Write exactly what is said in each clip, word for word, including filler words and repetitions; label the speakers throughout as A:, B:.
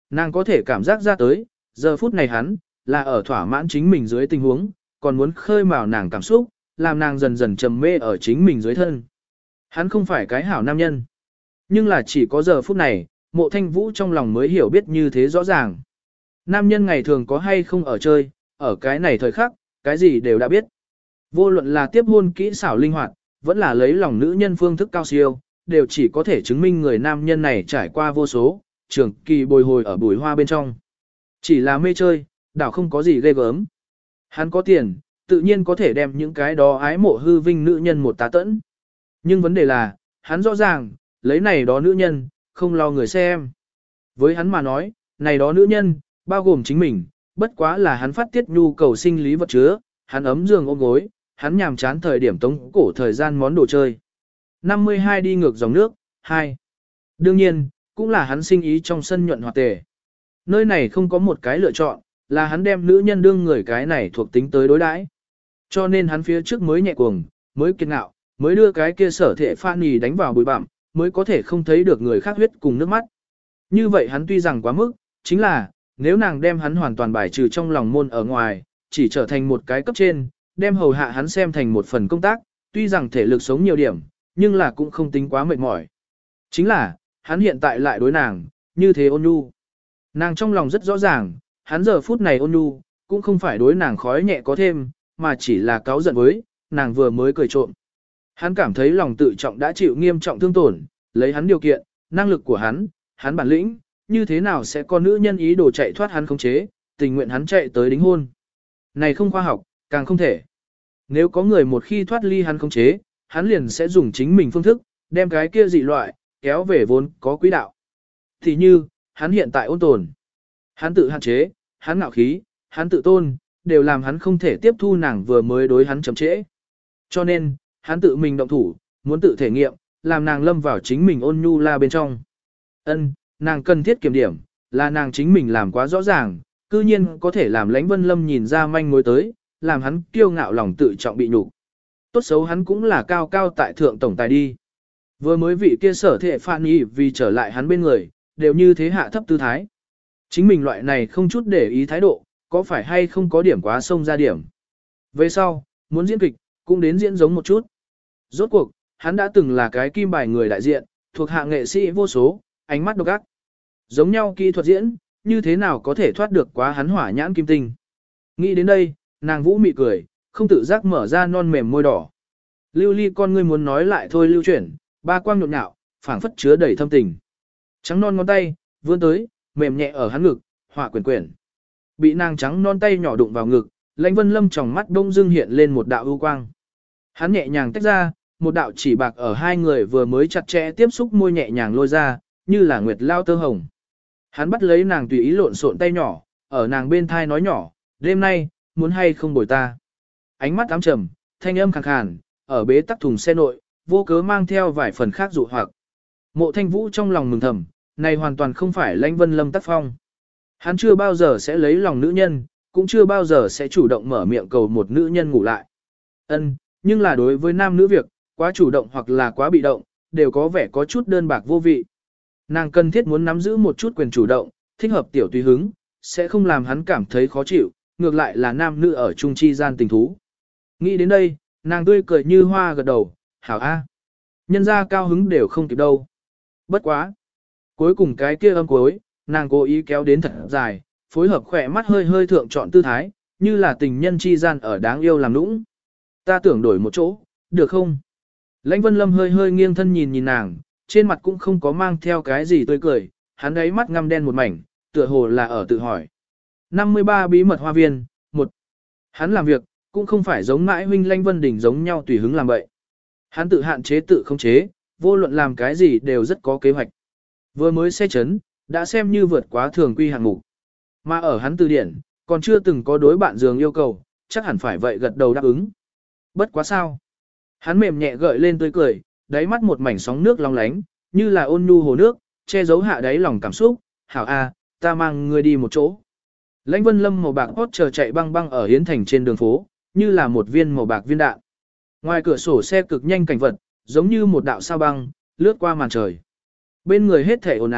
A: Nàng có thể cảm giác ra tới, giờ phút này hắn, là ở thỏa mãn chính mình dưới tình huống, còn muốn khơi mào nàng cảm xúc, làm nàng dần dần trầm mê ở chính mình dưới thân. Hắn không phải cái hảo nam nhân. Nhưng là chỉ có giờ phút này, Mộ Thanh Vũ trong lòng mới hiểu biết như thế rõ ràng. Nam nhân ngày thường có hay không ở chơi, ở cái này thời khắc, cái gì đều đã biết. Vô luận là tiếp hôn kỹ xảo linh hoạt, vẫn là lấy lòng nữ nhân phương thức cao siêu, đều chỉ có thể chứng minh người nam nhân này trải qua vô số, trường kỳ bồi hồi ở bùi hoa bên trong. Chỉ là mê chơi, đảo không có gì ghê gớm. Hắn có tiền, tự nhiên có thể đem những cái đó ái mộ hư vinh nữ nhân một tá tẫn. Nhưng vấn đề là, hắn rõ ràng, lấy này đó nữ nhân, không lo người xem. Với hắn mà nói, này đó nữ nhân, bao gồm chính mình, bất quá là hắn phát tiết nhu cầu sinh lý vật chứa, hắn ấm giường ôm gối, hắn nhàm chán thời điểm tống cổ thời gian món đồ chơi. năm mươi hai đi ngược dòng nước, hai. Đương nhiên, cũng là hắn sinh ý trong sân nhuận hoạt tề. Nơi này không có một cái lựa chọn, là hắn đem nữ nhân đương người cái này thuộc tính tới đối đãi. Cho nên hắn phía trước mới nhẹ cuồng, mới kiên ngạo, mới đưa cái kia sở thể phan nì đánh vào bụi bặm, mới có thể không thấy được người khác huyết cùng nước mắt. Như vậy hắn tuy rằng quá mức, chính là, nếu nàng đem hắn hoàn toàn bài trừ trong lòng môn ở ngoài, chỉ trở thành một cái cấp trên, đem hầu hạ hắn xem thành một phần công tác, tuy rằng thể lực sống nhiều điểm, nhưng là cũng không tính quá mệt mỏi. Chính là, hắn hiện tại lại đối nàng, như thế ôn nhu. Nàng trong lòng rất rõ ràng, hắn giờ phút này ôn nhu, cũng không phải đối nàng khói nhẹ có thêm, mà chỉ là cáu giận với, nàng vừa mới cười trộm. Hắn cảm thấy lòng tự trọng đã chịu nghiêm trọng thương tổn, lấy hắn điều kiện, năng lực của hắn, hắn bản lĩnh, như thế nào sẽ có nữ nhân ý đồ chạy thoát hắn khống chế, tình nguyện hắn chạy tới đính hôn. Này không khoa học, càng không thể. Nếu có người một khi thoát ly hắn khống chế, hắn liền sẽ dùng chính mình phương thức, đem cái kia dị loại, kéo về vốn có quỹ đạo. Thì như, hắn hiện tại ôn tồn. Hắn tự hạn chế, hắn ngạo khí, hắn tự tôn, đều làm hắn không thể tiếp thu nàng vừa mới đối hắn chậm trễ. Cho nên, hắn tự mình động thủ, muốn tự thể nghiệm, làm nàng lâm vào chính mình ôn nhu la bên trong. Ân, nàng cần thiết kiểm điểm, là nàng chính mình làm quá rõ ràng, cư nhiên có thể làm Lãnh Vân Lâm nhìn ra manh mối tới, làm hắn kiêu ngạo lòng tự trọng bị nhục. Tốt xấu hắn cũng là cao cao tại thượng tổng tài đi. Vừa mới vị kia sở thệ Phan Y vì trở lại hắn bên người, đều như thế hạ thấp tư thái. Chính mình loại này không chút để ý thái độ, có phải hay không có điểm quá sông ra điểm. Về sau, muốn diễn kịch, cũng đến diễn giống một chút. Rốt cuộc, hắn đã từng là cái kim bài người đại diện, thuộc hạ nghệ sĩ vô số, ánh mắt độc ác. Giống nhau kỹ thuật diễn, như thế nào có thể thoát được quá hắn hỏa nhãn kim tinh. Nghĩ đến đây, nàng vũ mị cười, không tự giác mở ra non mềm môi đỏ. Lưu ly con ngươi muốn nói lại thôi lưu chuyển, ba quang nhộn nhạo, phảng phất chứa đầy thâm tình. Trắng non ngón tay, vươn tới, mềm nhẹ ở hắn ngực, hỏa quyển quyển. Bị nàng trắng non tay nhỏ đụng vào ngực, Lãnh Vân Lâm trong mắt đông dưng hiện lên một đạo ưu quang. Hắn nhẹ nhàng tách ra, một đạo chỉ bạc ở hai người vừa mới chặt chẽ tiếp xúc môi nhẹ nhàng lôi ra, như là nguyệt lao tơ hồng. Hắn bắt lấy nàng tùy ý lộn xộn tay nhỏ, ở nàng bên thai nói nhỏ, đêm nay, muốn hay không bồi ta. Ánh mắt ám trầm, thanh âm khàn khàn, ở bế tắc thùng xe nội, vô cớ mang theo vài phần khác dụ hoặc. Mộ Thanh Vũ trong lòng mừng thầm, này hoàn toàn không phải Lãnh Vân Lâm tác phong. Hắn chưa bao giờ sẽ lấy lòng nữ nhân, cũng chưa bao giờ sẽ chủ động mở miệng cầu một nữ nhân ngủ lại. Ân, nhưng là đối với nam nữ việc, quá chủ động hoặc là quá bị động, đều có vẻ có chút đơn bạc vô vị. Nàng cần thiết muốn nắm giữ một chút quyền chủ động, thích hợp tiểu tùy hứng, sẽ không làm hắn cảm thấy khó chịu, ngược lại là nam nữ ở chung chi gian tình thú. Nghĩ đến đây, nàng tươi cười như hoa gật đầu, hảo a. Nhân ra cao hứng đều không kịp đâu. Bất quá. Cuối cùng cái kia âm cuối, nàng cố ý kéo đến thật dài, phối hợp khỏe mắt hơi hơi thượng chọn tư thái, như là tình nhân chi gian ở đáng yêu làm nũng. Ta tưởng đổi một chỗ, được không? Lãnh Vân Lâm hơi hơi nghiêng thân nhìn nhìn nàng, trên mặt cũng không có mang theo cái gì tươi cười, hắn ấy mắt ngăm đen một mảnh, tựa hồ là ở tự hỏi. năm mươi ba bí mật hoa viên, một. Hắn làm việc, cũng không phải giống mãi huynh Lãnh Vân Đình giống nhau tùy hứng làm vậy. Hắn tự hạn chế tự không chế, vô luận làm cái gì đều rất có kế hoạch. Vừa mới xe chấn, đã xem như vượt quá thường quy hạng mục. Mà ở hắn từ điển, còn chưa từng có đối bạn giường yêu cầu, chắc hẳn phải vậy gật đầu đáp ứng. Bất quá sao. Hắn mềm nhẹ gợi lên tươi cười, đáy mắt một mảnh sóng nước long lánh, như là ôn nhu hồ nước, che giấu hạ đáy lòng cảm xúc. Hảo a, ta mang ngươi đi một chỗ. Lãnh Vân Lâm màu bạc hot chờ chạy băng băng ở Hiến Thành trên đường phố, như là một viên màu bạc viên đạn. Ngoài cửa sổ xe cực nhanh cảnh vật, giống như một đạo sao băng, lướt qua màn trời. Bên người hết thể ồn ào,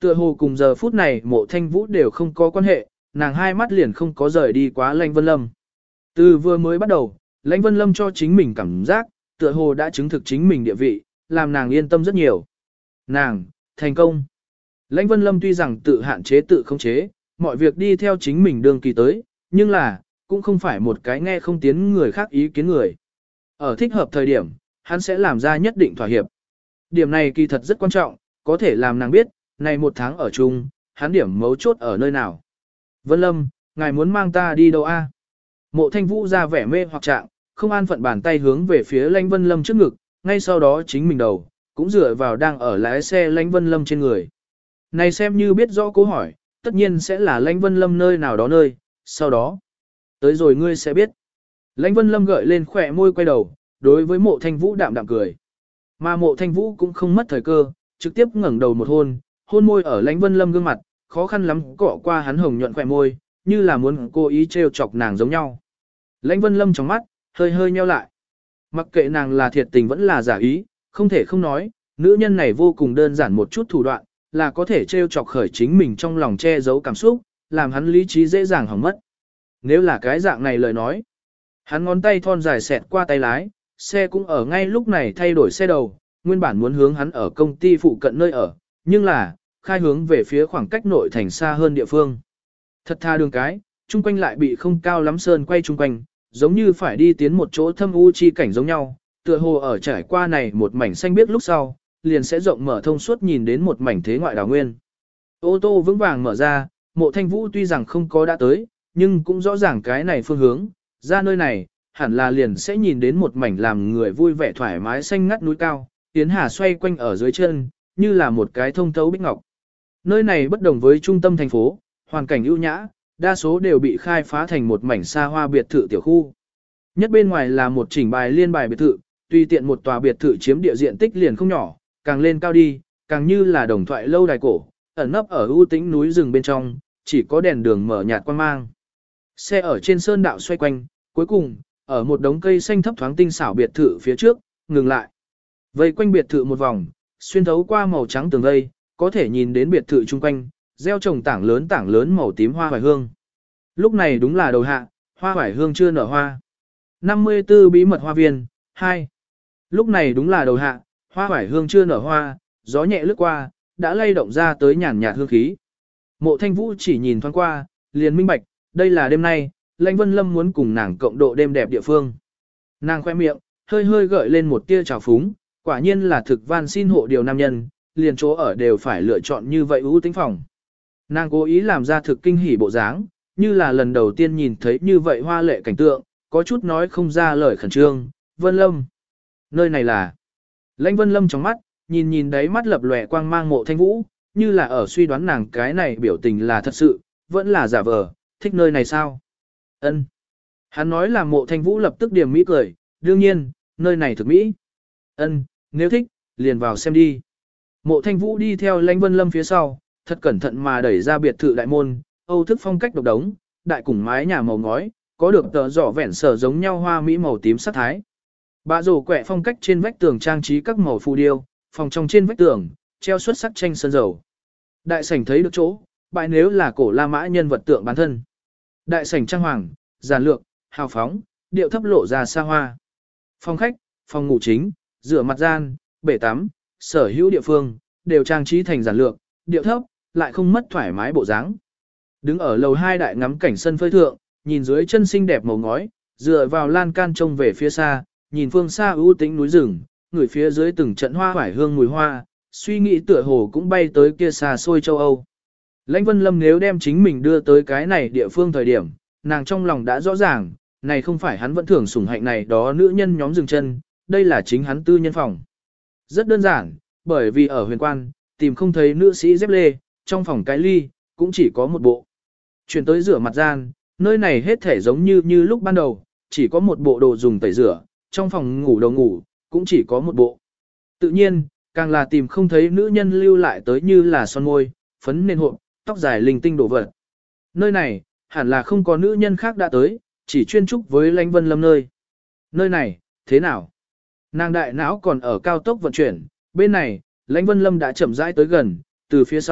A: Tựa hồ cùng giờ phút này mộ thanh vũ đều không có quan hệ, nàng hai mắt liền không có rời đi quá Lãnh Vân Lâm. Từ vừa mới bắt đầu, Lãnh Vân Lâm cho chính mình cảm giác, tựa hồ đã chứng thực chính mình địa vị, làm nàng yên tâm rất nhiều. Nàng, thành công. Lãnh Vân Lâm tuy rằng tự hạn chế tự khống chế, mọi việc đi theo chính mình đường kỳ tới, nhưng là, cũng không phải một cái nghe không tiến người khác ý kiến người. Ở thích hợp thời điểm, hắn sẽ làm ra nhất định thỏa hiệp. Điểm này kỳ thật rất quan trọng, có thể làm nàng biết, này một tháng ở chung, hắn điểm mấu chốt ở nơi nào. Vân Lâm, ngài muốn mang ta đi đâu a? Mộ Thanh Vũ ra vẻ mê hoặc trạng, không an phận bàn tay hướng về phía Lãnh Vân Lâm trước ngực, ngay sau đó chính mình đầu, cũng dựa vào đang ở lái xe Lãnh Vân Lâm trên người. Này xem như biết rõ câu hỏi, tất nhiên sẽ là Lãnh Vân Lâm nơi nào đó nơi, sau đó, tới rồi ngươi sẽ biết. Lãnh Vân Lâm gợi lên khỏe môi quay đầu, đối với Mộ Thanh Vũ đạm đạm cười. Mà Mộ Thanh Vũ cũng không mất thời cơ, trực tiếp ngẩng đầu một hôn, hôn môi ở Lãnh Vân Lâm gương mặt, khó khăn lắm cọ qua hắn hồng nhuận khỏe môi, như là muốn cố ý trêu chọc nàng giống nhau. Lãnh Vân Lâm trong mắt, hơi hơi nheo lại. Mặc kệ nàng là thiệt tình vẫn là giả ý, không thể không nói, nữ nhân này vô cùng đơn giản một chút thủ đoạn, là có thể trêu chọc khởi chính mình trong lòng che giấu cảm xúc, làm hắn lý trí dễ dàng hỏng mất. Nếu là cái dạng này lời nói, hắn ngón tay thon dài xẹt qua tay lái, xe cũng ở ngay lúc này thay đổi xe đầu, nguyên bản muốn hướng hắn ở công ty phụ cận nơi ở, nhưng là, khai hướng về phía khoảng cách nội thành xa hơn địa phương. Thật tha đường cái, chung quanh lại bị không cao lắm sơn quay chung quanh, giống như phải đi tiến một chỗ thâm u chi cảnh giống nhau, tựa hồ ở trải qua này một mảnh xanh biếc lúc sau, liền sẽ rộng mở thông suốt nhìn đến một mảnh thế ngoại đảo nguyên. Ô tô vững vàng mở ra, Mộ Thanh Vũ tuy rằng không có đã tới, nhưng cũng rõ ràng cái này phương hướng, ra nơi này, hẳn là liền sẽ nhìn đến một mảnh làm người vui vẻ thoải mái xanh ngắt núi cao, tiến hà xoay quanh ở dưới chân, như là một cái thông thấu bích ngọc. Nơi này bất đồng với trung tâm thành phố, hoàn cảnh ưu nhã, đa số đều bị khai phá thành một mảnh xa hoa biệt thự tiểu khu. Nhất bên ngoài là một chỉnh bài liên bài biệt thự, tùy tiện một tòa biệt thự chiếm địa diện tích liền không nhỏ, càng lên cao đi, càng như là đồng thoại lâu đài cổ, ẩn nấp ở ưu tĩnh núi rừng bên trong, chỉ có đèn đường mở nhạt quan mang. Xe ở trên sơn đạo xoay quanh, cuối cùng, ở một đống cây xanh thấp thoáng tinh xảo biệt thự phía trước, ngừng lại. Vây quanh biệt thự một vòng, xuyên thấu qua màu trắng tường vây, có thể nhìn đến biệt thự chung quanh, gieo trồng tảng lớn tảng lớn màu tím hoa hoài hương. Lúc này đúng là đầu hạ, hoa hoài hương chưa nở hoa. năm mươi tư bí mật hoa viên, hai. Lúc này đúng là đầu hạ, hoa hoài hương chưa nở hoa, gió nhẹ lướt qua, đã lay động ra tới nhàn nhạt hương khí. Mộ Thanh Vũ chỉ nhìn thoáng qua, liền minh bạch, đây là đêm nay, Lãnh Vân Lâm muốn cùng nàng cộng độ đêm đẹp địa phương. Nàng khoe miệng, hơi hơi gợi lên một tia trào phúng, quả nhiên là thực van xin hộ điều nam nhân, liền chỗ ở đều phải lựa chọn như vậy ưu tính phòng. Nàng cố ý làm ra thực kinh hỉ bộ dáng, như là lần đầu tiên nhìn thấy như vậy hoa lệ cảnh tượng, có chút nói không ra lời khẩn trương. Vân Lâm, nơi này là... Lãnh Vân Lâm trong mắt, nhìn nhìn đáy mắt lập lòe quang mang Mộ Thanh Vũ, như là ở suy đoán nàng cái này biểu tình là thật sự, vẫn là giả vờ, thích nơi này sao? Ân. Hắn nói là Mộ Thanh Vũ lập tức điểm mỹ cười, đương nhiên, nơi này thực mỹ. Ân, nếu thích, liền vào xem đi. Mộ Thanh Vũ đi theo Lãnh Vân Lâm phía sau, thật cẩn thận mà đẩy ra biệt thự đại môn, Âu thức phong cách độc đống, đại cùng mái nhà màu ngói, có được tờ giỏ vẻn sở giống nhau hoa mỹ màu tím sắc thái. Bạ rổ quẹ phong cách trên vách tường trang trí các màu phù điêu, phòng trong trên vách tường, treo xuất sắc tranh sơn dầu. Đại sảnh thấy được chỗ, bãi nếu là cổ La Mã nhân vật tượng bán thân. Đại sảnh trang hoàng, giản lược, hào phóng, điệu thấp lộ ra xa hoa. Phòng khách, phòng ngủ chính, rửa mặt gian, bể tắm, sở hữu địa phương, đều trang trí thành giản lược, điệu thấp, lại không mất thoải mái bộ dáng. Đứng ở lầu hai đại ngắm cảnh sân phơi thượng, nhìn dưới chân xinh đẹp màu ngói, dựa vào lan can trông về phía xa, nhìn phương xa ưu tĩnh núi rừng, người phía dưới từng trận hoa hoải hương mùi hoa, suy nghĩ tựa hồ cũng bay tới kia xa xôi châu Âu. Lãnh Vân Lâm nếu đem chính mình đưa tới cái này địa phương thời điểm, nàng trong lòng đã rõ ràng, này không phải hắn vẫn thường sủng hạnh này đó nữ nhân nhóm dừng chân, đây là chính hắn tư nhân phòng. Rất đơn giản, bởi vì ở huyền quan, tìm không thấy nữ sĩ dép lê, trong phòng cái ly, cũng chỉ có một bộ. Chuyển tới rửa mặt gian, nơi này hết thể giống như như lúc ban đầu, chỉ có một bộ đồ dùng tẩy rửa, trong phòng ngủ đầu ngủ, cũng chỉ có một bộ. Tự nhiên, càng là tìm không thấy nữ nhân lưu lại tới như là son môi, phấn nền hộp, tóc dài linh tinh đổ vật. Nơi này, hẳn là không có nữ nhân khác đã tới, chỉ chuyên trúc với Lãnh Vân Lâm nơi. Nơi này, thế nào? Nàng đại não còn ở cao tốc vận chuyển, bên này, Lãnh Vân Lâm đã chậm rãi tới gần, từ phía sau,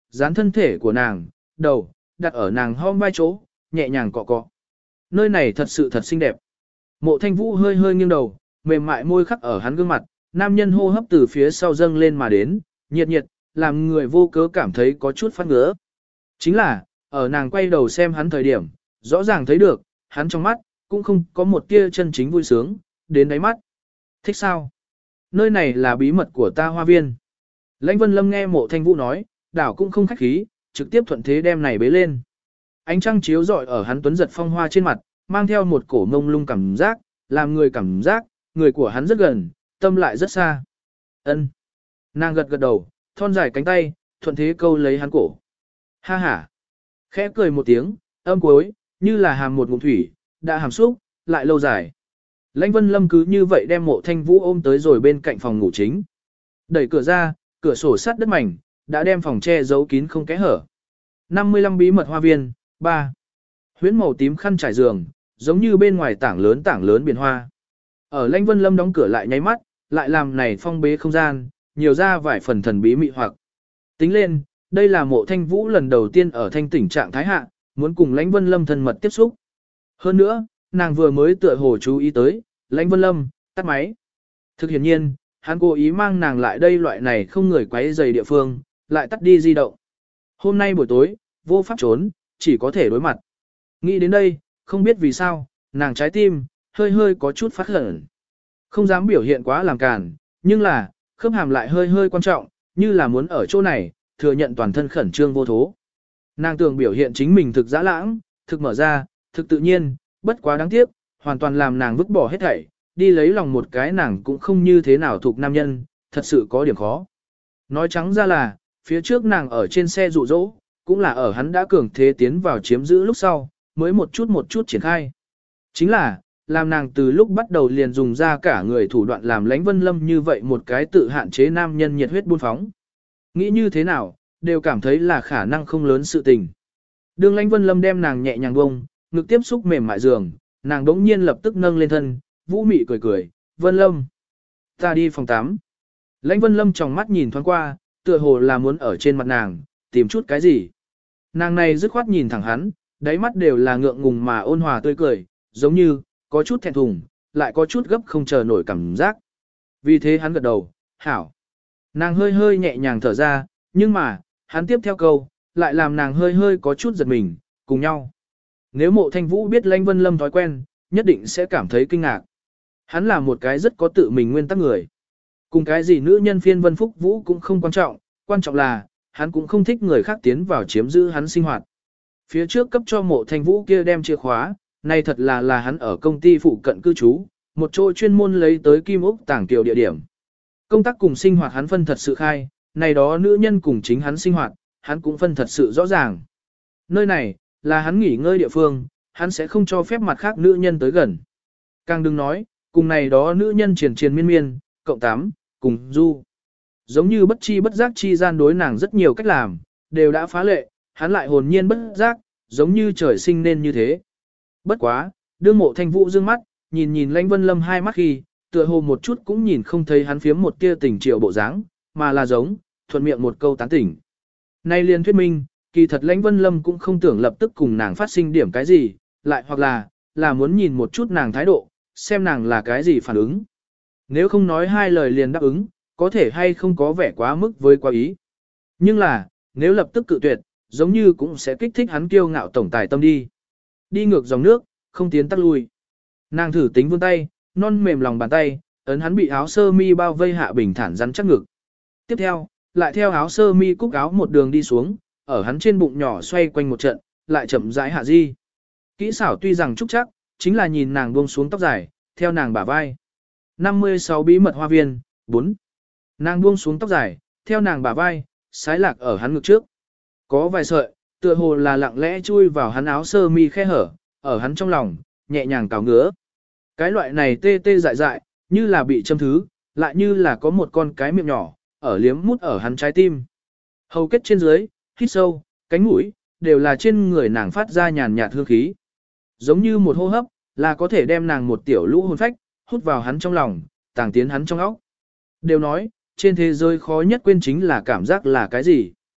A: dán thân thể của nàng, đầu, đặt ở nàng hông vai chỗ, nhẹ nhàng cọ cọ. Nơi này thật sự thật xinh đẹp. Mộ Thanh Vũ hơi hơi nghiêng đầu, mềm mại môi khắc ở hắn gương mặt, nam nhân hô hấp từ phía sau dâng lên mà đến, nhiệt nhiệt, làm người vô cớ cảm thấy có chút phát ngứa. Chính là, ở nàng quay đầu xem hắn thời điểm, rõ ràng thấy được, hắn trong mắt, cũng không có một tia chân chính vui sướng, đến đáy mắt. Thích sao? Nơi này là bí mật của ta hoa viên. Lãnh Vân Lâm nghe Mộ Thanh Vũ nói, đảo cũng không khách khí, trực tiếp thuận thế đem này bế lên. Ánh trăng chiếu rọi ở hắn tuấn giật phong hoa trên mặt, mang theo một cổ mông lung cảm giác, làm người cảm giác, người của hắn rất gần, tâm lại rất xa. Ân. Nàng gật gật đầu, thon dài cánh tay, thuận thế câu lấy hắn cổ. Ha ha. Khẽ cười một tiếng, âm cuối, như là hàm một ngụm thủy, đã hàm xúc, lại lâu dài. Lãnh Vân Lâm cứ như vậy đem Mộ Thanh Vũ ôm tới rồi bên cạnh phòng ngủ chính. Đẩy cửa ra, cửa sổ sắt đất mảnh, đã đem phòng che giấu kín không kẽ hở. năm mươi lăm bí mật hoa viên, ba. Huyễn màu tím khăn trải giường, giống như bên ngoài tảng lớn tảng lớn biển hoa. Ở Lãnh Vân Lâm đóng cửa lại nháy mắt, lại làm này phong bế không gian, nhiều ra vài phần thần bí mị hoặc. Tính lên, đây là Mộ Thanh Vũ lần đầu tiên ở thanh tỉnh trạng thái hạ, muốn cùng Lãnh Vân Lâm thân mật tiếp xúc. Hơn nữa, nàng vừa mới tựa hồ chú ý tới, Lãnh Vân Lâm, tắt máy. Thực hiện nhiên, hắn cố ý mang nàng lại đây loại này không người quấy rầy địa phương, lại tắt đi di động. Hôm nay buổi tối, vô pháp trốn, chỉ có thể đối mặt. Nghĩ đến đây, không biết vì sao, nàng trái tim, hơi hơi có chút phát hởn. Không dám biểu hiện quá làm càn, nhưng là, khớp hàm lại hơi hơi quan trọng, như là muốn ở chỗ này, thừa nhận toàn thân khẩn trương vô thố. Nàng tưởng biểu hiện chính mình thực dã lãng, thực mở ra, thực tự nhiên, bất quá đáng tiếc, hoàn toàn làm nàng vứt bỏ hết thảy, đi lấy lòng một cái nàng cũng không như thế nào thuộc nam nhân, thật sự có điểm khó. Nói trắng ra là, phía trước nàng ở trên xe dụ dỗ, cũng là ở hắn đã cường thế tiến vào chiếm giữ lúc sau, mới một chút một chút triển khai. Chính là, làm nàng từ lúc bắt đầu liền dùng ra cả người thủ đoạn làm Lãnh Vân Lâm như vậy một cái tự hạn chế nam nhân nhiệt huyết buôn phóng. Nghĩ như thế nào, đều cảm thấy là khả năng không lớn sự tình. Đường Lãnh Vân Lâm đem nàng nhẹ nhàng bông, ngực tiếp xúc mềm mại giường, nàng đống nhiên lập tức nâng lên thân, vũ mị cười cười, Vân Lâm. Ta đi phòng tắm. Lãnh Vân Lâm trong mắt nhìn thoáng qua, tựa hồ là muốn ở trên mặt nàng, tìm chút cái gì. Nàng này dứt khoát nhìn thẳng hắn, đáy mắt đều là ngượng ngùng mà ôn hòa tươi cười, giống như, có chút thẹn thùng, lại có chút gấp không chờ nổi cảm giác. Vì thế hắn gật đầu, hảo. Nàng hơi hơi nhẹ nhàng thở ra, nhưng mà, hắn tiếp theo câu, lại làm nàng hơi hơi có chút giật mình, cùng nhau. Nếu Mộ Thanh Vũ biết Lãnh Vân Lâm thói quen, nhất định sẽ cảm thấy kinh ngạc. Hắn là một cái rất có tự mình nguyên tắc người. Cùng cái gì nữ nhân phiên Vân Phúc Vũ cũng không quan trọng, quan trọng là, hắn cũng không thích người khác tiến vào chiếm giữ hắn sinh hoạt. Phía trước cấp cho Mộ Thanh Vũ kia đem chìa khóa, này thật là là hắn ở công ty phụ cận cư trú, một chỗ chuyên môn lấy tới Kim Úc tàng tiểu địa điểm. Công tác cùng sinh hoạt hắn phân thật sự khai, này đó nữ nhân cùng chính hắn sinh hoạt, hắn cũng phân thật sự rõ ràng. Nơi này, là hắn nghỉ ngơi địa phương, hắn sẽ không cho phép mặt khác nữ nhân tới gần. Càng đừng nói, cùng này đó nữ nhân triền triền miên miên, cộng tám, cùng du. Giống như bất chi bất giác chi gian đối nàng rất nhiều cách làm, đều đã phá lệ, hắn lại hồn nhiên bất giác, giống như trời sinh nên như thế. Bất quá, đương Mộ Thanh Vũ dương mắt, nhìn nhìn Lãnh Vân Lâm hai mắt khi, tựa hồ một chút cũng nhìn không thấy hắn phiếm một tia tình triệu bộ dáng, mà là giống, thuận miệng một câu tán tỉnh. Nay liền thuyết minh, kỳ thật Lãnh Vân Lâm cũng không tưởng lập tức cùng nàng phát sinh điểm cái gì, lại hoặc là, là muốn nhìn một chút nàng thái độ, xem nàng là cái gì phản ứng. Nếu không nói hai lời liền đáp ứng, có thể hay không có vẻ quá mức với quá ý. Nhưng là, nếu lập tức cự tuyệt, giống như cũng sẽ kích thích hắn kiêu ngạo tổng tài tâm đi. Đi ngược dòng nước, không tiến tắt lui. Nàng thử tính vươn tay, non mềm lòng bàn tay, ấn hắn bị áo sơ mi bao vây hạ bình thản rắn chắc ngực. Tiếp theo, lại theo áo sơ mi cúc áo một đường đi xuống, ở hắn trên bụng nhỏ xoay quanh một trận, lại chậm rãi hạ di. Kỹ xảo tuy rằng trúc chắc, chính là nhìn nàng buông xuống tóc dài, theo nàng bả vai. năm mươi sáu bí mật hoa viên, bốn. Nàng buông xuống tóc dài, theo nàng bả vai, sái lạc ở hắn ngực trước. Có vài sợi, tựa hồ là lặng lẽ chui vào hắn áo sơ mi khe hở, ở hắn trong lòng, nhẹ nhàng cào ngứa. Cái loại này tê tê dại dại, như là bị châm thứ, lại như là có một con cái miệng nhỏ, ở liếm mút ở hắn trái tim. Hầu kết trên dưới, hít sâu, cánh mũi, đều là trên người nàng phát ra nhàn nhạt hương khí. Giống như một hô hấp, là có thể đem nàng một tiểu lũ hồn phách, hút vào hắn trong lòng, tàng tiến hắn trong óc. Đều nói, trên thế giới khó nhất quên chính là cảm giác là cái gì.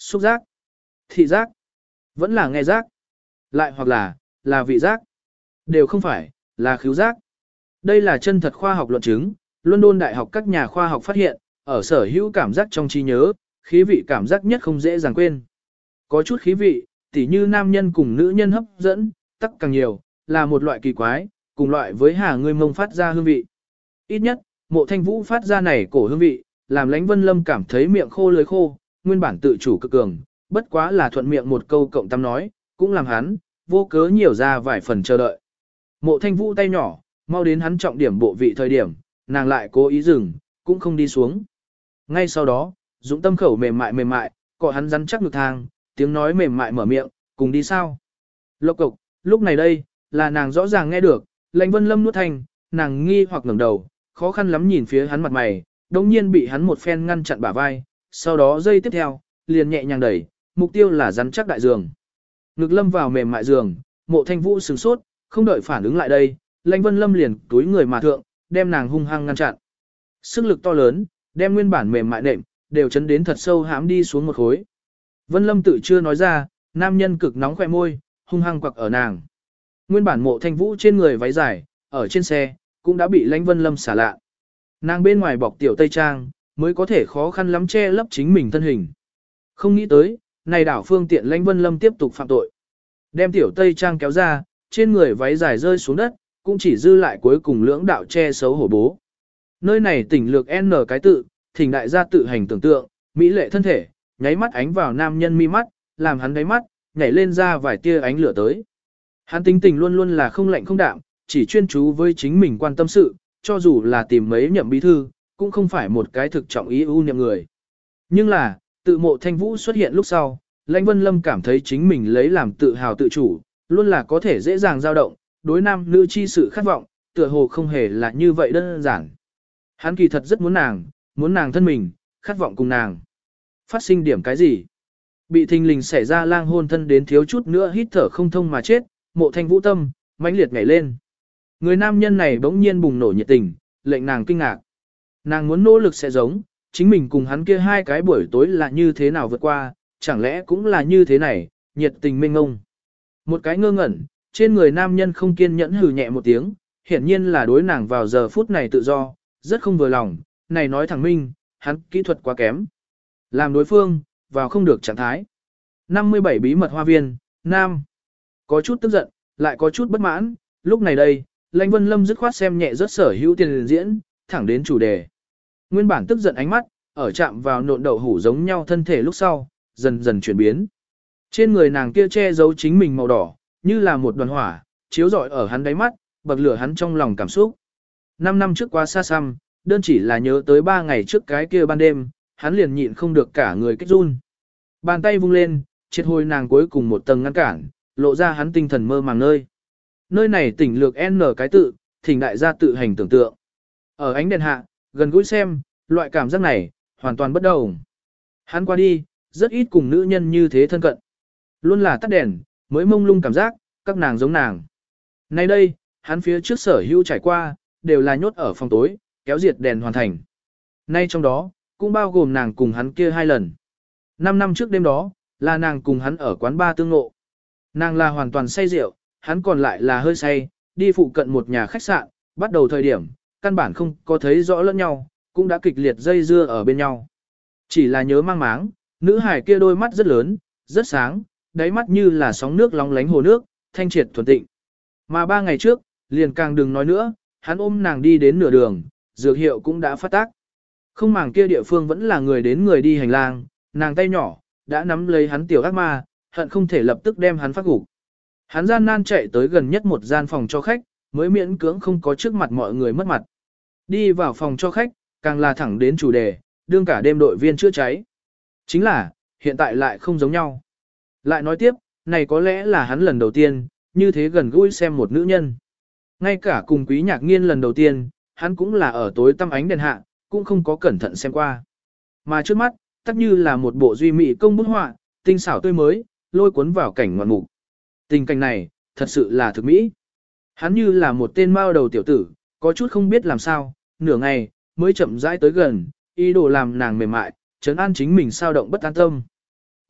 A: Xúc giác, thị giác, vẫn là nghe giác, lại hoặc là, là vị giác. Đều không phải, là khứu giác. Đây là chân thật khoa học luận chứng, London Đại học các nhà khoa học phát hiện, ở sở hữu cảm giác trong trí nhớ, khí vị cảm giác nhất không dễ dàng quên. Có chút khí vị, tỉ như nam nhân cùng nữ nhân hấp dẫn, tắc càng nhiều, là một loại kỳ quái, cùng loại với hà người mông phát ra hương vị. Ít nhất, Mộ Thanh Vũ phát ra này cổ hương vị, làm Lãnh Vân Lâm cảm thấy miệng khô lưỡi khô, nguyên bản tự chủ cực cường, bất quá là thuận miệng một câu cộng tâm nói, cũng làm hắn, vô cớ nhiều ra vài phần chờ đợi. Mộ Thanh Vũ tay nhỏ, mau đến hắn trọng điểm bộ vị thời điểm, nàng lại cố ý dừng, cũng không đi xuống. Ngay sau đó, Dũng tâm khẩu mềm mại mềm mại, cọ hắn rắn chắc ngực thang, tiếng nói mềm mại mở miệng, cùng đi sao? Lộc cộc, lúc này đây, là nàng rõ ràng nghe được, Lãnh Vân Lâm nuốt thành, nàng nghi hoặc ngẩng đầu, khó khăn lắm nhìn phía hắn mặt mày, đồng nhiên bị hắn một phen ngăn chặn bả vai, sau đó giây tiếp theo, liền nhẹ nhàng đẩy, mục tiêu là rắn chắc đại giường. Ngực lâm vào mềm mại giường, Mộ Thanh Vũ sửng sốt, không đợi phản ứng lại đây, Lãnh Vân Lâm liền túi người mà thượng, đem nàng hung hăng ngăn chặn. Sức lực to lớn, đem nguyên bản mềm mại nệm, đều chấn đến thật sâu hãm đi xuống một khối. Vân Lâm tự chưa nói ra, nam nhân cực nóng khỏe môi, hung hăng quặc ở nàng. Nguyên bản Mộ Thanh Vũ trên người váy dài, ở trên xe, cũng đã bị Lãnh Vân Lâm xả lạ. Nàng bên ngoài bọc tiểu tây trang, mới có thể khó khăn lắm che lấp chính mình thân hình. Không nghĩ tới, này đảo phương tiện Lãnh Vân Lâm tiếp tục phạm tội. Đem tiểu tây trang kéo ra, trên người váy dài rơi xuống đất, cũng chỉ dư lại cuối cùng lưỡng đạo che xấu hổ bố. Nơi này tỉnh lược N cái tự, thỉnh đại gia tự hành tưởng tượng, mỹ lệ thân thể, nháy mắt ánh vào nam nhân mi mắt, làm hắn đáy mắt, nhảy lên ra vài tia ánh lửa tới. Hắn tính tình luôn luôn là không lạnh không đạm, chỉ chuyên chú với chính mình quan tâm sự, cho dù là tìm mấy nhậm bí thư, cũng không phải một cái thực trọng ý ưu niệm người. Nhưng là, tự Mộ Thanh Vũ xuất hiện lúc sau, Lãnh Vân Lâm cảm thấy chính mình lấy làm tự hào tự chủ, luôn là có thể dễ dàng dao động, đối nam nữ chi sự khát vọng, tựa hồ không hề là như vậy đơn giản. Hắn kỳ thật rất muốn nàng, muốn nàng thân mình, khát vọng cùng nàng. Phát sinh điểm cái gì? Bị thình lình xảy ra lang hôn thân đến thiếu chút nữa hít thở không thông mà chết, Mộ Thanh Vũ tâm, mãnh liệt nhảy lên. Người nam nhân này bỗng nhiên bùng nổ nhiệt tình, lệnh nàng kinh ngạc. Nàng muốn nỗ lực sẽ giống, chính mình cùng hắn kia hai cái buổi tối là như thế nào vượt qua, chẳng lẽ cũng là như thế này, nhiệt tình mênh ngông. Một cái ngơ ngẩn, trên người nam nhân không kiên nhẫn hừ nhẹ một tiếng, hiển nhiên là đối nàng vào giờ phút này tự do, rất không vừa lòng, này nói thẳng minh, hắn kỹ thuật quá kém. Làm đối phương, vào không được trạng thái. năm mươi bảy bí mật hoa viên, Nam. Có chút tức giận, lại có chút bất mãn, lúc này đây, Lãnh Vân Lâm dứt khoát xem nhẹ rất sở hữu tiền diễn, thẳng đến chủ đề. Nguyên bản tức giận ánh mắt, ở chạm vào nộn đậu hủ giống nhau thân thể lúc sau, dần dần chuyển biến. Trên người nàng kia che giấu chính mình màu đỏ, như là một đoàn hỏa, chiếu rọi ở hắn đáy mắt, bậc lửa hắn trong lòng cảm xúc. Năm năm trước qua xa xăm, đơn chỉ là nhớ tới ba ngày trước cái kia ban đêm, hắn liền nhịn không được cả người kích run. Bàn tay vung lên, triệt hồi nàng cuối cùng một tầng ngăn cản, lộ ra hắn tinh thần mơ màng nơi. Nơi này tỉnh lược N cái tự, thỉnh đại gia tự hành tưởng tượng. Ở ánh đèn hạ, gần gũi xem, loại cảm giác này, hoàn toàn bất đồng. Hắn qua đi, rất ít cùng nữ nhân như thế thân cận. Luôn là tắt đèn, mới mông lung cảm giác, các nàng giống nàng. Nay đây, hắn phía trước sở hữu trải qua, đều là nhốt ở phòng tối, kéo diệt đèn hoàn thành. Nay trong đó, cũng bao gồm nàng cùng hắn kia hai lần. Năm năm trước đêm đó, là nàng cùng hắn ở quán bar tương ngộ. Nàng là hoàn toàn say rượu, hắn còn lại là hơi say, đi phụ cận một nhà khách sạn, bắt đầu thời điểm, căn bản không có thấy rõ lẫn nhau, cũng đã kịch liệt dây dưa ở bên nhau. Chỉ là nhớ mang máng, nữ hải kia đôi mắt rất lớn, rất sáng, đáy mắt như là sóng nước lóng lánh hồ nước, thanh triệt thuần tịnh. Mà ba ngày trước, liền càng đừng nói nữa, hắn ôm nàng đi đến nửa đường, dược hiệu cũng đã phát tác. Không màng kia địa phương vẫn là người đến người đi hành lang, nàng tay nhỏ, đã nắm lấy hắn tiểu ác ma, hận không thể lập tức đem hắn phát gục. Hắn gian nan chạy tới gần nhất một gian phòng cho khách, mới miễn cưỡng không có trước mặt mọi người mất mặt. Đi vào phòng cho khách, càng là thẳng đến chủ đề, đương cả đêm đội viên chữa cháy. Chính là, hiện tại lại không giống nhau. Lại nói tiếp, này có lẽ là hắn lần đầu tiên, như thế gần gũi xem một nữ nhân. Ngay cả cùng Quý Nhạc Nghiên lần đầu tiên, hắn cũng là ở tối tăm ánh đèn hạ, cũng không có cẩn thận xem qua. Mà trước mắt, tất như là một bộ duy mỹ công bút họa, tinh xảo tươi mới, lôi cuốn vào cảnh ngoạn mục. Tình cảnh này, thật sự là thực mỹ. Hắn như là một tên mao đầu tiểu tử, có chút không biết làm sao, nửa ngày, mới chậm rãi tới gần, ý đồ làm nàng mềm mại, trấn an chính mình sao động bất an tâm.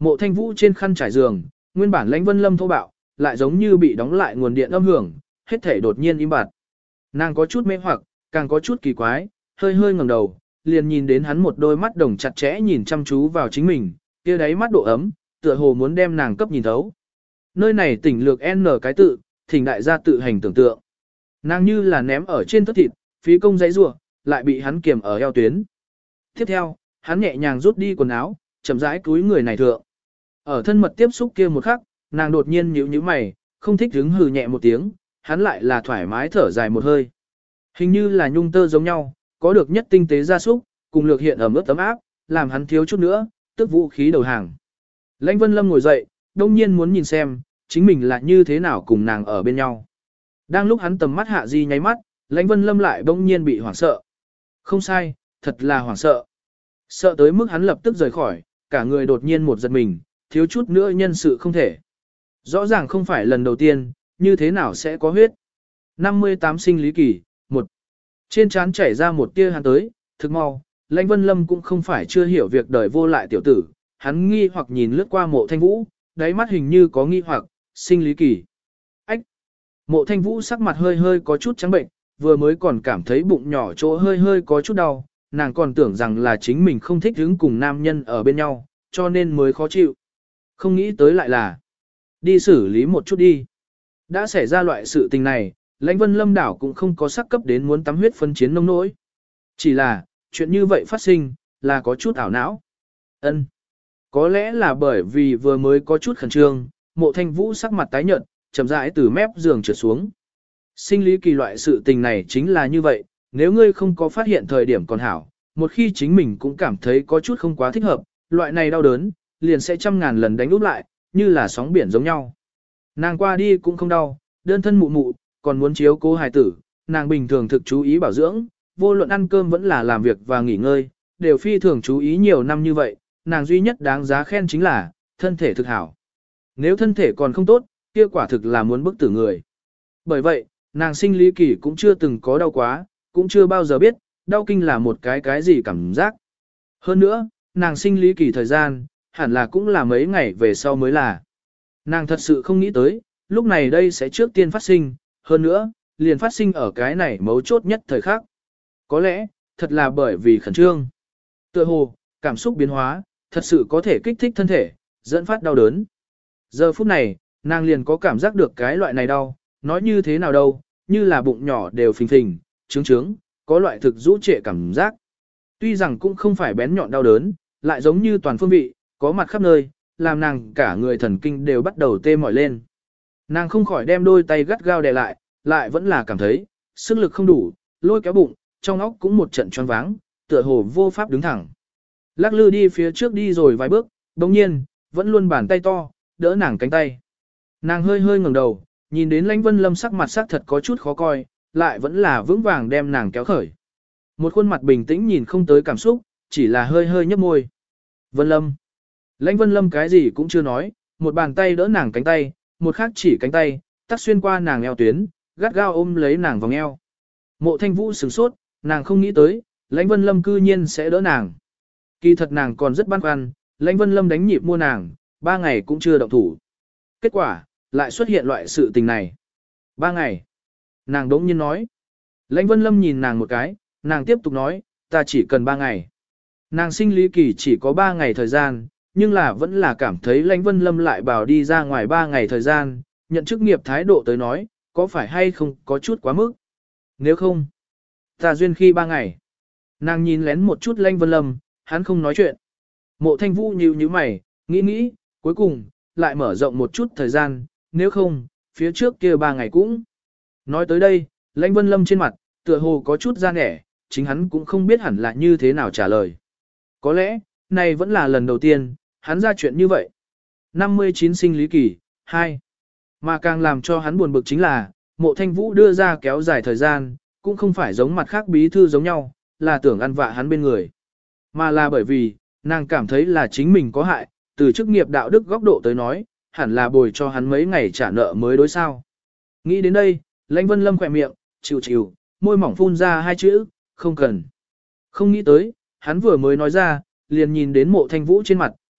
A: Mộ Thanh Vũ trên khăn trải giường, nguyên bản Lãnh Vân Lâm thô bạo, lại giống như bị đóng lại nguồn điện âm hưởng, hết thể đột nhiên im bặt. Nàng có chút mê hoặc, càng có chút kỳ quái, hơi hơi ngẩng đầu, liền nhìn đến hắn một đôi mắt đồng chặt chẽ nhìn chăm chú vào chính mình, kia đáy mắt độ ấm, tựa hồ muốn đem nàng cấp nhìn thấu. Nơi này tỉnh lược N cái tự, thỉnh đại gia tự hành tưởng tượng. Nàng như là ném ở trên tất thịt, phí công giấy rủa, lại bị hắn kiềm ở eo tuyến. Tiếp theo, hắn nhẹ nhàng rút đi quần áo, chậm rãi cúi người này thượng. Ở thân mật tiếp xúc kia một khắc, nàng đột nhiên nhíu nhíu mày, không thích hứng hừ nhẹ một tiếng, hắn lại là thoải mái thở dài một hơi. Hình như là nhung tơ giống nhau, có được nhất tinh tế gia súc, cùng lược hiện ẩm ướt tấm áp, làm hắn thiếu chút nữa, tức vũ khí đầu hàng. Lãnh Vân Lâm ngồi dậy, đông nhiên muốn nhìn xem, chính mình là như thế nào cùng nàng ở bên nhau. Đang lúc hắn tầm mắt hạ di nháy mắt, Lãnh Vân Lâm lại bỗng nhiên bị hoảng sợ. Không sai, thật là hoảng sợ. Sợ tới mức hắn lập tức rời khỏi, cả người đột nhiên một giật mình, thiếu chút nữa nhân sự không thể. Rõ ràng không phải lần đầu tiên, như thế nào sẽ có huyết. năm mươi tám sinh lý kỳ, một. Trên trán chảy ra một tia hắn tới, thực mau, Lãnh Vân Lâm cũng không phải chưa hiểu việc đời vô lại tiểu tử, hắn nghi hoặc nhìn lướt qua Mộ Thanh Vũ, đáy mắt hình như có nghi hoặc, sinh lý kỳ. Ách! Mộ Thanh Vũ sắc mặt hơi hơi có chút trắng bệnh, vừa mới còn cảm thấy bụng nhỏ chỗ hơi hơi có chút đau, nàng còn tưởng rằng là chính mình không thích hứng cùng nam nhân ở bên nhau, cho nên mới khó chịu. Không nghĩ tới lại là đi xử lý một chút đi. Đã xảy ra loại sự tình này, Lãnh Vân Lâm đảo cũng không có sắc cấp đến muốn tắm huyết phân chiến nông nỗi. Chỉ là, chuyện như vậy phát sinh, là có chút ảo não. Ân, có lẽ là bởi vì vừa mới có chút khẩn trương, Mộ Thanh Vũ sắc mặt tái nhợt, chậm rãi từ mép giường trượt xuống. Sinh lý kỳ loại sự tình này chính là như vậy, nếu ngươi không có phát hiện thời điểm còn hảo, một khi chính mình cũng cảm thấy có chút không quá thích hợp, loại này đau đớn, liền sẽ trăm ngàn lần đánh úp lại, như là sóng biển giống nhau. Nàng qua đi cũng không đau, đơn thân mụ mụ, còn muốn chiếu cố hài tử, nàng bình thường thực chú ý bảo dưỡng, vô luận ăn cơm vẫn là làm việc và nghỉ ngơi, đều phi thường chú ý nhiều năm như vậy, nàng duy nhất đáng giá khen chính là, thân thể thực hảo. Nếu thân thể còn không tốt, kia quả thực là muốn bức tử người. Bởi vậy, nàng sinh lý kỳ cũng chưa từng có đau quá, cũng chưa bao giờ biết, đau kinh là một cái cái gì cảm giác. Hơn nữa, nàng sinh lý kỳ thời gian, hẳn là cũng là mấy ngày về sau mới là. Nàng thật sự không nghĩ tới, lúc này đây sẽ trước tiên phát sinh, hơn nữa, liền phát sinh ở cái này mấu chốt nhất thời khắc. Có lẽ, thật là bởi vì khẩn trương. Tựa hồ, cảm xúc biến hóa, thật sự có thể kích thích thân thể, dẫn phát đau đớn. Giờ phút này, nàng liền có cảm giác được cái loại này đau, nói như thế nào đâu, như là bụng nhỏ đều phình phình, trướng trướng, có loại thực rũ trệ cảm giác. Tuy rằng cũng không phải bén nhọn đau đớn, lại giống như toàn phương vị, có mặt khắp nơi, làm nàng cả người thần kinh đều bắt đầu tê mỏi lên. Nàng không khỏi đem đôi tay gắt gao đè lại, lại vẫn là cảm thấy, sức lực không đủ, lôi kéo bụng, trong óc cũng một trận choáng váng, tựa hồ vô pháp đứng thẳng. Lắc lư đi phía trước đi rồi vài bước, đồng nhiên, vẫn luôn bàn tay to, đỡ nàng cánh tay. Nàng hơi hơi ngẩng đầu, nhìn đến Lãnh Vân Lâm sắc mặt sắc thật có chút khó coi, lại vẫn là vững vàng đem nàng kéo khởi. Một khuôn mặt bình tĩnh nhìn không tới cảm xúc, chỉ là hơi hơi nhấp môi. Vân Lâm. Lãnh Vân Lâm cái gì cũng chưa nói, một bàn tay đỡ nàng cánh tay, một khác chỉ cánh tay, tắt xuyên qua nàng eo tuyến, gắt gao ôm lấy nàng vòng eo. Mộ Thanh Vũ sửng sốt, nàng không nghĩ tới, Lãnh Vân Lâm cư nhiên sẽ đỡ nàng. Kỳ thật nàng còn rất băn khoăn, Lãnh Vân Lâm đánh nhịp mua nàng, ba ngày cũng chưa động thủ. Kết quả, lại xuất hiện loại sự tình này. Ba ngày. Nàng đống nhiên nói. Lãnh Vân Lâm nhìn nàng một cái, nàng tiếp tục nói, ta chỉ cần ba ngày. Nàng sinh lý kỳ chỉ có ba ngày thời gian, nhưng là vẫn là cảm thấy Lãnh Vân Lâm lại bảo đi ra ngoài ba ngày thời gian, nhận chức nghiệp thái độ tới nói, có phải hay không có chút quá mức. Nếu không, ta duyên khi ba ngày. Nàng nhìn lén một chút Lãnh Vân Lâm, hắn không nói chuyện. Mộ Thanh Vũ nhíu nhíu mày, nghĩ nghĩ, cuối cùng, lại mở rộng một chút thời gian, nếu không, phía trước kia ba ngày cũng. Nói tới đây, Lãnh Vân Lâm trên mặt, tựa hồ có chút ra nẻ, chính hắn cũng không biết hẳn là như thế nào trả lời. Có lẽ, này vẫn là lần đầu tiên, hắn ra chuyện như vậy. năm mươi chín sinh lý kỳ, hai. Mà càng làm cho hắn buồn bực chính là, Mộ Thanh Vũ đưa ra kéo dài thời gian, cũng không phải giống mặt khác bí thư giống nhau, là tưởng ăn vạ hắn bên người. Mà là bởi vì, nàng cảm thấy là chính mình có hại, từ chức nghiệp đạo đức góc độ tới nói, hẳn là bồi cho hắn mấy ngày trả nợ mới đối sao. Nghĩ đến đây, Lãnh Vân Lâm khỏe miệng, chịu chịu, môi mỏng phun ra hai chữ, không cần. Không nghĩ tới, hắn vừa mới nói ra, liền nhìn đến Mộ Thanh Vũ trên mặt,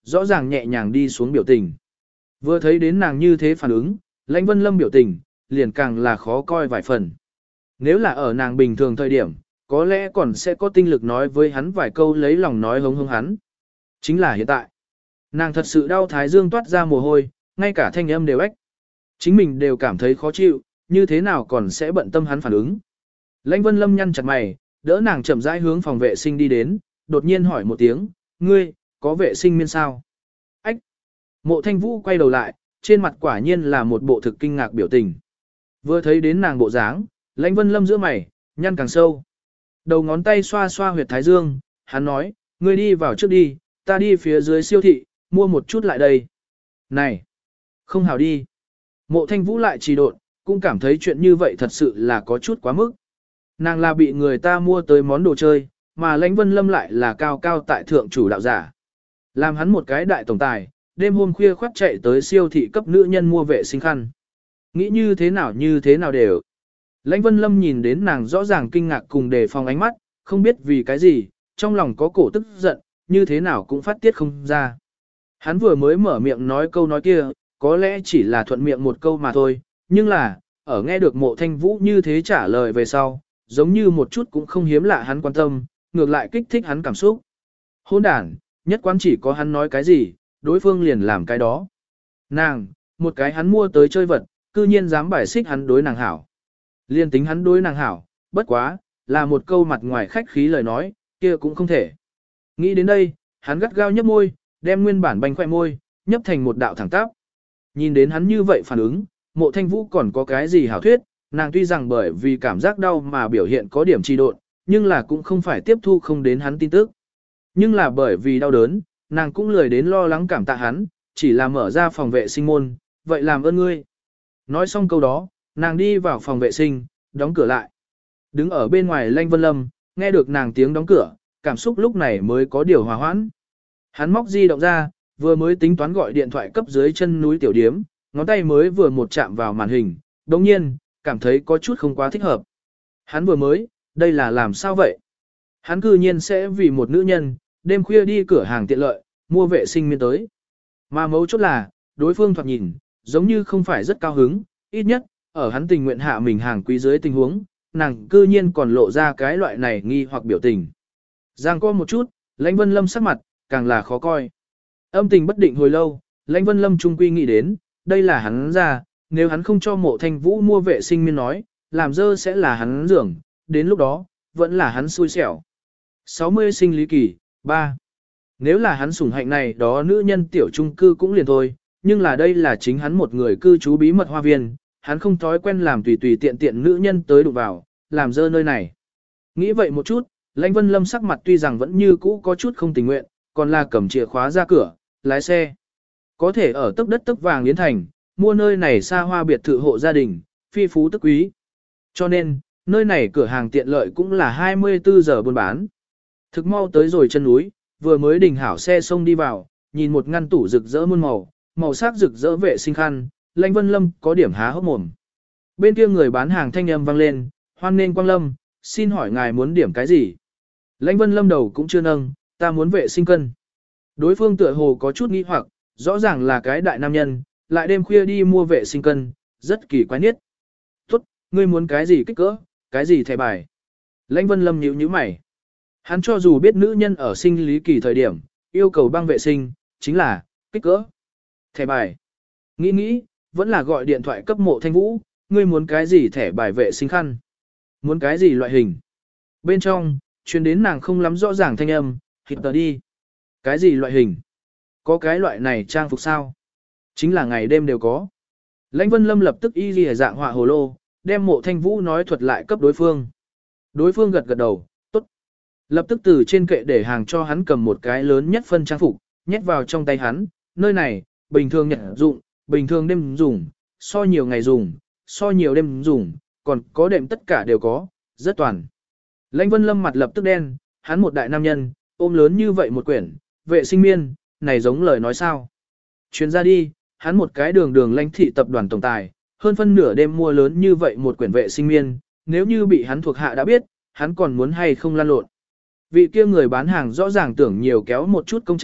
A: rõ ràng nhẹ nhàng đi xuống biểu tình. Vừa thấy đến nàng như thế phản ứng, Lãnh Vân Lâm biểu tình, liền càng là khó coi vài phần. Nếu là ở nàng bình thường thời điểm, có lẽ còn sẽ có tinh lực nói với hắn vài câu lấy lòng nói hống hống hắn. Chính là hiện tại. Nàng thật sự đau thái dương toát ra mồ hôi, ngay cả thanh âm đều ếch. Chính mình đều cảm thấy khó chịu, như thế nào còn sẽ bận tâm hắn phản ứng. Lãnh Vân Lâm nhăn chặt mày, đỡ nàng chậm rãi hướng phòng vệ sinh đi đến, đột nhiên hỏi một tiếng, ngươi, có vệ sinh miên sao? Ách! Mộ Thanh Vũ quay đầu lại, trên mặt quả nhiên là một bộ thực kinh ngạc biểu tình. Vừa thấy đến nàng bộ dáng, Lãnh Vân Lâm giữa mày, nhăn càng sâu. Đầu ngón tay xoa xoa huyệt thái dương, hắn nói, ngươi đi vào trước đi, ta đi phía dưới siêu thị, mua một chút lại đây. Này! Không hảo đi. Mộ Thanh Vũ lại trì độn, cũng cảm thấy chuyện như vậy thật sự là có chút quá mức. Nàng là bị người ta mua tới món đồ chơi, mà Lãnh Vân Lâm lại là cao cao tại thượng chủ đạo giả. Làm hắn một cái đại tổng tài, đêm hôm khuya khoắt chạy tới siêu thị cấp nữ nhân mua vệ sinh khăn. Nghĩ như thế nào như thế nào đều. Lãnh Vân Lâm nhìn đến nàng rõ ràng kinh ngạc cùng đề phòng ánh mắt, không biết vì cái gì, trong lòng có cổ tức giận, như thế nào cũng phát tiết không ra. Hắn vừa mới mở miệng nói câu nói kia, có lẽ chỉ là thuận miệng một câu mà thôi, nhưng là, ở nghe được Mộ Thanh Vũ như thế trả lời về sau, giống như một chút cũng không hiếm lạ hắn quan tâm, ngược lại kích thích hắn cảm xúc. Hôn đản, nhất quán chỉ có hắn nói cái gì, đối phương liền làm cái đó. Nàng, một cái hắn mua tới chơi vật, cư nhiên dám bài xích hắn đối nàng hảo. Liên tính hắn đối nàng hảo, bất quá, là một câu mặt ngoài khách khí lời nói, kia cũng không thể. Nghĩ đến đây, hắn gắt gao nhấp môi, đem nguyên bản bánh khoe môi, nhấp thành một đạo thẳng tắp. Nhìn đến hắn như vậy phản ứng, Mộ Thanh Vũ còn có cái gì hảo thuyết, nàng tuy rằng bởi vì cảm giác đau mà biểu hiện có điểm trì độn, nhưng là cũng không phải tiếp thu không đến hắn tin tức. Nhưng là bởi vì đau đớn, nàng cũng lười đến lo lắng cảm tạ hắn, chỉ là mở ra phòng vệ sinh môn, vậy làm ơn ngươi. Nói xong câu đó, nàng đi vào phòng vệ sinh, đóng cửa lại. Đứng ở bên ngoài Lãnh Vân Lâm, nghe được nàng tiếng đóng cửa, cảm xúc lúc này mới có điều hòa hoãn. Hắn móc di động ra, vừa mới tính toán gọi điện thoại cấp dưới chân núi tiểu điếm, ngón tay mới vừa một chạm vào màn hình, đồng nhiên, cảm thấy có chút không quá thích hợp. Hắn vừa mới, đây là làm sao vậy? Hắn cư nhiên sẽ vì một nữ nhân, đêm khuya đi cửa hàng tiện lợi, mua vệ sinh miên tới. Mà mấu chốt là, đối phương thoạt nhìn, giống như không phải rất cao hứng, ít nhất, ở hắn tình nguyện hạ mình hàng quý dưới tình huống, nàng cư nhiên còn lộ ra cái loại này nghi hoặc biểu tình. Giang co một chút, Lãnh Vân Lâm sắc mặt, càng là khó coi. Âm tình bất định hồi lâu, Lãnh Vân Lâm trung quy nghĩ đến, đây là hắn ra, nếu hắn không cho Mộ Thanh Vũ mua vệ sinh miên nói, làm dơ sẽ là hắn dưỡng, đến lúc đó, vẫn là hắn xui xẻo. sáu mươi sinh lý kỳ, ba. Nếu là hắn sủng hạnh này đó nữ nhân tiểu trung cư cũng liền thôi, nhưng là đây là chính hắn một người cư trú bí mật hoa viên, hắn không thói quen làm tùy tùy tiện tiện nữ nhân tới đụng vào, làm dơ nơi này. Nghĩ vậy một chút, Lãnh Vân Lâm sắc mặt tuy rằng vẫn như cũ có chút không tình nguyện, còn là cầm chìa khóa ra cửa, lái xe. Có thể ở tấc đất tấc vàng Yến Thành, mua nơi này xa hoa biệt thự hộ gia đình, phi phú tức quý. Cho nên, nơi này cửa hàng tiện lợi cũng là hai mươi tư giờ buôn bán. Thực mau tới rồi chân núi, vừa mới đình hảo xe xông đi vào, nhìn một ngăn tủ rực rỡ muôn màu, màu sắc rực rỡ vệ sinh khăn, Lãnh Vân Lâm có điểm há hốc mồm. Bên kia người bán hàng thanh âm vang lên, hoan nên Quang Lâm, xin hỏi ngài muốn điểm cái gì? Lãnh Vân Lâm đầu cũng chưa nâng, ta muốn vệ sinh cân. Đối phương tựa hồ có chút nghi hoặc, rõ ràng là cái đại nam nhân, lại đêm khuya đi mua vệ sinh cân, rất kỳ quái niết. Tốt, ngươi muốn cái gì kích cỡ, cái gì thẻ bài? Lãnh Vân Lâm nhíu nhíu mày. Hắn cho dù biết nữ nhân ở sinh lý kỳ thời điểm, yêu cầu băng vệ sinh, chính là, kích cỡ, thẻ bài. Nghĩ nghĩ, vẫn là gọi điện thoại cấp Mộ Thanh Vũ, ngươi muốn cái gì thẻ bài vệ sinh khăn? Muốn cái gì loại hình? Bên trong, truyền đến nàng không lắm rõ ràng thanh âm, hít tờ đi. Cái gì loại hình? Có cái loại này trang phục sao? Chính là ngày đêm đều có. Lãnh Vân Lâm lập tức y lìa dạng họa hồ lô, đem Mộ Thanh Vũ nói thuật lại cấp đối phương. Đối phương gật gật đầu, tốt. Lập tức từ trên kệ để hàng cho hắn cầm một cái lớn nhất phân trang phục, nhét vào trong tay hắn, nơi này, bình thường nhật dụng, bình thường đêm dùng, so nhiều ngày dùng, so nhiều đêm dùng, còn có đệm tất cả đều có, rất toàn. Lãnh Vân Lâm mặt lập tức đen, hắn một đại nam nhân, ôm lớn như vậy một quyển, vệ sinh miên, này giống lời nói sao. Chuyến ra đi, hắn một cái đường đường lãnh thị tập đoàn tổng tài, hơn phân nửa đêm mua lớn như vậy một quyển vệ sinh miên, nếu như bị hắn thuộc hạ đã biết, hắn còn muốn hay không lan lộn. Vị kia người bán hàng rõ ràng tưởng nhiều kéo một chút công trạng,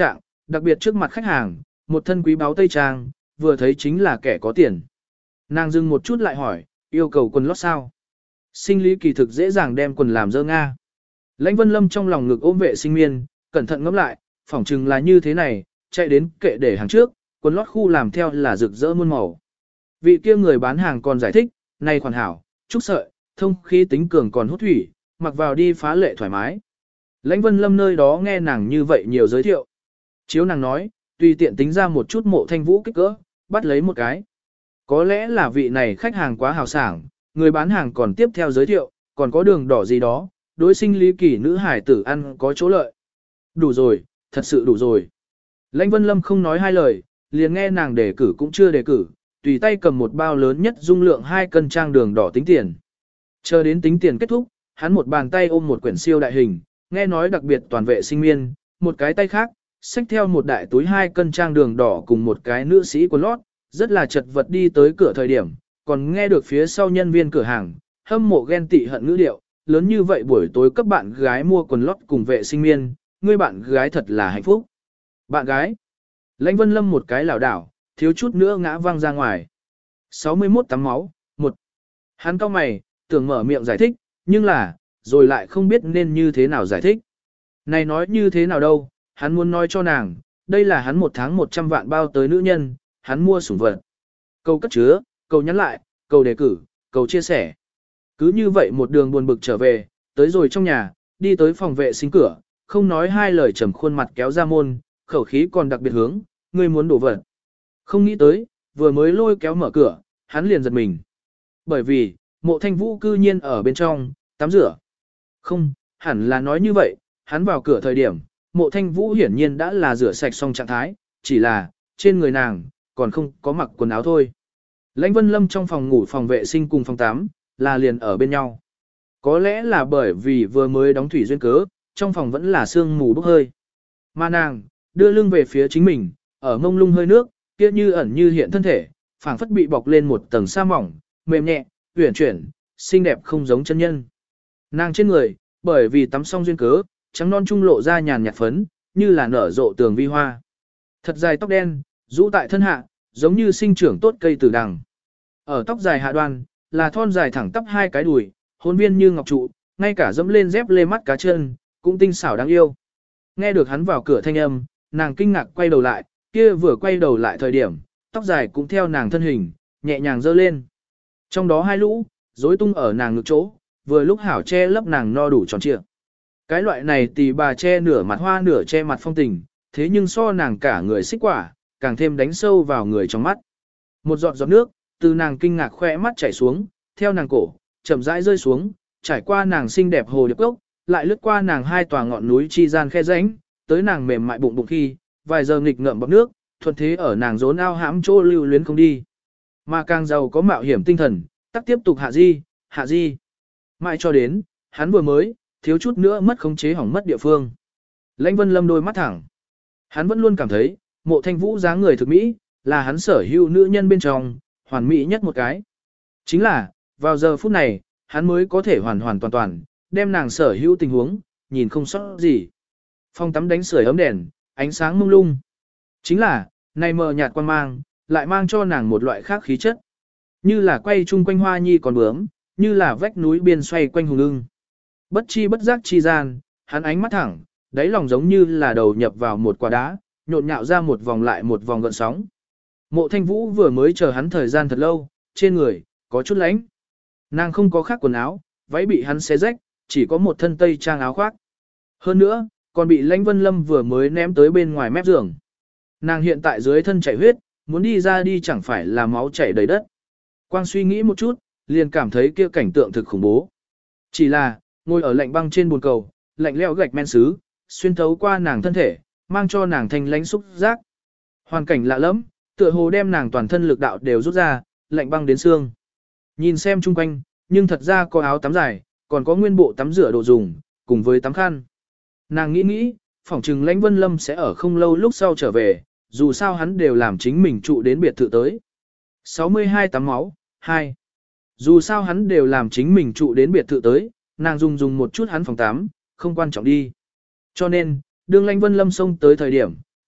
A: Đặc biệt trước mặt khách hàng, một thân quý báu tây trang, vừa thấy chính là kẻ có tiền. Nàng dừng một chút lại hỏi, yêu cầu quần lót sao? Sinh lý kỳ thực dễ dàng đem quần làm dơ nga. Lãnh Vân Lâm trong lòng ngực ôm vệ sinh miên, cẩn thận ngẫm lại, phỏng chừng là như thế này, chạy đến kệ để hàng trước, quần lót khu làm theo là rực rỡ muôn màu. Vị kia người bán hàng còn giải thích, này khoản hảo, trúc sợi, thông khí tính cường còn hút thủy, mặc vào đi phá lệ thoải mái. Lãnh Vân Lâm nơi đó nghe nàng như vậy nhiều giới thiệu. Chiếu nàng nói, tùy tiện tính ra một chút Mộ Thanh Vũ kích cỡ, bắt lấy một cái. Có lẽ là vị này khách hàng quá hào sảng, người bán hàng còn tiếp theo giới thiệu, còn có đường đỏ gì đó, đối sinh lý kỳ nữ hải tử ăn có chỗ lợi. Đủ rồi, thật sự đủ rồi. Lãnh Vân Lâm không nói hai lời, liền nghe nàng đề cử cũng chưa đề cử, tùy tay cầm một bao lớn nhất dung lượng hai cân trang đường đỏ tính tiền. Chờ đến tính tiền kết thúc, hắn một bàn tay ôm một quyển siêu đại hình, nghe nói đặc biệt toàn vệ sinh miên, một cái tay khác, xách theo một đại túi hai cân trang đường đỏ cùng một cái nữ sĩ quần lót, rất là chật vật đi tới cửa thời điểm, còn nghe được phía sau nhân viên cửa hàng, hâm mộ ghen tị hận ngữ điệu, lớn như vậy buổi tối cấp bạn gái mua quần lót cùng vệ sinh miên, ngươi bạn gái thật là hạnh phúc. Bạn gái. Lãnh Vân Lâm một cái lảo đảo, thiếu chút nữa ngã văng ra ngoài. sáu mươi mốt tắm máu, một. Hắn cau mày, tưởng mở miệng giải thích, nhưng là, rồi lại không biết nên như thế nào giải thích. Này nói như thế nào đâu, hắn muốn nói cho nàng, đây là hắn một tháng một trăm vạn bao tới nữ nhân, hắn mua sủng vật. Câu cất chứa, câu nhắn lại, câu đề cử, câu chia sẻ. Cứ như vậy một đường buồn bực trở về, tới rồi trong nhà, đi tới phòng vệ sinh cửa, không nói hai lời trầm khuôn mặt kéo ra môn, khẩu khí còn đặc biệt hướng, ngươi muốn đổ vật. Không nghĩ tới, vừa mới lôi kéo mở cửa, hắn liền giật mình. Bởi vì, Mộ Thanh Vũ cư nhiên ở bên trong, tắm rửa. Không, hẳn là nói như vậy, hắn vào cửa thời điểm, Mộ Thanh Vũ hiển nhiên đã là rửa sạch xong trạng thái, chỉ là, trên người nàng, còn không có mặc quần áo thôi. Lãnh Vân Lâm trong phòng ngủ phòng vệ sinh cùng phòng tắm, là liền ở bên nhau. Có lẽ là bởi vì vừa mới đóng thủy duyên cớ, trong phòng vẫn là sương mù bốc hơi. Mà nàng, đưa lưng về phía chính mình, ở mông lung hơi nước, kia như ẩn như hiện thân thể, phảng phất bị bọc lên một tầng sa mỏng, mềm nhẹ, uyển chuyển, xinh đẹp không giống chân nhân. Nàng trên người, bởi vì tắm xong duyên cớ, trắng non trung lộ ra nhàn nhạt phấn, như là nở rộ tường vi hoa. Thật dài tóc đen, rũ tại thân hạ, giống như sinh trưởng tốt cây tử đằng. Ở tóc dài hạ đoan, là thon dài thẳng tắp hai cái đùi, hôn viên như ngọc trụ, ngay cả dẫm lên dép lê mắt cá chân, cũng tinh xảo đáng yêu. Nghe được hắn vào cửa thanh âm, nàng kinh ngạc quay đầu lại, kia vừa quay đầu lại thời điểm, tóc dài cũng theo nàng thân hình, nhẹ nhàng dơ lên. Trong đó hai lũ, rối tung ở nàng ngực chỗ, vừa lúc hảo che lấp nàng no đủ tròn trịa. Cái loại này tì bà che nửa mặt hoa nửa che mặt phong tình, thế nhưng so nàng cả người xích quả, càng thêm đánh sâu vào người trong mắt. Một giọt giọt nước, từ nàng kinh ngạc khoe mắt chảy xuống, theo nàng cổ, chậm rãi rơi xuống, trải qua nàng xinh đẹp hồ điệp gốc, lại lướt qua nàng hai tòa ngọn núi chi gian khe rãnh, tới nàng mềm mại bụng bụng khi, vài giờ nghịch ngợm bọt nước, thuận thế ở nàng rốn ao hãm chỗ lưu luyến không đi. Mà càng giàu có mạo hiểm tinh thần, tắc tiếp tục hạ di, hạ di. Mãi cho đến, hắn vừa mới, thiếu chút nữa mất khống chế hỏng mất địa phương. Lãnh Vân Lâm đôi mắt thẳng. Hắn vẫn luôn cảm thấy, Mộ Thanh Vũ dáng người thực mỹ, là hắn sở hữu nữ nhân bên trong, hoàn mỹ nhất một cái. Chính là, vào giờ phút này, hắn mới có thể hoàn hoàn toàn toàn, đem nàng sở hữu tình huống, nhìn không sót gì. Phòng tắm đánh sưởi ấm đèn, ánh sáng mông lung. Chính là, này mờ nhạt quan mang, lại mang cho nàng một loại khác khí chất. Như là quay chung quanh hoa nhi còn bướm, như là vách núi biên xoay quanh hùng ưng. Bất chi bất giác chi gian, hắn ánh mắt thẳng, đáy lòng giống như là đầu nhập vào một quả đá, nhộn nhạo ra một vòng lại một vòng gợn sóng. Mộ Thanh Vũ vừa mới chờ hắn thời gian thật lâu, trên người, có chút lánh. Nàng không có khác quần áo, váy bị hắn xé rách, chỉ có một thân tây trang áo khoác. Hơn nữa, còn bị Lãnh Vân Lâm vừa mới ném tới bên ngoài mép giường. Nàng hiện tại dưới thân chảy huyết, muốn đi ra đi chẳng phải là máu chảy đầy đất. Quang suy nghĩ một chút, liền cảm thấy kia cảnh tượng thực khủng bố. Chỉ là, ngồi ở lạnh băng trên bồn cầu, lạnh lẽo gạch men sứ, xuyên thấu qua nàng thân thể, mang cho nàng thanh lãnh xúc giác. Hoàn cảnh lạ lẫm, tựa hồ đem nàng toàn thân lực đạo đều rút ra, lạnh băng đến xương. Nhìn xem chung quanh, nhưng thật ra có áo tắm dài, còn có nguyên bộ tắm rửa đồ dùng, cùng với tắm khăn. Nàng nghĩ nghĩ, phỏng chừng Lãnh Vân Lâm sẽ ở không lâu lúc sau trở về, dù sao hắn đều làm chính mình trụ đến biệt thự tới. sáu mươi hai tắm máu, hai. Dù sao hắn đều làm chính mình trụ đến biệt thự tới, nàng dùng dùng một chút hắn phòng tắm, không quan trọng đi. Cho nên, đương Lãnh Vân Lâm xông tới thời điểm,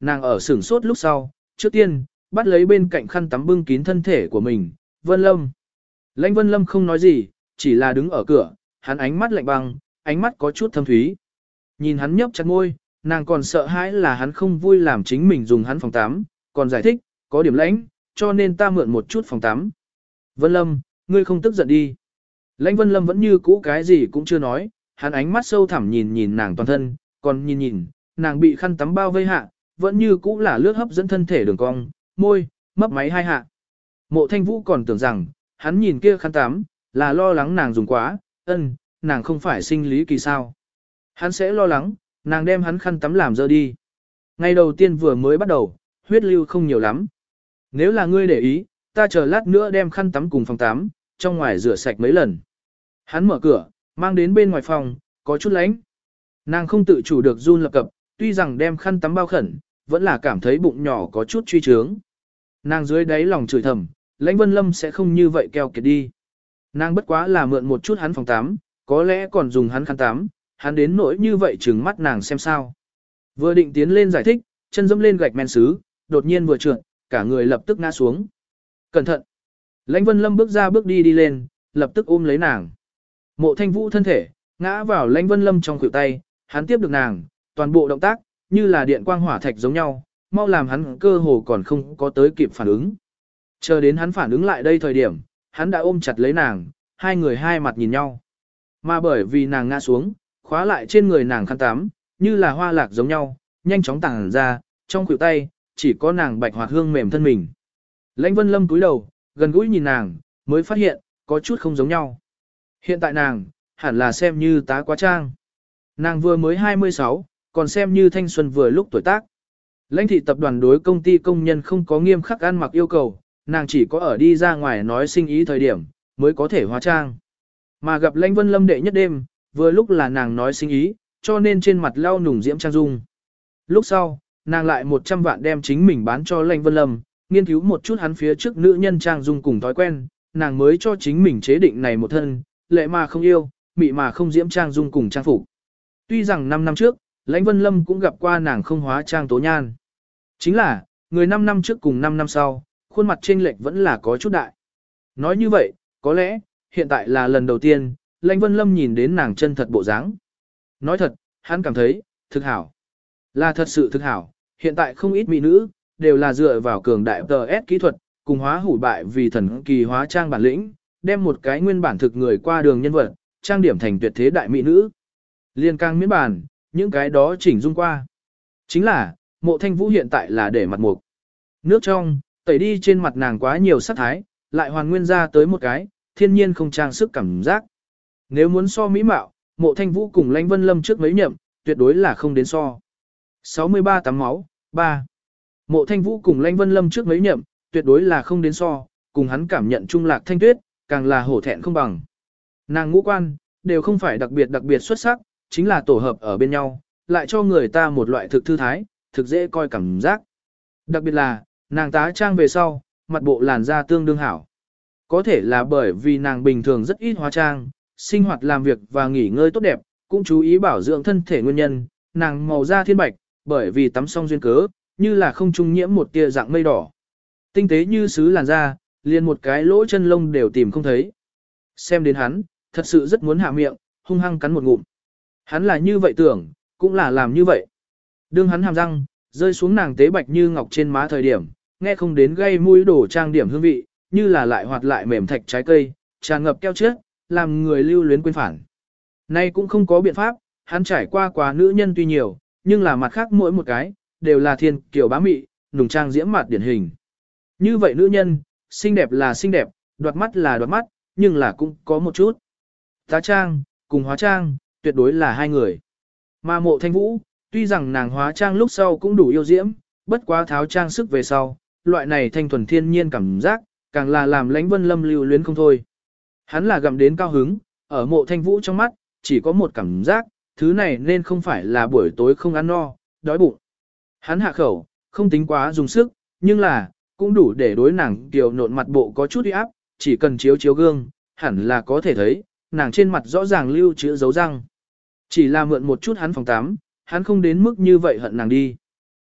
A: Nàng ở sửng sốt lúc sau, trước tiên, bắt lấy bên cạnh khăn tắm bưng kín thân thể của mình, Vân Lâm. Lãnh Vân Lâm không nói gì, chỉ là đứng ở cửa, hắn ánh mắt lạnh băng, ánh mắt có chút thâm thúy. Nhìn hắn nhấp chặt môi, nàng còn sợ hãi là hắn không vui làm chính mình dùng hắn phòng tắm, còn giải thích, có điểm lãnh, cho nên ta mượn một chút phòng tắm. Vân Lâm, ngươi không tức giận đi. Lãnh Vân Lâm vẫn như cũ cái gì cũng chưa nói, hắn ánh mắt sâu thẳm nhìn nhìn nàng toàn thân, còn nhìn nhìn, nàng bị khăn tắm bao vây hạ, vẫn như cũ là lướt hấp dẫn thân thể đường cong, môi, mấp máy hai hạ. Mộ Thanh Vũ còn tưởng rằng, hắn nhìn kia khăn tắm, là lo lắng nàng dùng quá, ân, nàng không phải sinh lý kỳ sao. Hắn sẽ lo lắng, nàng đem hắn khăn tắm làm dơ đi. Ngày đầu tiên vừa mới bắt đầu, huyết lưu không nhiều lắm. Nếu là ngươi để ý, ta chờ lát nữa đem khăn tắm cùng phòng tắm, trong ngoài rửa sạch mấy lần. Hắn mở cửa, mang đến bên ngoài phòng, có chút lánh. Nàng không tự chủ được run lập cập, tuy rằng đem khăn tắm bao khẩn, vẫn là cảm thấy bụng nhỏ có chút truy trướng. Nàng dưới đáy lòng chửi thầm, Lãnh Vân Lâm sẽ không như vậy keo kiệt đi. Nàng bất quá là mượn một chút hắn phòng tắm, có lẽ còn dùng hắn khăn tắm, hắn đến nỗi như vậy trừng mắt nàng xem sao. Vừa định tiến lên giải thích, chân dẫm lên gạch men sứ, đột nhiên vừa trượt, cả người lập tức ngã xuống. Cẩn thận! Lãnh Vân Lâm bước ra bước đi đi lên, lập tức ôm lấy nàng. Mộ Thanh Vũ thân thể, ngã vào Lãnh Vân Lâm trong khuỷu tay, hắn tiếp được nàng, toàn bộ động tác, như là điện quang hỏa thạch giống nhau, mau làm hắn cơ hồ còn không có tới kịp phản ứng. Chờ đến hắn phản ứng lại đây thời điểm, hắn đã ôm chặt lấy nàng, hai người hai mặt nhìn nhau. Mà bởi vì nàng ngã xuống, khóa lại trên người nàng khăn tắm, như là hoa lạc giống nhau, nhanh chóng tàng ra, trong khuỷu tay, chỉ có nàng bạch hoạt hương mềm thân mình. Lãnh Vân Lâm cúi đầu, gần gũi nhìn nàng, mới phát hiện, có chút không giống nhau. Hiện tại nàng, hẳn là xem như tá quá trang. Nàng vừa mới hai mươi sáu, còn xem như thanh xuân vừa lúc tuổi tác. Lãnh thị tập đoàn đối công ty công nhân không có nghiêm khắc ăn mặc yêu cầu, nàng chỉ có ở đi ra ngoài nói sinh ý thời điểm, mới có thể hóa trang. Mà gặp Lãnh Vân Lâm đệ nhất đêm, vừa lúc là nàng nói sinh ý, cho nên trên mặt lau nùng diễm trang dung. Lúc sau, nàng lại một trăm vạn đem chính mình bán cho Lãnh Vân Lâm, nghiên cứu một chút hắn phía trước nữ nhân trang dung cùng thói quen, nàng mới cho chính mình chế định này một thân, lệ mà không yêu, mị mà không diễm trang dung cùng trang phục. Tuy rằng năm năm trước, Lãnh Vân Lâm cũng gặp qua nàng không hóa trang tố nhan. Chính là, người năm năm trước cùng năm năm sau, khuôn mặt chênh lệch vẫn là có chút đại. Nói như vậy, có lẽ, hiện tại là lần đầu tiên, Lãnh Vân Lâm nhìn đến nàng chân thật bộ dáng. Nói thật, hắn cảm thấy, thực hảo. Là thật sự thực hảo, hiện tại không ít mỹ nữ, đều là dựa vào cường đại tê ét kỹ thuật, cùng hóa hủ bại vì thần kỳ hóa trang bản lĩnh, đem một cái nguyên bản thực người qua đường nhân vật, trang điểm thành tuyệt thế đại mỹ nữ. Liên càng miễn bản, những cái đó chỉnh dung qua. Chính là, Mộ Thanh Vũ hiện tại là để mặt mục. Nước trong, tẩy đi trên mặt nàng quá nhiều sắc thái, lại hoàn nguyên ra tới một cái, thiên nhiên không trang sức cảm giác. Nếu muốn so mỹ mạo, Mộ Thanh Vũ cùng Lãnh Vân Lâm trước mấy nhậm, tuyệt đối là không đến so. sáu mươi ba tắm máu, ba. Mộ Thanh Vũ cùng Lãnh Vân Lâm trước mấy nhậm, tuyệt đối là không đến so, cùng hắn cảm nhận trung lạc thanh tuyết, càng là hổ thẹn không bằng. Nàng ngũ quan, đều không phải đặc biệt đặc biệt xuất sắc, chính là tổ hợp ở bên nhau, lại cho người ta một loại thực thư thái, thực dễ coi cảm giác. Đặc biệt là, nàng tá trang về sau, mặt bộ làn da tương đương hảo. Có thể là bởi vì nàng bình thường rất ít hóa trang, sinh hoạt làm việc và nghỉ ngơi tốt đẹp, cũng chú ý bảo dưỡng thân thể nguyên nhân, nàng màu da thiên bạch, bởi vì tắm xong duyên cớ, như là không trung nhiễm một tia dạng mây đỏ. Tinh tế như sứ làn da, liền một cái lỗ chân lông đều tìm không thấy. Xem đến hắn, thật sự rất muốn hạ miệng, hung hăng cắn một ngụm. Hắn là như vậy tưởng, cũng là làm như vậy. Đương hắn hàm răng, rơi xuống nàng tế bạch như ngọc trên má thời điểm, nghe không đến gây mũi đổ trang điểm hương vị, như là lại hoạt lại mềm thạch trái cây, tràn ngập keo chết, làm người lưu luyến quên phản. Nay cũng không có biện pháp, hắn trải qua quá nữ nhân tuy nhiều, nhưng là mặt khác mỗi một cái, đều là thiên kiểu bá mị, nùng trang diễm mặt điển hình. Như vậy nữ nhân, xinh đẹp là xinh đẹp, đoạt mắt là đoạt mắt, nhưng là cũng có một chút. Tá trang, cùng hóa trang, tuyệt đối là hai người. Mà Mộ Thanh Vũ, tuy rằng nàng hóa trang lúc sau cũng đủ yêu diễm, bất quá tháo trang sức về sau, loại này thanh thuần thiên nhiên cảm giác, càng là làm Lãnh Vân Lâm lưu luyến không thôi. Hắn là gặm đến cao hứng, ở Mộ Thanh Vũ trong mắt, chỉ có một cảm giác, thứ này nên không phải là buổi tối không ăn no, đói bụng. Hắn hạ khẩu, không tính quá dùng sức, nhưng là, cũng đủ để đối nàng kiều nộn mặt bộ có chút uy áp, chỉ cần chiếu chiếu gương, hẳn là có thể thấy, nàng trên mặt rõ ràng lưu chữ dấu răng. Chỉ là mượn một chút hắn phòng tắm, hắn không đến mức như vậy hận nàng đi.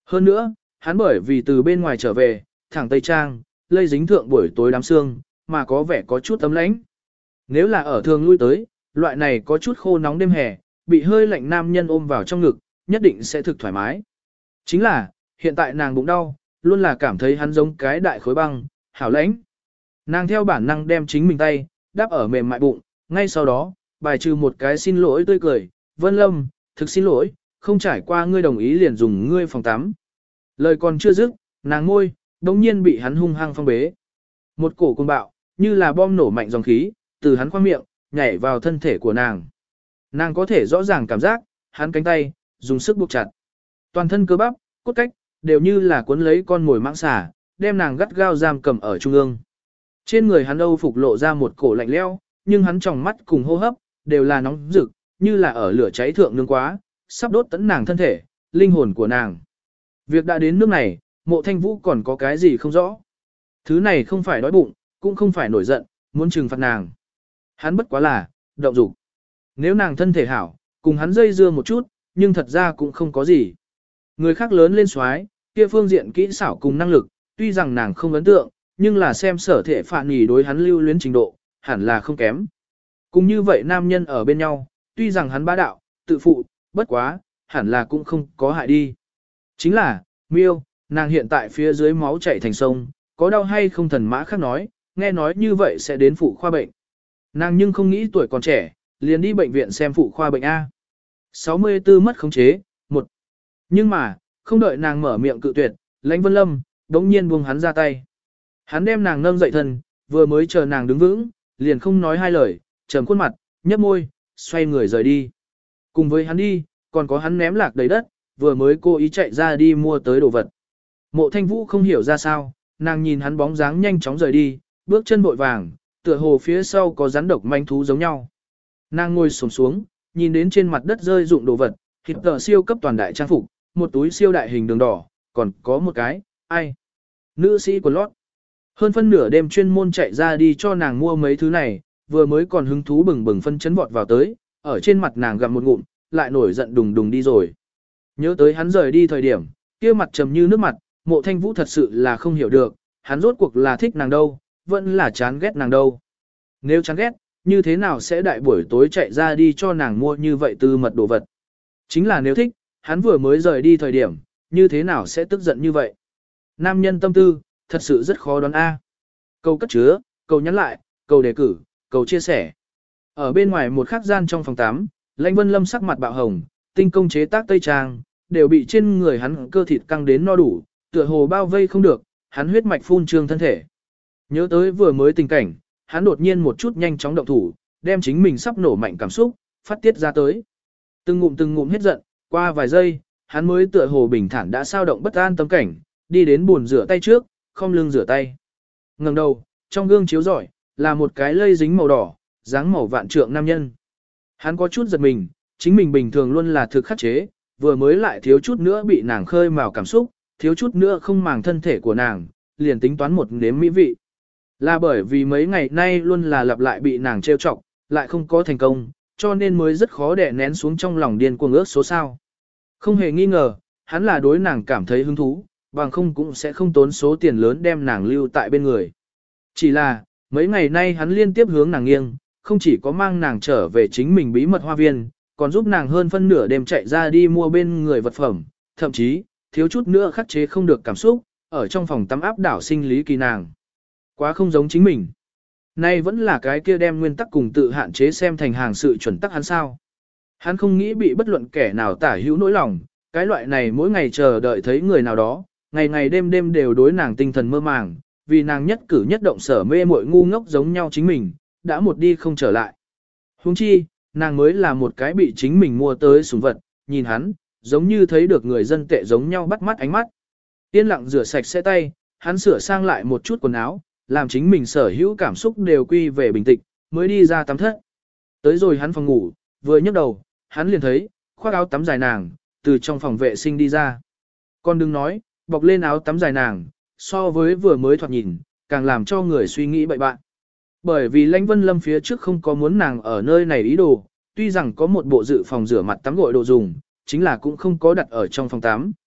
A: Hơn nữa, hắn bởi vì từ bên ngoài trở về, thẳng Tây Trang, lây dính thượng buổi tối đám sương, mà có vẻ có chút ấm lãnh. Nếu là ở thường lui tới, loại này có chút khô nóng đêm hè, bị hơi lạnh nam nhân ôm vào trong ngực, nhất định sẽ thực thoải mái. Chính là, hiện tại nàng bụng đau, luôn là cảm thấy hắn giống cái đại khối băng, hảo lãnh. Nàng theo bản năng đem chính mình tay, đáp ở mềm mại bụng, ngay sau đó, bài trừ một cái xin lỗi tươi cười, Vân Lâm, thực xin lỗi, không trải qua ngươi đồng ý liền dùng ngươi phòng tắm. Lời còn chưa dứt, nàng ngôi, đống nhiên bị hắn hung hăng phong bế. Một cổ cuồng bạo, như là bom nổ mạnh dòng khí, từ hắn khoang miệng, nhảy vào thân thể của nàng. Nàng có thể rõ ràng cảm giác, hắn cánh tay, dùng sức buộc chặt. Toàn thân cơ bắp, cốt cách, đều như là cuốn lấy con mồi mãng xà, đem nàng gắt gao giam cầm ở trung ương. Trên người hắn âu phục lộ ra một cổ lạnh lẽo, nhưng hắn tròng mắt cùng hô hấp, đều là nóng rực, như là ở lửa cháy thượng nương quá, sắp đốt tận nàng thân thể, linh hồn của nàng. Việc đã đến nước này, Mộ Thanh Vũ còn có cái gì không rõ. Thứ này không phải đói bụng, cũng không phải nổi giận, muốn trừng phạt nàng. Hắn bất quá là, động dục. Nếu nàng thân thể hảo, cùng hắn dây dưa một chút, nhưng thật ra cũng không có gì. Người khác lớn lên xoái, kia phương diện kỹ xảo cùng năng lực, tuy rằng nàng không ấn tượng, nhưng là xem sở thể phản nhỉ đối hắn lưu luyến trình độ, hẳn là không kém. Cùng như vậy nam nhân ở bên nhau, tuy rằng hắn bá đạo, tự phụ, bất quá, hẳn là cũng không có hại đi. Chính là, miêu, nàng hiện tại phía dưới máu chảy thành sông, có đau hay không thần mã khác nói, nghe nói như vậy sẽ đến phụ khoa bệnh. Nàng nhưng không nghĩ tuổi còn trẻ, liền đi bệnh viện xem phụ khoa bệnh A. sáu mươi tư mất khống chế, một. Nhưng mà, không đợi nàng mở miệng cự tuyệt, Lãnh Vân Lâm, đống nhiên buông hắn ra tay. Hắn đem nàng nâng dậy thân, vừa mới chờ nàng đứng vững, liền không nói hai lời, trầm khuôn mặt, nhấp môi, xoay người rời đi. Cùng với hắn đi, còn có hắn ném lạc đầy đất, vừa mới cố ý chạy ra đi mua tới đồ vật. Mộ Thanh Vũ không hiểu ra sao, nàng nhìn hắn bóng dáng nhanh chóng rời đi, bước chân vội vàng, tựa hồ phía sau có rắn độc manh thú giống nhau. Nàng ngồi xổm xuống, nhìn đến trên mặt đất rơi dụng đồ vật, thịt tờ siêu cấp toàn đại trang phục, một túi siêu đại hình đường đỏ, còn có một cái, ai? Nữ sĩ quần lót. Hơn phân nửa đêm chuyên môn chạy ra đi cho nàng mua mấy thứ này, vừa mới còn hứng thú bừng bừng phân chấn vọt vào tới, ở trên mặt nàng gặm một ngụm, lại nổi giận đùng đùng đi rồi. Nhớ tới hắn rời đi thời điểm, kia mặt trầm như nước mặt, Mộ Thanh Vũ thật sự là không hiểu được, hắn rốt cuộc là thích nàng đâu, vẫn là chán ghét nàng đâu. Nếu chán ghét, như thế nào sẽ đại buổi tối chạy ra đi cho nàng mua như vậy tư mật đồ vật. Chính là nếu thích, hắn vừa mới rời đi thời điểm, như thế nào sẽ tức giận như vậy. Nam nhân tâm tư, thật sự rất khó đoán A. Câu cất chứa, câu nhắn lại, câu đề cử, câu chia sẻ. Ở bên ngoài một khắc gian trong phòng tắm, Lãnh Vân Lâm sắc mặt bạo hồng, tinh công chế tác tây trang, đều bị trên người hắn cơ thịt căng đến no đủ, tựa hồ bao vây không được, hắn huyết mạch phun trương thân thể. Nhớ tới vừa mới tình cảnh, hắn đột nhiên một chút nhanh chóng động thủ, đem chính mình sắp nổ mạnh cảm xúc, phát tiết ra tới. Từng ngụm từng ngụm hết giận, qua vài giây, hắn mới tựa hồ bình thản đã sao động bất an tâm cảnh, đi đến bồn rửa tay trước, không lưng rửa tay. Ngẩng đầu, trong gương chiếu rọi, là một cái lây dính màu đỏ, dáng màu vạn trượng nam nhân. Hắn có chút giật mình, chính mình bình thường luôn là thực khắc chế, vừa mới lại thiếu chút nữa bị nàng khơi mào cảm xúc, thiếu chút nữa không màng thân thể của nàng, liền tính toán một nếm mỹ vị. Là bởi vì mấy ngày nay luôn là lặp lại bị nàng trêu chọc, lại không có thành công, cho nên mới rất khó đè nén xuống trong lòng điên cuồng ước số sao. Không hề nghi ngờ, hắn là đối nàng cảm thấy hứng thú, bằng không cũng sẽ không tốn số tiền lớn đem nàng lưu tại bên người. Chỉ là, mấy ngày nay hắn liên tiếp hướng nàng nghiêng, không chỉ có mang nàng trở về chính mình bí mật hoa viên, còn giúp nàng hơn phân nửa đêm chạy ra đi mua bên người vật phẩm, thậm chí, thiếu chút nữa khắc chế không được cảm xúc, ở trong phòng tắm áp đảo sinh lý kỳ nàng. Quá không giống chính mình. Nay vẫn là cái kia đem nguyên tắc cùng tự hạn chế xem thành hàng sự chuẩn tắc hắn sao. Hắn không nghĩ bị bất luận kẻ nào tả hữu nỗi lòng, cái loại này mỗi ngày chờ đợi thấy người nào đó, ngày ngày đêm đêm đều đối nàng tinh thần mơ màng, vì nàng nhất cử nhất động sở mê muội ngu ngốc giống nhau chính mình, đã một đi không trở lại. Huống chi, nàng mới là một cái bị chính mình mua tới sủng vật, nhìn hắn, giống như thấy được người dân tệ giống nhau bắt mắt ánh mắt. Yên lặng rửa sạch sẽ tay, hắn sửa sang lại một chút quần áo, làm chính mình sở hữu cảm xúc đều quy về bình tĩnh, mới đi ra tắm thất. Tới rồi hắn phòng ngủ, vừa nhấc đầu, hắn liền thấy, khoác áo tắm dài nàng, từ trong phòng vệ sinh đi ra. Còn đừng nói, bọc lên áo tắm dài nàng, so với vừa mới thoạt nhìn, càng làm cho người suy nghĩ bậy bạn. Bởi vì Lãnh Vân Lâm phía trước không có muốn nàng ở nơi này ý đồ, tuy rằng có một bộ dự phòng rửa mặt tắm gội đồ dùng, chính là cũng không có đặt ở trong phòng tắm.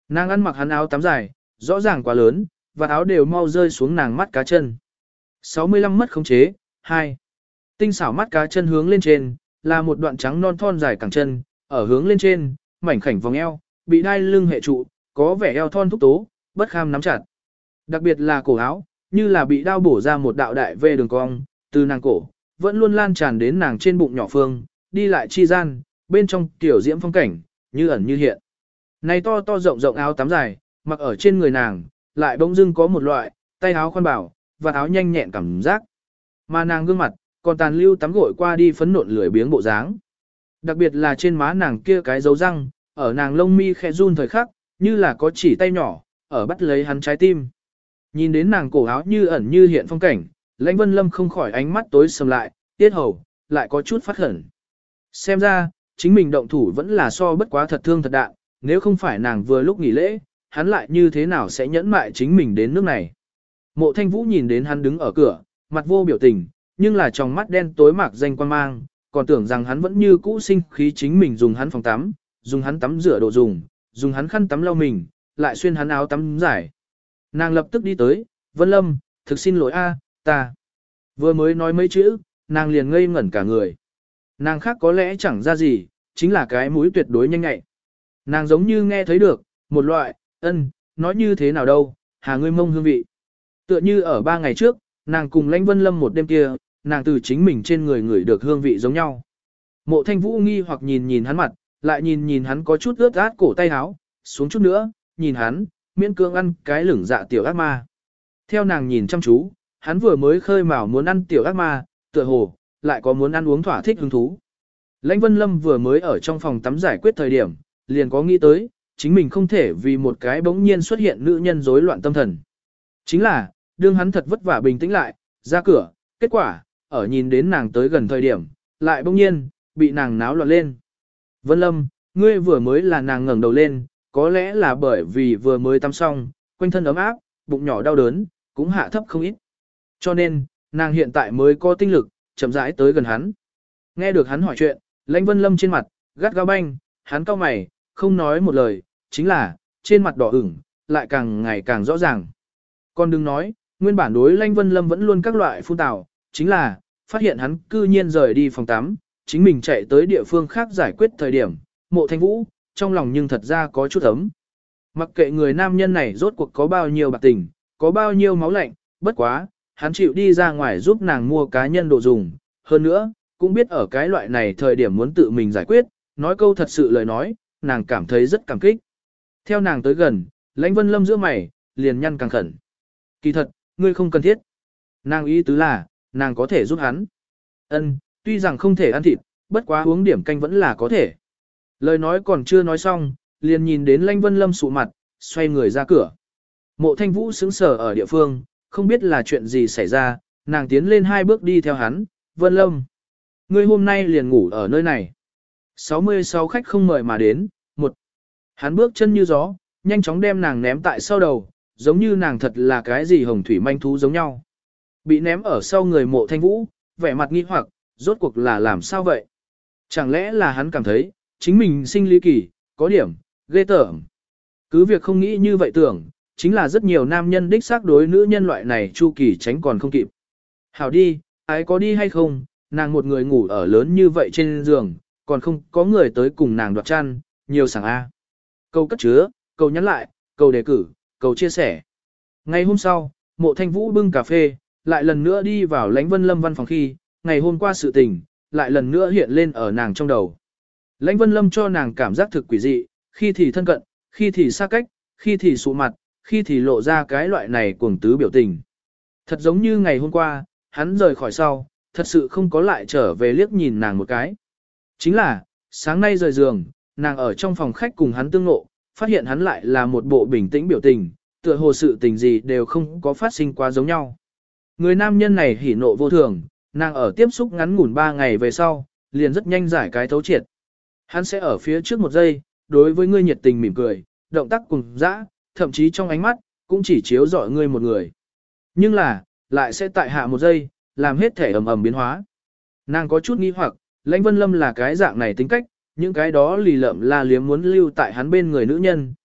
A: Nàng ăn mặc hắn áo tắm dài, rõ ràng quá lớn, và áo đều mau rơi xuống nàng mắt cá chân. sáu mươi lăm mất khống chế, hai. Tinh xảo mắt cá chân hướng lên trên, là một đoạn trắng non thon dài cẳng chân, ở hướng lên trên, mảnh khảnh vòng eo, bị đai lưng hệ trụ, có vẻ eo thon thúc tố, bất kham nắm chặt. Đặc biệt là cổ áo, như là bị đao bổ ra một đạo đại vê đường cong, từ nàng cổ, vẫn luôn lan tràn đến nàng trên bụng nhỏ phương, đi lại chi gian, bên trong tiểu diễm phong cảnh, như ẩn như hiện. Này to to rộng rộng áo tắm dài, mặc ở trên người nàng, lại bỗng dưng có một loại, tay áo khoan bảo, và áo nhanh nhẹn cảm giác. Mà nàng gương mặt, còn tàn lưu tắm gội qua đi phấn nộn lười biếng bộ dáng. Đặc biệt là trên má nàng kia cái dấu răng, ở nàng lông mi khẽ run thời khắc, như là có chỉ tay nhỏ, ở bắt lấy hắn trái tim. Nhìn đến nàng cổ áo như ẩn như hiện phong cảnh, Lãnh Vân Lâm không khỏi ánh mắt tối sầm lại, tiết hầu, lại có chút phát khẩn. Xem ra, chính mình động thủ vẫn là so bất quá thật thương thật đạn, nếu không phải nàng vừa lúc nghỉ lễ, hắn lại như thế nào sẽ nhẫn mại chính mình đến nước này. Mộ Thanh Vũ nhìn đến hắn đứng ở cửa, mặt vô biểu tình, nhưng là trong mắt đen tối mạc danh quan mang, còn tưởng rằng hắn vẫn như cũ sinh khí chính mình dùng hắn phòng tắm, dùng hắn tắm rửa đồ dùng, dùng hắn khăn tắm lau mình, lại xuyên hắn áo tắm giải. Nàng lập tức đi tới, Vân Lâm, thực xin lỗi a, ta. Vừa mới nói mấy chữ, nàng liền ngây ngẩn cả người. Nàng khác có lẽ chẳng ra gì, chính là cái mũi tuyệt đối nhanh nhạy. Nàng giống như nghe thấy được, một loại, ân, nói như thế nào đâu, hà ngươi mông hương vị. Tựa như ở ba ngày trước, nàng cùng Lãnh Vân Lâm một đêm kia, nàng từ chính mình trên người ngửi được hương vị giống nhau. Mộ Thanh Vũ nghi hoặc nhìn nhìn hắn mặt, lại nhìn nhìn hắn có chút ướt át cổ tay áo, xuống chút nữa, nhìn hắn, miễn cưỡng ăn cái lửng dạ tiểu ác ma. Theo nàng nhìn chăm chú, hắn vừa mới khơi mào muốn ăn tiểu ác ma, tựa hồ, lại có muốn ăn uống thỏa thích hứng thú. Lãnh Vân Lâm vừa mới ở trong phòng tắm giải quyết thời điểm, liền có nghĩ tới, chính mình không thể vì một cái bỗng nhiên xuất hiện nữ nhân rối loạn tâm thần. Chính là, đương hắn thật vất vả bình tĩnh lại, ra cửa, kết quả, ở nhìn đến nàng tới gần thời điểm, lại bỗng nhiên, bị nàng náo loạn lên. Vân Lâm, ngươi vừa mới là nàng ngẩng đầu lên, có lẽ là bởi vì vừa mới tắm xong, quanh thân ấm áp, bụng nhỏ đau đớn, cũng hạ thấp không ít. Cho nên, nàng hiện tại mới có tinh lực, chậm rãi tới gần hắn. Nghe được hắn hỏi chuyện, Lãnh Vân Lâm trên mặt, gắt gao banh, hắn cau mày, không nói một lời, chính là, trên mặt đỏ ửng, lại càng ngày càng rõ ràng. Còn đừng nói, nguyên bản đối Lãnh Vân Lâm vẫn luôn các loại phun tào, chính là, phát hiện hắn cư nhiên rời đi phòng tắm, chính mình chạy tới địa phương khác giải quyết thời điểm, Mộ Thanh Vũ, trong lòng nhưng thật ra có chút ấm. Mặc kệ người nam nhân này rốt cuộc có bao nhiêu bạc tình, có bao nhiêu máu lạnh, bất quá, hắn chịu đi ra ngoài giúp nàng mua cá nhân đồ dùng, hơn nữa, cũng biết ở cái loại này thời điểm muốn tự mình giải quyết, nói câu thật sự lời nói, nàng cảm thấy rất cảm kích. Theo nàng tới gần, Lãnh Vân Lâm giữa mày, liền nhăn càng khẩn. Kỳ thật, ngươi không cần thiết. Nàng ý tứ là, nàng có thể giúp hắn. Ân, tuy rằng không thể ăn thịt, bất quá uống điểm canh vẫn là có thể. Lời nói còn chưa nói xong, liền nhìn đến Lãnh Vân Lâm sụ mặt, xoay người ra cửa. Mộ Thanh Vũ sững sờ ở địa phương, không biết là chuyện gì xảy ra, nàng tiến lên hai bước đi theo hắn, Vân Lâm. Ngươi hôm nay liền ngủ ở nơi này. sáu mươi sáu khách không mời mà đến, một. Hắn bước chân như gió, nhanh chóng đem nàng ném tại sau đầu, giống như nàng thật là cái gì hồng thủy manh thú giống nhau. Bị ném ở sau người Mộ Thanh Vũ, vẻ mặt nghi hoặc, rốt cuộc là làm sao vậy? Chẳng lẽ là hắn cảm thấy, chính mình sinh lý kỳ, có điểm, ghê tởm. Cứ việc không nghĩ như vậy tưởng, chính là rất nhiều nam nhân đích xác đối nữ nhân loại này chu kỳ tránh còn không kịp. Hảo đi, ai có đi hay không, nàng một người ngủ ở lớn như vậy trên giường, còn không có người tới cùng nàng đoạt chăn, nhiều sảng A. Câu cất chứa, câu nhắn lại, câu đề cử, câu chia sẻ. Ngày hôm sau, Mộ Thanh Vũ bưng cà phê, lại lần nữa đi vào Lãnh Vân Lâm văn phòng khi, ngày hôm qua sự tình, lại lần nữa hiện lên ở nàng trong đầu. Lãnh Vân Lâm cho nàng cảm giác thực quỷ dị, khi thì thân cận, khi thì xa cách, khi thì sụ mặt, khi thì lộ ra cái loại này cuồng tứ biểu tình. Thật giống như ngày hôm qua, hắn rời khỏi sau, thật sự không có lại trở về liếc nhìn nàng một cái. Chính là, sáng nay rời giường, nàng ở trong phòng khách cùng hắn tương ngộ, phát hiện hắn lại là một bộ bình tĩnh biểu tình, tựa hồ sự tình gì đều không có phát sinh quá giống nhau. Người nam nhân này hỉ nộ vô thường, nàng ở tiếp xúc ngắn ngủn ba ngày về sau, liền rất nhanh giải cái thấu triệt. Hắn sẽ ở phía trước một giây, đối với ngươi nhiệt tình mỉm cười, động tác cùng dã, thậm chí trong ánh mắt, cũng chỉ chiếu rọi ngươi một người. Nhưng là, lại sẽ tại hạ một giây, làm hết thể ầm ầm biến hóa. Nàng có chút nghi hoặc, Lãnh Vân Lâm là cái dạng này tính cách, những cái đó lì lợm la liếm muốn lưu tại hắn bên người nữ nhân,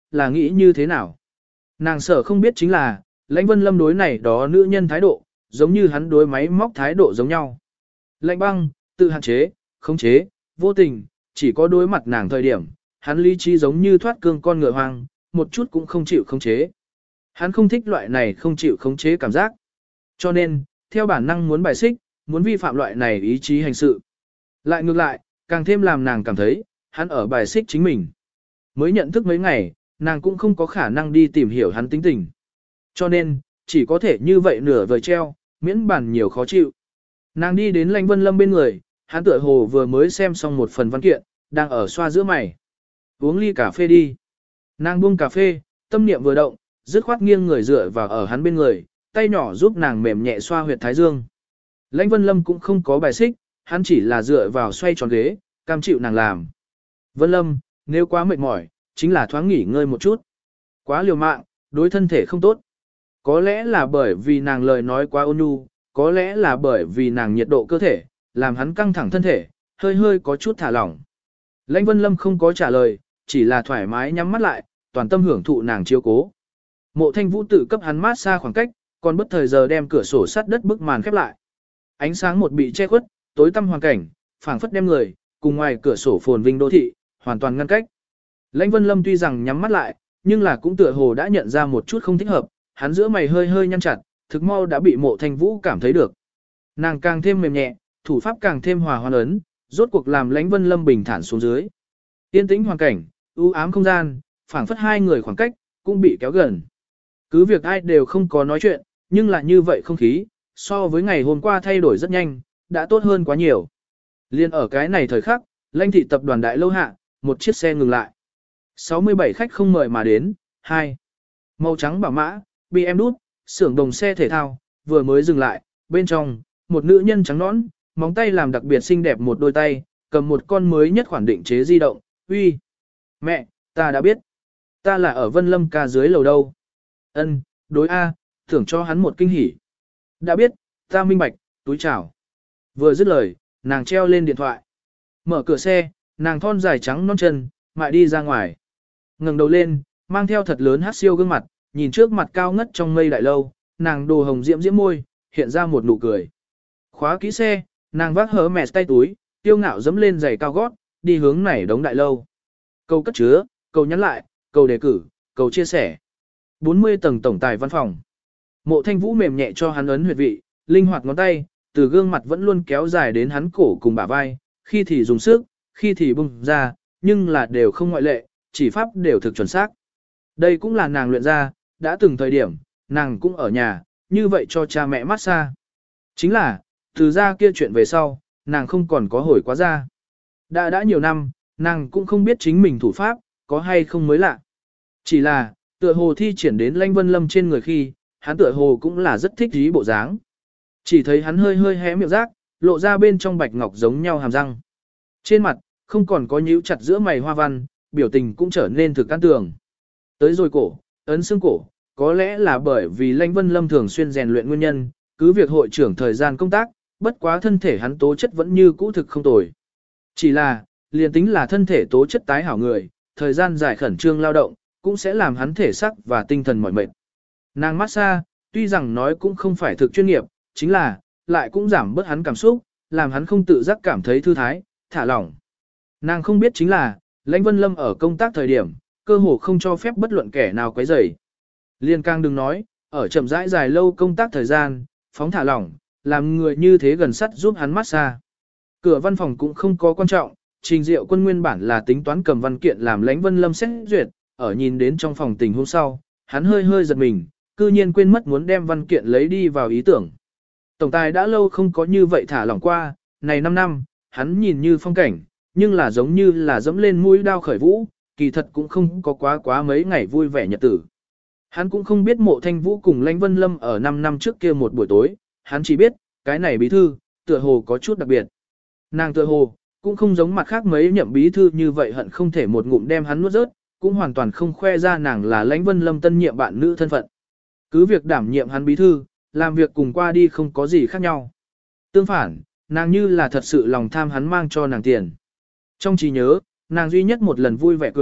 A: là nghĩ như thế nào. Nàng sợ không biết chính là, Lãnh Vân Lâm đối này đó nữ nhân thái độ, giống như hắn đối máy móc thái độ giống nhau. Lạnh băng, tự hạn chế, khống chế, vô tình, chỉ có đối mặt nàng thời điểm, hắn lý trí giống như thoát cương con ngựa hoang, một chút cũng không chịu khống chế. Hắn không thích loại này không chịu khống chế cảm giác. Cho nên, theo bản năng muốn bài xích, muốn vi phạm loại này ý chí hành sự. Lại ngược lại, càng thêm làm nàng cảm thấy, hắn ở bài xích chính mình. Mới nhận thức mấy ngày, nàng cũng không có khả năng đi tìm hiểu hắn tính tình. Cho nên, chỉ có thể như vậy nửa vời treo, miễn bản nhiều khó chịu. Nàng đi đến Lãnh Vân Lâm bên người, hắn tựa hồ vừa mới xem xong một phần văn kiện, đang ở xoa giữa mày. Uống ly cà phê đi. Nàng buông cà phê, tâm niệm vừa động, dứt khoát nghiêng người dựa vào ở hắn bên người, tay nhỏ giúp nàng mềm nhẹ xoa huyệt thái dương. Lãnh Vân Lâm cũng không có bài xích, hắn chỉ là dựa vào xoay tròn ghế, cam chịu nàng làm. Vân Lâm, nếu quá mệt mỏi, chính là thoáng nghỉ ngơi một chút. Quá liều mạng, đối thân thể không tốt. Có lẽ là bởi vì nàng lời nói quá ôn nhu, có lẽ là bởi vì nàng nhiệt độ cơ thể, làm hắn căng thẳng thân thể, hơi hơi có chút thả lỏng. Lãnh Vân Lâm không có trả lời, chỉ là thoải mái nhắm mắt lại, toàn tâm hưởng thụ nàng chiếu cố. Mộ Thanh Vũ tự cấp hắn mát xa khoảng cách, còn bất thời giờ đem cửa sổ sắt đất bức màn khép lại. Ánh sáng một bị che khuất, tối tăm hoàn cảnh, phảng phất đem người, cùng ngoài cửa sổ phồn vinh đô thị, hoàn toàn ngăn cách. Lãnh Vân Lâm tuy rằng nhắm mắt lại, nhưng là cũng tựa hồ đã nhận ra một chút không thích hợp, hắn giữa mày hơi hơi nhăn chặt, thực mau đã bị Mộ Thanh Vũ cảm thấy được. Nàng càng thêm mềm nhẹ, thủ pháp càng thêm hòa hoan ấn, rốt cuộc làm Lãnh Vân Lâm bình thản xuống dưới. Yên tĩnh hoàn cảnh, u ám không gian, phảng phất hai người khoảng cách, cũng bị kéo gần. Cứ việc ai đều không có nói chuyện, nhưng là như vậy không khí, so với ngày hôm qua thay đổi rất nhanh, đã tốt hơn quá nhiều. Liên ở cái này thời khắc, Lãnh thị tập đoàn đại lâu hạ, một chiếc xe ngừng lại. sáu mươi bảy khách không mời mà đến, hai. Màu trắng bảo mã, bê em đút, xưởng đồng xe thể thao, vừa mới dừng lại, bên trong, một nữ nhân trắng nõn, móng tay làm đặc biệt xinh đẹp một đôi tay, cầm một con mới nhất khoản định chế di động, uy. Mẹ, ta đã biết. Ta là ở Vân Lâm ca dưới lầu đâu. Ân, đối A, thưởng cho hắn một kinh hỉ. Đã biết, ta minh bạch, túi chào. Vừa dứt lời, nàng treo lên điện thoại. Mở cửa xe, nàng thon dài trắng non chân, mại đi ra ngoài. Ngẩng đầu lên, mang theo thật lớn hát siêu gương mặt, nhìn trước mặt cao ngất trong mây đại lâu, nàng đồ hồng diễm diễm môi, hiện ra một nụ cười. Khóa kỹ xe, nàng vác hớ mẹ tay túi, tiêu ngạo dẫm lên giày cao gót, đi hướng này đống đại lâu. Câu cất chứa, câu nhắn lại, câu đề cử, câu chia sẻ. bốn mươi tầng tổng tài văn phòng. Mộ Thanh Vũ mềm nhẹ cho hắn ấn huyệt vị, linh hoạt ngón tay, từ gương mặt vẫn luôn kéo dài đến hắn cổ cùng bả vai, khi thì dùng sức, khi thì bung ra, nhưng là đều không ngoại lệ, chỉ pháp đều thực chuẩn xác. Đây cũng là nàng luyện ra, đã từng thời điểm, nàng cũng ở nhà, như vậy cho cha mẹ massage. Chính là, từ ra kia chuyện về sau, nàng không còn có hồi quá ra. Đã đã nhiều năm, nàng cũng không biết chính mình thủ pháp, có hay không mới lạ. Chỉ là, tựa hồ thi triển đến Lãnh Vân Lâm trên người khi, hắn tựa hồ cũng là rất thích ý bộ dáng. Chỉ thấy hắn hơi hơi hé miệng rác, lộ ra bên trong bạch ngọc giống nhau hàm răng. Trên mặt, không còn có nhíu chặt giữa mày hoa văn, biểu tình cũng trở nên thực can tường. Tới rồi cổ, ấn xương cổ, có lẽ là bởi vì Lãnh Vân Lâm thường xuyên rèn luyện nguyên nhân, cứ việc hội trưởng thời gian công tác, bất quá thân thể hắn tố chất vẫn như cũ thực không tồi. Chỉ là, liền tính là thân thể tố chất tái hảo người, thời gian dài khẩn trương lao động, cũng sẽ làm hắn thể sắc và tinh thần mỏi mệt. Nàng massage, tuy rằng nói cũng không phải thực chuyên nghiệp, chính là, lại cũng giảm bớt hắn cảm xúc, làm hắn không tự giác cảm thấy thư thái, thả lỏng. Nàng không biết chính là, Lãnh Vân Lâm ở công tác thời điểm, cơ hồ không cho phép bất luận kẻ nào quấy rầy. Liên càng đừng nói, ở chậm rãi dài lâu công tác thời gian, phóng thả lỏng, làm người như thế gần sắt giúp hắn massage. Cửa văn phòng cũng không có quan trọng, Trình Diệu Quân nguyên bản là tính toán cầm văn kiện làm Lãnh Vân Lâm xét duyệt, ở nhìn đến trong phòng tình hôm sau, hắn hơi hơi giật mình, cư nhiên quên mất muốn đem văn kiện lấy đi vào ý tưởng. Tổng tài đã lâu không có như vậy thả lỏng qua, này năm năm, hắn nhìn như phong cảnh, nhưng là giống như là dẫm lên mũi đao khởi vũ, kỳ thật cũng không có quá quá mấy ngày vui vẻ nhật tử. Hắn cũng không biết Mộ Thanh Vũ cùng Lãnh Vân Lâm ở năm năm trước kia một buổi tối, hắn chỉ biết, cái này bí thư, tựa hồ có chút đặc biệt. Nàng tựa hồ, cũng không giống mặt khác mấy nhậm bí thư như vậy hận không thể một ngụm đem hắn nuốt rớt, cũng hoàn toàn không khoe ra nàng là Lãnh Vân Lâm tân nhiệm bạn nữ thân phận. Cứ việc đảm nhiệm hắn bí thư, làm việc cùng qua đi không có gì khác nhau. Tương phản, nàng như là thật sự lòng tham hắn mang cho nàng tiền. Trong trí nhớ, nàng duy nhất một lần vui vẻ cười,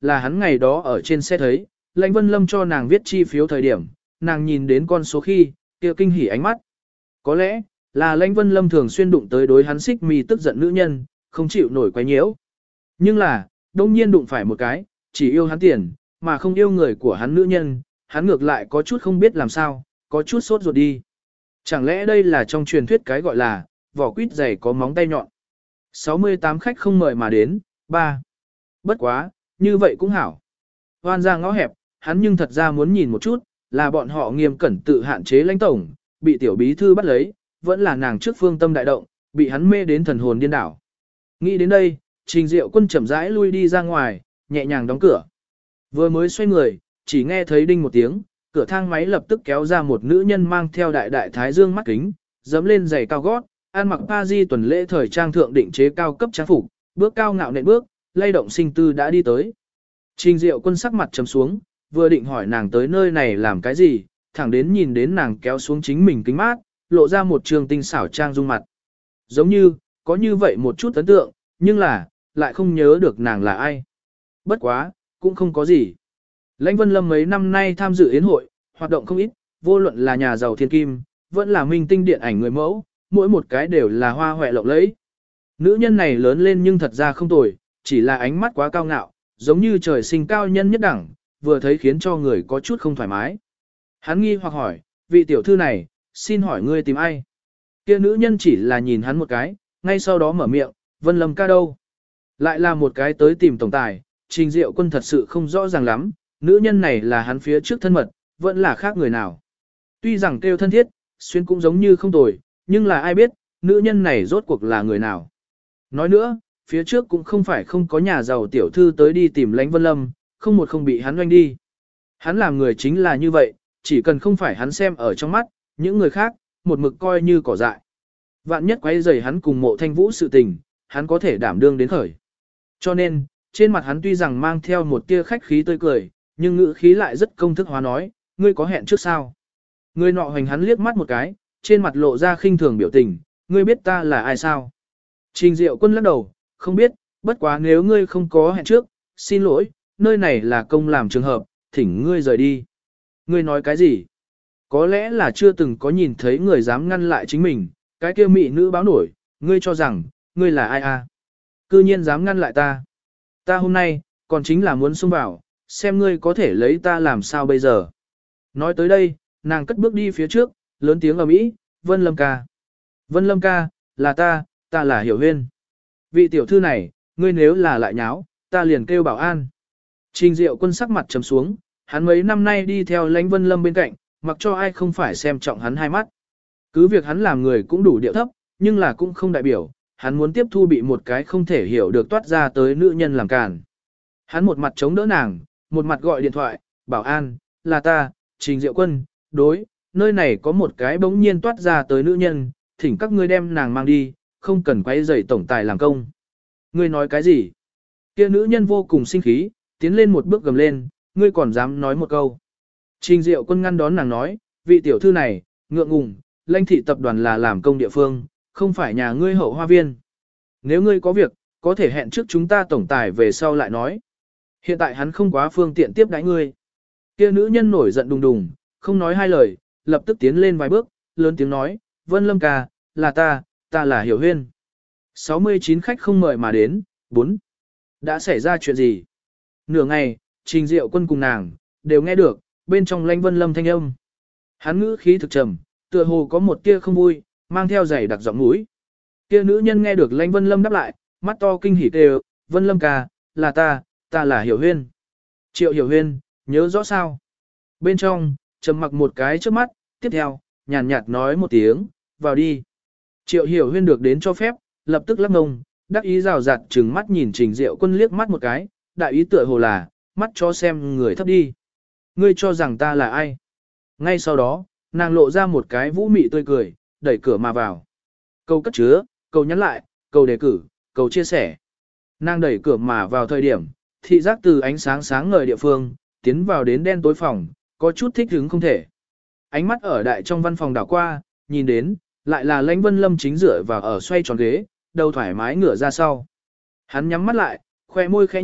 A: là hắn ngày đó ở trên xe thấy, Lãnh Vân Lâm cho nàng viết chi phiếu thời điểm, nàng nhìn đến con số khi, kia kinh hỉ ánh mắt. Có lẽ, là Lãnh Vân Lâm thường xuyên đụng tới đối hắn xích mì tức giận nữ nhân, không chịu nổi quấy nhiễu. Nhưng là, đông nhiên đụng phải một cái, chỉ yêu hắn tiền, mà không yêu người của hắn nữ nhân, hắn ngược lại có chút không biết làm sao, có chút sốt ruột đi. Chẳng lẽ đây là trong truyền thuyết cái gọi là, vỏ quýt dày có móng tay nhọn. sáu mươi tám khách không mời mà đến, ba. Bất quá, như vậy cũng hảo. Hoan ra ngõ hẹp, hắn nhưng thật ra muốn nhìn một chút, là bọn họ nghiêm cẩn tự hạn chế lãnh tổng, bị tiểu bí thư bắt lấy, vẫn là nàng trước phương tâm đại động, bị hắn mê đến thần hồn điên đảo. Nghĩ đến đây, Trình Diệu Quân chậm rãi lui đi ra ngoài, nhẹ nhàng đóng cửa. Vừa mới xoay người, chỉ nghe thấy đinh một tiếng, cửa thang máy lập tức kéo ra một nữ nhân mang theo đại đại thái dương mắt kính, dẫm lên giày cao gót, ăn mặc Paris tuần lễ thời trang thượng định chế cao cấp trang phục, bước cao ngạo nện bước, lay động sinh tư đã đi tới. Trình Diệu Quân sắc mặt trầm xuống, vừa định hỏi nàng tới nơi này làm cái gì, thẳng đến nhìn đến nàng kéo xuống chính mình kính mát, lộ ra một trường tinh xảo trang dung mặt. Giống như, có như vậy một chút ấn tượng, nhưng là, lại không nhớ được nàng là ai. Bất quá, cũng không có gì. Lãnh Vân Lâm mấy năm nay tham dự yến hội, hoạt động không ít, vô luận là nhà giàu thiên kim, vẫn là minh tinh điện ảnh người mẫu, mỗi một cái đều là hoa hoẹ lộng lẫy. Nữ nhân này lớn lên nhưng thật ra không tồi, chỉ là ánh mắt quá cao ngạo, giống như trời sinh cao nhân nhất đẳng, vừa thấy khiến cho người có chút không thoải mái. Hắn nghi hoặc hỏi, vị tiểu thư này, xin hỏi ngươi tìm ai? Kia nữ nhân chỉ là nhìn hắn một cái, ngay sau đó mở miệng, Vân Lâm ca đâu? Lại là một cái tới tìm tổng tài, Trình Diệu Quân thật sự không rõ ràng lắm, nữ nhân này là hắn phía trước thân mật, vẫn là khác người nào. Tuy rằng kêu thân thiết, xuyên cũng giống như không tồi, nhưng là ai biết, nữ nhân này rốt cuộc là người nào. Nói nữa, phía trước cũng không phải không có nhà giàu tiểu thư tới đi tìm Lãnh Vân Lâm, không một không bị hắn oanh đi. Hắn làm người chính là như vậy, chỉ cần không phải hắn xem ở trong mắt, những người khác, một mực coi như cỏ dại. Vạn nhất quay rầy hắn cùng Mộ Thanh Vũ sự tình, hắn có thể đảm đương đến khởi. Cho nên, trên mặt hắn tuy rằng mang theo một tia khách khí tươi cười, nhưng ngữ khí lại rất công thức hóa nói, ngươi có hẹn trước sao? Người nọ hoành hắn liếc mắt một cái, trên mặt lộ ra khinh thường biểu tình, ngươi biết ta là ai sao? Trình Diệu Quân lắc đầu, không biết, bất quá nếu ngươi không có hẹn trước, xin lỗi, nơi này là công làm trường hợp, thỉnh ngươi rời đi. Ngươi nói cái gì? Có lẽ là chưa từng có nhìn thấy người dám ngăn lại chính mình, cái kia mị nữ báo nổi, ngươi cho rằng, ngươi là ai à? Cư nhiên dám ngăn lại ta. Ta hôm nay, còn chính là muốn xông vào, xem ngươi có thể lấy ta làm sao bây giờ. Nói tới đây, nàng cất bước đi phía trước, lớn tiếng ầm ĩ, Vân Lâm ca. Vân Lâm ca, là ta, ta là Hiểu Huyên. Vị tiểu thư này, ngươi nếu là lại nháo, ta liền kêu bảo an. Trình Diệu Quân sắc mặt trầm xuống, hắn mấy năm nay đi theo Lãnh Vân Lâm bên cạnh, mặc cho ai không phải xem trọng hắn hai mắt. Cứ việc hắn làm người cũng đủ điệu thấp, nhưng là cũng không đại biểu, hắn muốn tiếp thu bị một cái không thể hiểu được toát ra tới nữ nhân làm càn. Hắn một mặt chống đỡ nàng, một mặt gọi điện thoại, bảo an, là ta, Trình Diệu Quân, đối, nơi này có một cái bỗng nhiên toát ra tới nữ nhân, thỉnh các ngươi đem nàng mang đi, không cần quay rầy tổng tài làm công. Ngươi nói cái gì? Kia nữ nhân vô cùng sinh khí, tiến lên một bước gầm lên, ngươi còn dám nói một câu. Trình Diệu Quân ngăn đón nàng nói, vị tiểu thư này, ngượng ngùng, Lãnh thị tập đoàn là làm công địa phương, không phải nhà ngươi hậu hoa viên. Nếu ngươi có việc, có thể hẹn trước chúng ta tổng tài về sau lại nói. Hiện tại hắn không quá phương tiện tiếp đãi ngươi. Kia nữ nhân nổi giận đùng đùng, không nói hai lời, lập tức tiến lên vài bước, lớn tiếng nói, Vân Lâm ca, là ta, ta là Hiểu Huyên. sáu mươi chín khách không mời mà đến, bốn. Đã xảy ra chuyện gì? Nửa ngày, Trình Diệu Quân cùng nàng, đều nghe được, bên trong Lãnh Vân Lâm thanh âm. Hắn ngữ khí thực trầm, tựa hồ có một tia không vui, mang theo giày đặc giọng mũi. Kia nữ nhân nghe được Lãnh Vân Lâm đáp lại, mắt to kinh hỉ kêu, Vân Lâm ca, là ta, ta là Hiểu Huyên. Triệu Hiểu Huyên, nhớ rõ sao? Bên trong, trầm mặc một cái trước mắt, tiếp theo, nhàn nhạt nói một tiếng, vào đi. Triệu Hiểu Huyên được đến cho phép, lập tức lắc ngông, đắc ý rào rạt trừng mắt nhìn Trình Diệu Quân liếc mắt một cái, đại ý tựa hồ là, mắt cho xem người thấp đi. Ngươi cho rằng ta là ai? Ngay sau đó, nàng lộ ra một cái vũ mị tươi cười, đẩy cửa mà vào. Câu cất chứa, câu nhắn lại, câu đề cử, câu chia sẻ. Nàng đẩy cửa mà vào thời điểm, thị giác từ ánh sáng sáng ngời địa phương, tiến vào đến đen tối phòng, có chút thích hứng không thể. Ánh mắt ở đại trong văn phòng đảo qua, nhìn đến, lại là Lãnh Vân Lâm chính dựa vào ở xoay tròn ghế, đầu thoải mái ngửa ra sau. Hắn nhắm mắt lại, khoe môi khẽ nhếch,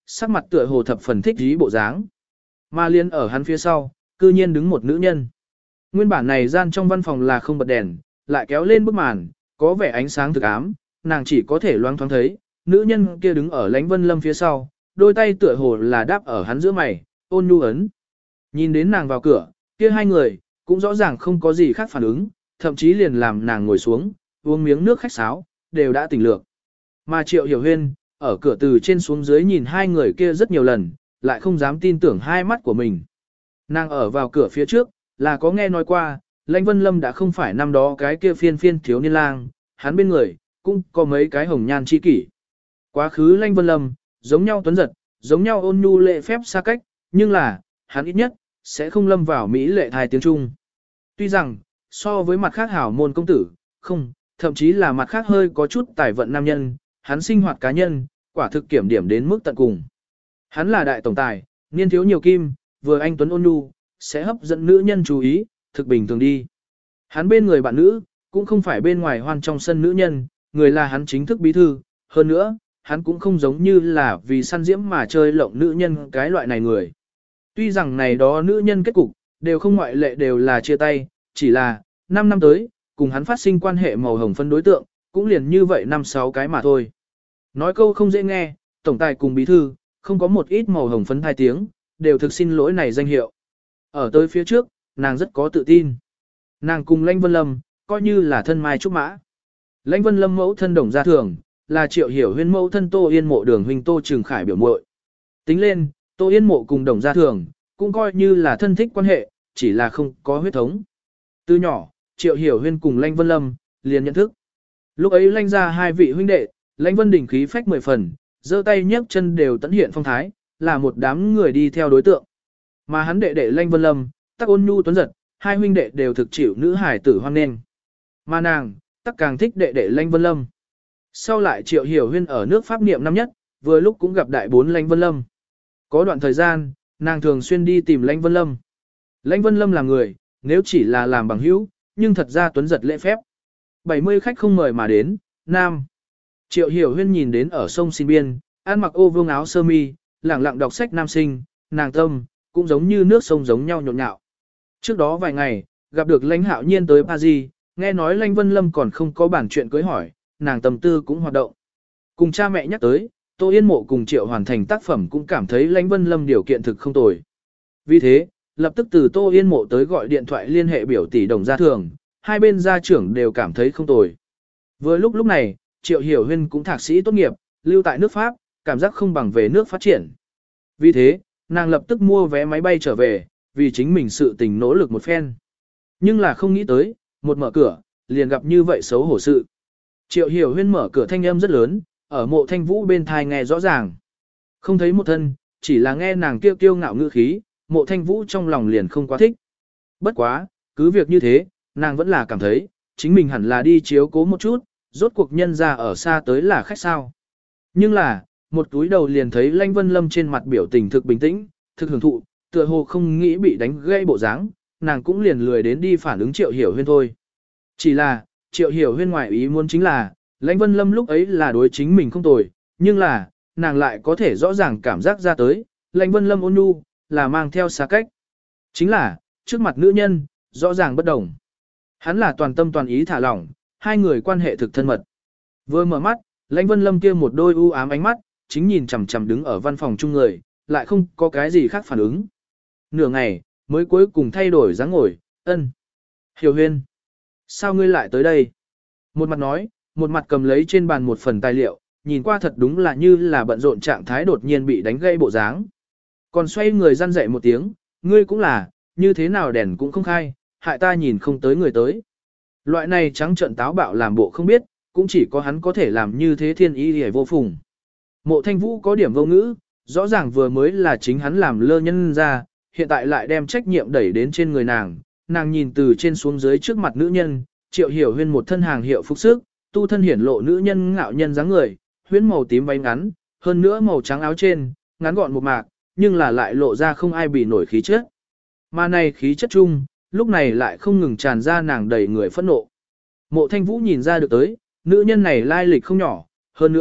A: sắc mặt tựa hồ thập phần thích dí bộ dáng. Mà liên ở hắn phía sau, cư nhiên đứng một nữ nhân. Nguyên bản này gian trong văn phòng là không bật đèn, lại kéo lên bức màn, có vẻ ánh sáng thực ám, nàng chỉ có thể loáng thoáng thấy, nữ nhân kia đứng ở Lãnh Vân Lâm phía sau, đôi tay tựa hồ là đáp ở hắn giữa mày, ôn nhu ấn. Nhìn đến nàng vào cửa, kia hai người, cũng rõ ràng không có gì khác phản ứng, thậm chí liền làm nàng ngồi xuống, uống miếng nước khách sáo, đều đã tỉnh lược. Mà Triệu Hiểu Huyên, ở cửa từ trên xuống dưới nhìn hai người kia rất nhiều lần, lại không dám tin tưởng hai mắt của mình. Nàng ở vào cửa phía trước, là có nghe nói qua, Lãnh Vân Lâm đã không phải năm đó cái kia phiên phiên thiếu niên lang, hắn bên người, cũng có mấy cái hồng nhan chi kỷ. Quá khứ Lãnh Vân Lâm, giống nhau tuấn giật, giống nhau ôn nhu lệ phép xa cách, nhưng là, hắn ít nhất, sẽ không lâm vào Mỹ lệ thai tiếng Trung. Tuy rằng, so với mặt khác hảo môn công tử, không, thậm chí là mặt khác hơi có chút tài vận nam nhân, hắn sinh hoạt cá nhân, quả thực kiểm điểm đến mức tận cùng. Hắn là đại tổng tài, niên thiếu nhiều kim, vừa anh tuấn ôn nhu, sẽ hấp dẫn nữ nhân chú ý, thực bình thường đi. Hắn bên người bạn nữ, cũng không phải bên ngoài hoan trong sân nữ nhân, người là hắn chính thức bí thư, hơn nữa, hắn cũng không giống như là vì săn diễm mà chơi lộng nữ nhân cái loại này người. Tuy rằng này đó nữ nhân kết cục, đều không ngoại lệ đều là chia tay, chỉ là, năm năm tới, cùng hắn phát sinh quan hệ màu hồng phân đối tượng, cũng liền như vậy năm sáu cái mà thôi. Nói câu không dễ nghe, tổng tài cùng bí thư, không có một ít màu hồng phấn hai tiếng, đều thực xin lỗi này danh hiệu. Ở tới phía trước, nàng rất có tự tin. Nàng cùng Lãnh Vân Lâm, coi như là thân mai trúc mã. Lãnh Vân Lâm mẫu thân Đồng Gia Thường, là Triệu Hiểu Huyên mẫu thân Tô Yên Mộ Đường huynh Tô Trường Khải biểu muội. Tính lên, Tô Yên Mộ cùng Đồng Gia Thường, cũng coi như là thân thích quan hệ, chỉ là không có huyết thống. Từ nhỏ, Triệu Hiểu Huyên cùng Lãnh Vân Lâm, liền nhận thức. Lúc ấy Lãnh ra hai vị huynh đệ, Lãnh Vân đỉnh khí phách mười phần, giơ tay nhấc chân đều tận hiện phong thái, là một đám người đi theo đối tượng. Mà hắn đệ đệ Lãnh Vân Lâm, tắc ôn nhu tuấn giật, hai huynh đệ đều thực chịu nữ hải tử hoan nghênh. Mà nàng, tắc càng thích đệ đệ Lãnh Vân Lâm. Sau lại Triệu Hiểu Huyên ở nước Pháp niệm năm nhất, vừa lúc cũng gặp đại bốn Lãnh Vân Lâm. Có đoạn thời gian, nàng thường xuyên đi tìm Lãnh Vân Lâm. Lãnh Vân Lâm là người, nếu chỉ là làm bằng hữu, nhưng thật ra tuấn giật lễ phép. bảy mươi khách không mời mà đến, nam. Triệu Hiểu Huyên nhìn đến ở sông Xin Biên, ăn mặc ô vương áo sơ mi, lẳng lặng đọc sách nam sinh, nàng tâm, cũng giống như nước sông giống nhau nhộn nhạo. Trước đó vài ngày, gặp được Lãnh Hạo Nhiên tới Paris, nghe nói Lãnh Vân Lâm còn không có bản chuyện cưới hỏi, nàng tâm tư cũng hoạt động. Cùng cha mẹ nhắc tới, Tô Yên Mộ cùng Triệu hoàn thành tác phẩm cũng cảm thấy Lãnh Vân Lâm điều kiện thực không tồi. Vì thế, lập tức từ Tô Yên Mộ tới gọi điện thoại liên hệ biểu tỷ Đồng Gia Thường, hai bên gia trưởng đều cảm thấy không tồi. Vừa lúc lúc này, Triệu Hiểu Huyên cũng thạc sĩ tốt nghiệp, lưu tại nước Pháp, cảm giác không bằng về nước phát triển. Vì thế, nàng lập tức mua vé máy bay trở về, vì chính mình sự tình nỗ lực một phen. Nhưng là không nghĩ tới, một mở cửa, liền gặp như vậy xấu hổ sự. Triệu Hiểu Huyên mở cửa thanh âm rất lớn, ở Mộ Thanh Vũ bên thai nghe rõ ràng. Không thấy một thân, chỉ là nghe nàng kêu kiêu ngạo ngữ khí, Mộ Thanh Vũ trong lòng liền không quá thích. Bất quá, cứ việc như thế, nàng vẫn là cảm thấy, chính mình hẳn là đi chiếu cố một chút, rốt cuộc nhân ra ở xa tới là khách sao. Nhưng là, một túi đầu liền thấy Lãnh Vân Lâm trên mặt biểu tình thực bình tĩnh, thực hưởng thụ, tựa hồ không nghĩ bị đánh gây bộ dáng, nàng cũng liền lười đến đi phản ứng Triệu Hiểu Huyên thôi. Chỉ là, Triệu Hiểu Huyên ngoại ý muốn chính là, Lãnh Vân Lâm lúc ấy là đối chính mình không tồi, nhưng là, nàng lại có thể rõ ràng cảm giác ra tới, Lãnh Vân Lâm ôn nhu, là mang theo xa cách. Chính là, trước mặt nữ nhân, rõ ràng bất đồng. Hắn là toàn tâm toàn ý thả lỏng, hai người quan hệ thực thân mật. Vừa mở mắt, Lãnh Vân Lâm kia một đôi u ám ánh mắt, chính nhìn chằm chằm đứng ở văn phòng chung người, lại không có cái gì khác phản ứng. Nửa ngày, mới cuối cùng thay đổi dáng ngồi, ân. Hiểu Huyên, sao ngươi lại tới đây? Một mặt nói, một mặt cầm lấy trên bàn một phần tài liệu, nhìn qua thật đúng là như là bận rộn trạng thái đột nhiên bị đánh gây bộ dáng. Còn xoay người răn dậy một tiếng, ngươi cũng là, như thế nào đèn cũng không khai, hại ta nhìn không tới người tới. Loại này trắng trợn táo bạo làm bộ không biết, cũng chỉ có hắn có thể làm như thế thiên ý hề vô phùng. Mộ Thanh Vũ có điểm vô ngữ, rõ ràng vừa mới là chính hắn làm lơ nhân ra, hiện tại lại đem trách nhiệm đẩy đến trên người nàng. Nàng nhìn từ trên xuống dưới trước mặt nữ nhân, Triệu Hiểu Huyên một thân hàng hiệu phục sức, tu thân hiển lộ nữ nhân ngạo nhân dáng người, huyễn màu tím váy ngắn, hơn nữa màu trắng áo trên, ngắn gọn một mạc, nhưng là lại lộ ra không ai bị nổi khí chất. Mà này khí chất chung, lúc này lại không ngừng tràn ra nàng đầy người phẫn nộ. Mộ Thanh Vũ nhìn ra được tới, nữ nhân này lai lịch không nhỏ, hơn nữa,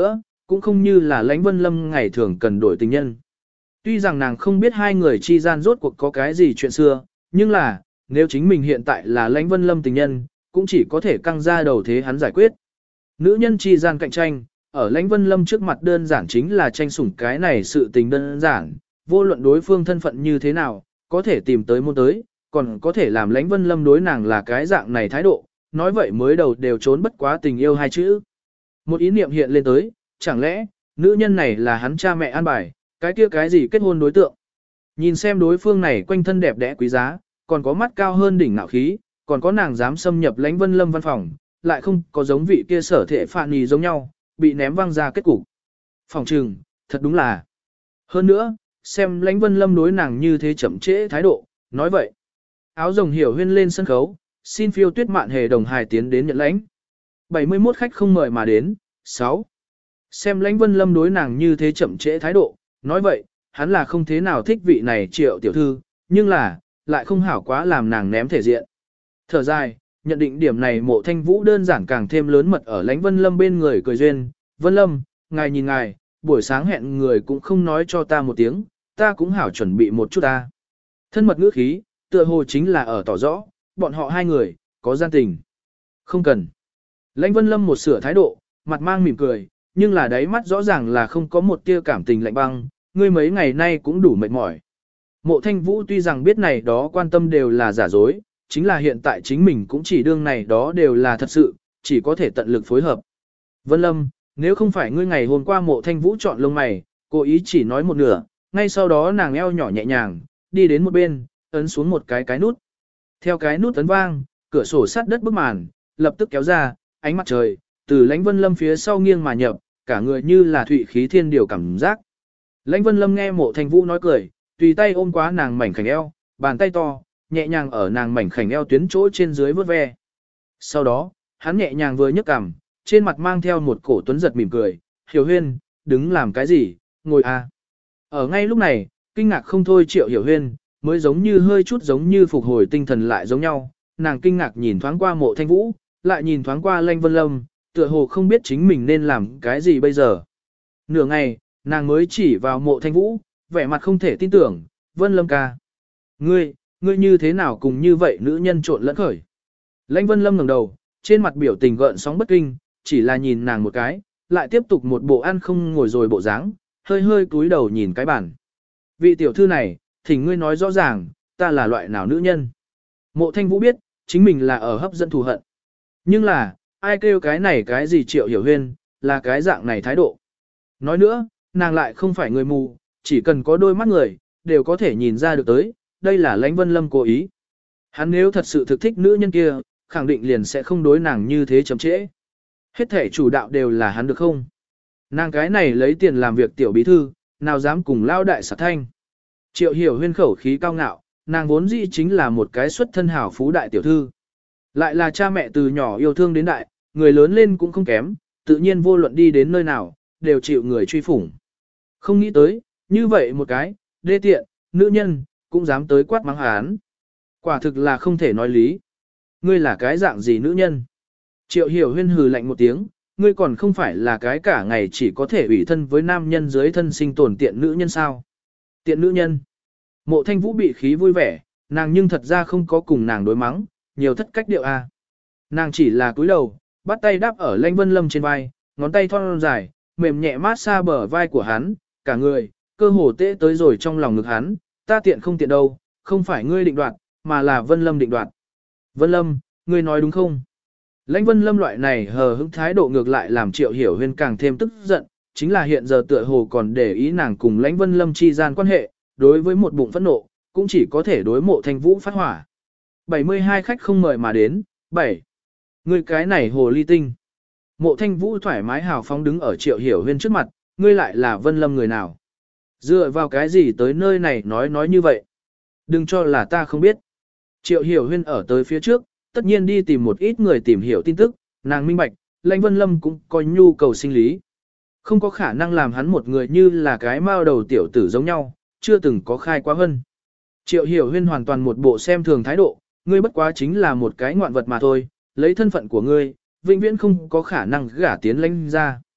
A: cũng không như là lãnh Vân Lâm ngày thường cần đổi tình nhân. Tuy rằng nàng không biết hai người chi gian rốt cuộc có cái gì chuyện xưa, nhưng là, nếu chính mình hiện tại là lãnh Vân Lâm tình nhân, cũng chỉ có thể căng ra đầu thế hắn giải quyết. Nữ nhân chi gian cạnh tranh, ở lãnh Vân Lâm trước mặt đơn giản chính là tranh sủng cái này sự tình đơn giản, vô luận đối phương thân phận như thế nào, có thể tìm tới môn tới, còn có thể làm lãnh Vân Lâm đối nàng là cái dạng này thái độ, nói vậy mới đầu đều trốn bất quá tình yêu hai chữ. Một ý niệm hiện lên tới, chẳng lẽ, nữ nhân này là hắn cha mẹ an bài, cái kia cái gì kết hôn đối tượng. Nhìn xem đối phương này quanh thân đẹp đẽ quý giá, còn có mắt cao hơn đỉnh ngạo khí, còn có nàng dám xâm nhập lãnh Vân Lâm văn phòng, lại không có giống vị kia sở thể phạn nhì giống nhau, bị ném văng ra kết cục. Phòng trừng, thật đúng là. Hơn nữa, xem lãnh Vân Lâm đối nàng như thế chậm trễ thái độ, nói vậy. Áo rồng hiểu huyên lên sân khấu, xin phiêu tuyết mạn hề đồng hài tiến đến nhận lãnh. bảy mươi mốt khách không mời mà đến, sáu. Xem lãnh Vân Lâm đối nàng như thế chậm trễ thái độ, nói vậy, hắn là không thế nào thích vị này triệu tiểu thư, nhưng là, lại không hảo quá làm nàng ném thể diện. Thở dài, nhận định điểm này mộ thanh vũ đơn giản càng thêm lớn mật ở lãnh Vân Lâm bên người cười duyên. Vân Lâm, ngài nhìn ngài, buổi sáng hẹn người cũng không nói cho ta một tiếng, ta cũng hảo chuẩn bị một chút ta. Thân mật ngữ khí, tựa hồ chính là ở tỏ rõ, bọn họ hai người, có gian tình. Không cần. Lãnh Vân Lâm một sửa thái độ, mặt mang mỉm cười, nhưng là đáy mắt rõ ràng là không có một tia cảm tình lạnh băng, ngươi mấy ngày nay cũng đủ mệt mỏi. Mộ Thanh Vũ tuy rằng biết này đó quan tâm đều là giả dối, chính là hiện tại chính mình cũng chỉ đương này đó đều là thật sự, chỉ có thể tận lực phối hợp. Vân Lâm, nếu không phải ngươi ngày hôm qua Mộ Thanh Vũ chọn lông mày, cố ý chỉ nói một nửa, ngay sau đó nàng eo nhỏ nhẹ nhàng, đi đến một bên, ấn xuống một cái cái nút. Theo cái nút ấn vang, cửa sổ sắt đất bức màn, lập tức kéo ra, ánh mặt trời, từ lãnh Vân Lâm phía sau nghiêng mà nhập, cả người như là thụy khí thiên điều cảm giác. Lãnh Vân Lâm nghe Mộ Thanh Vũ nói cười, tùy tay ôm quá nàng mảnh khảnh eo, bàn tay to, nhẹ nhàng ở nàng mảnh khảnh eo tuyến chỗ trên dưới vớt ve. Sau đó, hắn nhẹ nhàng vừa nhấc cằm, trên mặt mang theo một cổ tuấn giật mỉm cười, Hiểu Huyên, đứng làm cái gì, ngồi à. Ở ngay lúc này, kinh ngạc không thôi Triệu Hiểu Huyên, mới giống như hơi chút giống như phục hồi tinh thần lại giống nhau, nàng kinh ngạc nhìn thoáng qua Mộ Thanh Vũ, lại nhìn thoáng qua Lãnh Vân Lâm, tựa hồ không biết chính mình nên làm cái gì bây giờ. Nửa ngày, nàng mới chỉ vào Mộ Thanh Vũ, vẻ mặt không thể tin tưởng, Vân Lâm ca. Ngươi, ngươi như thế nào cùng như vậy nữ nhân trộn lẫn khởi. Lãnh Vân Lâm ngẩng đầu, trên mặt biểu tình gợn sóng bất kinh, chỉ là nhìn nàng một cái, lại tiếp tục một bộ ăn không ngồi rồi bộ dáng, hơi hơi cúi đầu nhìn cái bản. Vị tiểu thư này, thỉnh ngươi nói rõ ràng, ta là loại nào nữ nhân. Mộ Thanh Vũ biết, chính mình là ở hấp dẫn thù hận. Nhưng là, ai kêu cái này cái gì Triệu Hiểu Huyên, là cái dạng này thái độ. Nói nữa, nàng lại không phải người mù, chỉ cần có đôi mắt người, đều có thể nhìn ra được tới, đây là Lãnh Vân Lâm cố ý. Hắn nếu thật sự thực thích nữ nhân kia, khẳng định liền sẽ không đối nàng như thế chậm trễ. Hết thể chủ đạo đều là hắn được không? Nàng cái này lấy tiền làm việc tiểu bí thư, nào dám cùng lao đại sạc thanh. Triệu Hiểu Huyên khẩu khí cao ngạo, nàng vốn dĩ chính là một cái xuất thân hảo phú đại tiểu thư. Lại là cha mẹ từ nhỏ yêu thương đến đại, người lớn lên cũng không kém, tự nhiên vô luận đi đến nơi nào, đều chịu người truy phủng. Không nghĩ tới, như vậy một cái, đê tiện, nữ nhân, cũng dám tới quát mắng hắn. Quả thực là không thể nói lý. Ngươi là cái dạng gì nữ nhân? Triệu Hiểu Huyên hừ lạnh một tiếng, ngươi còn không phải là cái cả ngày chỉ có thể ủy thân với nam nhân dưới thân sinh tồn tiện nữ nhân sao? Tiện nữ nhân. Mộ Thanh Vũ bị khí vui vẻ, nàng nhưng thật ra không có cùng nàng đối mắng, nhiều thất cách điệu a. À. Nàng chỉ là cúi đầu, bắt tay đáp ở Lãnh Vân Lâm trên vai, ngón tay thon dài, mềm nhẹ mát xa bờ vai của hắn, cả người, cơ hồ tễ tới rồi trong lòng ngực hắn, ta tiện không tiện đâu, không phải ngươi định đoạt, mà là Vân Lâm định đoạt. Vân Lâm, ngươi nói đúng không? Lãnh Vân Lâm loại này hờ hững thái độ ngược lại làm Triệu Hiểu Huyên càng thêm tức giận, chính là hiện giờ tựa hồ còn để ý nàng cùng Lãnh Vân Lâm chi gian quan hệ, đối với một bụng phẫn nộ, cũng chỉ có thể đối Mộ Thanh Vũ phát hỏa. bảy mươi hai khách không mời mà đến, bảy. Ngươi cái này hồ ly tinh. Mộ Thanh Vũ thoải mái hào phóng đứng ở Triệu Hiểu Huyên trước mặt, ngươi lại là Vân Lâm người nào? Dựa vào cái gì tới nơi này nói nói như vậy? Đừng cho là ta không biết. Triệu Hiểu Huyên ở tới phía trước, tất nhiên đi tìm một ít người tìm hiểu tin tức, nàng minh bạch, Lãnh Vân Lâm cũng có nhu cầu sinh lý. Không có khả năng làm hắn một người như là cái mao đầu tiểu tử giống nhau, chưa từng có khai quá hân. Triệu Hiểu Huyên hoàn toàn một bộ xem thường thái độ, ngươi bất quá chính là một cái ngoạn vật mà thôi, lấy thân phận của ngươi, vĩnh viễn không có khả năng gả tiến Lãnh ra.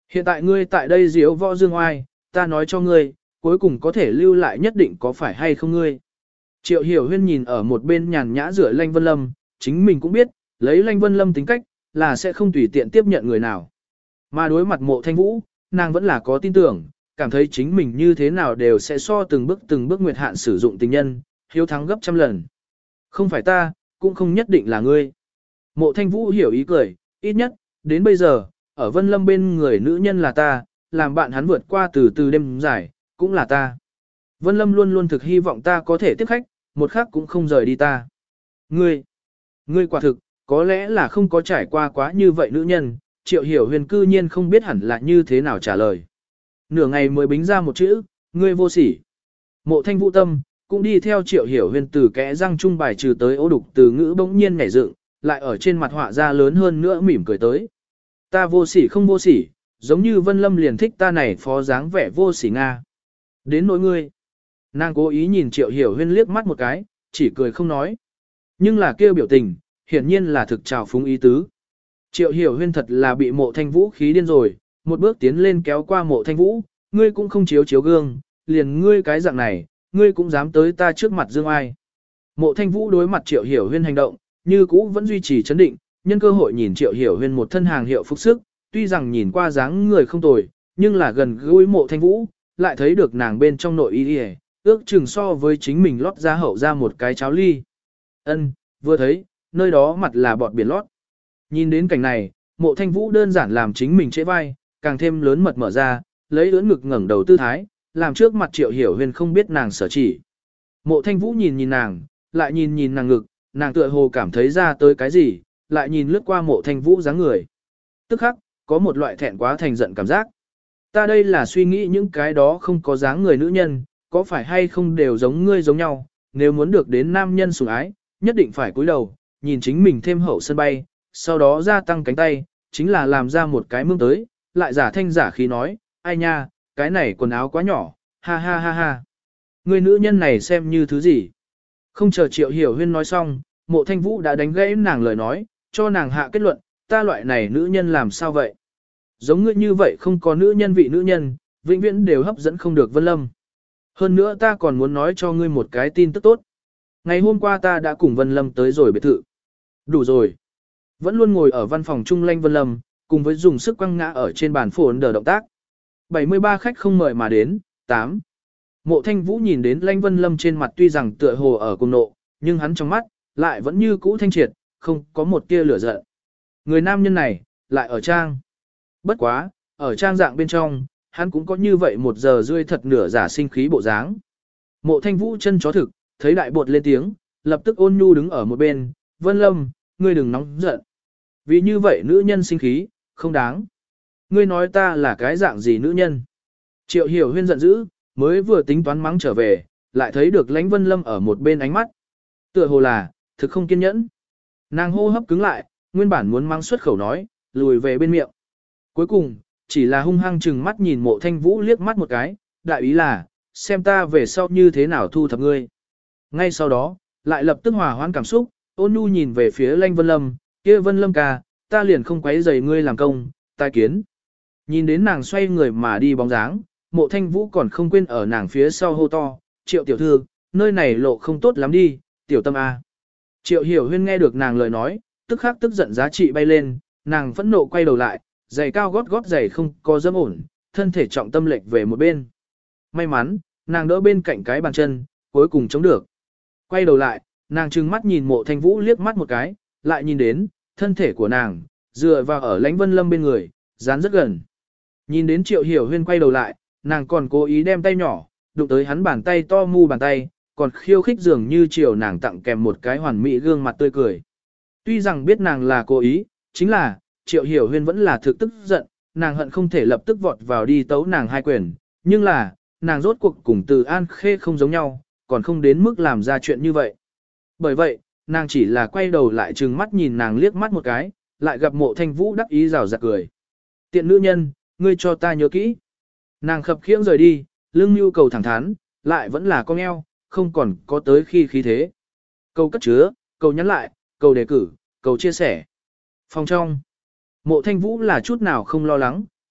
A: Hiện tại ngươi tại đây diếu võ dương oai, ta nói cho ngươi, cuối cùng có thể lưu lại nhất định có phải hay không ngươi. Triệu Hiểu Huyên nhìn ở một bên nhàn nhã rửa Lanh Vân Lâm, chính mình cũng biết, lấy Lanh Vân Lâm tính cách, là sẽ không tùy tiện tiếp nhận người nào. Mà đối mặt Mộ Thanh Vũ, nàng vẫn là có tin tưởng, cảm thấy chính mình như thế nào đều sẽ so từng bước từng bước nguyệt hạn sử dụng tình nhân, hiếu thắng gấp trăm lần. Không phải ta, cũng không nhất định là ngươi. Mộ Thanh Vũ hiểu ý cười, ít nhất, đến bây giờ, ở Vân Lâm bên người nữ nhân là ta, làm bạn hắn vượt qua từ từ đêm dài, cũng là ta. Vân Lâm luôn luôn thực hy vọng ta có thể tiếp khách, một khắc cũng không rời đi ta. Ngươi, ngươi quả thực, có lẽ là không có trải qua quá như vậy nữ nhân, Triệu Hiểu Huyền cư nhiên không biết hẳn là như thế nào trả lời. Nửa ngày mới bính ra một chữ, ngươi vô sỉ. Mộ Thanh Vũ tâm, cũng đi theo Triệu Hiểu Huyền từ kẽ răng trung bài trừ tới ô đục từ ngữ bỗng nhiên nhảy dựng, lại ở trên mặt họa ra lớn hơn nữa mỉm cười tới. Ta vô sỉ không vô sỉ, giống như Vân Lâm liền thích ta này phó dáng vẻ vô sỉ Nga. Đến nỗi ngươi. Nàng cố ý nhìn Triệu Hiểu Huyên liếc mắt một cái, chỉ cười không nói. Nhưng là kêu biểu tình, hiển nhiên là thực trào phúng ý tứ. Triệu Hiểu Huyên thật là bị Mộ Thanh Vũ khí điên rồi, một bước tiến lên kéo qua Mộ Thanh Vũ, ngươi cũng không chiếu chiếu gương, liền ngươi cái dạng này, ngươi cũng dám tới ta trước mặt dương ai. Mộ Thanh Vũ đối mặt Triệu Hiểu Huyên hành động, như cũ vẫn duy trì chấn định, nhân cơ hội nhìn Triệu Hiểu Huyên một thân hàng hiệu phục sức, tuy rằng nhìn qua dáng người không tồi, nhưng là gần gũi Mộ Thanh Vũ, lại thấy được nàng bên trong nội y, ước chừng so với chính mình lót ra hậu ra một cái cháo ly. Ân, vừa thấy, nơi đó mặt là bọt biển lót. Nhìn đến cảnh này, Mộ Thanh Vũ đơn giản làm chính mình trễ vai, càng thêm lớn mật mở ra, lấy ưỡn ngực ngẩng đầu tư thái, làm trước mặt Triệu Hiểu Huyên không biết nàng sở chỉ. Mộ Thanh Vũ nhìn nhìn nàng, lại nhìn nhìn nàng ngực, nàng tựa hồ cảm thấy ra tới cái gì, lại nhìn lướt qua Mộ Thanh Vũ dáng người. Tức khắc, có một loại thẹn quá thành giận cảm giác. Ta đây là suy nghĩ những cái đó không có dáng người nữ nhân, có phải hay không đều giống ngươi giống nhau, nếu muốn được đến nam nhân sủng ái, nhất định phải cúi đầu, nhìn chính mình thêm hậu sân bay, sau đó gia tăng cánh tay, chính là làm ra một cái mương tới, lại giả thanh giả khí nói, ai nha, cái này quần áo quá nhỏ, ha ha ha ha. Người nữ nhân này xem như thứ gì? Không chờ Triệu Hiểu Huyên nói xong, Mộ Thanh Vũ đã đánh gãy nàng lời nói, cho nàng hạ kết luận, ta loại này nữ nhân làm sao vậy? Giống ngươi như vậy không có nữ nhân vị nữ nhân, vĩnh viễn đều hấp dẫn không được Vân Lâm. Hơn nữa ta còn muốn nói cho ngươi một cái tin tức tốt. Ngày hôm qua ta đã cùng Vân Lâm tới rồi biệt thự. Đủ rồi. Vẫn luôn ngồi ở văn phòng Trung Lanh Vân Lâm, cùng với dùng sức quăng ngã ở trên bàn phồn đờ động tác. bảy mươi ba khách không mời mà đến, tám. Mộ Thanh Vũ nhìn đến Lanh Vân Lâm trên mặt tuy rằng tựa hồ ở cùng nộ, nhưng hắn trong mắt, lại vẫn như cũ thanh triệt, không có một tia lửa giận. Người nam nhân này, lại ở trang. Bất quá, ở trang dạng bên trong, hắn cũng có như vậy một giờ rưỡi thật nửa giả sinh khí bộ dáng. Mộ Thanh Vũ chân chó thực, thấy đại bột lên tiếng, lập tức ôn nhu đứng ở một bên, Vân Lâm, ngươi đừng nóng giận. Vì như vậy nữ nhân sinh khí, không đáng. Ngươi nói ta là cái dạng gì nữ nhân? Triệu Hiểu Huyên giận dữ, mới vừa tính toán mắng trở về, lại thấy được Lãnh Vân Lâm ở một bên ánh mắt. Tựa hồ là, thực không kiên nhẫn. Nàng hô hấp cứng lại, nguyên bản muốn mắng xuất khẩu nói, lùi về bên miệng. Cuối cùng, chỉ là hung hăng chừng mắt nhìn Mộ Thanh Vũ liếc mắt một cái, đại ý là, xem ta về sau như thế nào thu thập ngươi. Ngay sau đó, lại lập tức hòa hoãn cảm xúc, ôn nhu nhìn về phía Lãnh Vân Lâm, kia Vân Lâm ca, ta liền không quấy rầy ngươi làm công, tai kiến. Nhìn đến nàng xoay người mà đi bóng dáng, Mộ Thanh Vũ còn không quên ở nàng phía sau hô to, Triệu tiểu thư, nơi này lộ không tốt lắm đi, tiểu tâm A. Triệu Hiểu Huyên nghe được nàng lời nói, tức khắc tức giận giá trị bay lên, nàng phẫn nộ quay đầu lại, giày cao gót gót giày không có dâm ổn, thân thể trọng tâm lệch về một bên. May mắn, nàng đỡ bên cạnh cái bàn chân, cuối cùng chống được. Quay đầu lại, nàng trừng mắt nhìn Mộ Thanh Vũ liếc mắt một cái, lại nhìn đến, thân thể của nàng, dựa vào ở Lãnh Vân Lâm bên người, dán rất gần. Nhìn đến Triệu Hiểu Huyên quay đầu lại, nàng còn cố ý đem tay nhỏ, đụng tới hắn bàn tay to mu bàn tay, còn khiêu khích dường như chiều nàng tặng kèm một cái hoàn mỹ gương mặt tươi cười. Tuy rằng biết nàng là cố ý, chính là, Triệu Hiểu Huyên vẫn là thực tức giận, nàng hận không thể lập tức vọt vào đi tấu nàng hai quyền, nhưng là, nàng rốt cuộc cùng Từ An Khê không giống nhau, còn không đến mức làm ra chuyện như vậy. Bởi vậy, nàng chỉ là quay đầu lại trừng mắt nhìn nàng liếc mắt một cái, lại gặp Mộ Thanh Vũ đắc ý rào rạt cười. Tiện nữ nhân, ngươi cho ta nhớ kỹ. Nàng khập khiễng rời đi, lưng nhu cầu thẳng thắn, lại vẫn là con eo, không còn có tới khi khí thế. Cầu cất chứa, cầu nhắn lại, cầu đề cử, cầu chia sẻ. Phòng trong, Mộ Thanh Vũ là chút nào không lo lắng,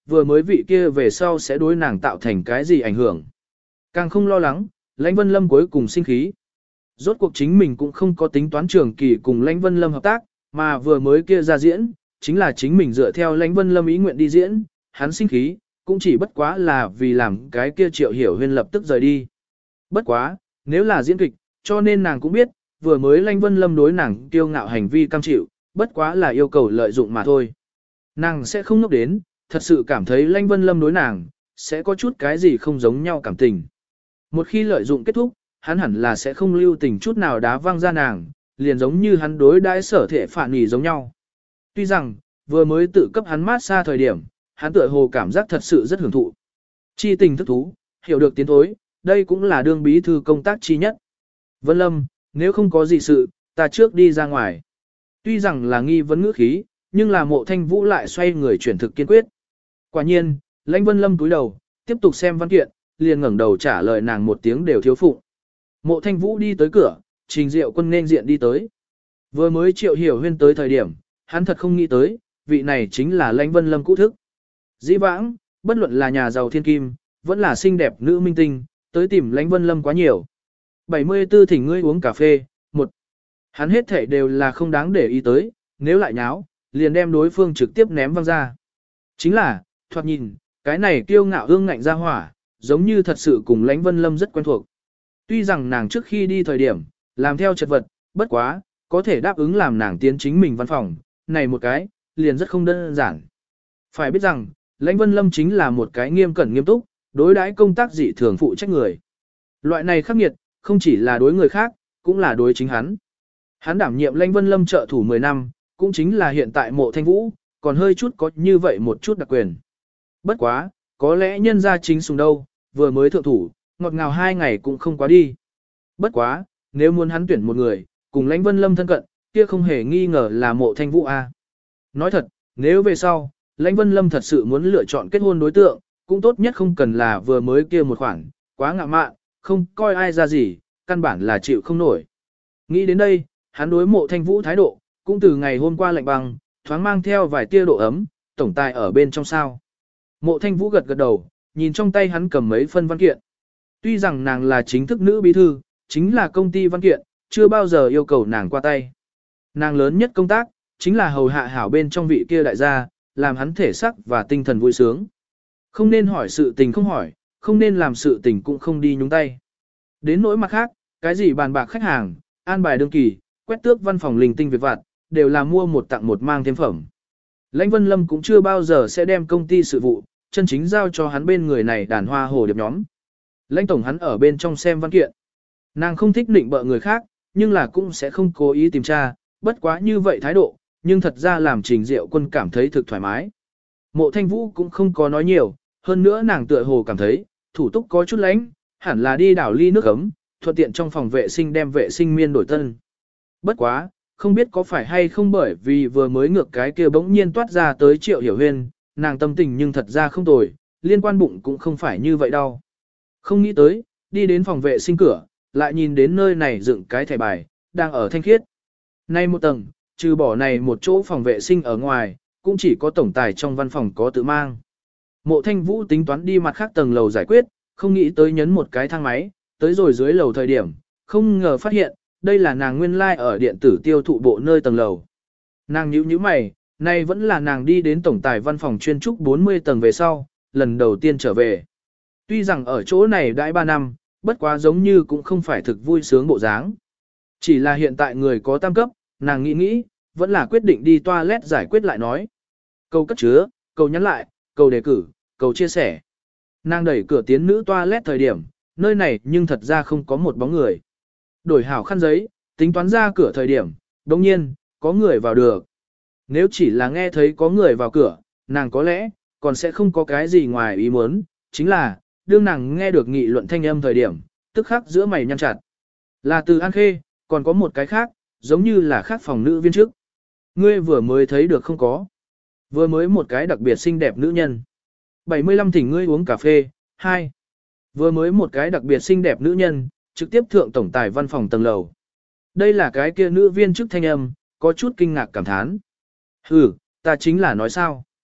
A: vừa mới vị kia về sau sẽ đối nàng tạo thành cái gì ảnh hưởng. Càng không lo lắng, Lãnh Vân Lâm cuối cùng sinh khí. Rốt cuộc chính mình cũng không có tính toán trường kỳ cùng Lãnh Vân Lâm hợp tác, mà vừa mới kia ra diễn, chính là chính mình dựa theo Lãnh Vân Lâm ý nguyện đi diễn, hắn sinh khí, cũng chỉ bất quá là vì làm cái kia Triệu Hiểu Huyên lập tức rời đi. Bất quá, nếu là diễn kịch, cho nên nàng cũng biết, vừa mới Lãnh Vân Lâm đối nàng kiêu ngạo hành vi cam chịu, bất quá là yêu cầu lợi dụng mà thôi. Nàng sẽ không ngốc đến, thật sự cảm thấy Lãnh Vân Lâm đối nàng, sẽ có chút cái gì không giống nhau cảm tình. Một khi lợi dụng kết thúc, hắn hẳn là sẽ không lưu tình chút nào đá văng ra nàng, liền giống như hắn đối đãi sở thể phản nghỉ giống nhau. Tuy rằng, vừa mới tự cấp hắn mát xa thời điểm, hắn tựa hồ cảm giác thật sự rất hưởng thụ. Chi tình thức thú, hiểu được tiến thối, đây cũng là đương bí thư công tác chi nhất. Vân Lâm, nếu không có gì sự, ta trước đi ra ngoài. Tuy rằng là nghi vấn ngữ khí, nhưng là Mộ Thanh Vũ lại xoay người chuyển thực kiên quyết. Quả nhiên, Lãnh Vân Lâm cúi đầu, tiếp tục xem văn kiện, liền ngẩng đầu trả lời nàng một tiếng đều thiếu phụ. Mộ Thanh Vũ đi tới cửa, Trình Diệu Quân nên diện đi tới. Vừa mới Triệu Hiểu Huyên tới thời điểm, hắn thật không nghĩ tới, vị này chính là Lãnh Vân Lâm cũ thức. Dĩ vãng, bất luận là nhà giàu thiên kim, vẫn là xinh đẹp nữ minh tinh, tới tìm Lãnh Vân Lâm quá nhiều. bảy mươi tư thỉnh ngươi uống cà phê, một. Hắn hết thể đều là không đáng để ý tới, nếu lại nháo, liền đem đối phương trực tiếp ném văng ra. Chính là, thoạt nhìn, cái này kiêu ngạo ương ngạnh ra hỏa, giống như thật sự cùng Lãnh Vân Lâm rất quen thuộc. Tuy rằng nàng trước khi đi thời điểm, làm theo chật vật, bất quá, có thể đáp ứng làm nàng tiến chính mình văn phòng, này một cái, liền rất không đơn giản. Phải biết rằng, Lãnh Vân Lâm chính là một cái nghiêm cẩn nghiêm túc, đối đãi công tác dị thường phụ trách người. Loại này khắc nghiệt, không chỉ là đối người khác, cũng là đối chính hắn. Hắn đảm nhiệm Lãnh Vân Lâm trợ thủ mười năm, cũng chính là hiện tại Mộ Thanh Vũ, còn hơi chút có như vậy một chút đặc quyền. Bất quá, có lẽ nhân gia chính sùng đâu, vừa mới thượng thủ, ngọt ngào hai ngày cũng không quá đi. Bất quá, nếu muốn hắn tuyển một người, cùng Lãnh Vân Lâm thân cận, kia không hề nghi ngờ là Mộ Thanh Vũ A. Nói thật, nếu về sau, Lãnh Vân Lâm thật sự muốn lựa chọn kết hôn đối tượng, cũng tốt nhất không cần là vừa mới kia một khoản, quá ngạ mạn, không coi ai ra gì, căn bản là chịu không nổi. Nghĩ đến đây, hắn đối Mộ Thanh Vũ thái độ, cũng từ ngày hôm qua lạnh băng, thoáng mang theo vài tia độ ấm, tổng tài ở bên trong sao. Mộ Thanh Vũ gật gật đầu, nhìn trong tay hắn cầm mấy phân văn kiện. Tuy rằng nàng là chính thức nữ bí thư, chính là công ty văn kiện, chưa bao giờ yêu cầu nàng qua tay. Nàng lớn nhất công tác, chính là hầu hạ hảo bên trong vị kia đại gia, làm hắn thể sắc và tinh thần vui sướng. Không nên hỏi sự tình không hỏi, không nên làm sự tình cũng không đi nhúng tay. Đến nỗi mặt khác, cái gì bàn bạc khách hàng, an bài đương kỳ, quét tước văn phòng linh tinh việc vặt, đều là mua một tặng một mang thêm phẩm. Lãnh Vân Lâm cũng chưa bao giờ sẽ đem công ty sự vụ, chân chính giao cho hắn bên người này đàn hoa hồ điệp nhóm. Lãnh tổng hắn ở bên trong xem văn kiện. Nàng không thích định bợ người khác, nhưng là cũng sẽ không cố ý tìm tra, bất quá như vậy thái độ, nhưng thật ra làm Trình Diệu Quân cảm thấy thực thoải mái. Mộ Thanh Vũ cũng không có nói nhiều, hơn nữa nàng tựa hồ cảm thấy, thủ túc có chút lánh, hẳn là đi đảo ly nước ấm, thuận tiện trong phòng vệ sinh đem vệ sinh miên đổi tân. Bất quá, không biết có phải hay không bởi vì vừa mới ngược cái kia bỗng nhiên toát ra tới Triệu Hiểu Huyên, nàng tâm tình nhưng thật ra không tồi, liên quan bụng cũng không phải như vậy đâu. Không nghĩ tới, đi đến phòng vệ sinh cửa, lại nhìn đến nơi này dựng cái thẻ bài, đang ở thanh khiết. Nay một tầng, trừ bỏ này một chỗ phòng vệ sinh ở ngoài, cũng chỉ có tổng tài trong văn phòng có tự mang. Mộ Thanh Vũ tính toán đi mặt khác tầng lầu giải quyết, không nghĩ tới nhấn một cái thang máy, tới rồi dưới lầu thời điểm, không ngờ phát hiện, đây là nàng nguyên lai like ở điện tử tiêu thụ bộ nơi tầng lầu. Nàng nhíu nhíu mày, nay vẫn là nàng đi đến tổng tài văn phòng chuyên trúc bốn mươi tầng về sau, lần đầu tiên trở về. Tuy rằng ở chỗ này đãi ba năm, bất quá giống như cũng không phải thực vui sướng bộ dáng. Chỉ là hiện tại người có tam cấp, nàng nghĩ nghĩ, vẫn là quyết định đi toilet giải quyết lại nói. Câu cất chứa, câu nhắn lại, câu đề cử, câu chia sẻ. Nàng đẩy cửa tiến nữ toilet thời điểm, nơi này nhưng thật ra không có một bóng người. Đổi hảo khăn giấy, tính toán ra cửa thời điểm, đồng nhiên, có người vào được. Nếu chỉ là nghe thấy có người vào cửa, nàng có lẽ, còn sẽ không có cái gì ngoài ý muốn, chính là, đương nàng nghe được nghị luận thanh âm thời điểm, tức khắc giữa mày nhăn chặt. Là từ An Khê, còn có một cái khác, giống như là khác phòng nữ viên trước. Ngươi vừa mới thấy được không có. Vừa mới một cái đặc biệt xinh đẹp nữ nhân. bảy mươi lăm thỉnh ngươi uống cà phê, hai. Vừa mới một cái đặc biệt xinh đẹp nữ nhân, trực tiếp thượng tổng tài văn phòng tầng lầu. Đây là cái kia nữ viên chức thanh âm, có chút kinh ngạc cảm thán. Ừ, ta chính là nói sao.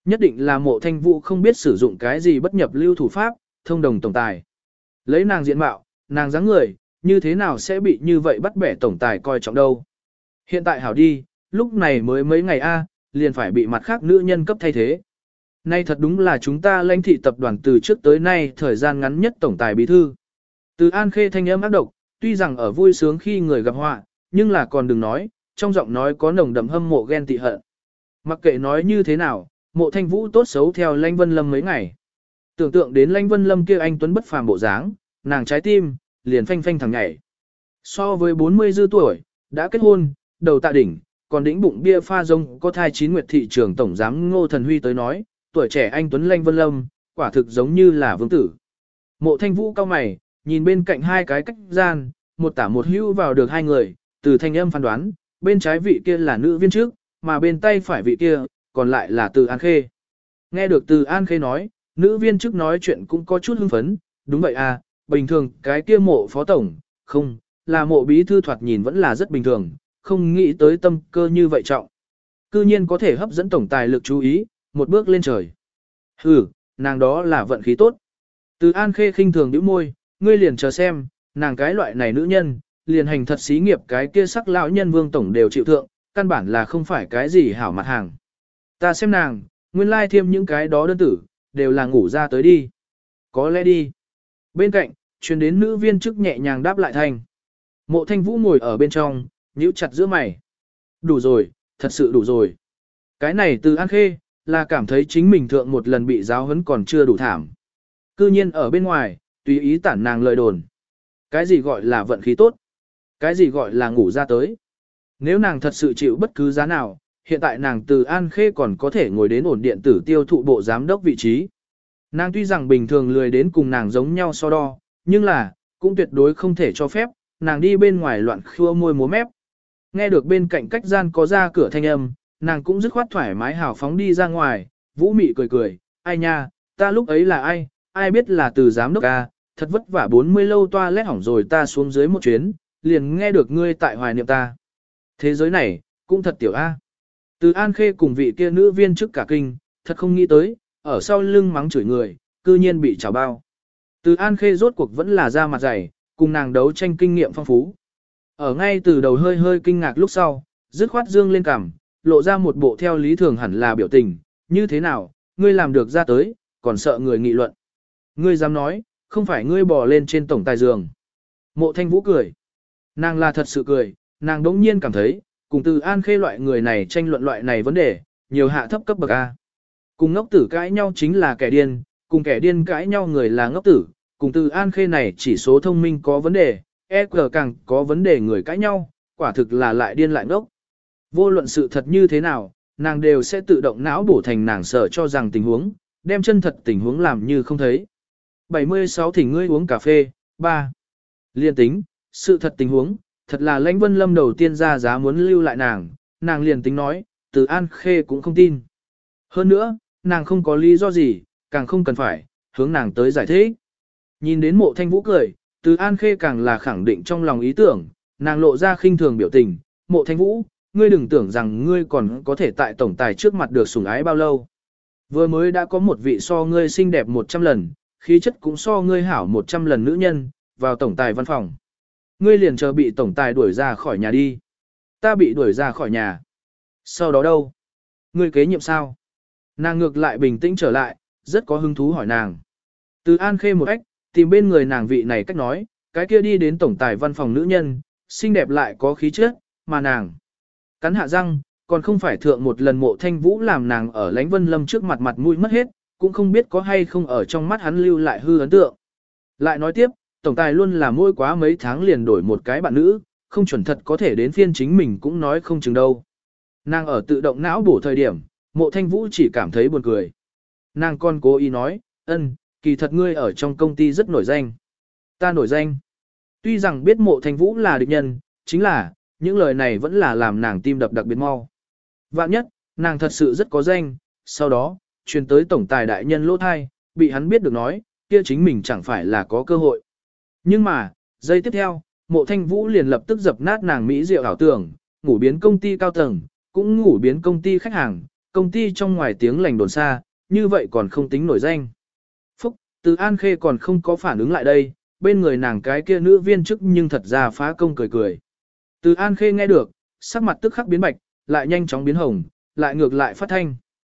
A: Nhất định là Mộ Thanh Vũ không biết sử dụng cái gì bất nhập lưu thủ pháp, thông đồng tổng tài. Lấy nàng diện mạo, nàng dáng người, như thế nào sẽ bị như vậy bắt bẻ tổng tài coi trọng đâu. Hiện tại hảo đi, lúc này mới mấy ngày a, liền phải bị mặt khác nữ nhân cấp thay thế. Nay thật đúng là chúng ta lãnh thị tập đoàn từ trước tới nay thời gian ngắn nhất tổng tài bí thư. Từ An Khê thanh âm ác độc, tuy rằng ở vui sướng khi người gặp họa, nhưng là còn đừng nói, trong giọng nói có nồng đậm hâm mộ ghen tị hận. Mặc kệ nói như thế nào, Mộ Thanh Vũ tốt xấu theo Lãnh Vân Lâm mấy ngày. Tưởng tượng đến Lãnh Vân Lâm kia anh tuấn bất phàm bộ dáng, nàng trái tim liền phanh phanh thẳng nhảy. So với bốn mươi dư tuổi, đã kết hôn, đầu tạ đỉnh, còn đỉnh bụng bia pha rông có thai chín nguyệt thị trường tổng giám Ngô Thần Huy tới nói, tuổi trẻ anh tuấn Lãnh Vân Lâm, quả thực giống như là vương tử. Mộ Thanh Vũ cao mày, nhìn bên cạnh hai cái cách gian, một tả một hữu vào được hai người, từ thanh âm phán đoán, bên trái vị kia là nữ viên trước, mà bên tay phải vị kia, còn lại là Từ An Khê. Nghe được Từ An Khê nói, nữ viên trước nói chuyện cũng có chút hưng phấn, đúng vậy à, bình thường cái kia mộ phó tổng, không, là mộ bí thư thoạt nhìn vẫn là rất bình thường, không nghĩ tới tâm cơ như vậy trọng. Cư nhiên có thể hấp dẫn tổng tài lực chú ý, một bước lên trời. Hừ, nàng đó là vận khí tốt. Từ An Khê khinh thường nhíu môi, ngươi liền chờ xem, nàng cái loại này nữ nhân, liền hành thật xí nghiệp cái kia sắc lão nhân Vương tổng đều chịu thượng, căn bản là không phải cái gì hảo mặt hàng. Ta xem nàng, nguyên lai thêm những cái đó đơn tử, đều là ngủ ra tới đi. Có lẽ đi. Bên cạnh, truyền đến nữ viên chức nhẹ nhàng đáp lại thanh. Mộ Thanh Vũ ngồi ở bên trong, nhíu chặt giữa mày. Đủ rồi, thật sự đủ rồi. Cái này Từ An Khê, là cảm thấy chính mình thượng một lần bị giáo huấn còn chưa đủ thảm. Cư nhiên ở bên ngoài, tùy ý tản nàng lời đồn. Cái gì gọi là vận khí tốt? Cái gì gọi là ngủ ra tới? Nếu nàng thật sự chịu bất cứ giá nào, hiện tại nàng Từ An Khê còn có thể ngồi đến ổn điện tử tiêu thụ bộ giám đốc vị trí. Nàng tuy rằng bình thường lười đến cùng nàng giống nhau so đo, nhưng là, cũng tuyệt đối không thể cho phép, nàng đi bên ngoài loạn khua môi múa mép. Nghe được bên cạnh cách gian có ra cửa thanh âm, nàng cũng dứt khoát thoải mái hào phóng đi ra ngoài, Vũ Mị cười cười, ai nha, ta lúc ấy là ai, ai biết là Từ giám đốc a, thật vất vả bốn mươi lâu toa lét hỏng rồi ta xuống dưới một chuyến, liền nghe được ngươi tại hoài niệm ta. Thế giới này, cũng thật tiểu a. Từ An Khê cùng vị kia nữ viên trước cả kinh, thật không nghĩ tới, ở sau lưng mắng chửi người, cư nhiên bị trào bao. Từ An Khê rốt cuộc vẫn là da mặt dày, cùng nàng đấu tranh kinh nghiệm phong phú. Ở ngay từ đầu hơi hơi kinh ngạc lúc sau, dứt khoát dương lên cằm, lộ ra một bộ theo lý thường hẳn là biểu tình, như thế nào, ngươi làm được ra tới, còn sợ người nghị luận. Ngươi dám nói, không phải ngươi bò lên trên tổng tài giường. Mộ Thanh Vũ cười. Nàng là thật sự cười, nàng đống nhiên cảm thấy, cùng Từ An Khê loại người này tranh luận loại này vấn đề, nhiều hạ thấp cấp bậc A. Cùng ngốc tử cãi nhau chính là kẻ điên, cùng kẻ điên cãi nhau người là ngốc tử, cùng Từ An Khê này chỉ số thông minh có vấn đề, e quy càng có vấn đề người cãi nhau, quả thực là lại điên lại ngốc. Vô luận sự thật như thế nào, nàng đều sẽ tự động não bổ thành nàng sợ cho rằng tình huống, đem chân thật tình huống làm như không thấy. bảy mươi sáu thỉnh ngươi uống cà phê, ba. Liên tính, sự thật tình huống, thật là Lãnh Vân Lâm đầu tiên ra giá muốn lưu lại nàng, nàng liền tính nói, Từ An Khê cũng không tin. Hơn nữa, nàng không có lý do gì, càng không cần phải, hướng nàng tới giải thích. Nhìn đến Mộ Thanh Vũ cười, Từ An Khê càng là khẳng định trong lòng ý tưởng, nàng lộ ra khinh thường biểu tình, Mộ Thanh Vũ, ngươi đừng tưởng rằng ngươi còn có thể tại tổng tài trước mặt được sủng ái bao lâu. Vừa mới đã có một vị so ngươi xinh đẹp một trăm lần, khí chất cũng so ngươi hảo một trăm lần nữ nhân, vào tổng tài văn phòng. Ngươi liền chờ bị tổng tài đuổi ra khỏi nhà đi. Ta bị đuổi ra khỏi nhà. Sau đó đâu? Ngươi kế nhiệm sao? Nàng ngược lại bình tĩnh trở lại, rất có hứng thú hỏi nàng. Từ An Khê một ách, tìm bên người nàng vị này cách nói, cái kia đi đến tổng tài văn phòng nữ nhân, xinh đẹp lại có khí chất, mà nàng. Cắn hạ răng, còn không phải thượng một lần Mộ Thanh Vũ làm nàng ở Lãnh Vân Lâm trước mặt mặt mũi mất hết, cũng không biết có hay không ở trong mắt hắn lưu lại hư ấn tượng. Lại nói tiếp, tổng tài luôn là mỗi quá mấy tháng liền đổi một cái bạn nữ, không chuẩn thật có thể đến phiên chính mình cũng nói không chừng đâu. Nàng ở tự động não bổ thời điểm, Mộ Thanh Vũ chỉ cảm thấy buồn cười. Nàng còn cố ý nói, ân, kỳ thật ngươi ở trong công ty rất nổi danh. Ta nổi danh. Tuy rằng biết Mộ Thanh Vũ là địch nhân, chính là, những lời này vẫn là làm nàng tim đập đặc biệt mau. Vạn nhất, nàng thật sự rất có danh, sau đó, truyền tới tổng tài đại nhân lỗ thai, bị hắn biết được nói, kia chính mình chẳng phải là có cơ hội. Nhưng mà, giây tiếp theo, Mộ Thanh Vũ liền lập tức dập nát nàng mỹ diệu ảo tưởng, ngủ biến công ty cao tầng, cũng ngủ biến công ty khách hàng, công ty trong ngoài tiếng lành đồn xa, như vậy còn không tính nổi danh. Phúc, từ An Khê còn không có phản ứng lại đây, bên người nàng cái kia nữ viên chức nhưng thật ra phá công cười cười. Từ An Khê nghe được, sắc mặt tức khắc biến bạch, lại nhanh chóng biến hồng, lại ngược lại phát thanh.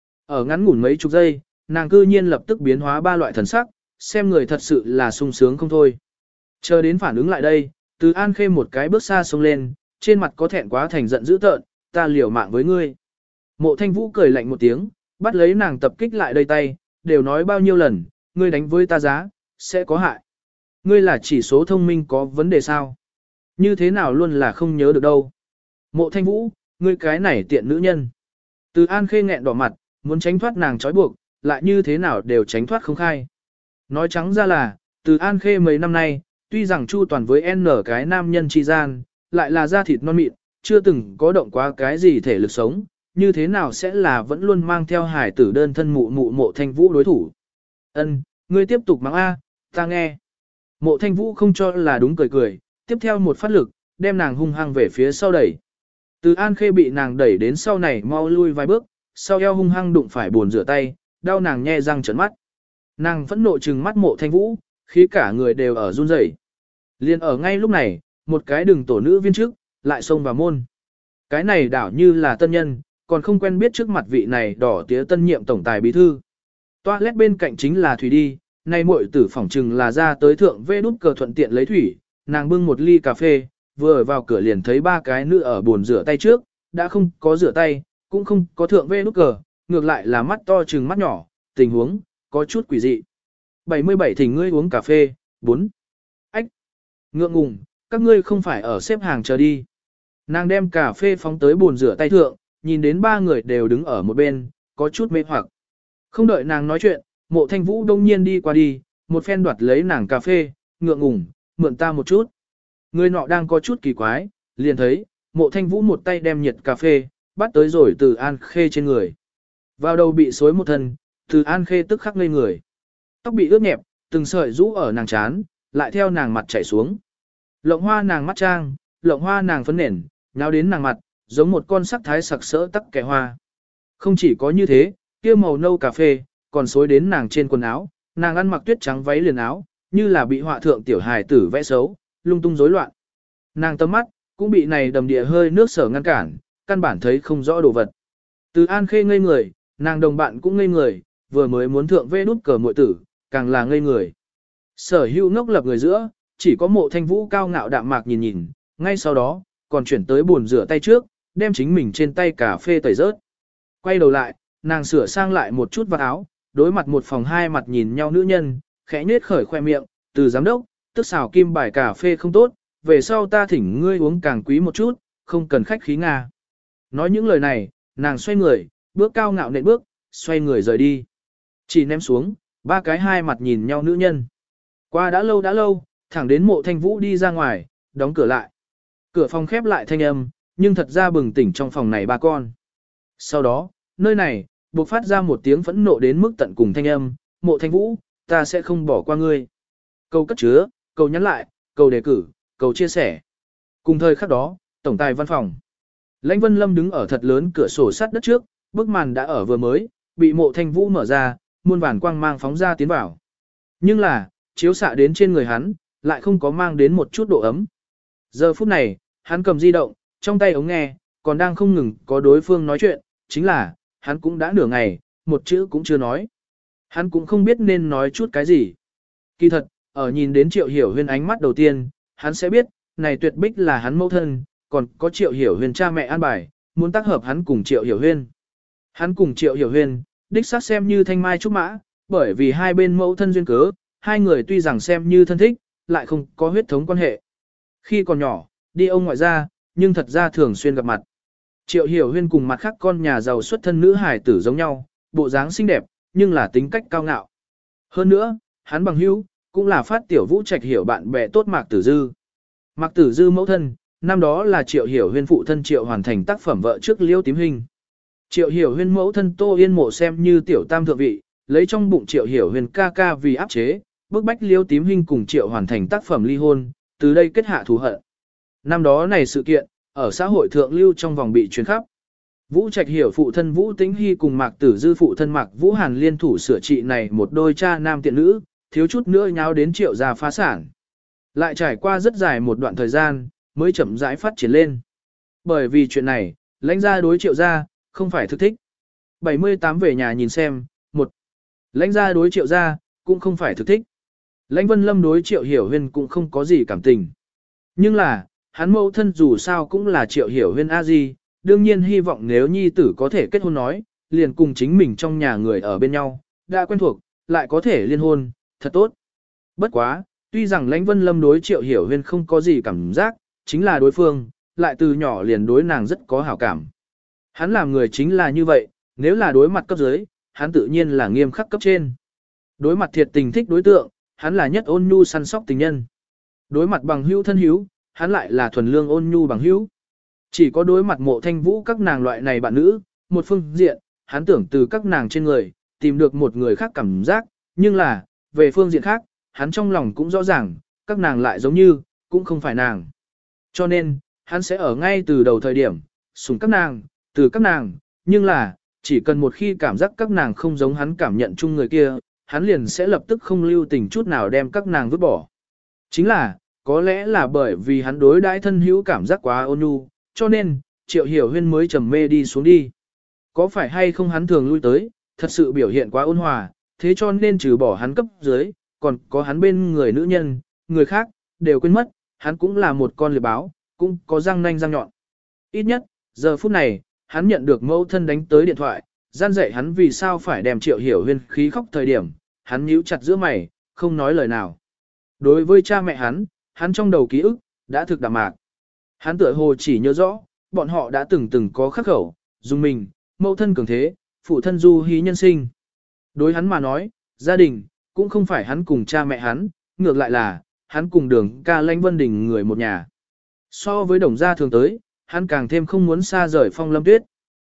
A: Ở ngắn ngủn mấy chục giây, nàng cư nhiên lập tức biến hóa ba loại thần sắc, xem người thật sự là sung sướng không thôi. Chờ đến phản ứng lại đây, Từ An Khê một cái bước xa xông lên, trên mặt có thẹn quá thành giận dữ tợn, ta liều mạng với ngươi. Mộ Thanh Vũ cười lạnh một tiếng, bắt lấy nàng tập kích lại đây tay, đều nói bao nhiêu lần, ngươi đánh với ta giá, sẽ có hại. Ngươi là chỉ số thông minh có vấn đề sao? Như thế nào luôn là không nhớ được đâu. Mộ Thanh Vũ, ngươi cái này tiện nữ nhân. Từ An Khê nghẹn đỏ mặt, muốn tránh thoát nàng trói buộc, lại như thế nào đều tránh thoát không khai. Nói trắng ra là, Từ An Khê mấy năm nay, tuy rằng chu toàn với N cái nam nhân chi gian, lại là da thịt non mịn, chưa từng có động quá cái gì thể lực sống, như thế nào sẽ là vẫn luôn mang theo hải tử đơn thân mụ mụ Mộ Thanh Vũ đối thủ. Ân, ngươi tiếp tục mắng A, ta nghe. Mộ Thanh Vũ không cho là đúng cười cười, tiếp theo một phát lực, đem nàng hung hăng về phía sau đẩy. Từ An Khê bị nàng đẩy đến sau này mau lui vài bước, sau eo hung hăng đụng phải bồn rửa tay, đau nàng nhe răng trợn mắt. Nàng phẫn nộ trừng mắt Mộ Thanh Vũ, khí cả người đều ở run rẩy. Liên ở ngay lúc này, một cái đường tổ nữ viên trước, lại xông vào môn. Cái này đảo như là tân nhân, còn không quen biết trước mặt vị này đỏ tía tân nhiệm tổng tài bí thư. Toilet bên cạnh chính là thủy đi, nay muội tử phỏng trừng là ra tới thượng vê đút cờ thuận tiện lấy thủy, nàng bưng một ly cà phê, vừa ở vào cửa liền thấy ba cái nữ ở bồn rửa tay trước, đã không có rửa tay, cũng không có thượng vê đút cờ, ngược lại là mắt to trừng mắt nhỏ, tình huống, có chút quỷ dị. bảy mươi bảy thỉnh ngươi uống cà phê, bốn. Ách! Ngượng ngùng, các ngươi không phải ở xếp hàng chờ đi. Nàng đem cà phê phóng tới bồn rửa tay thượng, nhìn đến ba người đều đứng ở một bên, có chút mê hoặc. Không đợi nàng nói chuyện, Mộ Thanh Vũ đông nhiên đi qua đi, một phen đoạt lấy nàng cà phê, ngượng ngùng, mượn ta một chút. Người nọ đang có chút kỳ quái, liền thấy, Mộ Thanh Vũ một tay đem nhiệt cà phê, bắt tới rồi Từ An Khê trên người. Vào đầu bị xối một thân, Từ An Khê tức khắc ngây người. Tóc bị ướt nhẹp, từng sợi rũ ở nàng chán, lại theo nàng mặt chảy xuống. Lộng hoa nàng mắt trang, lộng hoa nàng phấn nền, nháo đến nàng mặt, giống một con sắc thái sặc sỡ tắc kẻ hoa. Không chỉ có như thế, kia màu nâu cà phê, còn xối đến nàng trên quần áo, nàng ăn mặc tuyết trắng váy liền áo, như là bị họa thượng tiểu hài tử vẽ xấu, lung tung rối loạn. Nàng tầm mắt, cũng bị này đầm địa hơi nước sở ngăn cản, căn bản thấy không rõ đồ vật. Từ An Khê ngây người, nàng đồng bạn cũng ngây người, vừa mới muốn thượng vê đút cờ muội tử, càng là ngây người. Sở hữu ngốc lập người giữa, chỉ có Mộ Thanh Vũ cao ngạo đạm mạc nhìn nhìn, ngay sau đó, còn chuyển tới bồn rửa tay trước, đem chính mình trên tay cà phê tẩy rớt. Quay đầu lại, nàng sửa sang lại một chút vạt áo, đối mặt một phòng hai mặt nhìn nhau nữ nhân, khẽ nhếch khởi khoe miệng, từ giám đốc, tức xào kim bài cà phê không tốt, về sau ta thỉnh ngươi uống càng quý một chút, không cần khách khí Nga. Nói những lời này, nàng xoay người, bước cao ngạo nện bước, xoay người rời đi. Chỉ ném xuống, ba cái hai mặt nhìn nhau nữ nhân. Qua đã lâu đã lâu, thẳng đến Mộ Thanh Vũ đi ra ngoài, đóng cửa lại. Cửa phòng khép lại thanh âm, nhưng thật ra bừng tỉnh trong phòng này ba con. Sau đó, nơi này, buộc phát ra một tiếng phẫn nộ đến mức tận cùng thanh âm, Mộ Thanh Vũ, ta sẽ không bỏ qua ngươi. Câu cất chứa, câu nhắn lại, câu đề cử, câu chia sẻ. Cùng thời khắc đó, tổng tài văn phòng. Lãnh Vân Lâm đứng ở thật lớn cửa sổ sắt đất trước, bức màn đã ở vừa mới, bị Mộ Thanh Vũ mở ra, muôn vàn quang mang phóng ra tiến vào. Nhưng là, chiếu xạ đến trên người hắn, lại không có mang đến một chút độ ấm. Giờ phút này, hắn cầm di động, trong tay ống nghe, còn đang không ngừng có đối phương nói chuyện, chính là, hắn cũng đã nửa ngày, một chữ cũng chưa nói. Hắn cũng không biết nên nói chút cái gì. Kỳ thật, ở nhìn đến Triệu Hiểu Huyên ánh mắt đầu tiên, hắn sẽ biết, này tuyệt bích là hắn mẫu thân, còn có Triệu Hiểu Huyên cha mẹ an bài, muốn tác hợp hắn cùng Triệu Hiểu Huyên. Hắn cùng Triệu Hiểu Huyên, đích xác xem như thanh mai trúc mã, bởi vì hai bên mẫu thân duyên cớ, hai người tuy rằng xem như thân thích, lại không có huyết thống quan hệ. Khi còn nhỏ, đi ông ngoại gia, nhưng thật ra thường xuyên gặp mặt. Triệu Hiểu Huyên cùng mặt khác con nhà giàu xuất thân nữ hài tử giống nhau, bộ dáng xinh đẹp, nhưng là tính cách cao ngạo. Hơn nữa, hắn bằng hữu, cũng là phát tiểu vũ trạch hiểu bạn bè tốt Mạc Tử Dư. Mạc Tử Dư mẫu thân, năm đó là Triệu Hiểu Huyên phụ thân Triệu hoàn thành tác phẩm vợ trước Liêu Tím Hình. Triệu Hiểu Huyên mẫu thân Tô Yên Mộ xem như tiểu tam thượng vị, lấy trong bụng Triệu Hiểu Huyên ca ca vì áp chế, bức bách Liêu Tím Hình cùng Triệu hoàn thành tác phẩm ly hôn, từ đây kết hạ thù hận. Năm đó này sự kiện, ở xã hội thượng lưu trong vòng bị truyền khắp. Vũ Trạch hiểu phụ thân Vũ Tĩnh Hy cùng Mạc Tử Dư phụ thân Mạc Vũ Hàn liên thủ sửa trị này một đôi cha nam tiện nữ, thiếu chút nữa nháo đến Triệu gia phá sản. Lại trải qua rất dài một đoạn thời gian, mới chậm rãi phát triển lên. Bởi vì chuyện này, lãnh gia đối Triệu gia, không phải thực thích. bảy mươi tám về nhà nhìn xem, một lãnh gia đối Triệu gia, cũng không phải thực thích. Lãnh Vân Lâm đối Triệu Hiểu Huyên cũng không có gì cảm tình. Nhưng là, hắn mẫu thân dù sao cũng là Triệu Hiểu Huyên a di, đương nhiên hy vọng nếu nhi tử có thể kết hôn nói, liền cùng chính mình trong nhà người ở bên nhau, đã quen thuộc, lại có thể liên hôn, thật tốt. Bất quá, tuy rằng Lãnh Vân Lâm đối Triệu Hiểu Huyên không có gì cảm giác, chính là đối phương, lại từ nhỏ liền đối nàng rất có hảo cảm. Hắn làm người chính là như vậy, nếu là đối mặt cấp dưới, hắn tự nhiên là nghiêm khắc cấp trên. Đối mặt thiệt tình thích đối tượng, hắn là nhất ôn nhu săn sóc tình nhân. Đối mặt bằng hữu thân hữu, hắn lại là thuần lương ôn nhu bằng hữu. Chỉ có đối mặt Mộ Thanh Vũ các nàng loại này bạn nữ, một phương diện, hắn tưởng từ các nàng trên người, tìm được một người khác cảm giác, nhưng là, về phương diện khác, hắn trong lòng cũng rõ ràng, các nàng lại giống như, cũng không phải nàng. Cho nên, hắn sẽ ở ngay từ đầu thời điểm, sủng các nàng, từ các nàng, nhưng là, chỉ cần một khi cảm giác các nàng không giống hắn cảm nhận chung người kia, hắn liền sẽ lập tức không lưu tình chút nào đem các nàng vứt bỏ. Chính là, có lẽ là bởi vì hắn đối đãi thân hữu cảm giác quá ôn nhu, cho nên, Triệu Hiểu Huyên mới trầm mê đi xuống đi. Có phải hay không hắn thường lui tới, thật sự biểu hiện quá ôn hòa, thế cho nên trừ bỏ hắn cấp dưới, còn có hắn bên người nữ nhân, người khác, đều quên mất, hắn cũng là một con liệp báo, cũng có răng nanh răng nhọn. Ít nhất, giờ phút này, hắn nhận được mẫu thân đánh tới điện thoại, gian dạy hắn vì sao phải đem Triệu Hiểu Huyên khí khóc thời điểm, hắn nhíu chặt giữa mày, không nói lời nào. Đối với cha mẹ hắn, hắn trong đầu ký ức, đã thực đạm mạc. Hắn tựa hồ chỉ nhớ rõ, bọn họ đã từng từng có khắc khẩu, dùng mình, mẫu thân cường thế, phụ thân du hí nhân sinh. Đối hắn mà nói, gia đình, cũng không phải hắn cùng cha mẹ hắn, ngược lại là, hắn cùng đường ca Lãnh Vân Đình người một nhà. So với đồng gia thường tới, hắn càng thêm không muốn xa rời Phong Lâm Tuyết.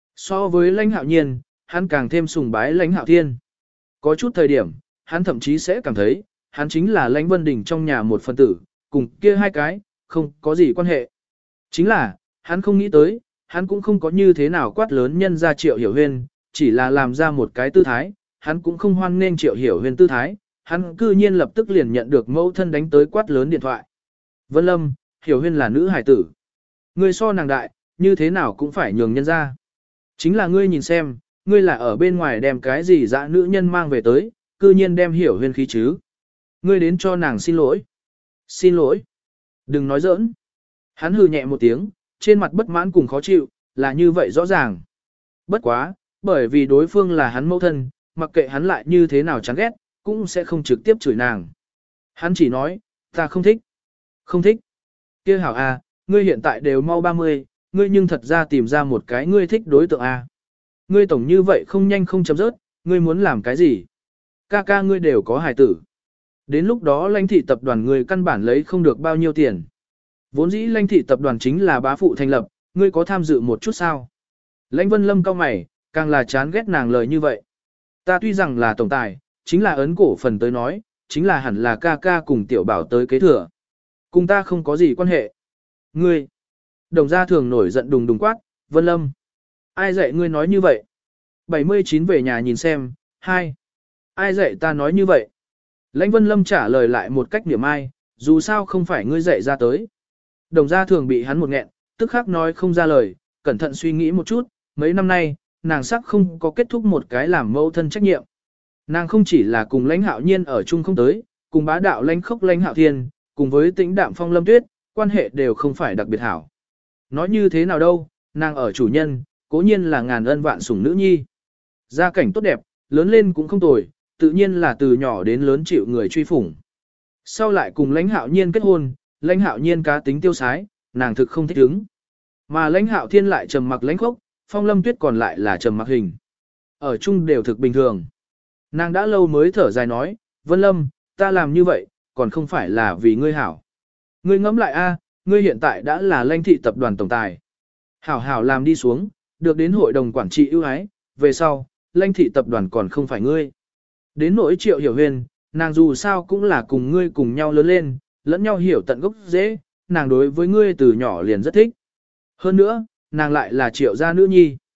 A: So với Lãnh Hạo Nhiên, hắn càng thêm sùng bái Lãnh Hạo Thiên. Có chút thời điểm, hắn thậm chí sẽ cảm thấy, hắn chính là Lãnh Vân Đình trong nhà một phần tử, cùng kia hai cái, không có gì quan hệ. Chính là, hắn không nghĩ tới, hắn cũng không có như thế nào quát lớn nhân ra Triệu Hiểu Huyên, chỉ là làm ra một cái tư thái, hắn cũng không hoan nên Triệu Hiểu Huyên tư thái, hắn cư nhiên lập tức liền nhận được mẫu thân đánh tới quát lớn điện thoại. Vân Lâm, Hiểu Huyên là nữ hải tử. Ngươi so nàng đại, như thế nào cũng phải nhường nhân ra. Chính là ngươi nhìn xem, ngươi là ở bên ngoài đem cái gì dã nữ nhân mang về tới, cư nhiên đem Hiểu Huyên khí chứ. Ngươi đến cho nàng xin lỗi. Xin lỗi. Đừng nói giỡn. Hắn hừ nhẹ một tiếng, trên mặt bất mãn cùng khó chịu, là như vậy rõ ràng. Bất quá, bởi vì đối phương là hắn mẫu thân, mặc kệ hắn lại như thế nào chán ghét, cũng sẽ không trực tiếp chửi nàng. Hắn chỉ nói, ta không thích. Không thích. Kia hảo à, ngươi hiện tại đều mau ba mươi, ngươi nhưng thật ra tìm ra một cái ngươi thích đối tượng à. Ngươi tổng như vậy không nhanh không chấm rớt, ngươi muốn làm cái gì? Ca ca ngươi đều có hài tử. Đến lúc đó Lãnh thị tập đoàn ngươi căn bản lấy không được bao nhiêu tiền. Vốn dĩ Lãnh thị tập đoàn chính là bá phụ thành lập, ngươi có tham dự một chút sao? Lãnh Vân Lâm cau mày, càng là chán ghét nàng lời như vậy. Ta tuy rằng là tổng tài, chính là ấn cổ phần tới nói, chính là hẳn là ca ca cùng tiểu bảo tới kế thừa. Cùng ta không có gì quan hệ. Ngươi, đồng gia thường nổi giận đùng đùng quát, Vân Lâm. Ai dạy ngươi nói như vậy? bảy mươi chín về nhà nhìn xem, hai. Ai dạy ta nói như vậy? Lãnh Vân Lâm trả lời lại một cách niệm ai, dù sao không phải ngươi dạy ra tới. Đồng gia thường bị hắn một nghẹn, tức khắc nói không ra lời, cẩn thận suy nghĩ một chút, mấy năm nay, nàng sắc không có kết thúc một cái làm mẫu thân trách nhiệm. Nàng không chỉ là cùng Lãnh Hạo Nhiên ở chung không tới, cùng bá đạo Lãnh Khốc Lãnh Hạo Thiên, cùng với Tĩnh Đạm Phong Lâm Tuyết, quan hệ đều không phải đặc biệt hảo. Nói như thế nào đâu, nàng ở chủ nhân, cố nhiên là ngàn ân vạn sủng nữ nhi. Gia cảnh tốt đẹp, lớn lên cũng không tồi, tự nhiên là từ nhỏ đến lớn chịu người truy phủng. Sau lại cùng Lãnh Hạo Nhiên kết hôn, Lãnh Hạo Nhiên cá tính tiêu sái, nàng thực không thích ứng. Mà Lãnh Hạo Thiên lại trầm mặc lãnh khốc, Phong Lâm Tuyết còn lại là trầm mặc hình. Ở chung đều thực bình thường. Nàng đã lâu mới thở dài nói, Vân Lâm, ta làm như vậy, còn không phải là vì ngươi hảo. Ngươi ngẫm lại a, ngươi hiện tại đã là Lãnh thị tập đoàn tổng tài. Hảo hảo làm đi xuống, được đến hội đồng quản trị ưu ái, về sau, Lãnh thị tập đoàn còn không phải ngươi. Đến nỗi Triệu Hiểu Huyên, nàng dù sao cũng là cùng ngươi cùng nhau lớn lên, lẫn nhau hiểu tận gốc dễ, nàng đối với ngươi từ nhỏ liền rất thích. Hơn nữa, nàng lại là Triệu gia nữ nhi.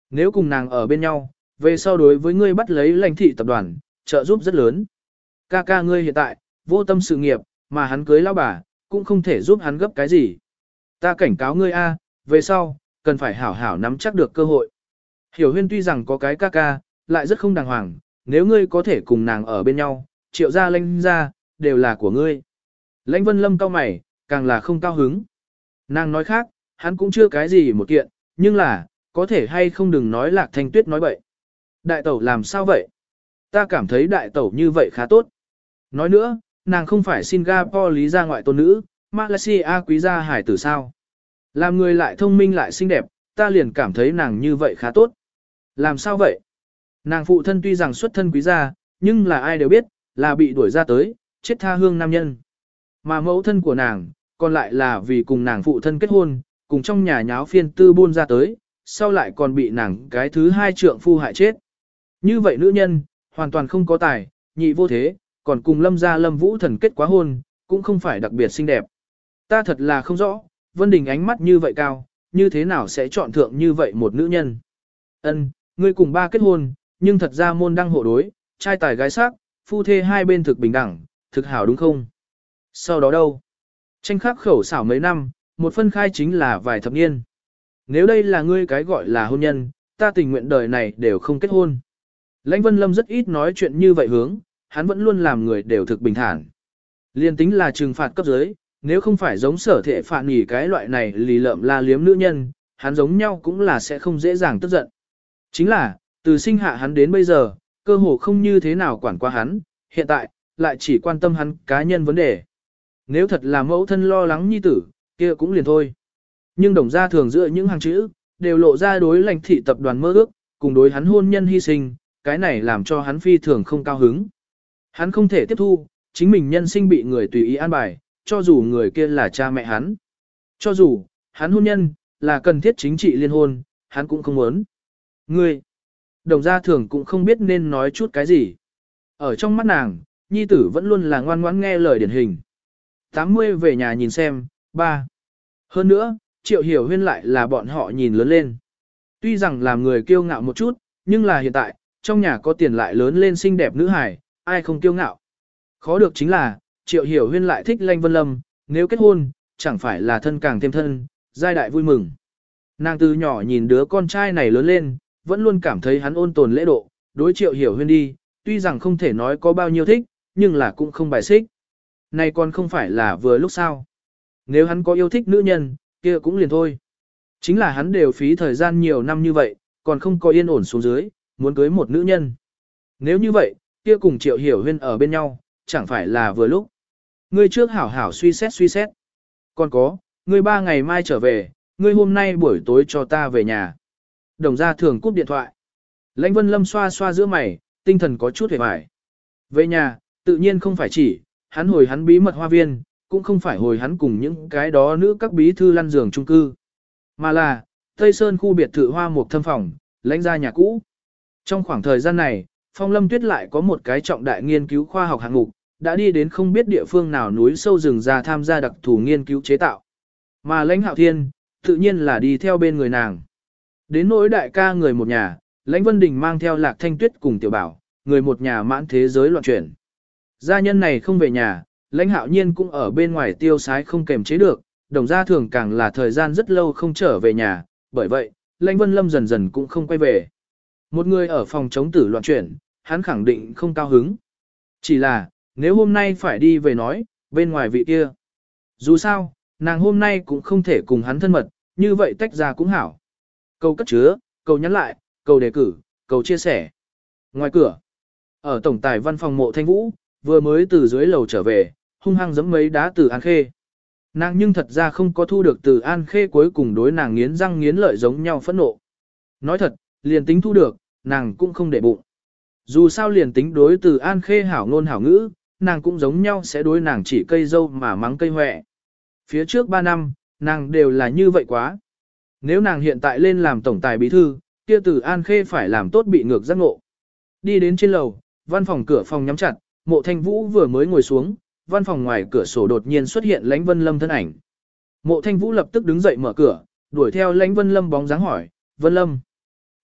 A: Nếu cùng nàng ở bên nhau, về sau đối với ngươi bắt lấy lãnh thị tập đoàn, trợ giúp rất lớn. Ca ca ngươi hiện tại, vô tâm sự nghiệp, mà hắn cưới lão bà, cũng không thể giúp hắn gấp cái gì. Ta cảnh cáo ngươi a, về sau, cần phải hảo hảo nắm chắc được cơ hội. Hiểu Huyên tuy rằng có cái ca ca, lại rất không đàng hoàng, nếu ngươi có thể cùng nàng ở bên nhau, triệu gia lãnh gia, đều là của ngươi. Lãnh Vân Lâm cao mày, càng là không cao hứng. Nàng nói khác, hắn cũng chưa cái gì một kiện, nhưng là, có thể hay không đừng nói Lạc Thanh Tuyết nói bậy. Đại tẩu làm sao vậy? Ta cảm thấy đại tẩu như vậy khá tốt. Nói nữa, nàng không phải Singapore lý gia ngoại tôn nữ, Malaysia quý gia hải tử sao. Làm người lại thông minh lại xinh đẹp, ta liền cảm thấy nàng như vậy khá tốt. Làm sao vậy? Nàng phụ thân tuy rằng xuất thân quý gia, nhưng là ai đều biết, là bị đuổi ra tới, chết tha hương nam nhân. Mà mẫu thân của nàng, còn lại là vì cùng nàng phụ thân kết hôn, cùng trong nhà nháo phiên tư buôn ra tới, sau lại còn bị nàng cái thứ hai trượng phu hại chết. Như vậy nữ nhân, hoàn toàn không có tài, nhị vô thế, còn cùng Lâm gia Lâm Vũ Thần kết quá hôn, cũng không phải đặc biệt xinh đẹp. Ta thật là không rõ, Vân Đình ánh mắt như vậy cao, như thế nào sẽ chọn thượng như vậy một nữ nhân. Ân, ngươi cùng ba kết hôn, nhưng thật ra môn đăng hộ đối, trai tài gái sắc, phu thê hai bên thực bình đẳng, thực hảo đúng không? Sau đó đâu? Tranh khắc khẩu xảo mấy năm, một phân khai chính là vài thập niên. Nếu đây là ngươi cái gọi là hôn nhân, ta tình nguyện đời này đều không kết hôn. Lãnh Vân Lâm rất ít nói chuyện như vậy hướng, hắn vẫn luôn làm người đều thực bình thản. Liên tính là trừng phạt cấp dưới, nếu không phải giống sở thể phản nghỉ cái loại này lì lợm la liếm nữ nhân, hắn giống nhau cũng là sẽ không dễ dàng tức giận. Chính là, từ sinh hạ hắn đến bây giờ, cơ hồ không như thế nào quản qua hắn, hiện tại, lại chỉ quan tâm hắn cá nhân vấn đề. Nếu thật là mẫu thân lo lắng nhi tử, kia cũng liền thôi. Nhưng đồng ra thường giữa những hàng chữ, đều lộ ra đối lãnh thị tập đoàn mơ ước, cùng đối hắn hôn nhân hy sinh, cái này làm cho hắn phi thường không cao hứng. Hắn không thể tiếp thu, chính mình nhân sinh bị người tùy ý an bài, cho dù người kia là cha mẹ hắn. Cho dù, hắn hôn nhân, là cần thiết chính trị liên hôn, hắn cũng không muốn. Ngươi, đồng gia thường cũng không biết nên nói chút cái gì. Ở trong mắt nàng, nhi tử vẫn luôn là ngoan ngoãn nghe lời điển hình. tám mươi về nhà nhìn xem, ba. Hơn nữa, Triệu Hiểu Huyên lại là bọn họ nhìn lớn lên. Tuy rằng làm người kiêu ngạo một chút, nhưng là hiện tại, trong nhà có tiền lại lớn lên xinh đẹp nữ hài, ai không kiêu ngạo. Khó được chính là, Triệu Hiểu Huyên lại thích Lãnh Vân Lâm, nếu kết hôn, chẳng phải là thân càng thêm thân, giai đại vui mừng. Nàng từ nhỏ nhìn đứa con trai này lớn lên, vẫn luôn cảm thấy hắn ôn tồn lễ độ, đối Triệu Hiểu Huyên đi, tuy rằng không thể nói có bao nhiêu thích, nhưng là cũng không bài xích. Này còn không phải là vừa lúc sao. Nếu hắn có yêu thích nữ nhân, kia cũng liền thôi. Chính là hắn đều phí thời gian nhiều năm như vậy, còn không có yên ổn xuống dưới, muốn cưới một nữ nhân. Nếu như vậy, kia cùng Triệu Hiểu Huyên ở bên nhau, chẳng phải là vừa lúc. Ngươi trước hảo hảo suy xét suy xét. Còn có, ngươi ba ngày mai trở về, ngươi hôm nay buổi tối cho ta về nhà. Đồng gia thường cúp điện thoại. Lãnh Vân Lâm xoa xoa giữa mày, tinh thần có chút hề hoài. Về nhà, tự nhiên không phải chỉ, hắn hồi hắn bí mật hoa viên, cũng không phải hồi hắn cùng những cái đó nữ các bí thư lăn giường chung cư. Mà là, Tây Sơn khu biệt thự hoa một thâm phòng, lãnh ra nhà cũ. Trong khoảng thời gian này, Phong Lâm Tuyết lại có một cái trọng đại nghiên cứu khoa học hạng mục, đã đi đến không biết địa phương nào núi sâu rừng ra tham gia đặc thù nghiên cứu chế tạo. Mà lãnh Hạo Thiên, tự nhiên là đi theo bên người nàng. Đến nỗi đại ca người một nhà, lãnh Vân Đình mang theo Lạc Thanh Tuyết cùng Tiểu Bảo, người một nhà mãn thế giới loạn chuyển. Gia nhân này không về nhà, lãnh Hạo Nhiên cũng ở bên ngoài tiêu sái không kềm chế được, đồng gia thường càng là thời gian rất lâu không trở về nhà, bởi vậy, lãnh Vân Lâm dần dần cũng không quay về. Một người ở phòng chống tử loạn chuyển, hắn khẳng định không cao hứng. Chỉ là, nếu hôm nay phải đi về nói, bên ngoài vị kia. Dù sao, nàng hôm nay cũng không thể cùng hắn thân mật, như vậy tách ra cũng hảo. Câu cất chứa, câu nhắn lại, câu đề cử, câu chia sẻ. Ngoài cửa, ở tổng tài văn phòng Mộ Thanh Vũ, vừa mới từ dưới lầu trở về, hung hăng giẫm mấy đá từ An Khê. Nàng nhưng thật ra không có thu được từ An Khê cuối cùng đối nàng nghiến răng nghiến lợi giống nhau phẫn nộ. Nói thật, liền tính thu được, nàng cũng không để bụng. Dù sao liền tính đối từ An Khê hảo ngôn hảo ngữ, nàng cũng giống nhau sẽ đối nàng chỉ cây dâu mà mắng cây hoẹ. Phía trước ba năm, nàng đều là như vậy quá. Nếu nàng hiện tại lên làm tổng tài bí thư, kia từ An Khê phải làm tốt bị ngược giác ngộ. Đi đến trên lầu, văn phòng cửa phòng nhắm chặt, Mộ Thanh Vũ vừa mới ngồi xuống, văn phòng ngoài cửa sổ đột nhiên xuất hiện Lãnh Vân Lâm thân ảnh. Mộ Thanh Vũ lập tức đứng dậy mở cửa, đuổi theo Lãnh Vân Lâm bóng dáng hỏi, Vân Lâm.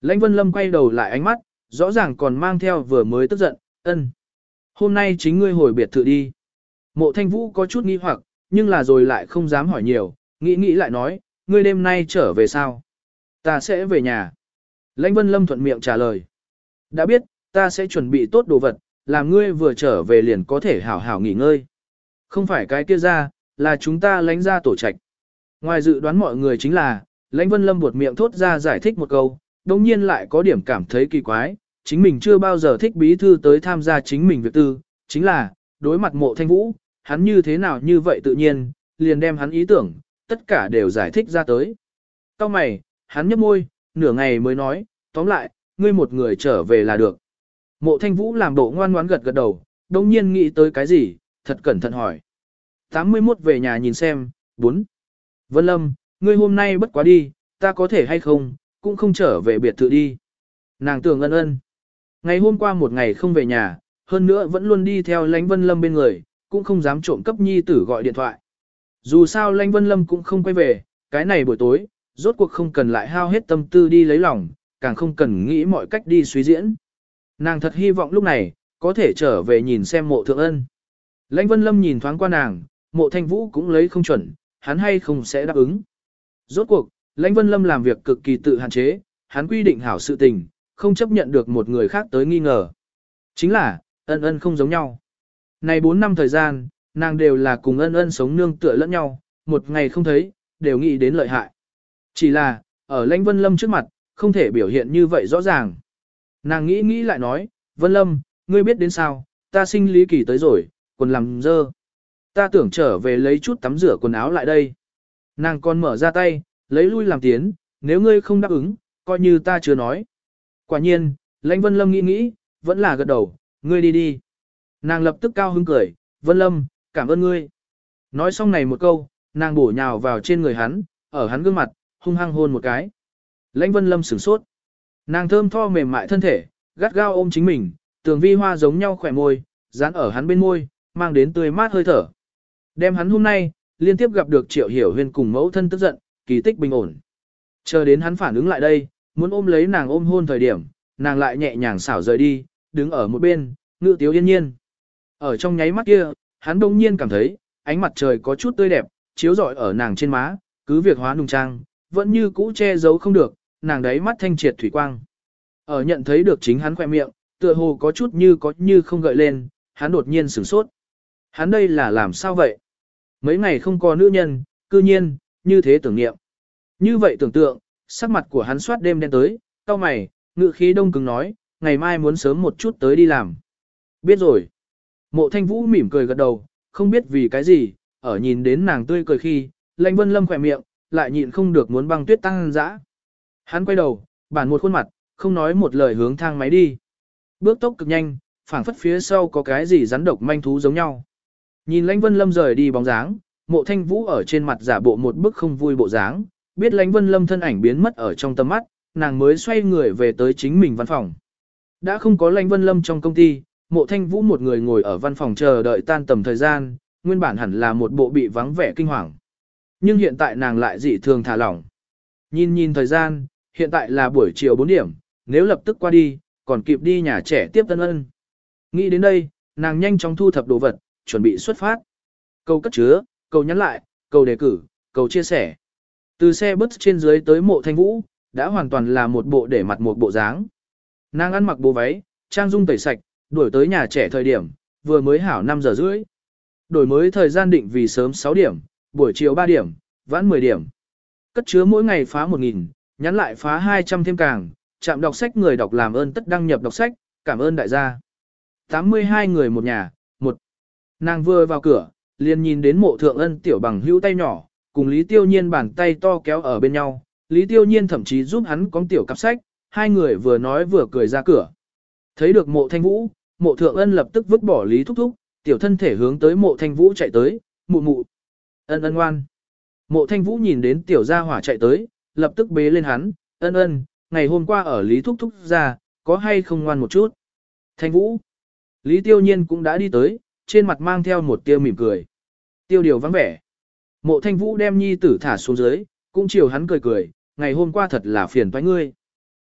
A: Lãnh Vân Lâm quay đầu lại ánh mắt, rõ ràng còn mang theo vừa mới tức giận, ân. Hôm nay chính ngươi hồi biệt thự đi. Mộ Thanh Vũ có chút nghi hoặc, nhưng là rồi lại không dám hỏi nhiều, nghĩ nghĩ lại nói, ngươi đêm nay trở về sao? Ta sẽ về nhà. Lãnh Vân Lâm thuận miệng trả lời. Đã biết, ta sẽ chuẩn bị tốt đồ vật, làm ngươi vừa trở về liền có thể hảo hảo nghỉ ngơi. Không phải cái kia ra, là chúng ta lánh ra tổ trạch. Ngoài dự đoán mọi người chính là, Lãnh Vân Lâm buột miệng thốt ra giải thích một câu, đồng nhiên lại có điểm cảm thấy kỳ quái, chính mình chưa bao giờ thích bí thư tới tham gia chính mình việc tư, chính là, đối mặt Mộ Thanh Vũ, hắn như thế nào như vậy tự nhiên, liền đem hắn ý tưởng, tất cả đều giải thích ra tới. Cao mày, hắn nhấp môi, nửa ngày mới nói, tóm lại, ngươi một người trở về là được. Mộ Thanh Vũ làm bộ ngoan ngoãn gật gật đầu, đồng nhiên nghĩ tới cái gì, thật cẩn thận hỏi. tám mươi mốt về nhà nhìn xem, bốn. Vân Lâm, ngươi hôm nay bất quá đi, ta có thể hay không, cũng không trở về biệt thự đi. Nàng tưởng ân ân. Ngày hôm qua một ngày không về nhà, hơn nữa vẫn luôn đi theo Lãnh Vân Lâm bên người, cũng không dám trộm cấp nhi tử gọi điện thoại. Dù sao Lãnh Vân Lâm cũng không quay về, cái này buổi tối, rốt cuộc không cần lại hao hết tâm tư đi lấy lòng, càng không cần nghĩ mọi cách đi suy diễn. Nàng thật hy vọng lúc này, có thể trở về nhìn xem Mộ Thượng Ân. Lãnh Vân Lâm nhìn thoáng qua nàng, Mộ Thanh Vũ cũng lấy không chuẩn, hắn hay không sẽ đáp ứng. Rốt cuộc, Lãnh Vân Lâm làm việc cực kỳ tự hạn chế, hắn quy định hảo sự tình, không chấp nhận được một người khác tới nghi ngờ. Chính là, Ân Ân không giống nhau. Này bốn năm thời gian, nàng đều là cùng Ân Ân sống nương tựa lẫn nhau, một ngày không thấy, đều nghĩ đến lợi hại. Chỉ là, ở Lãnh Vân Lâm trước mặt, không thể biểu hiện như vậy rõ ràng. Nàng nghĩ nghĩ lại nói, Vân Lâm, ngươi biết đến sao, ta sinh lý kỳ tới rồi, quần làm dơ. Ta tưởng trở về lấy chút tắm rửa quần áo lại đây. Nàng còn mở ra tay, lấy lui làm tiến, nếu ngươi không đáp ứng, coi như ta chưa nói. Quả nhiên, Lãnh Vân Lâm nghĩ nghĩ, vẫn là gật đầu, ngươi đi đi. Nàng lập tức cao hứng cười, Vân Lâm, cảm ơn ngươi. Nói xong này một câu, nàng bổ nhào vào trên người hắn, ở hắn gương mặt, hung hăng hôn một cái. Lãnh Vân Lâm sửng sốt. Nàng thơm tho mềm mại thân thể, gắt gao ôm chính mình, tường vi hoa giống nhau khỏe môi, dán ở hắn bên môi, mang đến tươi mát hơi thở. Đem hắn hôm nay, liên tiếp gặp được Triệu Hiểu Huyên cùng mẫu thân tức giận, kỳ tích bình ổn. Chờ đến hắn phản ứng lại đây, muốn ôm lấy nàng ôm hôn thời điểm, nàng lại nhẹ nhàng xảo rời đi, đứng ở một bên, ngự tiếu yên nhiên. Ở trong nháy mắt kia, hắn đông nhiên cảm thấy, ánh mặt trời có chút tươi đẹp, chiếu rọi ở nàng trên má, cứ việc hóa nùng trang, vẫn như cũ che giấu không được, nàng đấy mắt thanh triệt thủy quang. Ở nhận thấy được chính hắn khỏe miệng, tựa hồ có chút như có như không gợi lên, hắn đột nhiên sửng sốt. Hắn đây là làm sao vậy? Mấy ngày không có nữ nhân, cư nhiên, như thế tưởng niệm. Như vậy tưởng tượng, sắc mặt của hắn soát đêm đen tới, cau mày, ngự khí đông cứng nói, ngày mai muốn sớm một chút tới đi làm. Biết rồi. Mộ Thanh Vũ mỉm cười gật đầu, không biết vì cái gì, ở nhìn đến nàng tươi cười khi, Lãnh Vân Lâm khỏe miệng, lại nhịn không được muốn băng tuyết tăng dã. Hắn quay đầu, bản một khuôn mặt, không nói một lời hướng thang máy đi. Bước tốc cực nhanh, phảng phất phía sau có cái gì rắn độc manh thú giống nhau. Nhìn Lãnh Vân Lâm rời đi bóng dáng, Mộ Thanh Vũ ở trên mặt giả bộ một bức không vui bộ dáng, biết Lãnh Vân Lâm thân ảnh biến mất ở trong tầm mắt, nàng mới xoay người về tới chính mình văn phòng. Đã không có Lãnh Vân Lâm trong công ty, Mộ Thanh Vũ một người ngồi ở văn phòng chờ đợi tan tầm thời gian, nguyên bản hẳn là một bộ bị vắng vẻ kinh hoàng. Nhưng hiện tại nàng lại dị thường thả lỏng. Nhìn nhìn thời gian, hiện tại là buổi chiều bốn điểm, nếu lập tức qua đi, còn kịp đi nhà trẻ tiếp Ân Ân. Nghĩ đến đây, nàng nhanh chóng thu thập đồ vật, chuẩn bị xuất phát. Câu cất chứa, câu nhắn lại, câu đề cử, câu chia sẻ. Từ xe bus trên dưới tới Mộ Thanh Vũ, đã hoàn toàn là một bộ để mặt một bộ dáng. Nàng ăn mặc bộ váy, trang dung tẩy sạch, đuổi tới nhà trẻ thời điểm, vừa mới hảo năm giờ rưỡi. Đổi mới thời gian định vì sớm sáu điểm, buổi chiều ba điểm, vãn mười điểm. Cất chứa mỗi ngày phá một nghìn, nhắn lại phá hai trăm thêm càng, chạm đọc sách người đọc làm ơn tất đăng nhập đọc sách, cảm ơn đại gia. tám mươi hai người một nhà, một. Nàng vừa vào cửa, liền nhìn đến Mộ Thượng Ân tiểu bằng hữu tay nhỏ, cùng Lý Tiêu Nhiên bàn tay to kéo ở bên nhau. Lý Tiêu Nhiên thậm chí giúp hắn cõng tiểu cặp sách, hai người vừa nói vừa cười ra cửa. Thấy được Mộ Thanh Vũ, Mộ Thượng Ân lập tức vứt bỏ Lý Thúc Thúc, tiểu thân thể hướng tới Mộ Thanh Vũ chạy tới, mụ mụ. Ân Ân ngoan. Mộ Thanh Vũ nhìn đến tiểu gia hỏa chạy tới, lập tức bế lên hắn, Ân Ân, ngày hôm qua ở Lý Thúc Thúc ra, có hay không ngoan một chút. Thanh Vũ. Lý Tiêu Nhiên cũng đã đi tới, trên mặt mang theo một tia mỉm cười. Tiêu điều vắng vẻ. Mộ Thanh Vũ đem nhi tử thả xuống dưới, cũng chiều hắn cười cười, ngày hôm qua thật là phiền toái ngươi.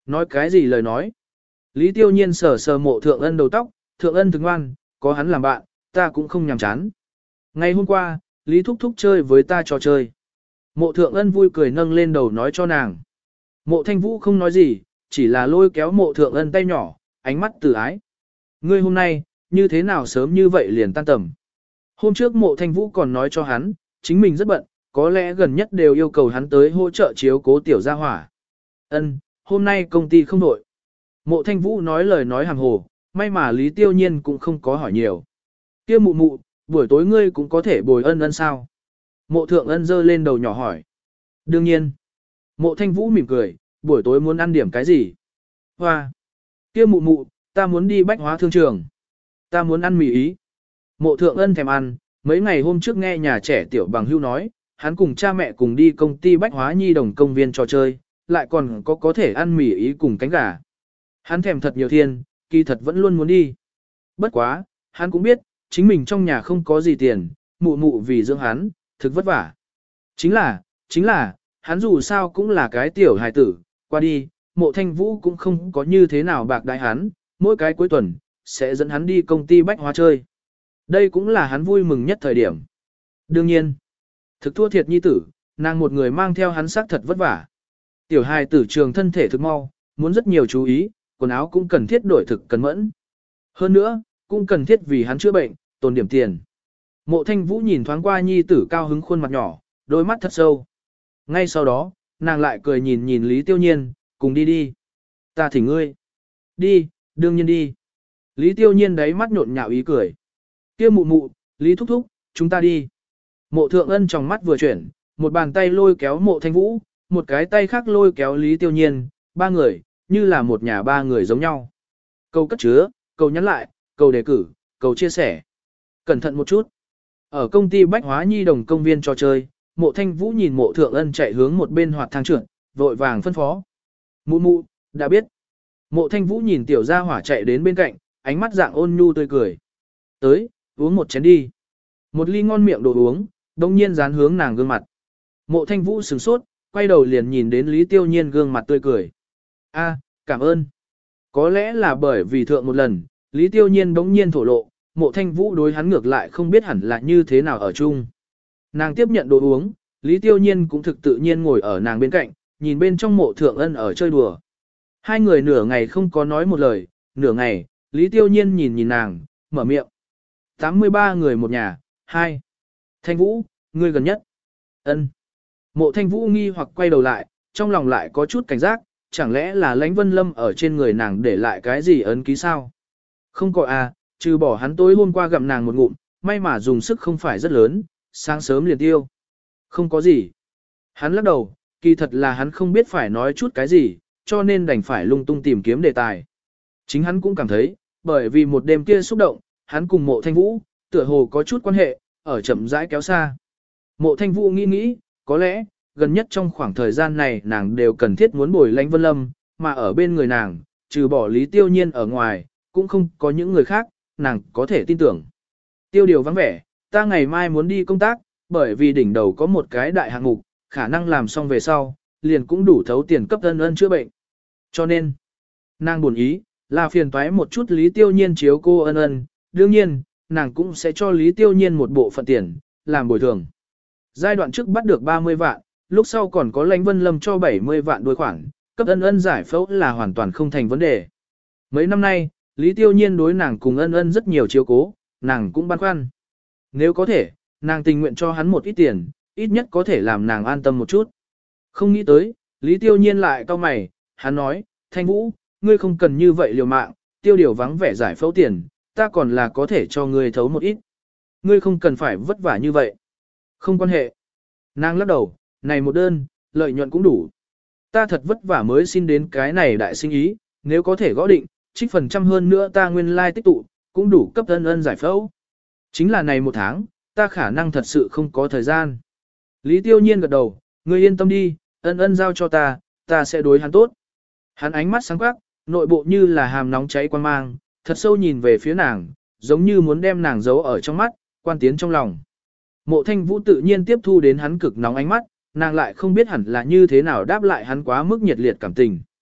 A: nói cái gì lời nói. Lý Tiêu Nhiên sờ sờ mộ thượng ân đầu tóc, thượng ân thực ngoan, có hắn làm bạn, ta cũng không nhàm chán. Ngày hôm qua, Lý Thúc Thúc chơi với ta trò chơi. Mộ thượng ân vui cười nâng lên đầu nói cho nàng. Mộ thanh vũ không nói gì, chỉ là lôi kéo mộ thượng ân tay nhỏ, ánh mắt từ ái. Ngươi hôm nay, như thế nào sớm như vậy liền tan tầm. Hôm trước mộ thanh vũ còn nói cho hắn, chính mình rất bận, có lẽ gần nhất đều yêu cầu hắn tới hỗ trợ chiếu cố tiểu gia hỏa. Ân, hôm nay công ty không đổi. Mộ thanh vũ nói lời nói hàm hồ, may mà Lý Tiêu Nhiên cũng không có hỏi nhiều. Kia mụ mụ, buổi tối ngươi cũng có thể bồi ân ân sao? Mộ thượng ân giơ lên đầu nhỏ hỏi. Đương nhiên. Mộ thanh vũ mỉm cười, buổi tối muốn ăn điểm cái gì? Hoa. Kia mụ mụ, ta muốn đi bách hóa thương trường. Ta muốn ăn mì ý. Mộ thượng ân thèm ăn, mấy ngày hôm trước nghe nhà trẻ tiểu bằng hưu nói, hắn cùng cha mẹ cùng đi công ty bách hóa nhi đồng công viên trò chơi, lại còn có có thể ăn mì ý cùng cánh gà. Hắn thèm thật nhiều thiên, kỳ thật vẫn luôn muốn đi. Bất quá, hắn cũng biết, chính mình trong nhà không có gì tiền, mụ mụ vì dưỡng hắn, thực vất vả. Chính là, chính là, hắn dù sao cũng là cái tiểu hài tử, qua đi, mộ thanh vũ cũng không có như thế nào bạc đại hắn, mỗi cái cuối tuần, sẽ dẫn hắn đi công ty bách hóa chơi. Đây cũng là hắn vui mừng nhất thời điểm. Đương nhiên, thực thua thiệt nhi tử, nàng một người mang theo hắn xác thật vất vả. Tiểu hài tử trường thân thể thực mau, muốn rất nhiều chú ý, quần áo cũng cần thiết đổi thực cẩn mẫn. Hơn nữa, cũng cần thiết vì hắn chữa bệnh, tồn điểm tiền. Mộ thanh vũ nhìn thoáng qua nhi tử cao hứng khuôn mặt nhỏ, đôi mắt thật sâu. Ngay sau đó, nàng lại cười nhìn nhìn Lý Tiêu Nhiên, cùng đi đi. Ta thỉnh ngươi. Đi, đương nhiên đi. Lý Tiêu Nhiên đáy mắt nhộn nhạo ý cười. Kia mụ mụ, Lý thúc thúc, chúng ta đi. Mộ thượng ân trong mắt vừa chuyển, một bàn tay lôi kéo mộ thanh vũ, một cái tay khác lôi kéo Lý Tiêu Nhiên, ba người, như là một nhà ba người giống nhau. Câu cất chứa, câu nhắn lại, câu đề cử, câu chia sẻ. Cẩn thận một chút. Ở công ty Bách Hóa Nhi đồng công viên trò chơi, mộ thanh vũ nhìn mộ thượng ân chạy hướng một bên hoạt thang trưởng, vội vàng phân phó. Mụ mụ, đã biết. Mộ thanh vũ nhìn tiểu gia hỏa chạy đến bên cạnh, ánh mắt dạng ôn nhu tươi cười. Tới, uống một chén đi. Một ly ngon miệng đồ uống, đông nhiên dán hướng nàng gương mặt. Mộ thanh vũ sửng sốt, quay đầu liền nhìn đến Lý Tiêu Nhiên gương mặt tươi cười. A, cảm ơn. Có lẽ là bởi vì thượng một lần, Lý Tiêu Nhiên bỗng nhiên thổ lộ, mộ thanh vũ đối hắn ngược lại không biết hẳn là như thế nào ở chung. Nàng tiếp nhận đồ uống, Lý Tiêu Nhiên cũng thực tự nhiên ngồi ở nàng bên cạnh, nhìn bên trong mộ thượng ân ở chơi đùa. Hai người nửa ngày không có nói một lời, nửa ngày, Lý Tiêu Nhiên nhìn nhìn nàng, mở miệng. tám mươi ba người một nhà, hai. Thanh Vũ, ngươi gần nhất. Ân. Mộ Thanh Vũ nghi hoặc quay đầu lại, trong lòng lại có chút cảnh giác, chẳng lẽ là Lãnh Vân Lâm ở trên người nàng để lại cái gì ấn ký sao? Không có à, trừ bỏ hắn tối hôm qua gặm nàng một ngụm, may mà dùng sức không phải rất lớn, sáng sớm liền tiêu. Không có gì. Hắn lắc đầu, kỳ thật là hắn không biết phải nói chút cái gì, cho nên đành phải lung tung tìm kiếm đề tài. Chính hắn cũng cảm thấy, bởi vì một đêm kia xúc động, hắn cùng mộ thanh vũ, tựa hồ có chút quan hệ, ở chậm rãi kéo xa. Mộ thanh vũ nghĩ nghĩ, có lẽ, gần nhất trong khoảng thời gian này nàng đều cần thiết muốn bồi Lãnh Vân Lâm, mà ở bên người nàng, trừ bỏ Lý Tiêu Nhiên ở ngoài, cũng không có những người khác, nàng có thể tin tưởng. Tiêu điều vắng vẻ, ta ngày mai muốn đi công tác, bởi vì đỉnh đầu có một cái đại hạng mục, khả năng làm xong về sau, liền cũng đủ thấu tiền cấp ân ân chữa bệnh. Cho nên, nàng buồn ý, là phiền toái một chút Lý Tiêu Nhiên chiếu cô ân ân, đương nhiên, nàng cũng sẽ cho Lý Tiêu Nhiên một bộ phận tiền, làm bồi thường. Giai đoạn trước bắt được ba mươi vạn, lúc sau còn có Lãnh Vân Lâm cho bảy mươi vạn đối khoản, cấp ân ân giải phẫu là hoàn toàn không thành vấn đề. Mấy năm nay, Lý Tiêu Nhiên đối nàng cùng ân ân rất nhiều chiếu cố, nàng cũng băn khoăn. Nếu có thể, nàng tình nguyện cho hắn một ít tiền, ít nhất có thể làm nàng an tâm một chút. Không nghĩ tới, Lý Tiêu Nhiên lại cau mày, hắn nói, Thanh Vũ, ngươi không cần như vậy liều mạng, tiêu điều vắng vẻ giải phẫu tiền, ta còn là có thể cho ngươi thấu một ít. Ngươi không cần phải vất vả như vậy. Không quan hệ. Nàng lắc đầu, này một đơn, lợi nhuận cũng đủ. Ta thật vất vả mới xin đến cái này đại sinh ý, nếu có thể gõ định, trích phần trăm hơn nữa ta nguyên lai like tích tụ, cũng đủ cấp ân ân giải phẫu. Chính là này một tháng, ta khả năng thật sự không có thời gian. Lý Tiêu Nhiên gật đầu, ngươi yên tâm đi, ân ân giao cho ta, ta sẽ đối hắn tốt. Hắn ánh mắt sáng quắc, nội bộ như là hàm nóng cháy quan mang, thật sâu nhìn về phía nàng, giống như muốn đem nàng giấu ở trong mắt, quan tiến trong lòng. Mộ Thanh Vũ tự nhiên tiếp thu đến hắn cực nóng ánh mắt, nàng lại không biết hẳn là như thế nào đáp lại hắn quá mức nhiệt liệt cảm tình.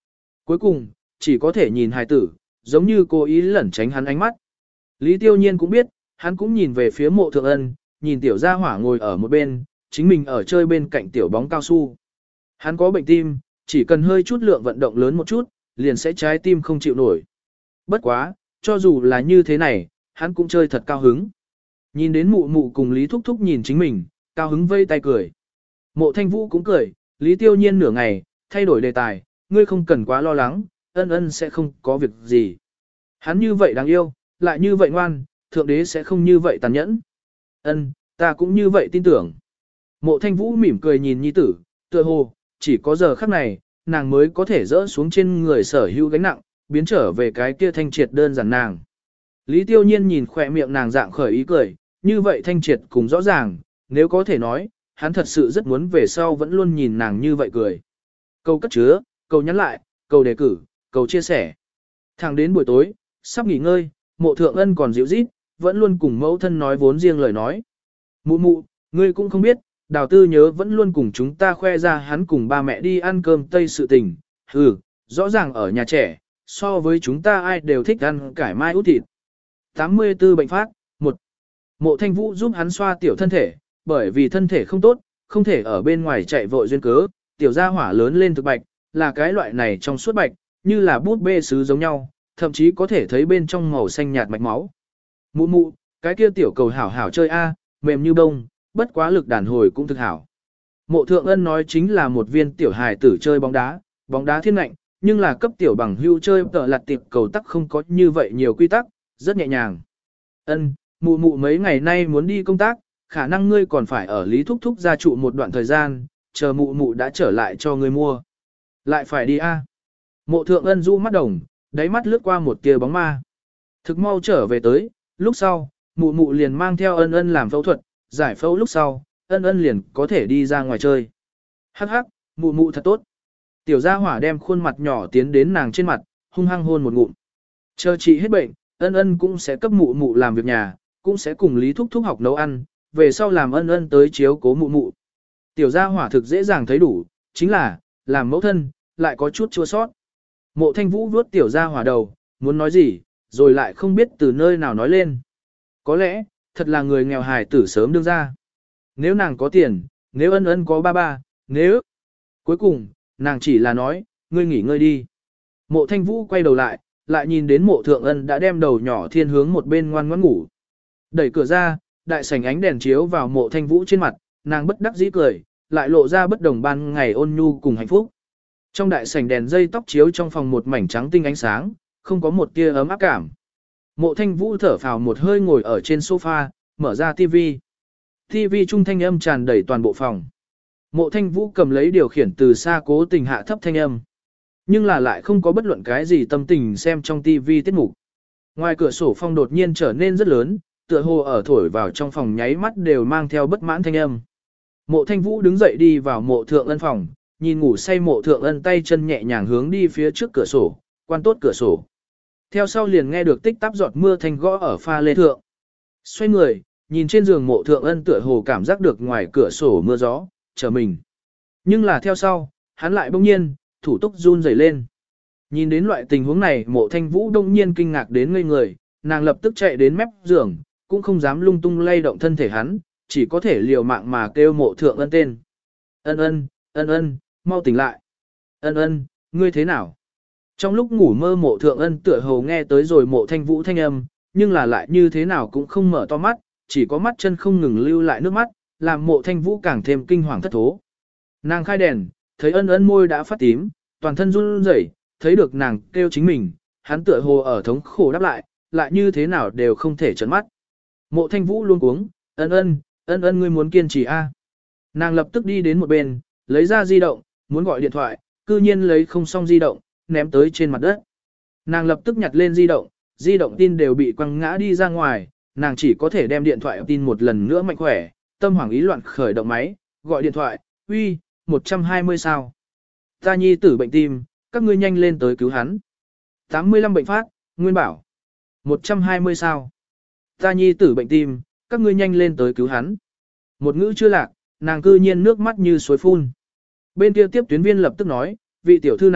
A: Cuối cùng, chỉ có thể nhìn hài tử, giống như cố ý lẩn tránh hắn ánh mắt. Lý Tiêu Nhiên cũng biết, hắn cũng nhìn về phía mộ thượng ân, nhìn tiểu gia hỏa ngồi ở một bên, chính mình ở chơi bên cạnh tiểu bóng cao su. Hắn có bệnh tim, chỉ cần hơi chút lượng vận động lớn một chút, liền sẽ trái tim không chịu nổi. Bất quá, cho dù là như thế này, hắn cũng chơi thật cao hứng. Nhìn đến mụ mụ cùng Lý Thúc Thúc nhìn chính mình, cao hứng vây tay cười. Mộ Thanh Vũ cũng cười, Lý Tiêu Nhiên nửa ngày, thay đổi đề tài, ngươi không cần quá lo lắng, ân ân sẽ không có việc gì. Hắn như vậy đáng yêu, lại như vậy ngoan, thượng đế sẽ không như vậy tàn nhẫn. Ân, ta cũng như vậy tin tưởng. Mộ Thanh Vũ mỉm cười nhìn nhi tử, tựa hồ, chỉ có giờ khắc này, nàng mới có thể dỡ xuống trên người sở hữu gánh nặng, biến trở về cái kia thanh triệt đơn giản nàng. Lý Tiêu Nhiên nhìn khỏe miệng nàng dạng khởi ý cười, như vậy thanh triệt cùng rõ ràng, nếu có thể nói, hắn thật sự rất muốn về sau vẫn luôn nhìn nàng như vậy cười. Câu cất chứa, câu nhắn lại, câu đề cử, câu chia sẻ. Thẳng đến buổi tối, sắp nghỉ ngơi, mộ thượng ân còn dịu rít, vẫn luôn cùng mẫu thân nói vốn riêng lời nói. Mụ mụ, ngươi cũng không biết, đào tư nhớ vẫn luôn cùng chúng ta khoe ra hắn cùng ba mẹ đi ăn cơm tây sự tình. Ừ, rõ ràng ở nhà trẻ, so với chúng ta ai đều thích ăn cải mai út thịt. tám mươi tư bệnh phát, một. Mộ Thanh Vũ giúp hắn xoa tiểu thân thể, bởi vì thân thể không tốt, không thể ở bên ngoài chạy vội duyên cớ, tiểu gia hỏa lớn lên thực bạch, là cái loại này trong suốt bạch, như là bút bê sứ giống nhau, thậm chí có thể thấy bên trong màu xanh nhạt mạch máu. Mụ mụ, cái kia tiểu cầu hảo hảo chơi a, mềm như bông, bất quá lực đàn hồi cũng thực hảo. Mộ Thượng Ân nói chính là một viên tiểu hài tử chơi bóng đá, bóng đá thiên ngạnh, nhưng là cấp tiểu bằng hưu chơi tợ lặt tiệp cầu tắc không có như vậy nhiều quy tắc, rất nhẹ nhàng. Ân, mụ mụ mấy ngày nay muốn đi công tác, khả năng ngươi còn phải ở Lý Thúc Thúc gia trụ một đoạn thời gian, chờ mụ mụ đã trở lại cho ngươi mua. Lại phải đi a. Mộ Thượng Ân du mắt đồng, đáy mắt lướt qua một tia bóng ma. Thực mau trở về tới, lúc sau, mụ mụ liền mang theo Ân Ân làm phẫu thuật, giải phẫu lúc sau, Ân Ân liền có thể đi ra ngoài chơi. Hắc hắc, mụ mụ thật tốt. Tiểu gia hỏa đem khuôn mặt nhỏ tiến đến nàng trên mặt, hung hăng hôn một ngụm. Chờ chị hết bệnh, Ân Ân cũng sẽ cấp mụ mụ làm việc nhà, cũng sẽ cùng Lý Thúc Thúc học nấu ăn, về sau làm Ân Ân tới chiếu cố mụ mụ. Tiểu gia hỏa thực dễ dàng thấy đủ, chính là, làm mẫu thân, lại có chút chua sót. Mộ Thanh Vũ vuốt tiểu gia hỏa đầu, muốn nói gì, rồi lại không biết từ nơi nào nói lên. Có lẽ, thật là người nghèo hài tử sớm đương ra. Nếu nàng có tiền, nếu Ân Ân có ba ba, nếu... Cuối cùng, nàng chỉ là nói, ngươi nghỉ ngơi đi. Mộ Thanh Vũ quay đầu lại, lại nhìn đến mộ Thượng Ân đã đem đầu nhỏ thiên hướng một bên ngoan ngoãn ngủ. Đẩy cửa ra, đại sảnh ánh đèn chiếu vào mộ Thanh Vũ trên mặt, nàng bất đắc dĩ cười, lại lộ ra bất đồng ban ngày ôn nhu cùng hạnh phúc. Trong đại sảnh đèn dây tóc chiếu trong phòng một mảnh trắng tinh ánh sáng, không có một tia ấm áp cảm. Mộ Thanh Vũ thở phào một hơi ngồi ở trên sofa, mở ra tivi. Tivi trung thanh âm tràn đầy toàn bộ phòng. Mộ Thanh Vũ cầm lấy điều khiển từ xa cố tình hạ thấp thanh âm. Nhưng là lại không có bất luận cái gì tâm tình xem trong tivi tiết mục. Ngoài cửa sổ phong đột nhiên trở nên rất lớn, tựa hồ ở thổi vào trong phòng nháy mắt đều mang theo bất mãn thanh âm. Mộ Thanh Vũ đứng dậy đi vào mộ Thượng Ân phòng, nhìn ngủ say mộ Thượng Ân tay chân nhẹ nhàng hướng đi phía trước cửa sổ, quan tốt cửa sổ. Theo sau liền nghe được tích tắp giọt mưa thanh gõ ở pha lê thượng. Xoay người, nhìn trên giường mộ Thượng Ân tựa hồ cảm giác được ngoài cửa sổ mưa gió, chờ mình. Nhưng là theo sau, hắn lại bỗng nhiên, thủ túc run rẩy lên. Nhìn đến loại tình huống này mộ Thanh Vũ đông nhiên kinh ngạc đến ngây người, nàng lập tức chạy đến mép giường, cũng không dám lung tung lay động thân thể hắn, chỉ có thể liều mạng mà kêu mộ Thượng Ân tên. Ân ân, ân ân, mau tỉnh lại. Ân ân, ngươi thế nào? Trong lúc ngủ mơ mộ Thượng Ân tựa hồ nghe tới rồi mộ Thanh Vũ thanh âm, nhưng là lại như thế nào cũng không mở to mắt, chỉ có mắt chân không ngừng lưu lại nước mắt, làm mộ Thanh Vũ càng thêm kinh hoàng thất thố. Nàng khai đèn, thấy Ân Ân môi đã phát tím, toàn thân run rẩy, thấy được nàng kêu chính mình, hắn tựa hồ ở thống khổ đáp lại, lại như thế nào đều không thể trấn mắt. Mộ Thanh Vũ luôn cuống, Ân Ân, Ân Ân ngươi muốn kiên trì a. Nàng lập tức đi đến một bên, lấy ra di động, muốn gọi điện thoại, cư nhiên lấy không xong di động, ném tới trên mặt đất. Nàng lập tức nhặt lên di động, di động tin đều bị quăng ngã đi ra ngoài, nàng chỉ có thể đem điện thoại tin một lần nữa mạnh khỏe, tâm hoảng ý loạn khởi động máy, gọi điện thoại, uy, một trăm hai mươi sao. Ta nhi tử bệnh tim, các ngươi nhanh lên tới cứu hắn. tám mươi lăm bệnh phát, Nguyên Bảo. một trăm hai mươi sao. Ta nhi tử bệnh tim, các ngươi nhanh lên tới cứu hắn. Một ngữ chưa lạc, nàng cư nhiên nước mắt như suối phun. Bên kia tiếp tuyến viên lập tức nói, vị tiểu thư này,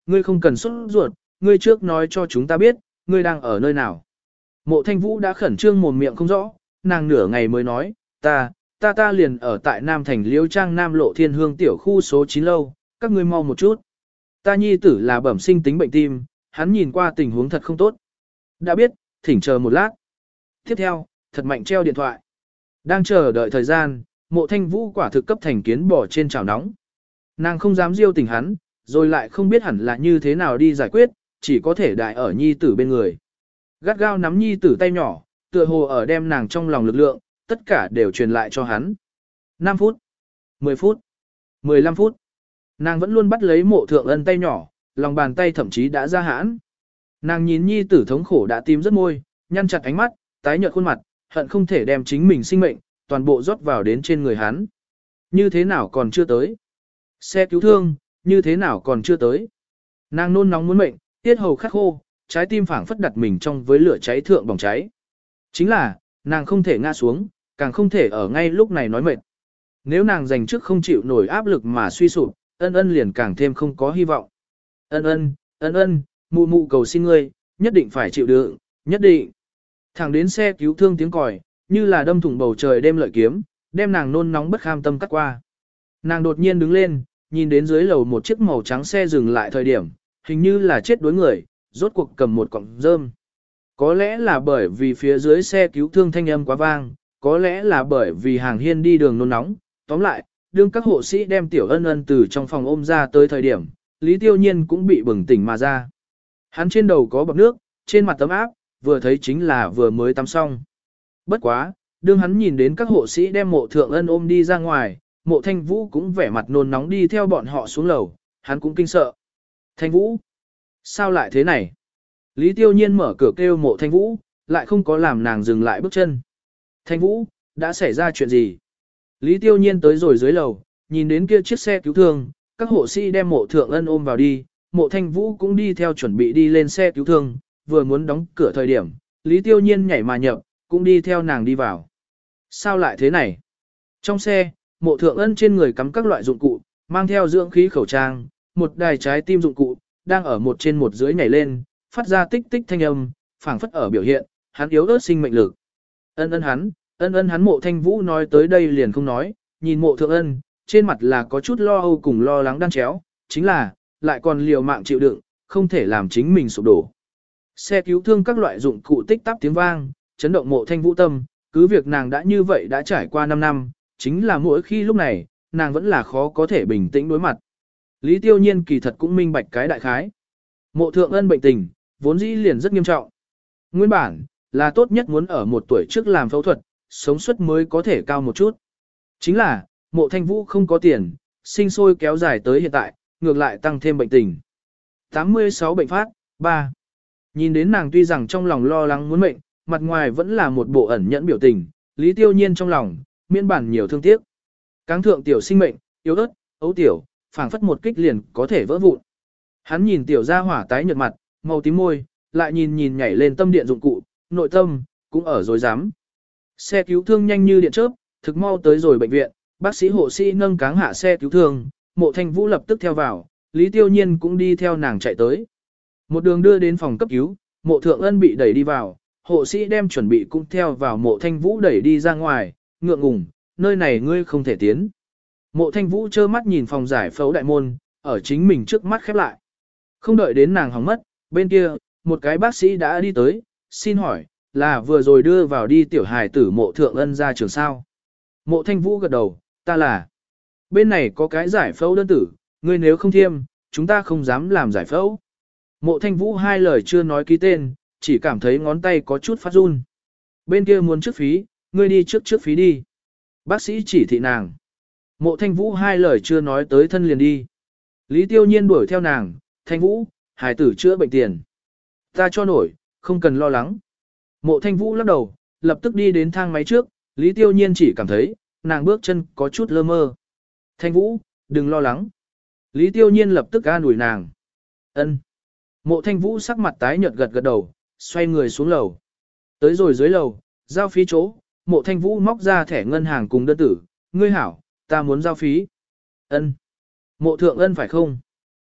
A: ngươi không cần sốt ruột, ngươi trước nói cho chúng ta biết, ngươi đang ở nơi nào. Mộ Thanh Vũ đã khẩn trương mồm miệng không rõ, nàng nửa ngày mới nói, ta, ta ta liền ở tại Nam Thành Liễu Trang Nam Lộ Thiên Hương tiểu khu số chín lâu, các ngươi mau một chút. Ta nhi tử là bẩm sinh tính bệnh tim, hắn nhìn qua tình huống thật không tốt. Đã biết, thỉnh chờ một lát. Tiếp theo, thật mạnh treo điện thoại. Đang chờ đợi thời gian, Mộ Thanh Vũ quả thực cấp thành kiến bỏ trên chảo nóng. Nàng không dám diêu tình hắn, rồi lại không biết hẳn là như thế nào đi giải quyết, chỉ có thể đại ở nhi tử bên người. Gắt gao nắm nhi tử tay nhỏ, tựa hồ ở đem nàng trong lòng lực lượng, tất cả đều truyền lại cho hắn. năm phút, mười phút, mười lăm phút. Nàng vẫn luôn bắt lấy Mộ Thượng Ân tay nhỏ, lòng bàn tay thậm chí đã ra hãn. Nàng nhìn nhi tử thống khổ đã tím rất môi, nhăn chặt ánh mắt, tái nhợt khuôn mặt, hận không thể đem chính mình sinh mệnh, toàn bộ rót vào đến trên người hắn. Như thế nào còn chưa tới? Xe cứu thương, như thế nào còn chưa tới? Nàng nôn nóng muốn mệnh, tiết hầu khát khô, trái tim phảng phất đặt mình trong với lửa cháy thượng bỏng cháy. Chính là, nàng không thể ngã xuống, càng không thể ở ngay lúc này nói mệt. Nếu nàng dành trước không chịu nổi áp lực mà suy sụp, ân ân liền càng thêm không có hy vọng. Ân ân, ân ân, mụ mụ cầu xin ngươi, nhất định phải chịu đựng, nhất định. Thẳng đến xe cứu thương tiếng còi, như là đâm thủng bầu trời đêm lợi kiếm, đem nàng nôn nóng bất kham tâm cắt qua. Nàng đột nhiên đứng lên, nhìn đến dưới lầu một chiếc màu trắng xe dừng lại thời điểm, hình như là chết đuối người, rốt cuộc cầm một cọng rơm. Có lẽ là bởi vì phía dưới xe cứu thương thanh âm quá vang, có lẽ là bởi vì hàng hiên đi đường nôn nóng. Tóm lại, đương các hộ sĩ đem tiểu ân ân từ trong phòng ôm ra tới thời điểm, Lý Tiêu Nhiên cũng bị bừng tỉnh mà ra. Hắn trên đầu có bọt nước, trên mặt tấm áp, vừa thấy chính là vừa mới tắm xong. Bất quá, đương hắn nhìn đến các hộ sĩ đem Mộ Thượng Ân ôm đi ra ngoài, Mộ Thanh Vũ cũng vẻ mặt nôn nóng đi theo bọn họ xuống lầu, hắn cũng kinh sợ. Thanh Vũ, sao lại thế này? Lý Tiêu Nhiên mở cửa kêu Mộ Thanh Vũ, lại không có làm nàng dừng lại bước chân. Thanh Vũ, đã xảy ra chuyện gì? Lý Tiêu Nhiên tới rồi dưới lầu, nhìn đến kia chiếc xe cứu thương, các hộ sĩ đem Mộ Thượng Ân ôm vào đi, Mộ Thanh Vũ cũng đi theo chuẩn bị đi lên xe cứu thương, vừa muốn đóng cửa thời điểm, Lý Tiêu Nhiên nhảy mà nhập, cũng đi theo nàng đi vào. Sao lại thế này? Trong xe, Mộ Thượng Ân trên người cắm các loại dụng cụ, mang theo dưỡng khí khẩu trang, một đài trái tim dụng cụ, đang ở một trên một dưới nhảy lên, phát ra tích tích thanh âm, phảng phất ở biểu hiện, hắn yếu ớt sinh mệnh lực. Ân ân hắn, ân ân hắn Mộ Thanh Vũ nói tới đây liền không nói, nhìn Mộ Thượng Ân, trên mặt là có chút lo âu cùng lo lắng đan chéo, chính là, lại còn liều mạng chịu đựng, không thể làm chính mình sụp đổ. Xe cứu thương các loại dụng cụ tích tắp tiếng vang, chấn động Mộ Thanh Vũ tâm, cứ việc nàng đã như vậy đã trải qua năm năm, chính là mỗi khi lúc này, nàng vẫn là khó có thể bình tĩnh đối mặt. Lý Tiêu Nhiên kỳ thật cũng minh bạch cái đại khái. Mộ Thượng Ân bệnh tình, vốn dĩ liền rất nghiêm trọng. Nguyên bản, là tốt nhất muốn ở một tuổi trước làm phẫu thuật, sống suất mới có thể cao một chút. Chính là, Mộ Thanh Vũ không có tiền, sinh sôi kéo dài tới hiện tại, ngược lại tăng thêm bệnh tình. tám mươi sáu bệnh phát, ba. Nhìn đến nàng tuy rằng trong lòng lo lắng muốn mệnh, mặt ngoài vẫn là một bộ ẩn nhẫn biểu tình, Lý Tiêu Nhiên trong lòng, miễn bản nhiều thương tiếc. Cáng thượng tiểu sinh mệnh, yếu ớt, ấu tiểu, phảng phất một kích liền có thể vỡ vụn. Hắn nhìn tiểu gia hỏa tái nhợt mặt, màu tím môi, lại nhìn nhìn nhảy lên tâm điện dụng cụ, nội tâm, cũng ở dối dám. Xe cứu thương nhanh như điện chớp, thực mau tới rồi bệnh viện, bác sĩ hộ sĩ nâng cáng hạ xe cứu thương, Mộ Thanh Vũ lập tức theo vào, Lý Tiêu Nhiên cũng đi theo nàng chạy tới. Một đường đưa đến phòng cấp cứu, Mộ Thượng Ân bị đẩy đi vào, hộ sĩ đem chuẩn bị cũng theo vào Mộ Thanh Vũ đẩy đi ra ngoài, ngượng ngùng, nơi này ngươi không thể tiến. Mộ Thanh Vũ trơ mắt nhìn phòng giải phẫu đại môn, ở chính mình trước mắt khép lại. Không đợi đến nàng hỏng mất, bên kia, một cái bác sĩ đã đi tới, xin hỏi, là vừa rồi đưa vào đi tiểu hài tử Mộ Thượng Ân ra trường sao. Mộ Thanh Vũ gật đầu, ta là. Bên này có cái giải phẫu đơn tử, ngươi nếu không thiêm, chúng ta không dám làm giải phẫu. Mộ Thanh Vũ hai lời chưa nói ký tên, chỉ cảm thấy ngón tay có chút phát run. Bên kia muốn trước phí, ngươi đi trước trước phí đi. Bác sĩ chỉ thị nàng. Mộ Thanh Vũ hai lời chưa nói tới thân liền đi. Lý Tiêu Nhiên đuổi theo nàng, Thanh Vũ, hài tử chữa bệnh tiền. Ta cho nổi, không cần lo lắng. Mộ Thanh Vũ lắc đầu, lập tức đi đến thang máy trước, Lý Tiêu Nhiên chỉ cảm thấy, nàng bước chân có chút lơ mơ. Thanh Vũ, đừng lo lắng. Lý Tiêu Nhiên lập tức an ủi nàng. Ân. Mộ Thanh Vũ sắc mặt tái nhợt gật gật đầu, xoay người xuống lầu. Tới rồi dưới lầu, giao phí chỗ, Mộ Thanh Vũ móc ra thẻ ngân hàng cùng đơn tử, ngươi hảo, ta muốn giao phí. Ân. Mộ Thượng Ân phải không?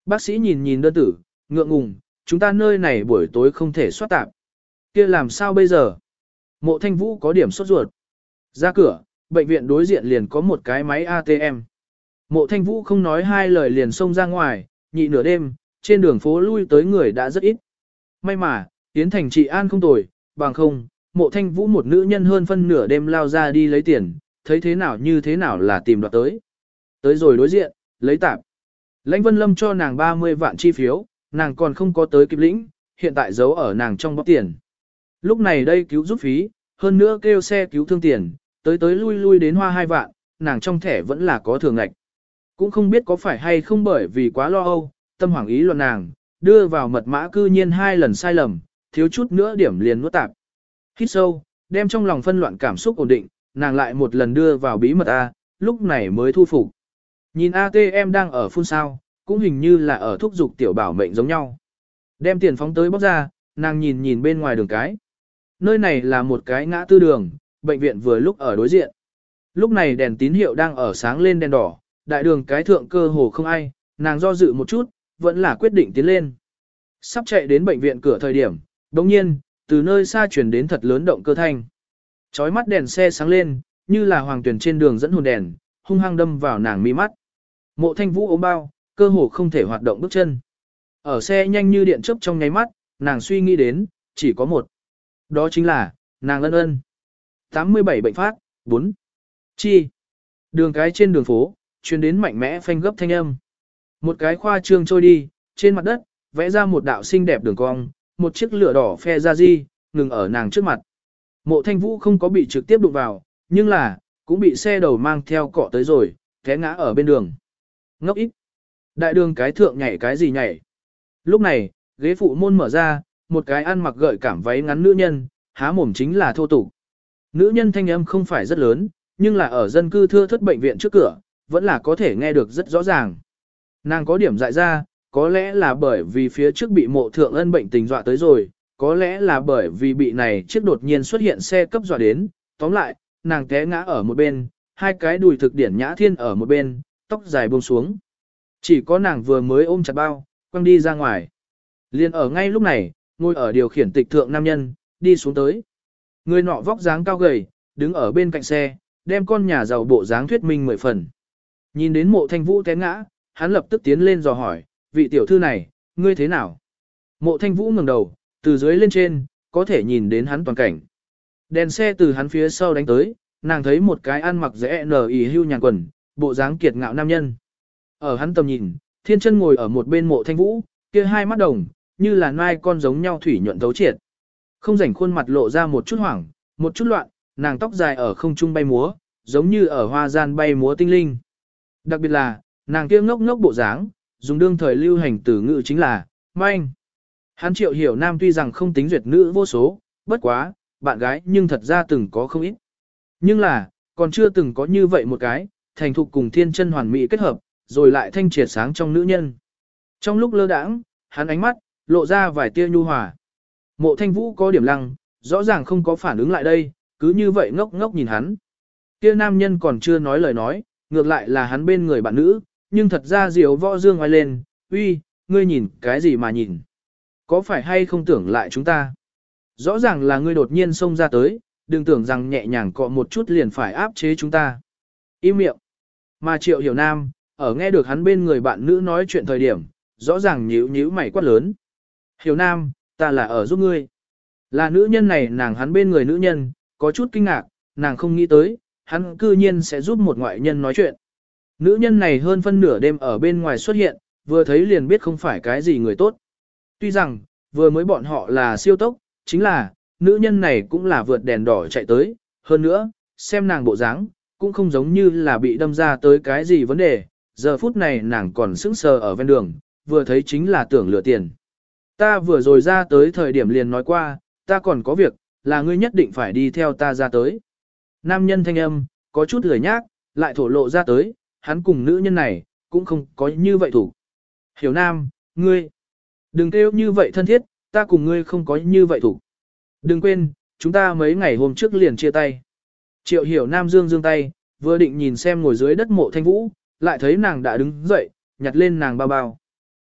A: Bác sĩ nhìn nhìn đơn tử, ngượng ngùng, chúng ta nơi này buổi tối không thể soát tạp. Kia làm sao bây giờ? Mộ Thanh Vũ có điểm sốt ruột. Ra cửa, bệnh viện đối diện liền có một cái máy a tê em. Mộ Thanh Vũ không nói hai lời liền xông ra ngoài, nhị nửa đêm, trên đường phố lui tới người đã rất ít. May mà, Yến Thành trị an không tồi, bằng không, Mộ Thanh Vũ một nữ nhân hơn phân nửa đêm lao ra đi lấy tiền, thấy thế nào như thế nào là tìm đoạt tới. Tới rồi đối diện, lấy tạp. Lãnh Vân Lâm cho nàng ba mươi vạn chi phiếu, nàng còn không có tới kịp lĩnh, hiện tại giấu ở nàng trong bóp tiền. Lúc này đây cứu giúp phí, hơn nữa kêu xe cứu thương tiền, tới tới lui lui đến hoa hai vạn, nàng trong thẻ vẫn là có thường ngạch. Cũng không biết có phải hay không bởi vì quá lo âu, tâm hoảng ý luận nàng, đưa vào mật mã cư nhiên hai lần sai lầm, thiếu chút nữa điểm liền nuốt tạp. Hít sâu, đem trong lòng phân loạn cảm xúc ổn định, nàng lại một lần đưa vào bí mật A, lúc này mới thu phục. Nhìn a tê em đang ở phun sao, cũng hình như là ở thúc dục tiểu bảo mệnh giống nhau. Đem tiền phóng tới bóc ra, nàng nhìn nhìn bên ngoài đường cái. Nơi này là một cái ngã tư đường, bệnh viện vừa lúc ở đối diện. Lúc này đèn tín hiệu đang ở sáng lên đèn đỏ, đại đường cái thượng cơ hồ không ai, nàng do dự một chút, vẫn là quyết định tiến lên. Sắp chạy đến bệnh viện cửa thời điểm, đồng nhiên, từ nơi xa chuyển đến thật lớn động cơ thanh. Chói mắt đèn xe sáng lên, như là hoàng tuyển trên đường dẫn hồn đèn, hung hăng đâm vào nàng mi mắt. Mộ Thanh Vũ ốm bao, cơ hồ không thể hoạt động bước chân. Ở xe nhanh như điện chớp trong nháy mắt, nàng suy nghĩ đến, chỉ có một. Đó chính là, nàng ân ân. tám mươi bảy bệnh phát, bốn. Chi. Đường cái trên đường phố, truyền đến mạnh mẽ phanh gấp thanh âm. Một cái khoa trương trôi đi, trên mặt đất, vẽ ra một đạo xinh đẹp đường cong, một chiếc lửa đỏ phe ra di, ngừng ở nàng trước mặt. Mộ Thanh Vũ không có bị trực tiếp đụng vào, nhưng là, cũng bị xe đầu mang theo cọ tới rồi, té ngã ở bên đường. Ngốc ít. Đại đường cái thượng nhảy cái gì nhảy. Lúc này, ghế phụ môn mở ra, một cái ăn mặc gợi cảm váy ngắn nữ nhân, há mồm chính là thô tục. Nữ nhân thanh âm không phải rất lớn, nhưng là ở dân cư thưa thất bệnh viện trước cửa, vẫn là có thể nghe được rất rõ ràng. Nàng có điểm dại ra, có lẽ là bởi vì phía trước bị mộ thượng ân bệnh tình dọa tới rồi, có lẽ là bởi vì bị này chiếc đột nhiên xuất hiện xe cấp dọa đến, tóm lại, nàng té ngã ở một bên, hai cái đùi thực điển nhã thiên ở một bên, tóc dài buông xuống. Chỉ có nàng vừa mới ôm chặt bao, quăng đi ra ngoài. Liên ở ngay lúc này, ngồi ở điều khiển tịch thượng nam nhân, đi xuống tới. Người nọ vóc dáng cao gầy, đứng ở bên cạnh xe, đem con nhà giàu bộ dáng thuyết minh mười phần. Nhìn đến Mộ Thanh Vũ té ngã, hắn lập tức tiến lên dò hỏi, vị tiểu thư này, ngươi thế nào? Mộ Thanh Vũ ngẩng đầu, từ dưới lên trên, có thể nhìn đến hắn toàn cảnh. Đèn xe từ hắn phía sau đánh tới, nàng thấy một cái ăn mặc rẽ nở ỉ hưu nhàn quần, bộ dáng kiệt ngạo nam nhân. Ở hắn tầm nhìn, Thiên Chân ngồi ở một bên Mộ Thanh Vũ, kia hai mắt đồng, như là nai con giống nhau thủy nhuận thấu triệt. Không rảnh khuôn mặt lộ ra một chút hoảng, một chút loạn, nàng tóc dài ở không trung bay múa, giống như ở hoa gian bay múa tinh linh. Đặc biệt là, nàng kia ngốc ngốc bộ dáng, dùng đương thời lưu hành từ ngữ chính là, manh. Hắn Triệu Hiểu Nam tuy rằng không tính duyệt nữ vô số, bất quá, bạn gái nhưng thật ra từng có không ít. Nhưng là, còn chưa từng có như vậy một cái, thành thục cùng Thiên Chân hoàn mỹ kết hợp, rồi lại thanh triệt sáng trong nữ nhân. Trong lúc lơ đãng, hắn ánh mắt, lộ ra vài tia nhu hòa. Mộ Thanh Vũ có điểm lăng, rõ ràng không có phản ứng lại đây, cứ như vậy ngốc ngốc nhìn hắn. Kia nam nhân còn chưa nói lời nói, ngược lại là hắn bên người bạn nữ, nhưng thật ra diều võ dương ngoài lên, uy, ngươi nhìn cái gì mà nhìn? Có phải hay không tưởng lại chúng ta? Rõ ràng là ngươi đột nhiên xông ra tới, đừng tưởng rằng nhẹ nhàng cọ một chút liền phải áp chế chúng ta. Im miệng. Mà Triệu Hiểu Nam, ở nghe được hắn bên người bạn nữ nói chuyện thời điểm, rõ ràng nhíu nhíu mày quát lớn. Hiểu Nam, ta là ở giúp ngươi. Là nữ nhân này nàng hắn bên người nữ nhân, có chút kinh ngạc, nàng không nghĩ tới, hắn cư nhiên sẽ giúp một ngoại nhân nói chuyện. Nữ nhân này hơn phân nửa đêm ở bên ngoài xuất hiện, vừa thấy liền biết không phải cái gì người tốt. Tuy rằng, vừa mới bọn họ là siêu tốc, chính là, nữ nhân này cũng là vượt đèn đỏ chạy tới, hơn nữa, xem nàng bộ dáng, cũng không giống như là bị đâm ra tới cái gì vấn đề, giờ phút này nàng còn sững sờ ở ven đường, vừa thấy chính là tưởng lừa tiền. Ta vừa rồi ra tới thời điểm liền nói qua, ta còn có việc, là ngươi nhất định phải đi theo ta ra tới. Nam nhân thanh âm, có chút lười nhác, lại thổ lộ ra tới, hắn cùng nữ nhân này, cũng không có như vậy thủ. Hiểu Nam, ngươi, đừng kêu như vậy thân thiết, ta cùng ngươi không có như vậy thủ. Đừng quên, chúng ta mấy ngày hôm trước liền chia tay. Triệu Hiểu Nam dương dương tay, vừa định nhìn xem ngồi dưới đất Mộ Thanh Vũ, lại thấy nàng đã đứng dậy, nhặt lên nàng bao bao.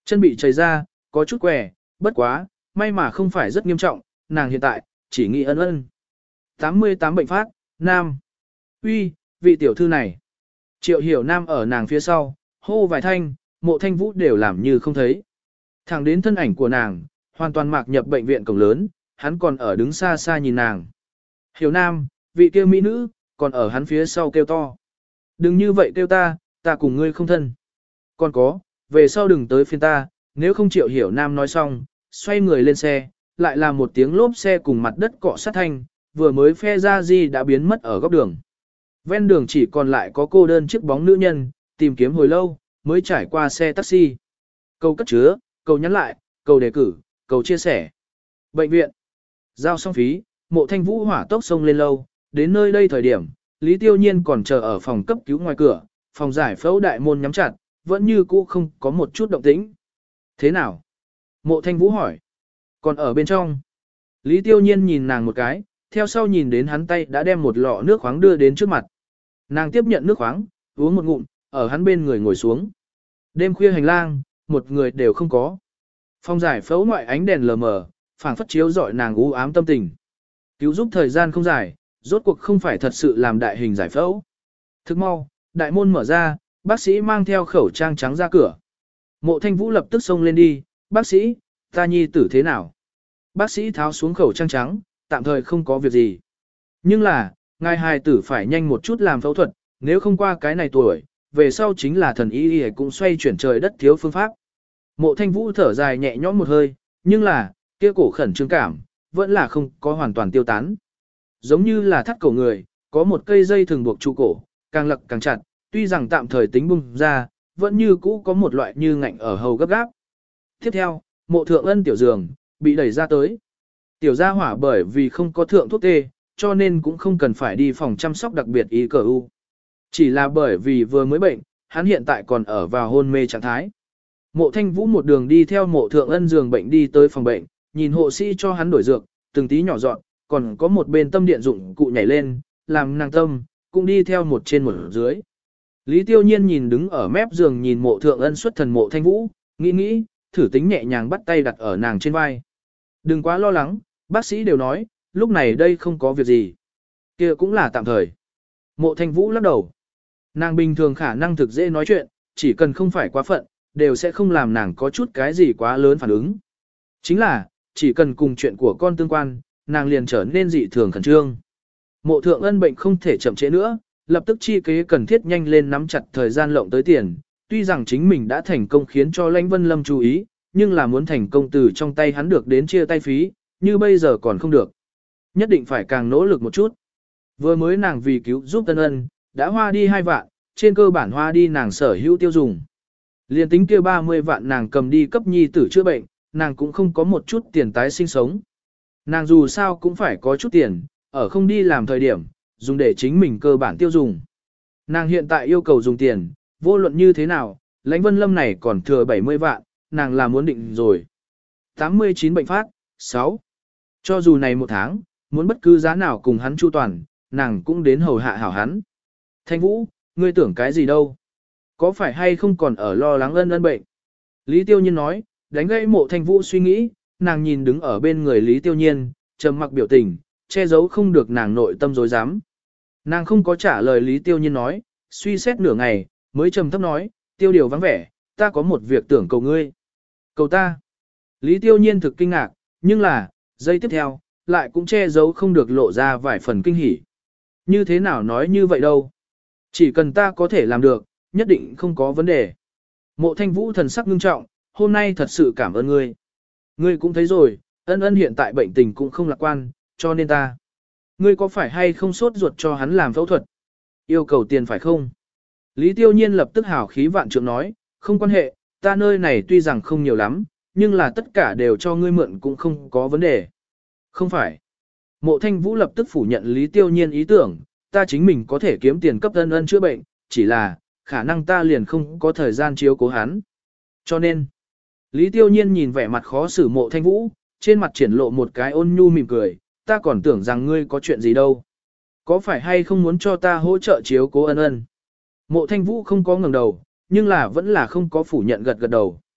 A: Chân bị chảy ra, có chút què, bất quá, may mà không phải rất nghiêm trọng, nàng hiện tại, chỉ nghĩ ân ân. tám mươi tám bệnh phát, nam. Uy, vị tiểu thư này. Triệu hiểu nam ở nàng phía sau, hô vài thanh, mộ thanh vũ đều làm như không thấy. Thẳng đến thân ảnh của nàng, hoàn toàn mạc nhập bệnh viện cổng lớn, hắn còn ở đứng xa xa nhìn nàng. Hiểu nam, vị kêu mỹ nữ, còn ở hắn phía sau kêu to. Đừng như vậy kêu ta, ta cùng ngươi không thân. Còn có, về sau đừng tới phiên ta, nếu không chịu hiểu nam nói xong, xoay người lên xe, lại là một tiếng lốp xe cùng mặt đất cọ sát thanh, vừa mới phe ra gì đã biến mất ở góc đường. Ven đường chỉ còn lại có cô đơn chiếc bóng nữ nhân, tìm kiếm hồi lâu, mới trải qua xe taxi. Câu cất chứa, câu nhắn lại, câu đề cử, câu chia sẻ. Bệnh viện. Giao xong phí, mộ thanh vũ hỏa tốc sông lên lâu, đến nơi đây thời điểm, Lý Tiêu Nhiên còn chờ ở phòng cấp cứu ngoài cửa, phòng giải phẫu đại môn nhắm chặt, vẫn như cũ không có một chút động tĩnh. Thế nào? Mộ thanh vũ hỏi. Còn ở bên trong. Lý Tiêu Nhiên nhìn nàng một cái, theo sau nhìn đến hắn tay đã đem một lọ nước khoáng đưa đến trước mặt. Nàng tiếp nhận nước khoáng, uống một ngụm, ở hắn bên người ngồi xuống. Đêm khuya hành lang, một người đều không có. Phòng giải phẫu ngoại ánh đèn lờ mờ, phảng phất chiếu rọi nàng u ám tâm tình. Cứu giúp thời gian không dài, rốt cuộc không phải thật sự làm đại hình giải phẫu. Thức mau, đại môn mở ra, bác sĩ mang theo khẩu trang trắng ra cửa. Mộ thanh vũ lập tức xông lên đi, bác sĩ, ta nhi tử thế nào? Bác sĩ tháo xuống khẩu trang trắng, tạm thời không có việc gì. Nhưng là, ngài hài tử phải nhanh một chút làm phẫu thuật, nếu không qua cái này tuổi, về sau chính là thần y y cũng xoay chuyển trời đất thiếu phương pháp. Mộ thanh vũ thở dài nhẹ nhõm một hơi, nhưng là, kia cổ khẩn trương cảm, vẫn là không có hoàn toàn tiêu tán. Giống như là thắt cổ người, có một cây dây thường buộc trụ cổ, càng lật càng chặt, tuy rằng tạm thời tính bung ra, vẫn như cũ có một loại như ngạnh ở hầu gấp gáp. Tiếp theo, mộ thượng ân tiểu giường, bị đẩy ra tới. Tiểu gia hỏa bởi vì không có thượng thuốc tê, cho nên cũng không cần phải đi phòng chăm sóc đặc biệt y cờ u. Chỉ là bởi vì vừa mới bệnh, hắn hiện tại còn ở vào hôn mê trạng thái. Mộ thanh vũ một đường đi theo mộ thượng ân giường bệnh đi tới phòng bệnh, nhìn hộ sĩ cho hắn đổi dược, từng tí nhỏ dọn, còn có một bên tâm điện dụng cụ nhảy lên, làm nàng tâm, cũng đi theo một trên một dưới. Lý Tiêu Nhiên nhìn đứng ở mép giường nhìn mộ thượng ân xuất thần mộ thanh vũ, nghĩ nghĩ, thử tính nhẹ nhàng bắt tay đặt ở nàng trên vai. Đừng quá lo lắng, bác sĩ đều nói, lúc này đây không có việc gì. Kia cũng là tạm thời. Mộ thanh vũ lắc đầu. Nàng bình thường khả năng thực dễ nói chuyện, chỉ cần không phải quá phận, đều sẽ không làm nàng có chút cái gì quá lớn phản ứng. Chính là, chỉ cần cùng chuyện của con tương quan, nàng liền trở nên dị thường khẩn trương. Mộ thượng ân bệnh không thể chậm trễ nữa, lập tức chi kế cần thiết nhanh lên nắm chặt thời gian lộng tới tiền. Tuy rằng chính mình đã thành công khiến cho Lãnh Vân Lâm chú ý, nhưng là muốn thành công từ trong tay hắn được đến chia tay phí, như bây giờ còn không được. Nhất định phải càng nỗ lực một chút. Vừa mới nàng vì cứu giúp Tân Ân, đã hoa đi hai vạn, trên cơ bản hoa đi nàng sở hữu tiêu dùng. Liên tính kia ba mươi vạn nàng cầm đi cấp nhi tử chữa bệnh, nàng cũng không có một chút tiền tái sinh sống. Nàng dù sao cũng phải có chút tiền, ở không đi làm thời điểm, dùng để chính mình cơ bản tiêu dùng. Nàng hiện tại yêu cầu dùng tiền, vô luận như thế nào, Lãnh Vân Lâm này còn thừa bảy mươi vạn, nàng là muốn định rồi. tám mươi chín bệnh phát, sáu. Cho dù này một tháng, muốn bất cứ giá nào cùng hắn chu toàn, nàng cũng đến hầu hạ hảo hắn. Thanh Vũ, ngươi tưởng cái gì đâu? Có phải hay không còn ở lo lắng ân ân bệnh? Lý Tiêu Nhiên nói, đánh gãy mộ Thanh Vũ suy nghĩ, nàng nhìn đứng ở bên người Lý Tiêu Nhiên, trầm mặc biểu tình, che giấu không được nàng nội tâm dối dám. Nàng không có trả lời Lý Tiêu Nhiên nói, suy xét nửa ngày, mới trầm thấp nói, tiêu điều vắng vẻ, ta có một việc tưởng cầu ngươi. Cầu ta. Lý Tiêu Nhiên thực kinh ngạc, nhưng là, giây tiếp theo, lại cũng che giấu không được lộ ra vài phần kinh hỉ. Như thế nào nói như vậy đâu? Chỉ cần ta có thể làm được, nhất định không có vấn đề. Mộ Thanh Vũ thần sắc ngưng trọng, hôm nay thật sự cảm ơn ngươi. Ngươi cũng thấy rồi, ân ân hiện tại bệnh tình cũng không lạc quan, cho nên ta. Ngươi có phải hay không sốt ruột cho hắn làm phẫu thuật? Yêu cầu tiền phải không? Lý Tiêu Nhiên lập tức hào khí vạn trượng nói, không quan hệ, ta nơi này tuy rằng không nhiều lắm, nhưng là tất cả đều cho ngươi mượn cũng không có vấn đề. Không phải. Mộ Thanh Vũ lập tức phủ nhận Lý Tiêu Nhiên ý tưởng, ta chính mình có thể kiếm tiền cấp ân ân chữa bệnh, chỉ là, khả năng ta liền không có thời gian chiếu cố hắn. Cho nên, Lý Tiêu Nhiên nhìn vẻ mặt khó xử Mộ Thanh Vũ, trên mặt triển lộ một cái ôn nhu mỉm cười, ta còn tưởng rằng ngươi có chuyện gì đâu. Có phải hay không muốn cho ta hỗ trợ chiếu cố ân ân? Mộ Thanh Vũ không có ngẩng đầu, nhưng là vẫn là không có phủ nhận gật gật đầu.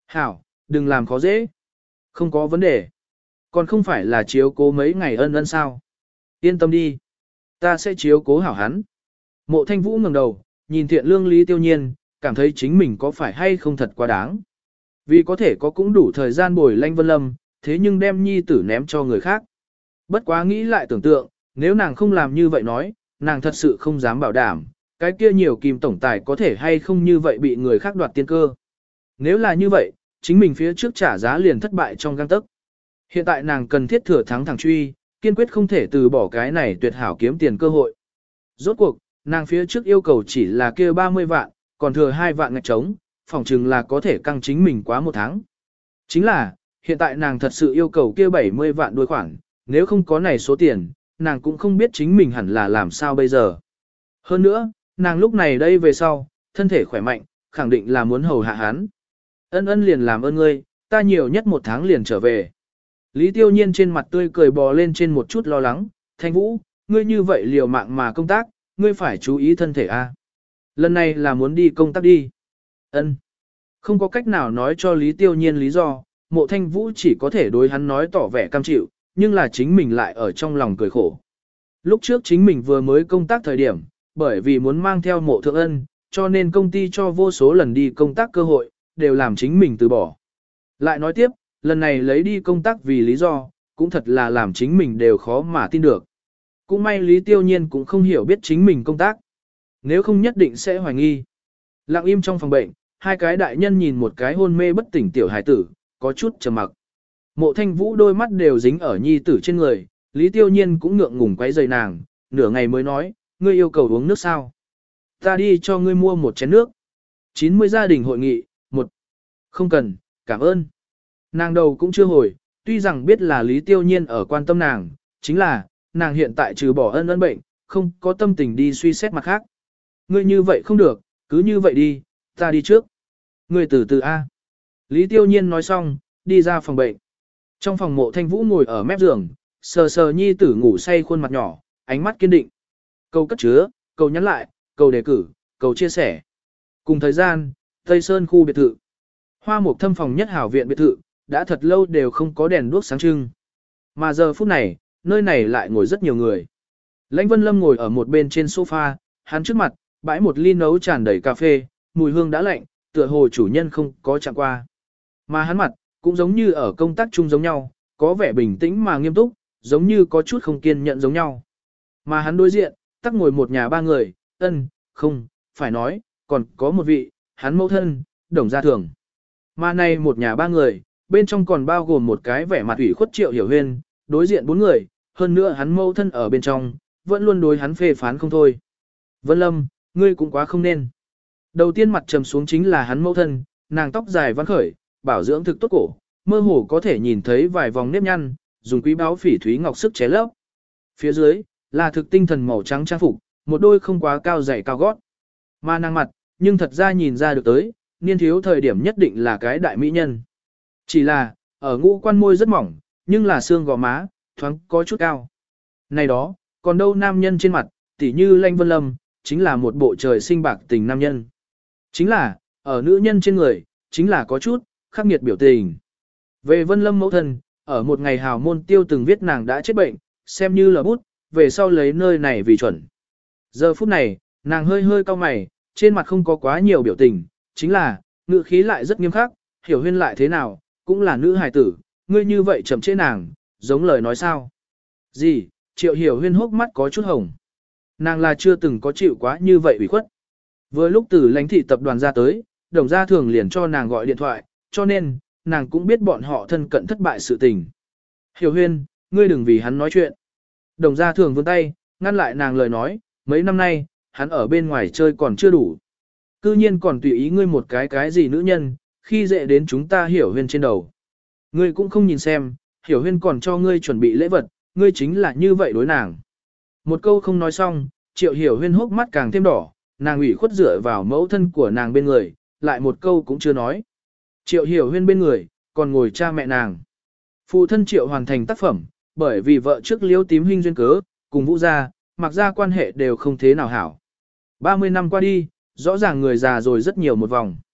A: Hảo, đừng làm khó dễ. Không có vấn đề. Còn không phải là chiếu cố mấy ngày ân ân sao. Yên tâm đi. Ta sẽ chiếu cố hảo hắn. Mộ Thanh Vũ ngẩng đầu, nhìn thiện lương Lý Tiêu Nhiên, cảm thấy chính mình có phải hay không thật quá đáng. Vì có thể có cũng đủ thời gian bồi Lanh Vân Lâm, thế nhưng đem nhi tử ném cho người khác. Bất quá nghĩ lại tưởng tượng, nếu nàng không làm như vậy nói, nàng thật sự không dám bảo đảm, cái kia nhiều kim tổng tài có thể hay không như vậy bị người khác đoạt tiên cơ. Nếu là như vậy, chính mình phía trước trả giá liền thất bại trong gang tấc. Hiện tại nàng cần thiết thừa thắng thẳng truy, kiên quyết không thể từ bỏ cái này tuyệt hảo kiếm tiền cơ hội. Rốt cuộc, nàng phía trước yêu cầu chỉ là kia ba mươi vạn, còn thừa hai vạn ngạch trống, phỏng chừng là có thể căng chính mình quá một tháng. Chính là, hiện tại nàng thật sự yêu cầu kia bảy mươi vạn đôi khoản, nếu không có này số tiền, nàng cũng không biết chính mình hẳn là làm sao bây giờ. Hơn nữa, nàng lúc này đây về sau, thân thể khỏe mạnh, khẳng định là muốn hầu hạ hắn. Ân ân liền làm ơn ngươi, ta nhiều nhất một tháng liền trở về. Lý Tiêu Nhiên trên mặt tươi cười bò lên trên một chút lo lắng, Thanh Vũ, ngươi như vậy liều mạng mà công tác, ngươi phải chú ý thân thể a. Lần này là muốn đi công tác đi. Ân. Không có cách nào nói cho Lý Tiêu Nhiên lý do, Mộ Thanh Vũ chỉ có thể đối hắn nói tỏ vẻ cam chịu, nhưng là chính mình lại ở trong lòng cười khổ. Lúc trước chính mình vừa mới công tác thời điểm, bởi vì muốn mang theo Mộ Thượng Ân, cho nên công ty cho vô số lần đi công tác cơ hội, đều làm chính mình từ bỏ. Lại nói tiếp, lần này lấy đi công tác vì lý do, cũng thật là làm chính mình đều khó mà tin được. Cũng may Lý Tiêu Nhiên cũng không hiểu biết chính mình công tác. Nếu không nhất định sẽ hoài nghi. Lặng im trong phòng bệnh, hai cái đại nhân nhìn một cái hôn mê bất tỉnh tiểu hải tử, có chút trầm mặc. Mộ Thanh Vũ đôi mắt đều dính ở nhi tử trên người, Lý Tiêu Nhiên cũng ngượng ngùng quấy rầy nàng, nửa ngày mới nói, ngươi yêu cầu uống nước sao? Ta đi cho ngươi mua một chén nước. chín mươi gia đình hội nghị, một. Không cần, cảm ơn. Nàng đầu cũng chưa hồi, tuy rằng biết là Lý Tiêu Nhiên ở quan tâm nàng, chính là, nàng hiện tại trừ bỏ ân ân bệnh, không có tâm tình đi suy xét mặt khác. Ngươi như vậy không được, cứ như vậy đi, ta đi trước. Ngươi từ từ A. Lý Tiêu Nhiên nói xong, đi ra phòng bệnh. Trong phòng Mộ Thanh Vũ ngồi ở mép giường, sờ sờ nhi tử ngủ say khuôn mặt nhỏ, ánh mắt kiên định. Câu cất chứa, câu nhắn lại, câu đề cử, câu chia sẻ. Cùng thời gian, Tây Sơn khu biệt thự. Hoa Mục Thâm phòng nhất hảo viện biệt thự, đã thật lâu đều không có đèn đuốc sáng trưng. Mà giờ phút này, nơi này lại ngồi rất nhiều người. Lãnh Vân Lâm ngồi ở một bên trên sofa, hắn trước mặt, bãi một ly nấu tràn đầy cà phê, mùi hương đã lạnh, tựa hồ chủ nhân không có chạm qua. Mà hắn mặt, cũng giống như ở công tác chung giống nhau, có vẻ bình tĩnh mà nghiêm túc, giống như có chút không kiên nhẫn giống nhau. Mà hắn đối diện, tắc ngồi một nhà ba người, ân, không, phải nói, còn có một vị, hắn mẫu thân, Đồng Gia Thường. Mà này một nhà ba người, bên trong còn bao gồm một cái vẻ mặt ủy khuất Triệu Hiểu Huyên, đối diện bốn người, hơn nữa hắn mẫu thân ở bên trong, vẫn luôn đối hắn phê phán không thôi. Vân Lâm, ngươi cũng quá không nên. Đầu tiên mặt trầm xuống chính là hắn mẫu thân, nàng tóc dài vắn khởi, bảo dưỡng thực tốt cổ, mơ hồ có thể nhìn thấy vài vòng nếp nhăn, dùng quý báu phỉ thúy ngọc sức ché lấp. Phía dưới, là thực tinh thần màu trắng trang phục, một đôi không quá cao dày cao gót. Mà nàng mặt, nhưng thật ra nhìn ra được tới, niên thiếu thời điểm nhất định là cái đại mỹ nhân. Chỉ là, ở ngũ quan môi rất mỏng, nhưng là xương gò má, thoáng có chút cao. Này đó, còn đâu nam nhân trên mặt, tỉ như Lãnh Vân Lâm, chính là một bộ trời sinh bạc tình nam nhân. Chính là, ở nữ nhân trên người, chính là có chút, khắc nghiệt biểu tình. Về Vân Lâm mẫu thân, ở một ngày hào môn tiêu từng viết nàng đã chết bệnh, xem như là bút, về sau lấy nơi này vì chuẩn. Giờ phút này, nàng hơi hơi cau mày, trên mặt không có quá nhiều biểu tình, chính là, ngữ khí lại rất nghiêm khắc, Hiểu Huyên lại thế nào, cũng là nữ hài tử, ngươi như vậy chậm chế nàng, giống lời nói sao. Gì, Triệu Hiểu Huyên hốc mắt có chút hồng. Nàng là chưa từng có chịu quá như vậy ủy khuất. Vừa lúc từ lãnh thị tập đoàn ra tới, Đồng Gia Thường liền cho nàng gọi điện thoại, cho nên, nàng cũng biết bọn họ thân cận thất bại sự tình. Hiểu Huyên, ngươi đừng vì hắn nói chuyện. Đồng Gia Thường vươn tay, ngăn lại nàng lời nói, mấy năm nay, hắn ở bên ngoài chơi còn chưa đủ. Cư nhiên còn tùy ý ngươi một cái cái gì nữ nhân, khi dễ đến chúng ta Hiểu Huyên trên đầu. Ngươi cũng không nhìn xem, Hiểu Huyên còn cho ngươi chuẩn bị lễ vật, ngươi chính là như vậy đối nàng. Một câu không nói xong, Triệu Hiểu Huyên hốc mắt càng thêm đỏ, nàng ủy khuất dựa vào mẫu thân của nàng bên người, lại một câu cũng chưa nói. Triệu Hiểu Huyên bên người, còn ngồi cha mẹ nàng. Phụ thân Triệu hoàn thành tác phẩm, bởi vì vợ trước Liễu Tím Hinh duyên cớ, cùng Vũ gia, Mạc gia quan hệ đều không thế nào hảo. ba mươi năm qua đi, rõ ràng người già rồi rất nhiều một vòng.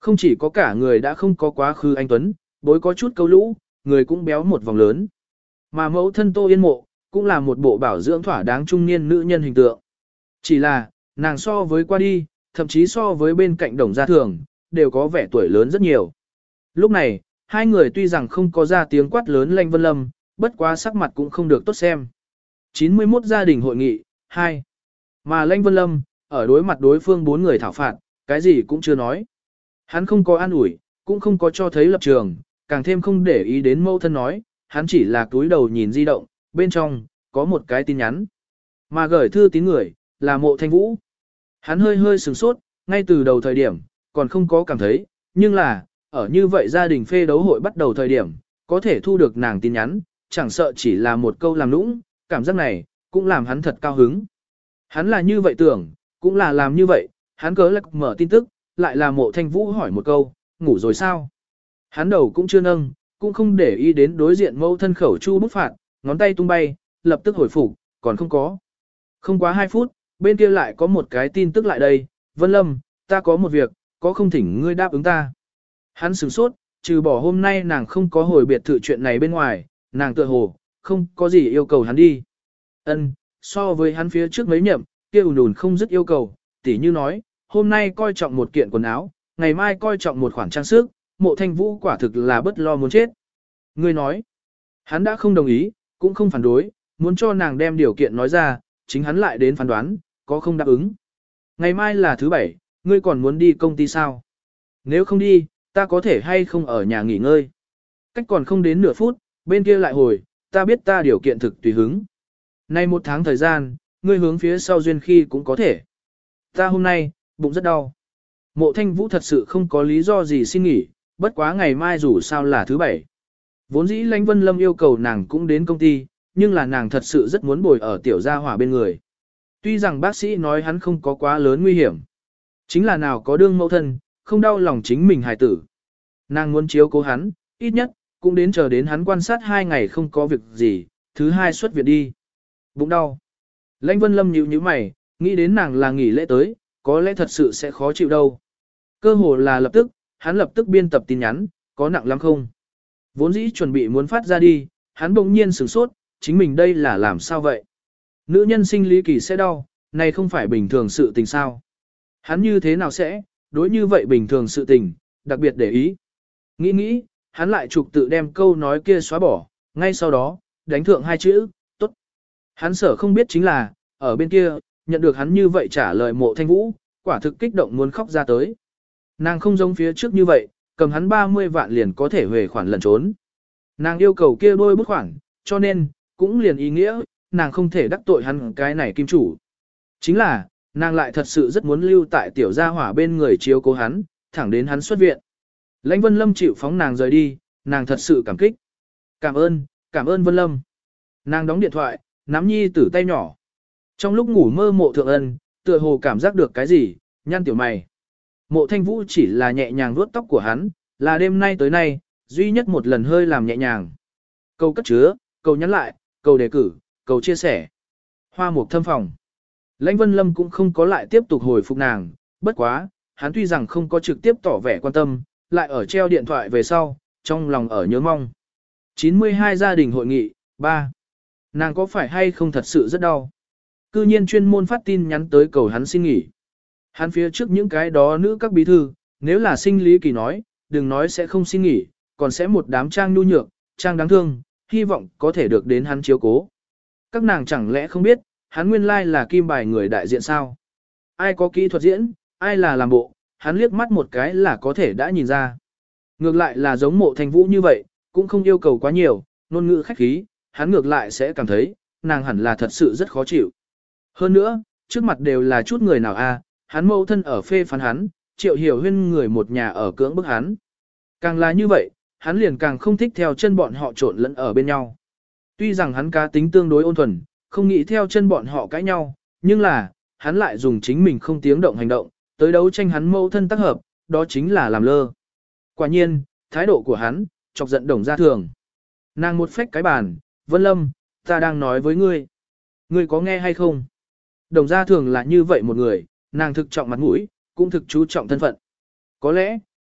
A: Không chỉ có cả người đã không có quá khứ anh Tuấn, bối có chút câu lũ, người cũng béo một vòng lớn. Mà mẫu thân Tô Yên Mộ, cũng là một bộ bảo dưỡng thỏa đáng trung niên nữ nhân hình tượng. Chỉ là, nàng so với qua đi, thậm chí so với bên cạnh đồng gia thường, đều có vẻ tuổi lớn rất nhiều. Lúc này, hai người tuy rằng không có ra tiếng quát lớn Lanh Vân Lâm, bất quá sắc mặt cũng không được tốt xem. chín mươi mốt gia đình hội nghị, hai. Mà Lanh Vân Lâm, ở đối mặt đối phương bốn người thảo phạt, cái gì cũng chưa nói. Hắn không có an ủi, cũng không có cho thấy lập trường, càng thêm không để ý đến mẫu thân nói, hắn chỉ là túi đầu nhìn di động, bên trong, có một cái tin nhắn. Mà gửi thư tín người, là Mộ Thanh Vũ. Hắn hơi hơi sửng sốt, ngay từ đầu thời điểm, còn không có cảm thấy, nhưng là, ở như vậy gia đình phê đấu hội bắt đầu thời điểm, có thể thu được nàng tin nhắn, chẳng sợ chỉ là một câu làm nũng, cảm giác này, cũng làm hắn thật cao hứng. Hắn là như vậy tưởng, cũng là làm như vậy, hắn cớ lạc mở tin tức, lại là Mộ Thanh Vũ hỏi một câu, ngủ rồi sao? Hắn đầu cũng chưa nâng, cũng không để ý đến đối diện mẫu thân khẩu chu bút phạt, ngón tay tung bay, lập tức hồi phục, còn không có. Không quá hai phút, bên kia lại có một cái tin tức lại đây, Vân Lâm, ta có một việc, có không thỉnh ngươi đáp ứng ta. Hắn sửng sốt, trừ bỏ hôm nay nàng không có hồi biệt thự chuyện này bên ngoài, nàng tựa hồ, không có gì yêu cầu hắn đi. Ân, so với hắn phía trước mấy nhậm, kia ùn ùn không dứt yêu cầu, tỉ như nói, hôm nay coi trọng một kiện quần áo, ngày mai coi trọng một khoản trang sức, Mộ Thanh Vũ quả thực là bất lo muốn chết. Ngươi nói, hắn đã không đồng ý, cũng không phản đối, muốn cho nàng đem điều kiện nói ra, chính hắn lại đến phán đoán, có không đáp ứng. Ngày mai là thứ bảy, ngươi còn muốn đi công ty sao? Nếu không đi, ta có thể hay không ở nhà nghỉ ngơi. Cách còn không đến nửa phút, bên kia lại hồi, ta biết ta điều kiện thực tùy hứng. Nay một tháng thời gian, ngươi hướng phía sau duyên khi cũng có thể. Ta hôm nay, bụng rất đau. Mộ Thanh Vũ thật sự không có lý do gì xin nghỉ, bất quá ngày mai dù sao là thứ bảy. Vốn dĩ Lãnh Vân Lâm yêu cầu nàng cũng đến công ty, nhưng là nàng thật sự rất muốn bồi ở tiểu gia hỏa bên người. Tuy rằng bác sĩ nói hắn không có quá lớn nguy hiểm. Chính là nào có đương mẫu thân, không đau lòng chính mình hài tử. Nàng muốn chiếu cố hắn, ít nhất, cũng đến chờ đến hắn quan sát hai ngày không có việc gì, thứ hai xuất viện đi. Bụng đau. Lãnh Vân Lâm nhíu nhíu mày, nghĩ đến nàng là nghỉ lễ tới, có lẽ thật sự sẽ khó chịu đâu. Cơ hồ là lập tức, hắn lập tức biên tập tin nhắn, có nặng lắm không? Vốn dĩ chuẩn bị muốn phát ra đi, hắn bỗng nhiên sửng sốt, chính mình đây là làm sao vậy? Nữ nhân sinh lý kỳ sẽ đau, này không phải bình thường sự tình sao? Hắn như thế nào sẽ, đối như vậy bình thường sự tình, đặc biệt để ý. Nghĩ nghĩ, hắn lại trục tự đem câu nói kia xóa bỏ, ngay sau đó, đánh thượng hai chữ, tốt. Hắn sở không biết chính là, ở bên kia, nhận được hắn như vậy trả lời Mộ Thanh Vũ, quả thực kích động muốn khóc ra tới. Nàng không giống phía trước như vậy, cầm hắn ba mươi vạn liền có thể về khoản lẩn trốn. Nàng yêu cầu kia đôi bức khoản, cho nên, cũng liền ý nghĩa, nàng không thể đắc tội hắn cái này kim chủ. Chính là, nàng lại thật sự rất muốn lưu tại tiểu gia hỏa bên người chiếu cố hắn, thẳng đến hắn xuất viện. Lãnh Vân Lâm chịu phóng nàng rời đi, nàng thật sự cảm kích. Cảm ơn, cảm ơn Vân Lâm. Nàng đóng điện thoại, nắm nhi tử tay nhỏ. Trong lúc ngủ mơ Mộ Thượng Ân, tựa hồ cảm giác được cái gì, nhăn tiểu mày. Mộ Thanh Vũ chỉ là nhẹ nhàng vuốt tóc của hắn, là đêm nay tới nay, duy nhất một lần hơi làm nhẹ nhàng. Câu cất chứa, câu nhắn lại, câu đề cử, câu chia sẻ. Hoa mục thâm phòng. Lãnh Vân Lâm cũng không có lại tiếp tục hồi phục nàng, bất quá, hắn tuy rằng không có trực tiếp tỏ vẻ quan tâm, lại ở treo điện thoại về sau, trong lòng ở nhớ mong. chín mươi hai gia đình hội nghị, ba. Nàng có phải hay không thật sự rất đau? Cư nhiên chuyên môn phát tin nhắn tới cầu hắn xin nghỉ. Hắn phía trước những cái đó nữ các bí thư, nếu là sinh lý kỳ nói, đừng nói sẽ không xin nghỉ, còn sẽ một đám trang nhu nhược, trang đáng thương, hy vọng có thể được đến hắn chiếu cố. Các nàng chẳng lẽ không biết, hắn nguyên lai là kim bài người đại diện sao? Ai có kỹ thuật diễn, ai là làm bộ, hắn liếc mắt một cái là có thể đã nhìn ra. Ngược lại là giống Mộ Thanh Vũ như vậy, cũng không yêu cầu quá nhiều, ngôn ngữ khách khí, hắn ngược lại sẽ cảm thấy, nàng hẳn là thật sự rất khó chịu. Hơn nữa, trước mặt đều là chút người nào a, hắn mâu thân ở phê phán hắn, Triệu Hiểu Huyên người một nhà ở cưỡng bức hắn. Càng là như vậy, hắn liền càng không thích theo chân bọn họ trộn lẫn ở bên nhau. Tuy rằng hắn cá tính tương đối ôn thuần, không nghĩ theo chân bọn họ cãi nhau, nhưng là, hắn lại dùng chính mình không tiếng động hành động, tới đấu tranh hắn mâu thân tác hợp, đó chính là làm lơ. Quả nhiên, thái độ của hắn, chọc giận Đồng Gia Thường. Nàng một phách cái bàn, Vân Lâm, ta đang nói với ngươi. Ngươi có nghe hay không? Đồng Gia Thường là như vậy một người, nàng thực trọng mặt mũi, cũng thực chú trọng thân phận. Có lẽ,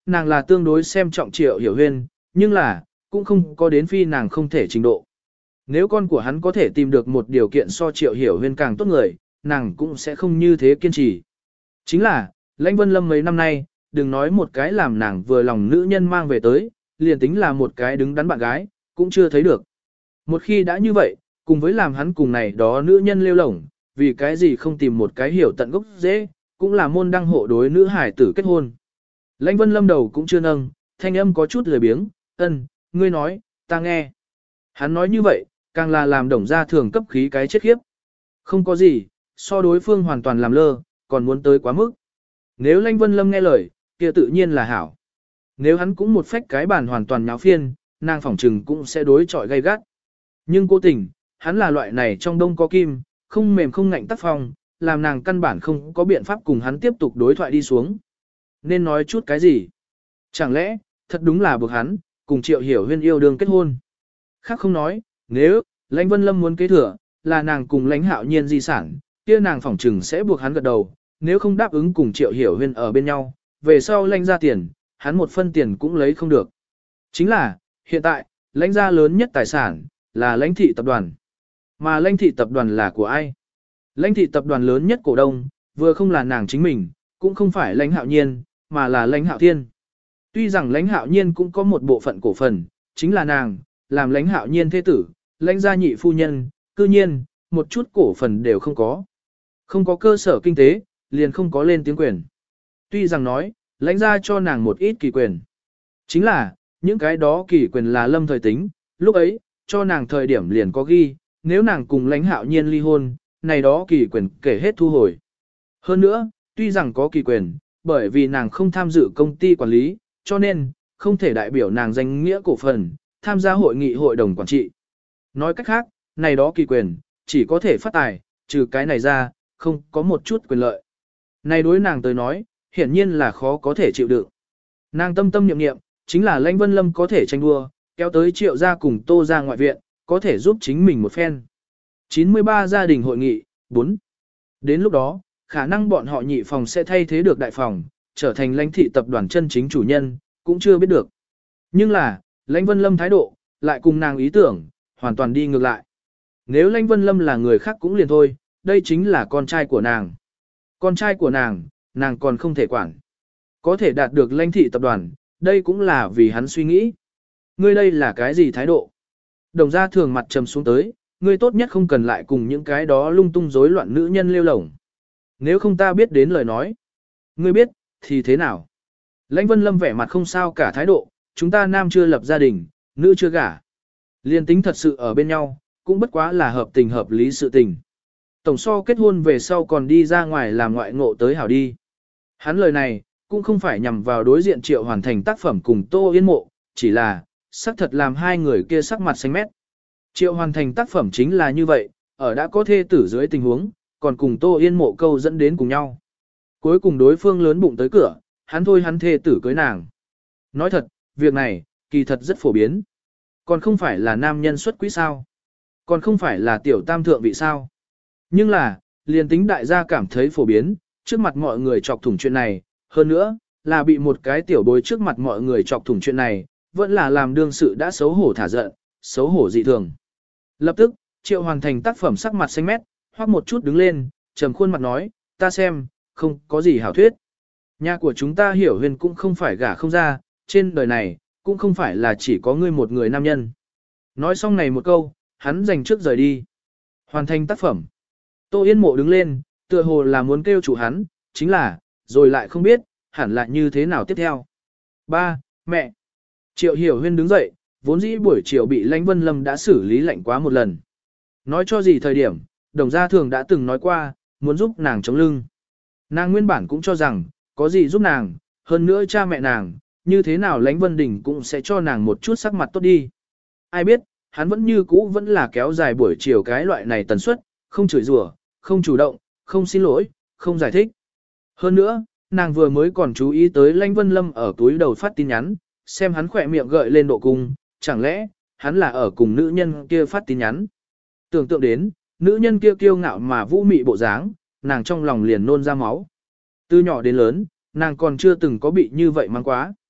A: nàng là tương đối xem trọng Triệu Hiểu Huyên, nhưng là, cũng không có đến phi nàng không thể trình độ. Nếu con của hắn có thể tìm được một điều kiện so Triệu Hiểu Huyên càng tốt người, nàng cũng sẽ không như thế kiên trì. Chính là, Lãnh Vân Lâm mấy năm nay, đừng nói một cái làm nàng vừa lòng nữ nhân mang về tới, liền tính là một cái đứng đắn bạn gái, cũng chưa thấy được. Một khi đã như vậy, cùng với làm hắn cùng này đó nữ nhân lêu lổng, vì cái gì không tìm một cái hiểu tận gốc dễ, cũng là môn đăng hộ đối nữ hải tử kết hôn. Lãnh Vân Lâm đầu cũng chưa nâng, thanh âm có chút lười biếng, ân, ngươi nói, ta nghe. Hắn nói như vậy, càng là làm Đồng Gia Thường cấp khí cái chết khiếp. Không có gì, so đối phương hoàn toàn làm lơ, còn muốn tới quá mức. Nếu Lãnh Vân Lâm nghe lời, kia tự nhiên là hảo. Nếu hắn cũng một phách cái bản hoàn toàn nháo phiên, nàng phỏng trừng cũng sẽ đối chọi gay gắt. Nhưng cố tình, hắn là loại này trong đông có kim, không mềm không ngạnh tác phong, làm nàng căn bản không có biện pháp cùng hắn tiếp tục đối thoại đi xuống. Nên nói chút cái gì? Chẳng lẽ, thật đúng là buộc hắn, cùng Triệu Hiểu Huyên yêu đương kết hôn. Khác không nói, nếu, Lãnh Vân Lâm muốn kế thừa, là nàng cùng Lãnh Hạo Nhiên di sản, kia nàng phỏng trừng sẽ buộc hắn gật đầu, nếu không đáp ứng cùng Triệu Hiểu Huyên ở bên nhau, về sau Lãnh ra tiền, hắn một phân tiền cũng lấy không được. Chính là, hiện tại, Lãnh gia lớn nhất tài sản, là Lãnh thị tập đoàn. Mà Lãnh thị tập đoàn là của ai? Lãnh thị tập đoàn lớn nhất cổ đông, vừa không là nàng chính mình, cũng không phải Lãnh Hạo Nhiên, mà là Lãnh Hạo Thiên. Tuy rằng Lãnh Hạo Nhiên cũng có một bộ phận cổ phần, chính là nàng, làm Lãnh Hạo Nhiên thế tử, Lãnh gia nhị phu nhân, cư nhiên, một chút cổ phần đều không có. Không có cơ sở kinh tế, liền không có lên tiếng quyền. Tuy rằng nói, Lãnh gia cho nàng một ít kỳ quyền. Chính là, những cái đó kỳ quyền là lâm thời tính, lúc ấy, cho nàng thời điểm liền có ghi, nếu nàng cùng Lãnh Hạo Nhiên ly hôn, này đó kỳ quyền kể hết thu hồi. Hơn nữa, tuy rằng có kỳ quyền, bởi vì nàng không tham dự công ty quản lý, cho nên, không thể đại biểu nàng danh nghĩa cổ phần, tham gia hội nghị hội đồng quản trị. Nói cách khác, này đó kỳ quyền, chỉ có thể phát tài, trừ cái này ra, không có một chút quyền lợi. Này đối nàng tới nói, hiển nhiên là khó có thể chịu đựng. Nàng tâm tâm niệm niệm, chính là Lãnh Vân Lâm có thể tranh đua, kéo tới Triệu gia cùng Tô gia ngoại viện, có thể giúp chính mình một phen. chín mươi ba gia đình hội nghị, bốn. Đến lúc đó, khả năng bọn họ nhị phòng sẽ thay thế được đại phòng, trở thành Lãnh thị tập đoàn chân chính chủ nhân, cũng chưa biết được. Nhưng là, Lãnh Vân Lâm thái độ, lại cùng nàng ý tưởng, hoàn toàn đi ngược lại. Nếu Lãnh Vân Lâm là người khác cũng liền thôi, đây chính là con trai của nàng. Con trai của nàng, nàng còn không thể quản. Có thể đạt được Lãnh thị tập đoàn, đây cũng là vì hắn suy nghĩ. Ngươi đây là cái gì thái độ? Đồng Gia Thường mặt trầm xuống tới, ngươi tốt nhất không cần lại cùng những cái đó lung tung rối loạn nữ nhân lêu lổng. Nếu không ta biết đến lời nói. Ngươi biết, thì thế nào? Lãnh Vân Lâm vẻ mặt không sao cả thái độ, chúng ta nam chưa lập gia đình, nữ chưa gả. Liên tính thật sự ở bên nhau, cũng bất quá là hợp tình hợp lý sự tình. Tổng so kết hôn về sau còn đi ra ngoài làm ngoại ngộ tới hảo đi. Hắn lời này, cũng không phải nhằm vào đối diện Triệu hoàn thành tác phẩm cùng Tô Yên Mộ, chỉ là, sắc thật làm hai người kia sắc mặt xanh mét. Triệu hoàn thành tác phẩm chính là như vậy, ở đã có thê tử dưới tình huống, còn cùng Tô Yên Mộ câu dẫn đến cùng nhau. Cuối cùng đối phương lớn bụng tới cửa, hắn thôi hắn thê tử cưới nàng. Nói thật, việc này, kỳ thật rất phổ biến. Còn không phải là nam nhân xuất quỹ sao? Còn không phải là tiểu tam thượng vị sao? Nhưng là, liền tính đại gia cảm thấy phổ biến, trước mặt mọi người chọc thủng chuyện này, hơn nữa, là bị một cái tiểu bối trước mặt mọi người chọc thủng chuyện này, vẫn là làm đương sự đã xấu hổ thả giận, xấu hổ dị thường. Lập tức, Triệu hoàn thành tác phẩm sắc mặt xanh mét, hoặc một chút đứng lên, trầm khuôn mặt nói, ta xem, không có gì hảo thuyết. Nhà của chúng ta Hiểu Huyền cũng không phải gả không ra, trên đời này, cũng không phải là chỉ có ngươi một người nam nhân. Nói xong này một câu, hắn dành trước rời đi. Hoàn thành tác phẩm. Tô Yên Mộ đứng lên, tựa hồ là muốn kêu chủ hắn, chính là, rồi lại không biết, hẳn là như thế nào tiếp theo. Ba, mẹ. Triệu Hiểu Huyên đứng dậy, vốn dĩ buổi chiều bị Lãnh Vân Lâm đã xử lý lạnh quá một lần. Nói cho gì thời điểm, Đồng Gia Thường đã từng nói qua, muốn giúp nàng chống lưng. Nàng nguyên bản cũng cho rằng, có gì giúp nàng, hơn nữa cha mẹ nàng, như thế nào Lãnh Vân Đình cũng sẽ cho nàng một chút sắc mặt tốt đi. Ai biết, hắn vẫn như cũ vẫn là kéo dài buổi chiều cái loại này tần suất, không chửi rủa, không chủ động, không xin lỗi, không giải thích. Hơn nữa, nàng vừa mới còn chú ý tới Lãnh Vân Lâm ở túi đầu phát tin nhắn, xem hắn khỏe miệng gợi lên độ cung, chẳng lẽ, hắn là ở cùng nữ nhân kia phát tin nhắn. Tưởng tượng đến, nữ nhân kia kiêu ngạo mà vũ mị bộ dáng, nàng trong lòng liền nôn ra máu. Từ nhỏ đến lớn, nàng còn chưa từng có bị như vậy mang quá.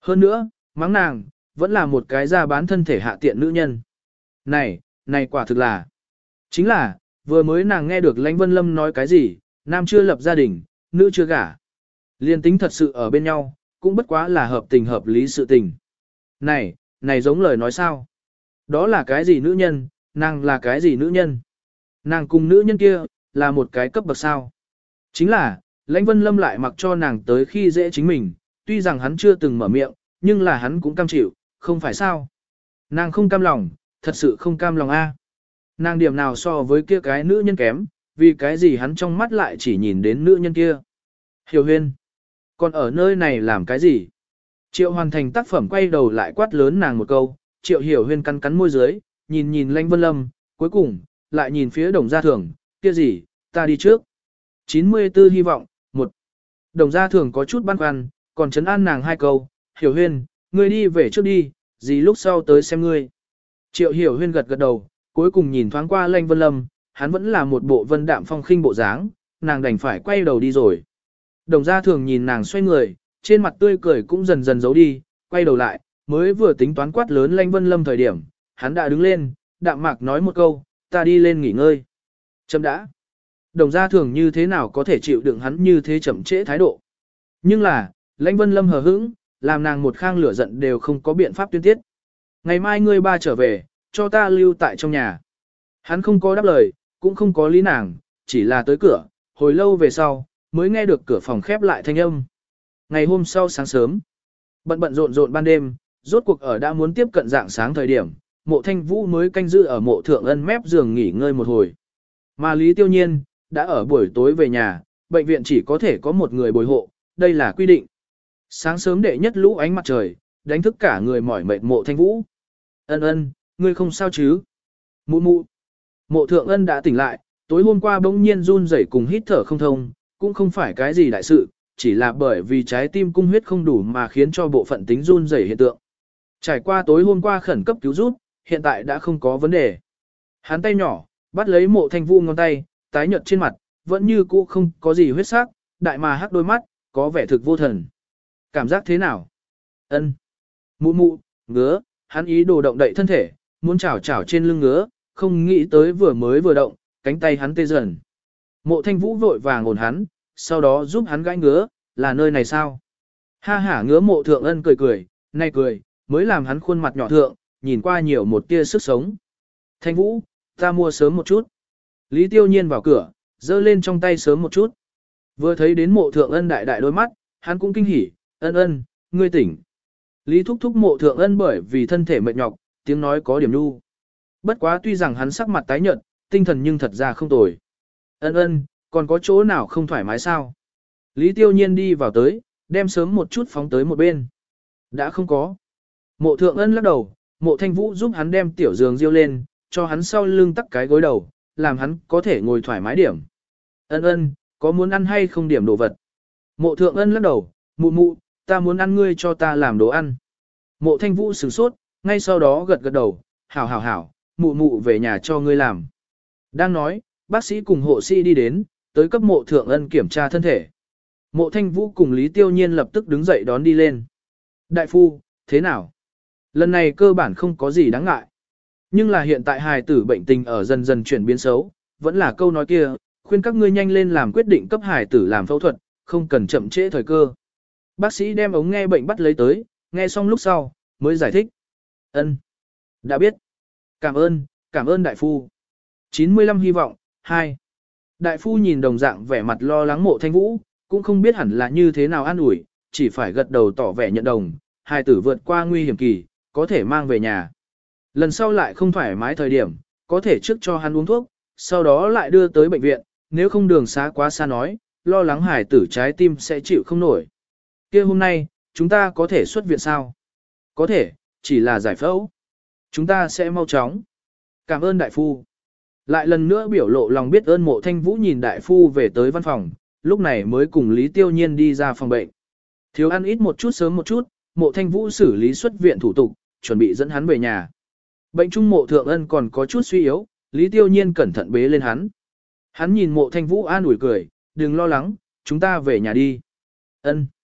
A: Hơn nữa, mắng nàng, vẫn là một cái ra bán thân thể hạ tiện nữ nhân. Này, này quả thực là. Chính là, vừa mới nàng nghe được Lãnh Vân Lâm nói cái gì, nam chưa lập gia đình, nữ chưa gả. Liên tính thật sự ở bên nhau, cũng bất quá là hợp tình hợp lý sự tình. Này, này giống lời nói sao? Đó là cái gì nữ nhân, nàng là cái gì nữ nhân? Nàng cùng nữ nhân kia, là một cái cấp bậc sao? Chính là, Lãnh Vân Lâm lại mặc cho nàng tới khi dễ chính mình, tuy rằng hắn chưa từng mở miệng, nhưng là hắn cũng cam chịu, không phải sao? Nàng không cam lòng, thật sự không cam lòng a. Nàng điểm nào so với kia cái nữ nhân kém, vì cái gì hắn trong mắt lại chỉ nhìn đến nữ nhân kia. Hiểu Huyên, còn ở nơi này làm cái gì? Triệu hoàn thành tác phẩm quay đầu lại quát lớn nàng một câu, Triệu Hiểu Huyên cắn cắn môi dưới, nhìn nhìn Lãnh Vân Lâm, cuối cùng, lại nhìn phía Đồng Gia Thường, kia gì, ta đi trước. chín mươi tư hy vọng, một. Đồng Gia Thường có chút băn khoăn, còn trấn an nàng hai câu, Hiểu Huyên, ngươi đi về trước đi, gì lúc sau tới xem ngươi. Triệu Hiểu Huyên gật gật đầu, cuối cùng nhìn thoáng qua Lãnh Vân Lâm, hắn vẫn là một bộ vân đạm phong khinh bộ dáng, nàng đành phải quay đầu đi rồi. Đồng Gia Thường nhìn nàng xoay người, trên mặt tươi cười cũng dần dần giấu đi, quay đầu lại, mới vừa tính toán quát lớn Lãnh Vân Lâm thời điểm, hắn đã đứng lên, đạm mạc nói một câu, ta đi lên nghỉ ngơi. Chậm đã. Đồng Gia Thường như thế nào có thể chịu đựng hắn như thế chậm trễ thái độ. Nhưng là, Lãnh Vân Lâm hờ hững, làm nàng một khang lửa giận đều không có biện pháp tuyên tiết. Ngày mai ngươi ba trở về, cho ta lưu tại trong nhà. Hắn không có đáp lời, cũng không có lý nàng, chỉ là tới cửa, hồi lâu về sau, mới nghe được cửa phòng khép lại thanh âm. Ngày hôm sau sáng sớm, bận bận rộn rộn ban đêm, rốt cuộc ở đã muốn tiếp cận dạng sáng thời điểm, Mộ Thanh Vũ mới canh giữ ở Mộ Thượng Ân mép giường nghỉ ngơi một hồi. Mà Lý Tiêu Nhiên, đã ở buổi tối về nhà, bệnh viện chỉ có thể có một người bồi hộ, đây là quy định. Sáng sớm đệ nhất lũ ánh mặt trời, đánh thức cả người mỏi mệt Mộ Thanh Vũ. Ân ân, ngươi không sao chứ? Mụ mụ. Mộ Thượng Ân đã tỉnh lại, tối hôm qua bỗng nhiên run rẩy cùng hít thở không thông, cũng không phải cái gì đại sự, chỉ là bởi vì trái tim cung huyết không đủ mà khiến cho bộ phận tính run rẩy hiện tượng. Trải qua tối hôm qua khẩn cấp cứu giúp, hiện tại đã không có vấn đề. Hắn tay nhỏ, bắt lấy Mộ Thanh Vũ ngón tay, tái nhợt trên mặt, vẫn như cũ không có gì huyết sắc, đại mà hắc đôi mắt, có vẻ thực vô thần. Cảm giác thế nào? Ân. Mụ mụ, ngứa, hắn ý đồ động đậy thân thể, muốn chảo chảo trên lưng ngứa, không nghĩ tới vừa mới vừa động, cánh tay hắn tê dần. Mộ Thanh Vũ vội vàng ổn hắn, sau đó giúp hắn gãi ngứa, là nơi này sao? Ha hả ngứa Mộ Thượng Ân cười cười, nay cười, mới làm hắn khuôn mặt nhỏ thượng, nhìn qua nhiều một tia sức sống. Thanh Vũ, ta mua sớm một chút. Lý Tiêu Nhiên vào cửa, giơ lên trong tay sớm một chút. Vừa thấy đến Mộ Thượng Ân đại đại đôi mắt, hắn cũng kinh hỉ, ân ân, ngươi tỉnh. Lý thúc thúc Mộ Thượng Ân bởi vì thân thể mệt nhọc, tiếng nói có điểm nhu. Bất quá tuy rằng hắn sắc mặt tái nhợt, tinh thần nhưng thật ra không tồi. Ân ân, còn có chỗ nào không thoải mái sao? Lý Tiêu Nhiên đi vào tới, đem sớm một chút phóng tới một bên. Đã không có. Mộ Thượng Ân lắc đầu, Mộ Thanh Vũ giúp hắn đem tiểu giường riêu lên, cho hắn sau lưng tắc cái gối đầu, làm hắn có thể ngồi thoải mái điểm. Ân ân, có muốn ăn hay không điểm đồ vật? Mộ Thượng Ân lắc đầu, mụ mụ, ta muốn ăn ngươi cho ta làm đồ ăn. Mộ Thanh Vũ sửng sốt, ngay sau đó gật gật đầu, hảo hảo hảo, mụ mụ về nhà cho ngươi làm. Đang nói, bác sĩ cùng hộ sĩ đi đến, tới cấp Mộ Thượng Ân kiểm tra thân thể. Mộ Thanh Vũ cùng Lý Tiêu Nhiên lập tức đứng dậy đón đi lên. Đại phu, thế nào? Lần này cơ bản không có gì đáng ngại. Nhưng là hiện tại hài tử bệnh tình ở dần dần chuyển biến xấu, vẫn là câu nói kia, khuyên các ngươi nhanh lên làm quyết định cấp hài tử làm phẫu thuật, không cần chậm trễ thời cơ. Bác sĩ đem ống nghe bệnh bắt lấy tới, nghe xong lúc sau, mới giải thích. Ân, đã biết. Cảm ơn, cảm ơn đại phu. chín mươi lăm hy vọng, hai. Đại phu nhìn đồng dạng vẻ mặt lo lắng Mộ Thanh Vũ, cũng không biết hẳn là như thế nào an ủi, chỉ phải gật đầu tỏ vẻ nhận đồng, hài tử vượt qua nguy hiểm kỳ, có thể mang về nhà. Lần sau lại không thoải mái thời điểm, có thể trước cho hắn uống thuốc, sau đó lại đưa tới bệnh viện, nếu không đường xá quá xa nói, lo lắng hài tử trái tim sẽ chịu không nổi. Kia hôm nay, chúng ta có thể xuất viện sao? Có thể, chỉ là giải phẫu. Chúng ta sẽ mau chóng. Cảm ơn đại phu. Lại lần nữa biểu lộ lòng biết ơn Mộ Thanh Vũ nhìn đại phu về tới văn phòng, lúc này mới cùng Lý Tiêu Nhiên đi ra phòng bệnh. Thiếu ăn ít một chút sớm một chút, Mộ Thanh Vũ xử lý xuất viện thủ tục, chuẩn bị dẫn hắn về nhà. Bệnh trung Mộ Thượng Ân còn có chút suy yếu, Lý Tiêu Nhiên cẩn thận bế lên hắn. Hắn nhìn Mộ Thanh Vũ an ủi cười, đừng lo lắng, chúng ta về nhà đi. Ân.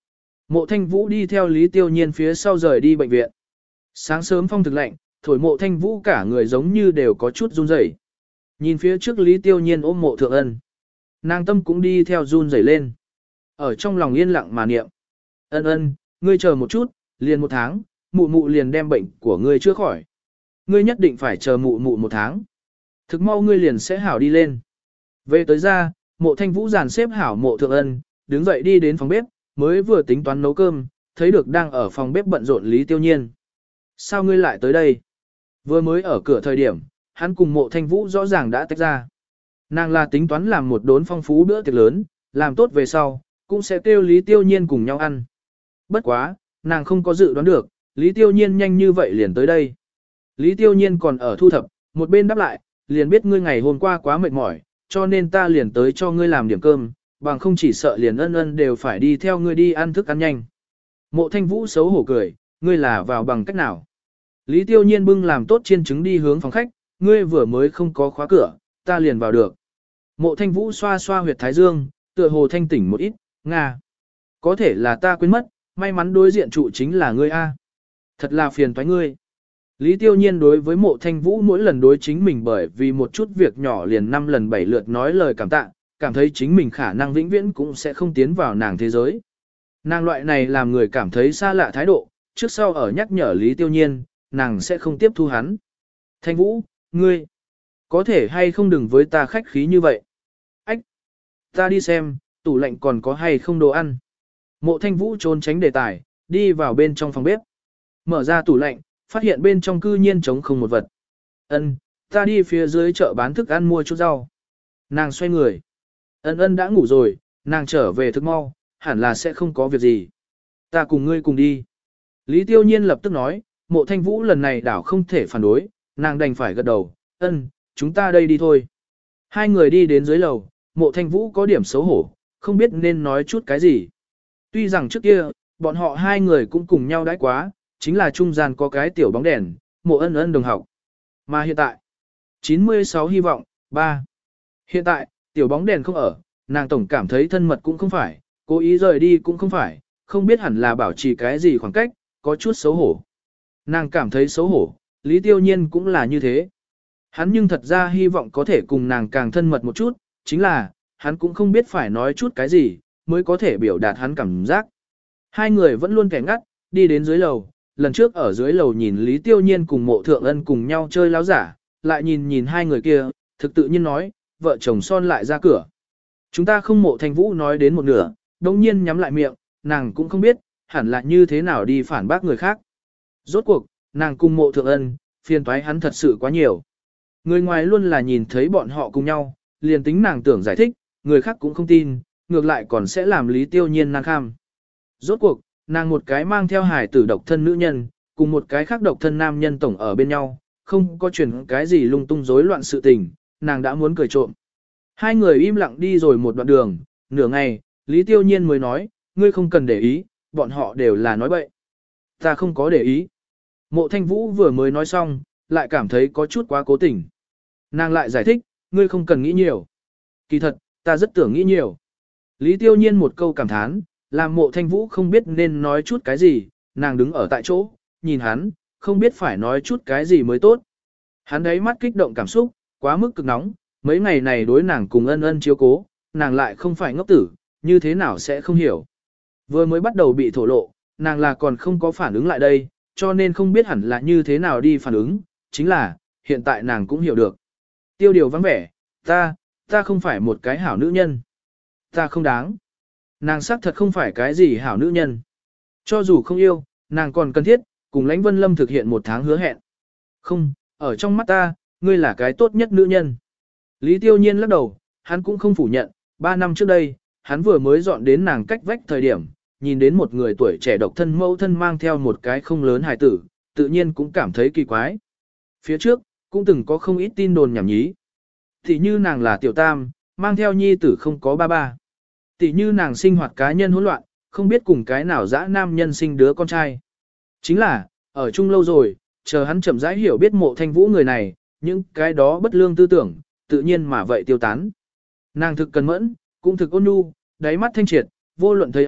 A: Mộ Thanh Vũ đi theo Lý Tiêu Nhiên phía sau rời đi bệnh viện. Sáng sớm phong thực lạnh, thổi Mộ Thanh Vũ cả người giống như đều có chút run rẩy. Nhìn phía trước Lý Tiêu Nhiên ôm Mộ Thượng Ân. Nàng tâm cũng đi theo run rẩy lên. Ở trong lòng yên lặng mà niệm. Ân ân, ngươi chờ một chút, liền một tháng, mụ mụ liền đem bệnh của ngươi chữa khỏi. Ngươi nhất định phải chờ mụ mụ một tháng. Thực mau ngươi liền sẽ hảo đi lên. Về tới ra, Mộ Thanh Vũ dàn xếp hảo Mộ Thượng Ân, đứng dậy đi đến phòng bếp, mới vừa tính toán nấu cơm, thấy được đang ở phòng bếp bận rộn Lý Tiêu Nhiên. Sao ngươi lại tới đây? Vừa mới ở cửa thời điểm, hắn cùng Mộ Thanh Vũ rõ ràng đã tách ra. Nàng là tính toán làm một đốn phong phú bữa tiệc lớn, làm tốt về sau, cũng sẽ kêu Lý Tiêu Nhiên cùng nhau ăn. Bất quá, nàng không có dự đoán được, Lý Tiêu Nhiên nhanh như vậy liền tới đây. Lý Tiêu Nhiên còn ở thu thập, một bên đáp lại, liền biết ngươi ngày hôm qua quá mệt mỏi, cho nên ta liền tới cho ngươi làm điểm cơm, bằng không chỉ sợ liền ân ân đều phải đi theo ngươi đi ăn thức ăn nhanh. Mộ Thanh Vũ xấu hổ cười, ngươi là vào bằng cách nào? Lý Tiêu Nhiên bưng làm tốt chiên trứng đi hướng phòng khách, ngươi vừa mới không có khóa cửa, ta liền vào được. Mộ Thanh Vũ xoa xoa huyệt thái dương, tựa hồ thanh tỉnh một ít, nga. Có thể là ta quên mất, may mắn đối diện trụ chính là ngươi a. Thật là phiền toái ngươi. Lý Tiêu Nhiên đối với Mộ Thanh Vũ mỗi lần đối chính mình bởi vì một chút việc nhỏ liền năm lần bảy lượt nói lời cảm tạ, cảm thấy chính mình khả năng vĩnh viễn cũng sẽ không tiến vào nàng thế giới. Nàng loại này làm người cảm thấy xa lạ thái độ, trước sau ở nhắc nhở Lý Tiêu Nhiên, nàng sẽ không tiếp thu hắn. Thanh Vũ, ngươi, có thể hay không đừng với ta khách khí như vậy. Ách, ta đi xem, tủ lạnh còn có hay không đồ ăn. Mộ Thanh Vũ trốn tránh đề tài, đi vào bên trong phòng bếp. Mở ra tủ lạnh, phát hiện bên trong cư nhiên trống không một vật. Ân, ta đi phía dưới chợ bán thức ăn mua chút rau. Nàng xoay người. Ân ân đã ngủ rồi, nàng trở về thức mau, hẳn là sẽ không có việc gì. Ta cùng ngươi cùng đi. Lý Tiêu Nhiên lập tức nói, Mộ Thanh Vũ lần này đảo không thể phản đối, nàng đành phải gật đầu, ân, chúng ta đây đi thôi. Hai người đi đến dưới lầu, Mộ Thanh Vũ có điểm xấu hổ, không biết nên nói chút cái gì. Tuy rằng trước kia, bọn họ hai người cũng cùng nhau đãi quá, chính là trung gian có cái tiểu bóng đèn, Mộ Ân Ân đồng học. Mà hiện tại, chín mươi sáu hy vọng, ba. Hiện tại, tiểu bóng đèn không ở, nàng tổng cảm thấy thân mật cũng không phải, cố ý rời đi cũng không phải, không biết hẳn là bảo trì cái gì khoảng cách, có chút xấu hổ. Nàng cảm thấy xấu hổ, Lý Tiêu Nhiên cũng là như thế. Hắn nhưng thật ra hy vọng có thể cùng nàng càng thân mật một chút, chính là, hắn cũng không biết phải nói chút cái gì, mới có thể biểu đạt hắn cảm giác. Hai người vẫn luôn kẻ ngắt, đi đến dưới lầu, lần trước ở dưới lầu nhìn Lý Tiêu Nhiên cùng Mộ Thượng Ân cùng nhau chơi láo giả, lại nhìn nhìn hai người kia, thực tự nhiên nói, vợ chồng son lại ra cửa. Chúng ta không. Mộ Thanh Vũ nói đến một nửa, đồng nhiên nhắm lại miệng, nàng cũng không biết, hẳn là như thế nào đi phản bác người khác. Rốt cuộc, nàng cùng Mộ Thượng Ân, phiền toái hắn thật sự quá nhiều. Người ngoài luôn là nhìn thấy bọn họ cùng nhau, liền tính nàng tưởng giải thích, người khác cũng không tin, ngược lại còn sẽ làm Lý Tiêu Nhiên năng kham. Rốt cuộc, nàng một cái mang theo hài tử độc thân nữ nhân, cùng một cái khác độc thân nam nhân tổng ở bên nhau, không có chuyển cái gì lung tung rối loạn sự tình, nàng đã muốn cười trộm. Hai người im lặng đi rồi một đoạn đường, nửa ngày, Lý Tiêu Nhiên mới nói, ngươi không cần để ý, bọn họ đều là nói bậy. Ta không có để ý. Mộ Thanh Vũ vừa mới nói xong, lại cảm thấy có chút quá cố tình. Nàng lại giải thích, ngươi không cần nghĩ nhiều. Kỳ thật, ta rất tưởng nghĩ nhiều. Lý Tiêu Nhiên một câu cảm thán, làm Mộ Thanh Vũ không biết nên nói chút cái gì, nàng đứng ở tại chỗ, nhìn hắn, không biết phải nói chút cái gì mới tốt. Hắn đấy mắt kích động cảm xúc, quá mức cực nóng, mấy ngày này đối nàng cùng ân ân chiếu cố, nàng lại không phải ngốc tử, như thế nào sẽ không hiểu. Vừa mới bắt đầu bị thổ lộ, nàng là còn không có phản ứng lại đây, cho nên không biết hẳn là như thế nào đi phản ứng, chính là, hiện tại nàng cũng hiểu được. Tiêu điều vắng vẻ, ta, ta không phải một cái hảo nữ nhân. Ta không đáng. Nàng xác thật không phải cái gì hảo nữ nhân. Cho dù không yêu, nàng còn cần thiết, cùng Lãnh Vân Lâm thực hiện một tháng hứa hẹn. Không, ở trong mắt ta, ngươi là cái tốt nhất nữ nhân. Lý Tiêu Nhiên lắc đầu, hắn cũng không phủ nhận, ba năm trước đây, hắn vừa mới dọn đến nàng cách vách thời điểm, nhìn đến một người tuổi trẻ độc thân mẫu thân mang theo một cái không lớn hài tử, tự nhiên cũng cảm thấy kỳ quái. Phía trước, cũng từng có không ít tin đồn nhảm nhí. Thì như nàng là tiểu tam, mang theo nhi tử không có ba ba. Tỷ như nàng sinh hoạt cá nhân hỗn loạn, không biết cùng cái nào dã nam nhân sinh đứa con trai. Chính là, ở chung lâu rồi, chờ hắn chậm rãi hiểu biết Mộ Thanh Vũ người này, những cái đó bất lương tư tưởng, tự nhiên mà vậy tiêu tán. Nàng thực cẩn mẫn, cũng thực ôn nhu, đáy mắt thanh triệt, vô luận thấy ai,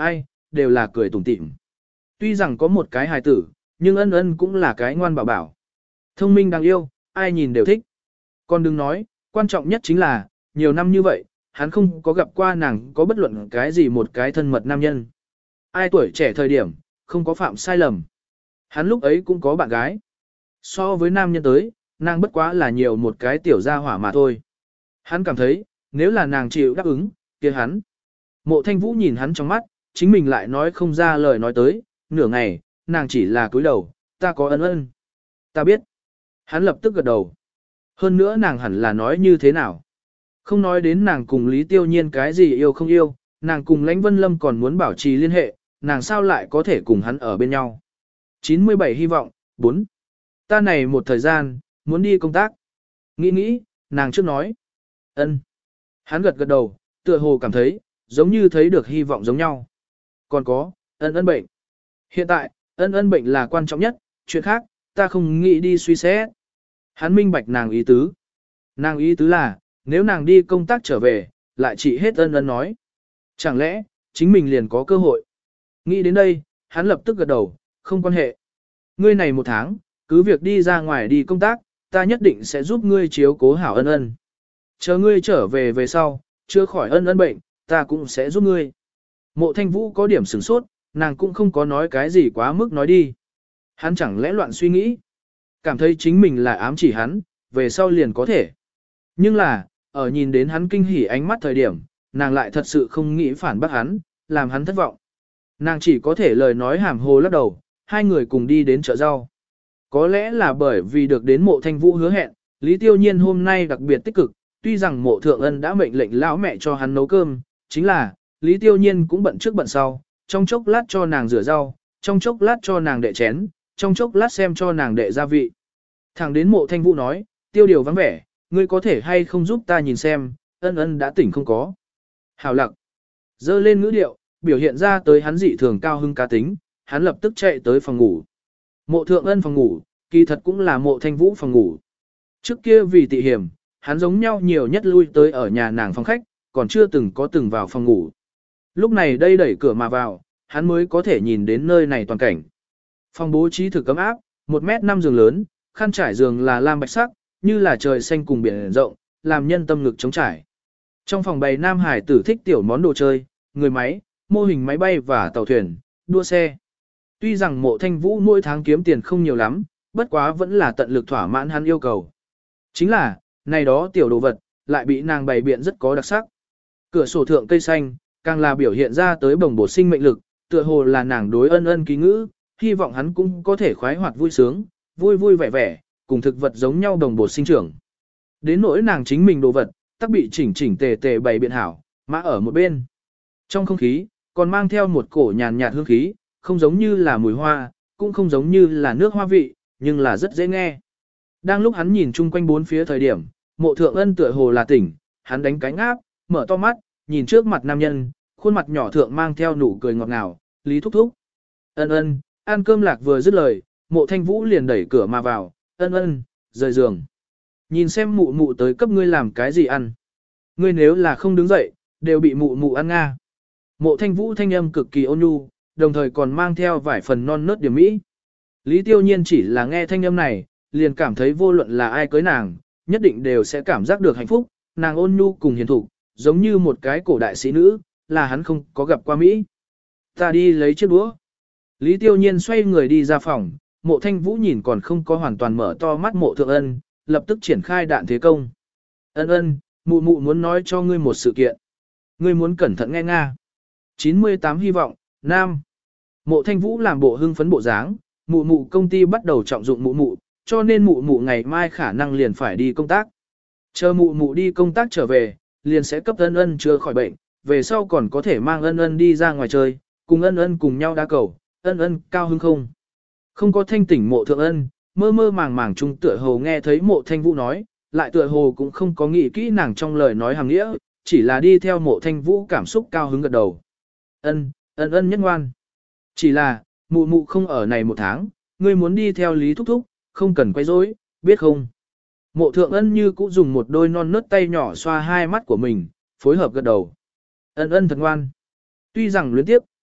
A: đều là cười tủm tỉm. Tuy rằng có một cái hài tử, nhưng ân ân cũng là cái ngoan bảo bảo. Thông minh đáng yêu, ai nhìn đều thích. Còn đừng nói, quan trọng nhất chính là, nhiều năm như vậy, hắn không có gặp qua nàng có bất luận cái gì một cái thân mật nam nhân. Ai tuổi trẻ thời điểm, không có phạm sai lầm. Hắn lúc ấy cũng có bạn gái. So với nam nhân tới, nàng bất quá là nhiều một cái tiểu gia hỏa mà thôi. Hắn cảm thấy, nếu là nàng chịu đáp ứng, kia hắn. Mộ Thanh Vũ nhìn hắn trong mắt, chính mình lại nói không ra lời nói tới, nửa ngày, nàng chỉ là cúi đầu, ta có ân ân. Ta biết. Hắn lập tức gật đầu. Hơn nữa nàng hẳn là nói như thế nào. Không nói đến nàng cùng Lý Tiêu Nhiên cái gì yêu không yêu, nàng cùng Lãnh Vân Lâm còn muốn bảo trì liên hệ, nàng sao lại có thể cùng hắn ở bên nhau. chín mươi bảy hy vọng, bốn. Ta này một thời gian, muốn đi công tác. Nghĩ nghĩ, nàng trước nói. Ân. Hắn gật gật đầu, tựa hồ cảm thấy, giống như thấy được hy vọng giống nhau. Còn có, ân ân bệnh. Hiện tại, ân ân bệnh là quan trọng nhất, chuyện khác, ta không nghĩ đi suy xét. Hắn minh bạch nàng ý tứ. Nàng ý tứ là, nếu nàng đi công tác trở về, lại chỉ hết ân ân nói. Chẳng lẽ, chính mình liền có cơ hội. Nghĩ đến đây, hắn lập tức gật đầu, không quan hệ. Ngươi này một tháng, cứ việc đi ra ngoài đi công tác, ta nhất định sẽ giúp ngươi chiếu cố hảo ân ân. Chờ ngươi trở về về sau, chưa khỏi ân ân bệnh, ta cũng sẽ giúp ngươi. Mộ Thanh Vũ có điểm sửng sốt, nàng cũng không có nói cái gì quá mức nói đi. Hắn chẳng lẽ loạn suy nghĩ. Cảm thấy chính mình là ám chỉ hắn, về sau liền có thể. Nhưng là, ở nhìn đến hắn kinh hỉ ánh mắt thời điểm, nàng lại thật sự không nghĩ phản bác hắn, làm hắn thất vọng. Nàng chỉ có thể lời nói hàm hồ lắc đầu, hai người cùng đi đến chợ rau. Có lẽ là bởi vì được đến Mộ Thanh Vũ hứa hẹn, Lý Tiêu Nhiên hôm nay đặc biệt tích cực, tuy rằng Mộ Thượng Ân đã mệnh lệnh lão mẹ cho hắn nấu cơm, chính là, Lý Tiêu Nhiên cũng bận trước bận sau, trong chốc lát cho nàng rửa rau, trong chốc lát cho nàng đệ chén, trong chốc lát xem cho nàng đệ gia vị. Thẳng đến Mộ Thanh Vũ nói, Tiêu điều vắng vẻ, ngươi có thể hay không giúp ta nhìn xem, ân ân đã tỉnh không có. Hảo lặc, dơ lên ngữ điệu, biểu hiện ra tới hắn dị thường cao hưng cá tính, hắn lập tức chạy tới phòng ngủ. Mộ Thượng Ân phòng ngủ, kỳ thật cũng là Mộ Thanh Vũ phòng ngủ. Trước kia vì tị hiểm, hắn giống nhau nhiều nhất lui tới ở nhà nàng phòng khách, còn chưa từng có từng vào phòng ngủ. Lúc này đây đẩy cửa mà vào, hắn mới có thể nhìn đến nơi này toàn cảnh. Phòng bố trí thực cấm áp, một mét năm giường lớn, khăn trải giường là lam bạch sắc, như là trời xanh cùng biển rộng, làm nhân tâm ngực trống trải. Trong phòng bày Nam Hải tử thích tiểu món đồ chơi, người máy, mô hình máy bay và tàu thuyền, đua xe. Tuy rằng Mộ Thanh Vũ mỗi tháng kiếm tiền không nhiều lắm, bất quá vẫn là tận lực thỏa mãn hắn yêu cầu. Chính là, này đó tiểu đồ vật, lại bị nàng bày biện rất có đặc sắc. Cửa sổ thượng cây xanh, càng là biểu hiện ra tới bồng bột sinh mệnh lực, tựa hồ là nàng đối ân ân ký ngữ, hy vọng hắn cũng có thể khoái hoạt vui sướng, vui vui vẻ vẻ, cùng thực vật giống nhau đồng bột sinh trưởng. Đến nỗi nàng chính mình đồ vật, tắc bị chỉnh chỉnh tề tề bày biện hảo, mã ở một bên. Trong không khí, còn mang theo một cổ nhàn nhạt hương khí, không giống như là mùi hoa, cũng không giống như là nước hoa vị, nhưng là rất dễ nghe. Đang lúc hắn nhìn chung quanh bốn phía thời điểm, Mộ Thượng Ân tựa hồ là tỉnh, hắn đánh cánh áp, mở to mắt, nhìn trước mặt nam nhân, khuôn mặt nhỏ thượng mang theo nụ cười ngọt ngào, Lý thúc thúc. Ân ân, ăn cơm lạc vừa dứt lời, Mộ Thanh Vũ liền đẩy cửa mà vào, ân ân, rời giường. Nhìn xem mụ mụ tới cấp ngươi làm cái gì ăn. Ngươi nếu là không đứng dậy, đều bị mụ mụ ăn nga. Mộ Thanh Vũ thanh âm cực kỳ ôn nhu, đồng thời còn mang theo vài phần non nớt điểm mỹ. Lý Tiêu Nhiên chỉ là nghe thanh âm này, liền cảm thấy vô luận là ai cưới nàng, nhất định đều sẽ cảm giác được hạnh phúc, nàng ôn nhu cùng hiền thục, giống như một cái cổ đại sĩ nữ, là hắn không có gặp qua Mỹ. Ta đi lấy chiếc đũa. Lý Tiêu Nhiên xoay người đi ra phòng, Mộ Thanh Vũ nhìn còn không có hoàn toàn mở to mắt Mộ Thượng Ân, lập tức triển khai đạn thế công. Ân ân, mụ mụ muốn nói cho ngươi một sự kiện. Ngươi muốn cẩn thận nghe nga. chín mươi tám hy vọng, Nam. Mộ Thanh Vũ làm bộ hưng phấn bộ dáng, mụ mụ công ty bắt đầu trọng dụng mụ mụ, cho nên mụ mụ ngày mai khả năng liền phải đi công tác. Chờ mụ mụ đi công tác trở về, liền sẽ cấp ân ân chưa khỏi bệnh, về sau còn có thể mang ân ân đi ra ngoài chơi, cùng ân ân cùng nhau đá cầu, ân ân cao hứng không. Không có thanh tỉnh Mộ Thượng Ân, mơ mơ màng màng chung tựa hồ nghe thấy Mộ Thanh Vũ nói, lại tựa hồ cũng không có nghĩ kỹ nàng trong lời nói hàng nghĩa, chỉ là đi theo Mộ Thanh Vũ cảm xúc cao hứng gật đầu. Ân, ân ân nhất ngoan. Chỉ là, mụ mụ không ở này một tháng, ngươi muốn đi theo Lý Thúc Thúc, không cần quay rối, biết không? Mộ Thượng Ân như cũng dùng một đôi non nớt tay nhỏ xoa hai mắt của mình, phối hợp gật đầu. Ân ân thật ngoan. Tuy rằng luyến tiếp,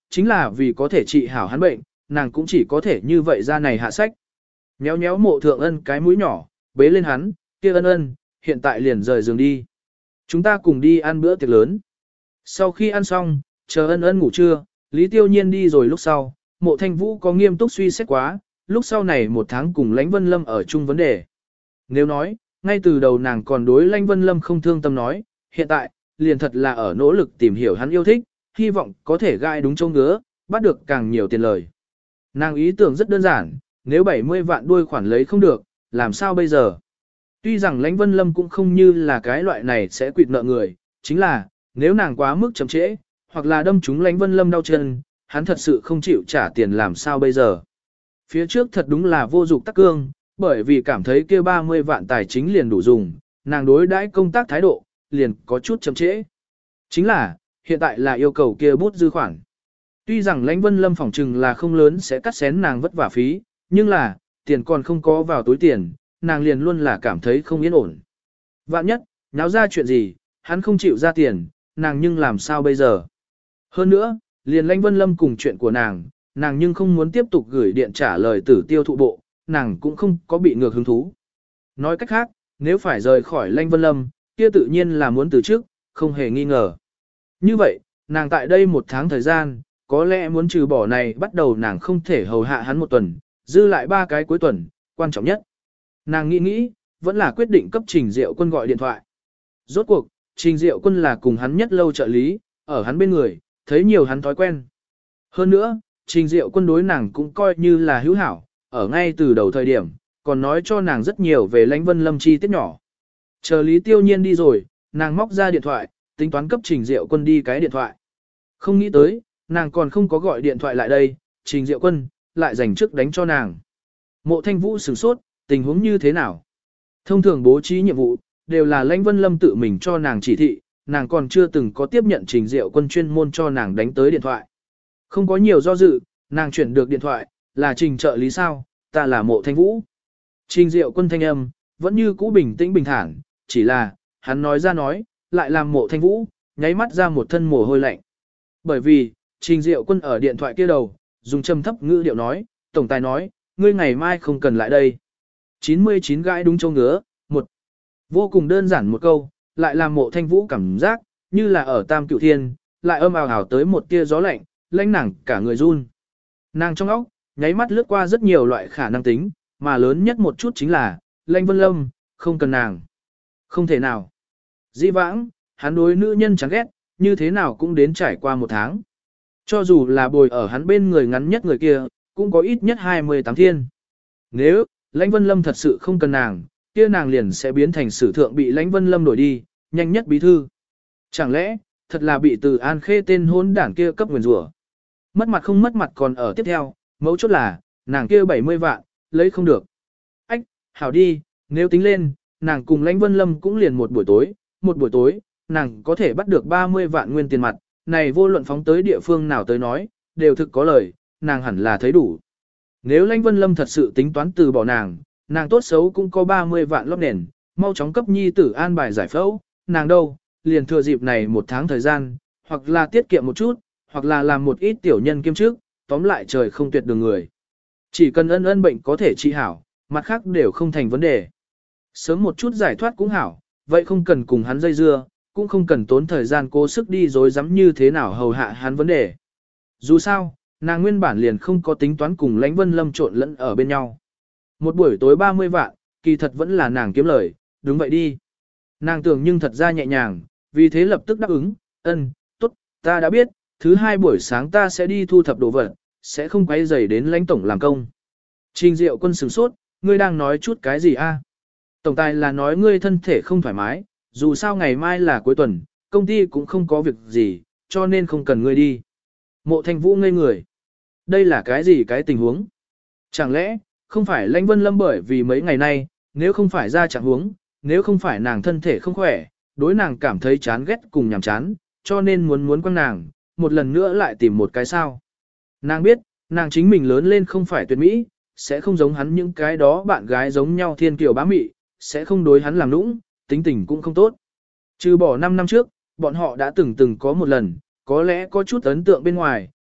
A: chính là vì có thể trị hảo hắn bệnh, nàng cũng chỉ có thể như vậy ra này hạ sách. Nhéo nhéo mộ thượng ân cái mũi nhỏ, bế lên hắn, kia ân ân, hiện tại liền rời giường đi. Chúng ta cùng đi ăn bữa tiệc lớn. Sau khi ăn xong, chờ ân ân ngủ trưa, Lý Tiêu Nhiên đi rồi lúc sau, mộ thanh vũ có nghiêm túc suy xét quá, lúc sau này một tháng cùng Lãnh Vân Lâm ở chung vấn đề. Nếu nói, ngay từ đầu nàng còn đối Lãnh Vân Lâm không thương tâm nói, hiện tại, liền thật là ở nỗ lực tìm hiểu hắn yêu thích, hy vọng có thể gai đúng châu ngứa, bắt được càng nhiều tiền lời. Nàng ý tưởng rất đơn giản, nếu bảy mươi vạn đuôi khoản lấy không được, làm sao bây giờ? Tuy rằng Lãnh Vân Lâm cũng không như là cái loại này sẽ quỵt nợ người, chính là, nếu nàng quá mức chậm trễ, hoặc là đâm trúng Lãnh Vân Lâm đau chân, hắn thật sự không chịu trả tiền làm sao bây giờ? Phía trước thật đúng là vô dụng tắc cương, bởi vì cảm thấy kia ba mươi vạn tài chính liền đủ dùng, nàng đối đãi công tác thái độ, liền có chút chậm trễ. Chính là, hiện tại là yêu cầu kia bút dư khoản. Tuy rằng Lãnh Vân Lâm phỏng trừng là không lớn sẽ cắt xén nàng vất vả phí, nhưng là, tiền còn không có vào túi tiền, nàng liền luôn là cảm thấy không yên ổn. Vạn nhất, náo ra chuyện gì, hắn không chịu ra tiền, nàng nhưng làm sao bây giờ? Hơn nữa, liền Lãnh Vân Lâm cùng chuyện của nàng, nàng nhưng không muốn tiếp tục gửi điện trả lời tử tiêu thụ bộ, nàng cũng không có bị ngược hứng thú. Nói cách khác, nếu phải rời khỏi Lãnh Vân Lâm, kia tự nhiên là muốn từ trước, không hề nghi ngờ. Như vậy, nàng tại đây một tháng thời gian, có lẽ muốn trừ bỏ này bắt đầu nàng không thể hầu hạ hắn một tuần, dư lại ba cái cuối tuần, quan trọng nhất. Nàng nghĩ nghĩ, vẫn là quyết định cấp Trình Diệu Quân gọi điện thoại. Rốt cuộc, Trình Diệu Quân là cùng hắn nhất lâu trợ lý, ở hắn bên người, thấy nhiều hắn thói quen. Hơn nữa, Trình Diệu Quân đối nàng cũng coi như là hữu hảo, ở ngay từ đầu thời điểm, còn nói cho nàng rất nhiều về Lãnh Vân Lâm chi tiết nhỏ. Chờ Lý Tiêu Nhiên đi rồi, nàng móc ra điện thoại, tính toán cấp Trình Diệu Quân đi cái điện thoại. Không nghĩ tới, nàng còn không có gọi điện thoại lại đây, Trình Diệu Quân lại dành trước đánh cho nàng. Mộ Thanh Vũ sửng sốt, tình huống như thế nào? Thông thường bố trí nhiệm vụ, đều là Lãnh Vân Lâm tự mình cho nàng chỉ thị, nàng còn chưa từng có tiếp nhận Trình Diệu Quân chuyên môn cho nàng đánh tới điện thoại. Không có nhiều do dự, nàng chuyển được điện thoại, là Trình trợ lý sao, ta là Mộ Thanh Vũ. Trình Diệu Quân thanh âm, vẫn như cũ bình tĩnh bình thản, chỉ là, hắn nói ra nói, lại làm Mộ Thanh Vũ, nháy mắt ra một thân mồ hôi lạnh. Bởi vì, Trình Diệu Quân ở điện thoại kia đầu, dùng trầm thấp ngữ điệu nói, tổng tài nói, ngươi ngày mai không cần lại đây. chín mươi chín gãi đúng châu ngứa, một. Vô cùng đơn giản một câu, lại làm Mộ Thanh Vũ cảm giác, như là ở Tam Cửu Thiên, lại âm ào ào tới một tia gió lạnh, lãnh nàng cả người run. Nàng trong óc, nháy mắt lướt qua rất nhiều loại khả năng tính, mà lớn nhất một chút chính là, Lãnh Vân Lâm, không cần nàng. Không thể nào. Dĩ vãng, hắn đối nữ nhân chán ghét, như thế nào cũng đến trải qua một tháng. Cho dù là bồi ở hắn bên người ngắn nhất người kia, cũng có ít nhất hai mươi tám thiên. Nếu, Lãnh Vân Lâm thật sự không cần nàng, kia nàng liền sẽ biến thành sử thượng bị Lãnh Vân Lâm đổi đi, nhanh nhất bí thư. Chẳng lẽ, thật là bị từ An Khê tên hôn đảng kia cấp nguyền rủa. Mất mặt không mất mặt còn ở tiếp theo, mấu chốt là, nàng kia bảy mươi vạn, lấy không được. Ách, hảo đi, nếu tính lên, nàng cùng Lãnh Vân Lâm cũng liền một buổi tối, một buổi tối, nàng có thể bắt được ba mươi vạn nguyên tiền mặt, này vô luận phóng tới địa phương nào tới nói, đều thực có lời, nàng hẳn là thấy đủ. Nếu Lãnh Vân Lâm thật sự tính toán từ bỏ nàng, nàng tốt xấu cũng có ba mươi vạn lót nền, mau chóng cấp nhi tử an bài giải phẫu, nàng đâu, liền thừa dịp này một tháng thời gian, hoặc là tiết kiệm một chút, hoặc là làm một ít tiểu nhân kiêm trước, tóm lại trời không tuyệt đường người. Chỉ cần ân ân bệnh có thể trị hảo, mặt khác đều không thành vấn đề. Sớm một chút giải thoát cũng hảo, vậy không cần cùng hắn dây dưa, cũng không cần tốn thời gian cố sức đi dối dám như thế nào hầu hạ hắn vấn đề. Dù sao, nàng nguyên bản liền không có tính toán cùng Lãnh Vân Lâm trộn lẫn ở bên nhau. Một buổi tối ba mươi vạn, kỳ thật vẫn là nàng kiếm lời, đúng vậy đi. Nàng tưởng nhưng thật ra nhẹ nhàng, vì thế lập tức đáp ứng, ân, tốt, ta đã biết, thứ hai buổi sáng ta sẽ đi thu thập đồ vật, sẽ không quay rầy đến Lãnh tổng làm công. Trình Diệu Quân sửng sốt, ngươi đang nói chút cái gì a? Tổng tài là nói ngươi thân thể không thoải mái, dù sao ngày mai là cuối tuần, công ty cũng không có việc gì, cho nên không cần ngươi đi. Mộ Thanh Vũ ngây người. Đây là cái gì cái tình huống? Chẳng lẽ, không phải Lãnh Vân Lâm bởi vì mấy ngày nay, nếu không phải ra trạng huống, nếu không phải nàng thân thể không khỏe, đối nàng cảm thấy chán ghét cùng nhàm chán, cho nên muốn muốn quăng nàng, một lần nữa lại tìm một cái sao. Nàng biết, nàng chính mình lớn lên không phải tuyệt mỹ, sẽ không giống hắn những cái đó bạn gái giống nhau thiên kiều bá mị, sẽ không đối hắn làm nũng, tính tình cũng không tốt. Trừ bỏ năm năm trước, bọn họ đã từng từng có một lần, có lẽ có chút ấn tượng bên ngoài,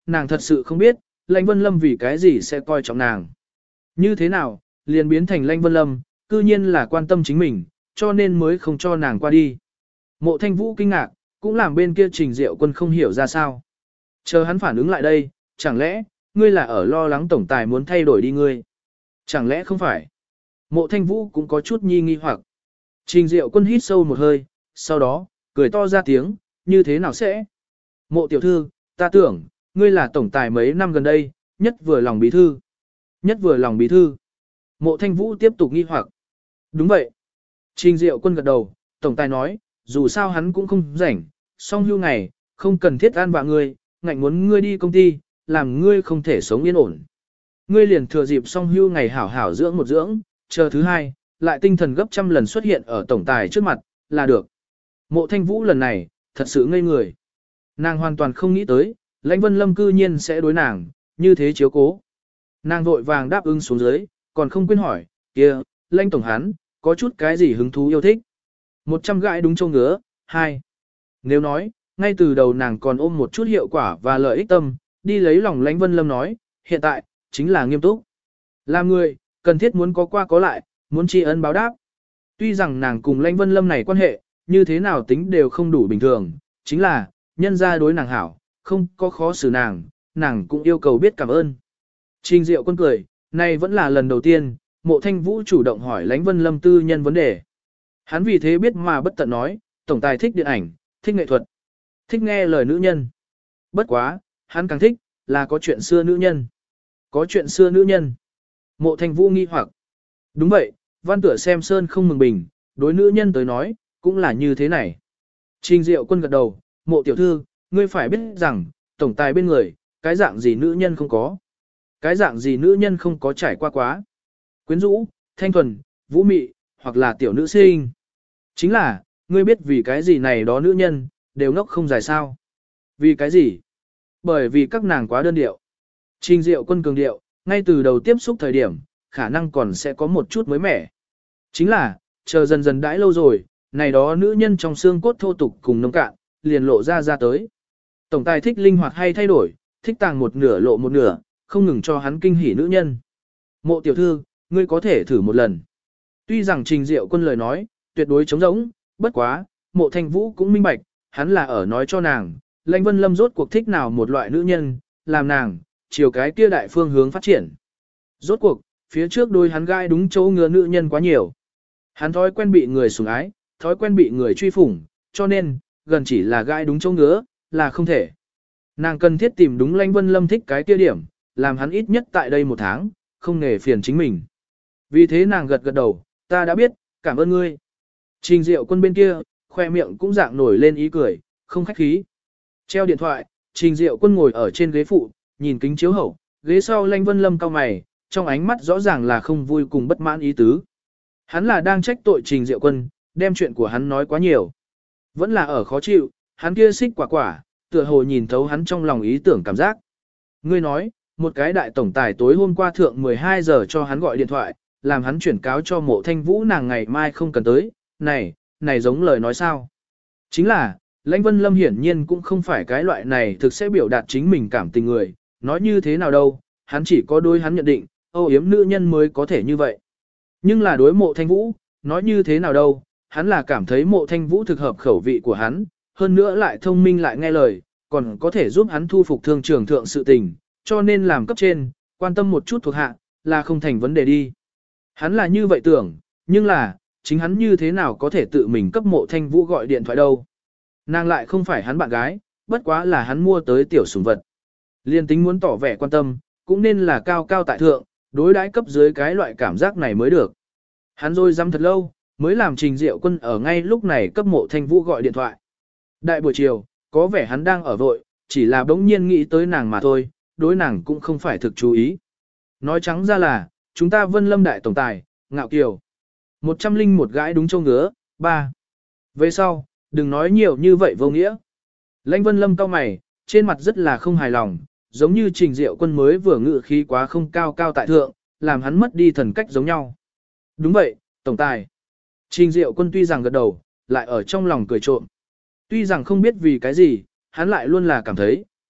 A: nàng thật sự không biết, Lãnh Vân Lâm vì cái gì sẽ coi trọng nàng. Như thế nào, liền biến thành Lãnh Vân Lâm, cư nhiên là quan tâm chính mình, cho nên mới không cho nàng qua đi. Mộ Thanh Vũ kinh ngạc, cũng làm bên kia Trình Diệu Quân không hiểu ra sao. Chờ hắn phản ứng lại đây, chẳng lẽ, ngươi là ở lo lắng tổng tài muốn thay đổi đi ngươi? Chẳng lẽ không phải? Mộ Thanh Vũ cũng có chút nhi nghi hoặc. Trình Diệu Quân hít sâu một hơi, sau đó, cười to ra tiếng, như thế nào sẽ? Mộ tiểu thư, ta tưởng, ngươi là tổng tài mấy năm gần đây, nhất vừa lòng bí thư. Nhất vừa lòng bí thư. Mộ Thanh Vũ tiếp tục nghi hoặc. Đúng vậy. Trình Diệu Quân gật đầu, tổng tài nói, dù sao hắn cũng không rảnh, song hưu ngày, không cần thiết an vạ ngươi, ngạnh muốn ngươi đi công ty, làm ngươi không thể sống yên ổn. Ngươi liền thừa dịp song hưu ngày hảo hảo dưỡng một dưỡng, chờ thứ hai, lại tinh thần gấp trăm lần xuất hiện ở tổng tài trước mặt, là được. Mộ Thanh Vũ lần này, thật sự ngây người. Nàng hoàn toàn không nghĩ tới, Lãnh Vân Lâm cư nhiên sẽ đối nàng, như thế chiếu cố. Nàng vội vàng đáp ứng xuống dưới, còn không quên hỏi, kia, Lãnh tổng hắn, có chút cái gì hứng thú yêu thích. Một trăm gãi đúng châu ngứa, hai. Nếu nói, ngay từ đầu nàng còn ôm một chút hiệu quả và lợi ích tâm, đi lấy lòng Lãnh Vân Lâm nói, hiện tại, chính là nghiêm túc. Làm người, cần thiết muốn có qua có lại, muốn tri ân báo đáp. Tuy rằng nàng cùng Lãnh Vân Lâm này quan hệ, như thế nào tính đều không đủ bình thường, chính là, nhân ra đối nàng hảo, không có khó xử nàng, nàng cũng yêu cầu biết cảm ơn. Trình Diệu Quân cười, này vẫn là lần đầu tiên, Mộ Thanh Vũ chủ động hỏi Lãnh Vân Lâm tư nhân vấn đề. Hắn vì thế biết mà bất tận nói, tổng tài thích điện ảnh, thích nghệ thuật, thích nghe lời nữ nhân. Bất quá, hắn càng thích, là có chuyện xưa nữ nhân. Có chuyện xưa nữ nhân. Mộ Thanh Vũ nghi hoặc. Đúng vậy, văn tựa xem sơn không mừng bình, đối nữ nhân tới nói, cũng là như thế này. Trình Diệu Quân gật đầu, Mộ tiểu thư, ngươi phải biết rằng, tổng tài bên người, cái dạng gì nữ nhân không có. Cái dạng gì nữ nhân không có trải qua quá. Quyến rũ, thanh thuần, vũ mị, hoặc là tiểu nữ sinh. Chính là, ngươi biết vì cái gì này đó nữ nhân, đều ngốc không dài sao. Vì cái gì? Bởi vì các nàng quá đơn điệu. Trình Diệu Quân cường điệu, ngay từ đầu tiếp xúc thời điểm, khả năng còn sẽ có một chút mới mẻ. Chính là, chờ dần dần đãi lâu rồi, này đó nữ nhân trong xương cốt thô tục cùng nông cạn, liền lộ ra ra tới. Tổng tài thích linh hoạt hay thay đổi, thích tàng một nửa lộ một nửa, không ngừng cho hắn kinh hỉ nữ nhân. Mộ tiểu thư, ngươi có thể thử một lần. Tuy rằng Trình Diệu Quân lời nói, tuyệt đối trống rỗng, bất quá, Mộ Thanh Vũ cũng minh bạch, hắn là ở nói cho nàng, Lãnh Vân Lâm rốt cuộc thích nào một loại nữ nhân, làm nàng, chiều cái kia đại phương hướng phát triển. Rốt cuộc, phía trước đôi hắn gai đúng chỗ ngứa nữ nhân quá nhiều. Hắn thói quen bị người sủng ái, thói quen bị người truy phủng, cho nên, gần chỉ là gai đúng chỗ ngứa, là không thể. Nàng cần thiết tìm đúng Lãnh Vân Lâm thích cái kia điểm, làm hắn ít nhất tại đây một tháng, không nghề phiền chính mình. Vì thế nàng gật gật đầu, ta đã biết, cảm ơn ngươi. Trình Diệu Quân bên kia, khoe miệng cũng dạng nổi lên ý cười, không khách khí. Treo điện thoại, Trình Diệu Quân ngồi ở trên ghế phụ, nhìn kính chiếu hậu, ghế sau Lãnh Vân Lâm cau mày, trong ánh mắt rõ ràng là không vui cùng bất mãn ý tứ. Hắn là đang trách tội Trình Diệu Quân, đem chuyện của hắn nói quá nhiều. Vẫn là ở khó chịu, hắn kia xích quả quả, tựa hồ nhìn thấu hắn trong lòng ý tưởng cảm giác. Ngươi nói, một cái đại tổng tài tối hôm qua thượng mười hai giờ cho hắn gọi điện thoại, làm hắn chuyển cáo cho Mộ Thanh Vũ nàng ngày mai không cần tới, này, này giống lời nói sao. Chính là, Lãnh Vân Lâm hiển nhiên cũng không phải cái loại này thực sẽ biểu đạt chính mình cảm tình người, nói như thế nào đâu, hắn chỉ có đối hắn nhận định, âu yếm nữ nhân mới có thể như vậy. Nhưng là đối Mộ Thanh Vũ, nói như thế nào đâu, hắn là cảm thấy Mộ Thanh Vũ thực hợp khẩu vị của hắn, hơn nữa lại thông minh lại nghe lời, còn có thể giúp hắn thu phục thương trường thượng sự tình, cho nên làm cấp trên, quan tâm một chút thuộc hạ, là không thành vấn đề đi. Hắn là như vậy tưởng, nhưng là, chính hắn như thế nào có thể tự mình cấp Mộ Thanh Vũ gọi điện thoại đâu. Nàng lại không phải hắn bạn gái, bất quá là hắn mua tới tiểu sủng vật. Liên tính muốn tỏ vẻ quan tâm, cũng nên là cao cao tại thượng, đối đãi cấp dưới cái loại cảm giác này mới được. Hắn rồi dăm thật lâu, mới làm Trình Diệu Quân ở ngay lúc này cấp Mộ Thanh Vũ gọi điện thoại. Đại buổi chiều, có vẻ hắn đang ở vội, chỉ là bỗng nhiên nghĩ tới nàng mà thôi, đối nàng cũng không phải thực chú ý. Nói trắng ra là, chúng ta Vân Lâm đại tổng tài, ngạo kiều. Một trăm linh một gái đúng châu ngứa, ba. Về sau, đừng nói nhiều như vậy vô nghĩa. Lãnh Vân Lâm cau mày, trên mặt rất là không hài lòng, giống như Trình Diệu Quân mới vừa ngự khí quá không cao cao tại thượng, làm hắn mất đi thần cách giống nhau. Đúng vậy, tổng tài. Trình Diệu Quân tuy rằng gật đầu, lại ở trong lòng cười trộm. Tuy rằng không biết vì cái gì, hắn lại luôn là cảm thấy,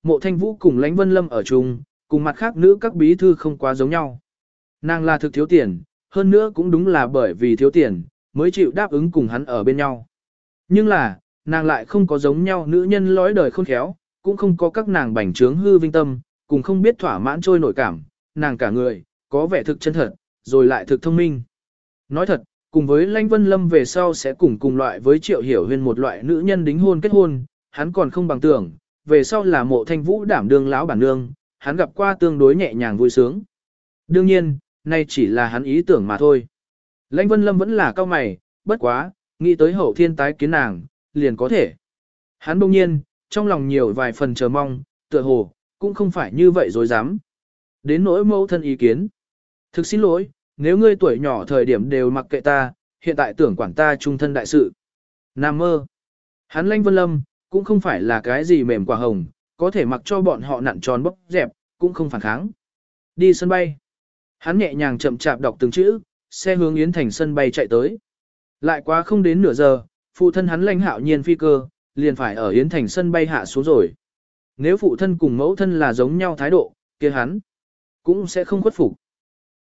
A: Mộ Thanh Vũ cùng Lãnh Vân Lâm ở chung, cùng mặt khác nữ các bí thư không quá giống nhau. Nàng là thực thiếu tiền, hơn nữa cũng đúng là bởi vì thiếu tiền, mới chịu đáp ứng cùng hắn ở bên nhau. Nhưng là, nàng lại không có giống nhau nữ nhân lõi đời khôn khéo, cũng không có các nàng bảnh trướng hư vinh tâm, cùng không biết thỏa mãn trôi nổi cảm, nàng cả người, có vẻ thực chân thật, rồi lại thực thông minh. Nói thật, cùng với Lãnh Vân Lâm về sau sẽ cùng cùng loại với Triệu Hiểu Huyên một loại nữ nhân đính hôn kết hôn, hắn còn không bằng tưởng, về sau là Mộ Thanh Vũ đảm đương lão bản nương, hắn gặp qua tương đối nhẹ nhàng vui sướng. Đương nhiên, nay chỉ là hắn ý tưởng mà thôi. Lãnh Vân Lâm vẫn là cao mày, bất quá, nghĩ tới hậu thiên tái kiến nàng, liền có thể. Hắn bỗng nhiên, trong lòng nhiều vài phần chờ mong, tựa hồ, cũng không phải như vậy dối dám. Đến nỗi mẫu thân ý kiến. Thực xin lỗi, nếu ngươi tuổi nhỏ thời điểm đều mặc kệ ta, hiện tại tưởng quản ta trung thân đại sự. Nam mơ. Hắn Lãnh Vân Lâm, cũng không phải là cái gì mềm quả hồng, có thể mặc cho bọn họ nặn tròn bóc dẹp, cũng không phản kháng. Đi sân bay. Hắn nhẹ nhàng chậm chạp đọc từng chữ, xe hướng Yến Thành sân bay chạy tới. Lại quá không đến nửa giờ, phụ thân hắn Lãnh Hạo Nhiên phi cơ, liền phải ở Yến Thành sân bay hạ xuống rồi. Nếu phụ thân cùng mẫu thân là giống nhau thái độ, kia hắn cũng sẽ không khuất phục.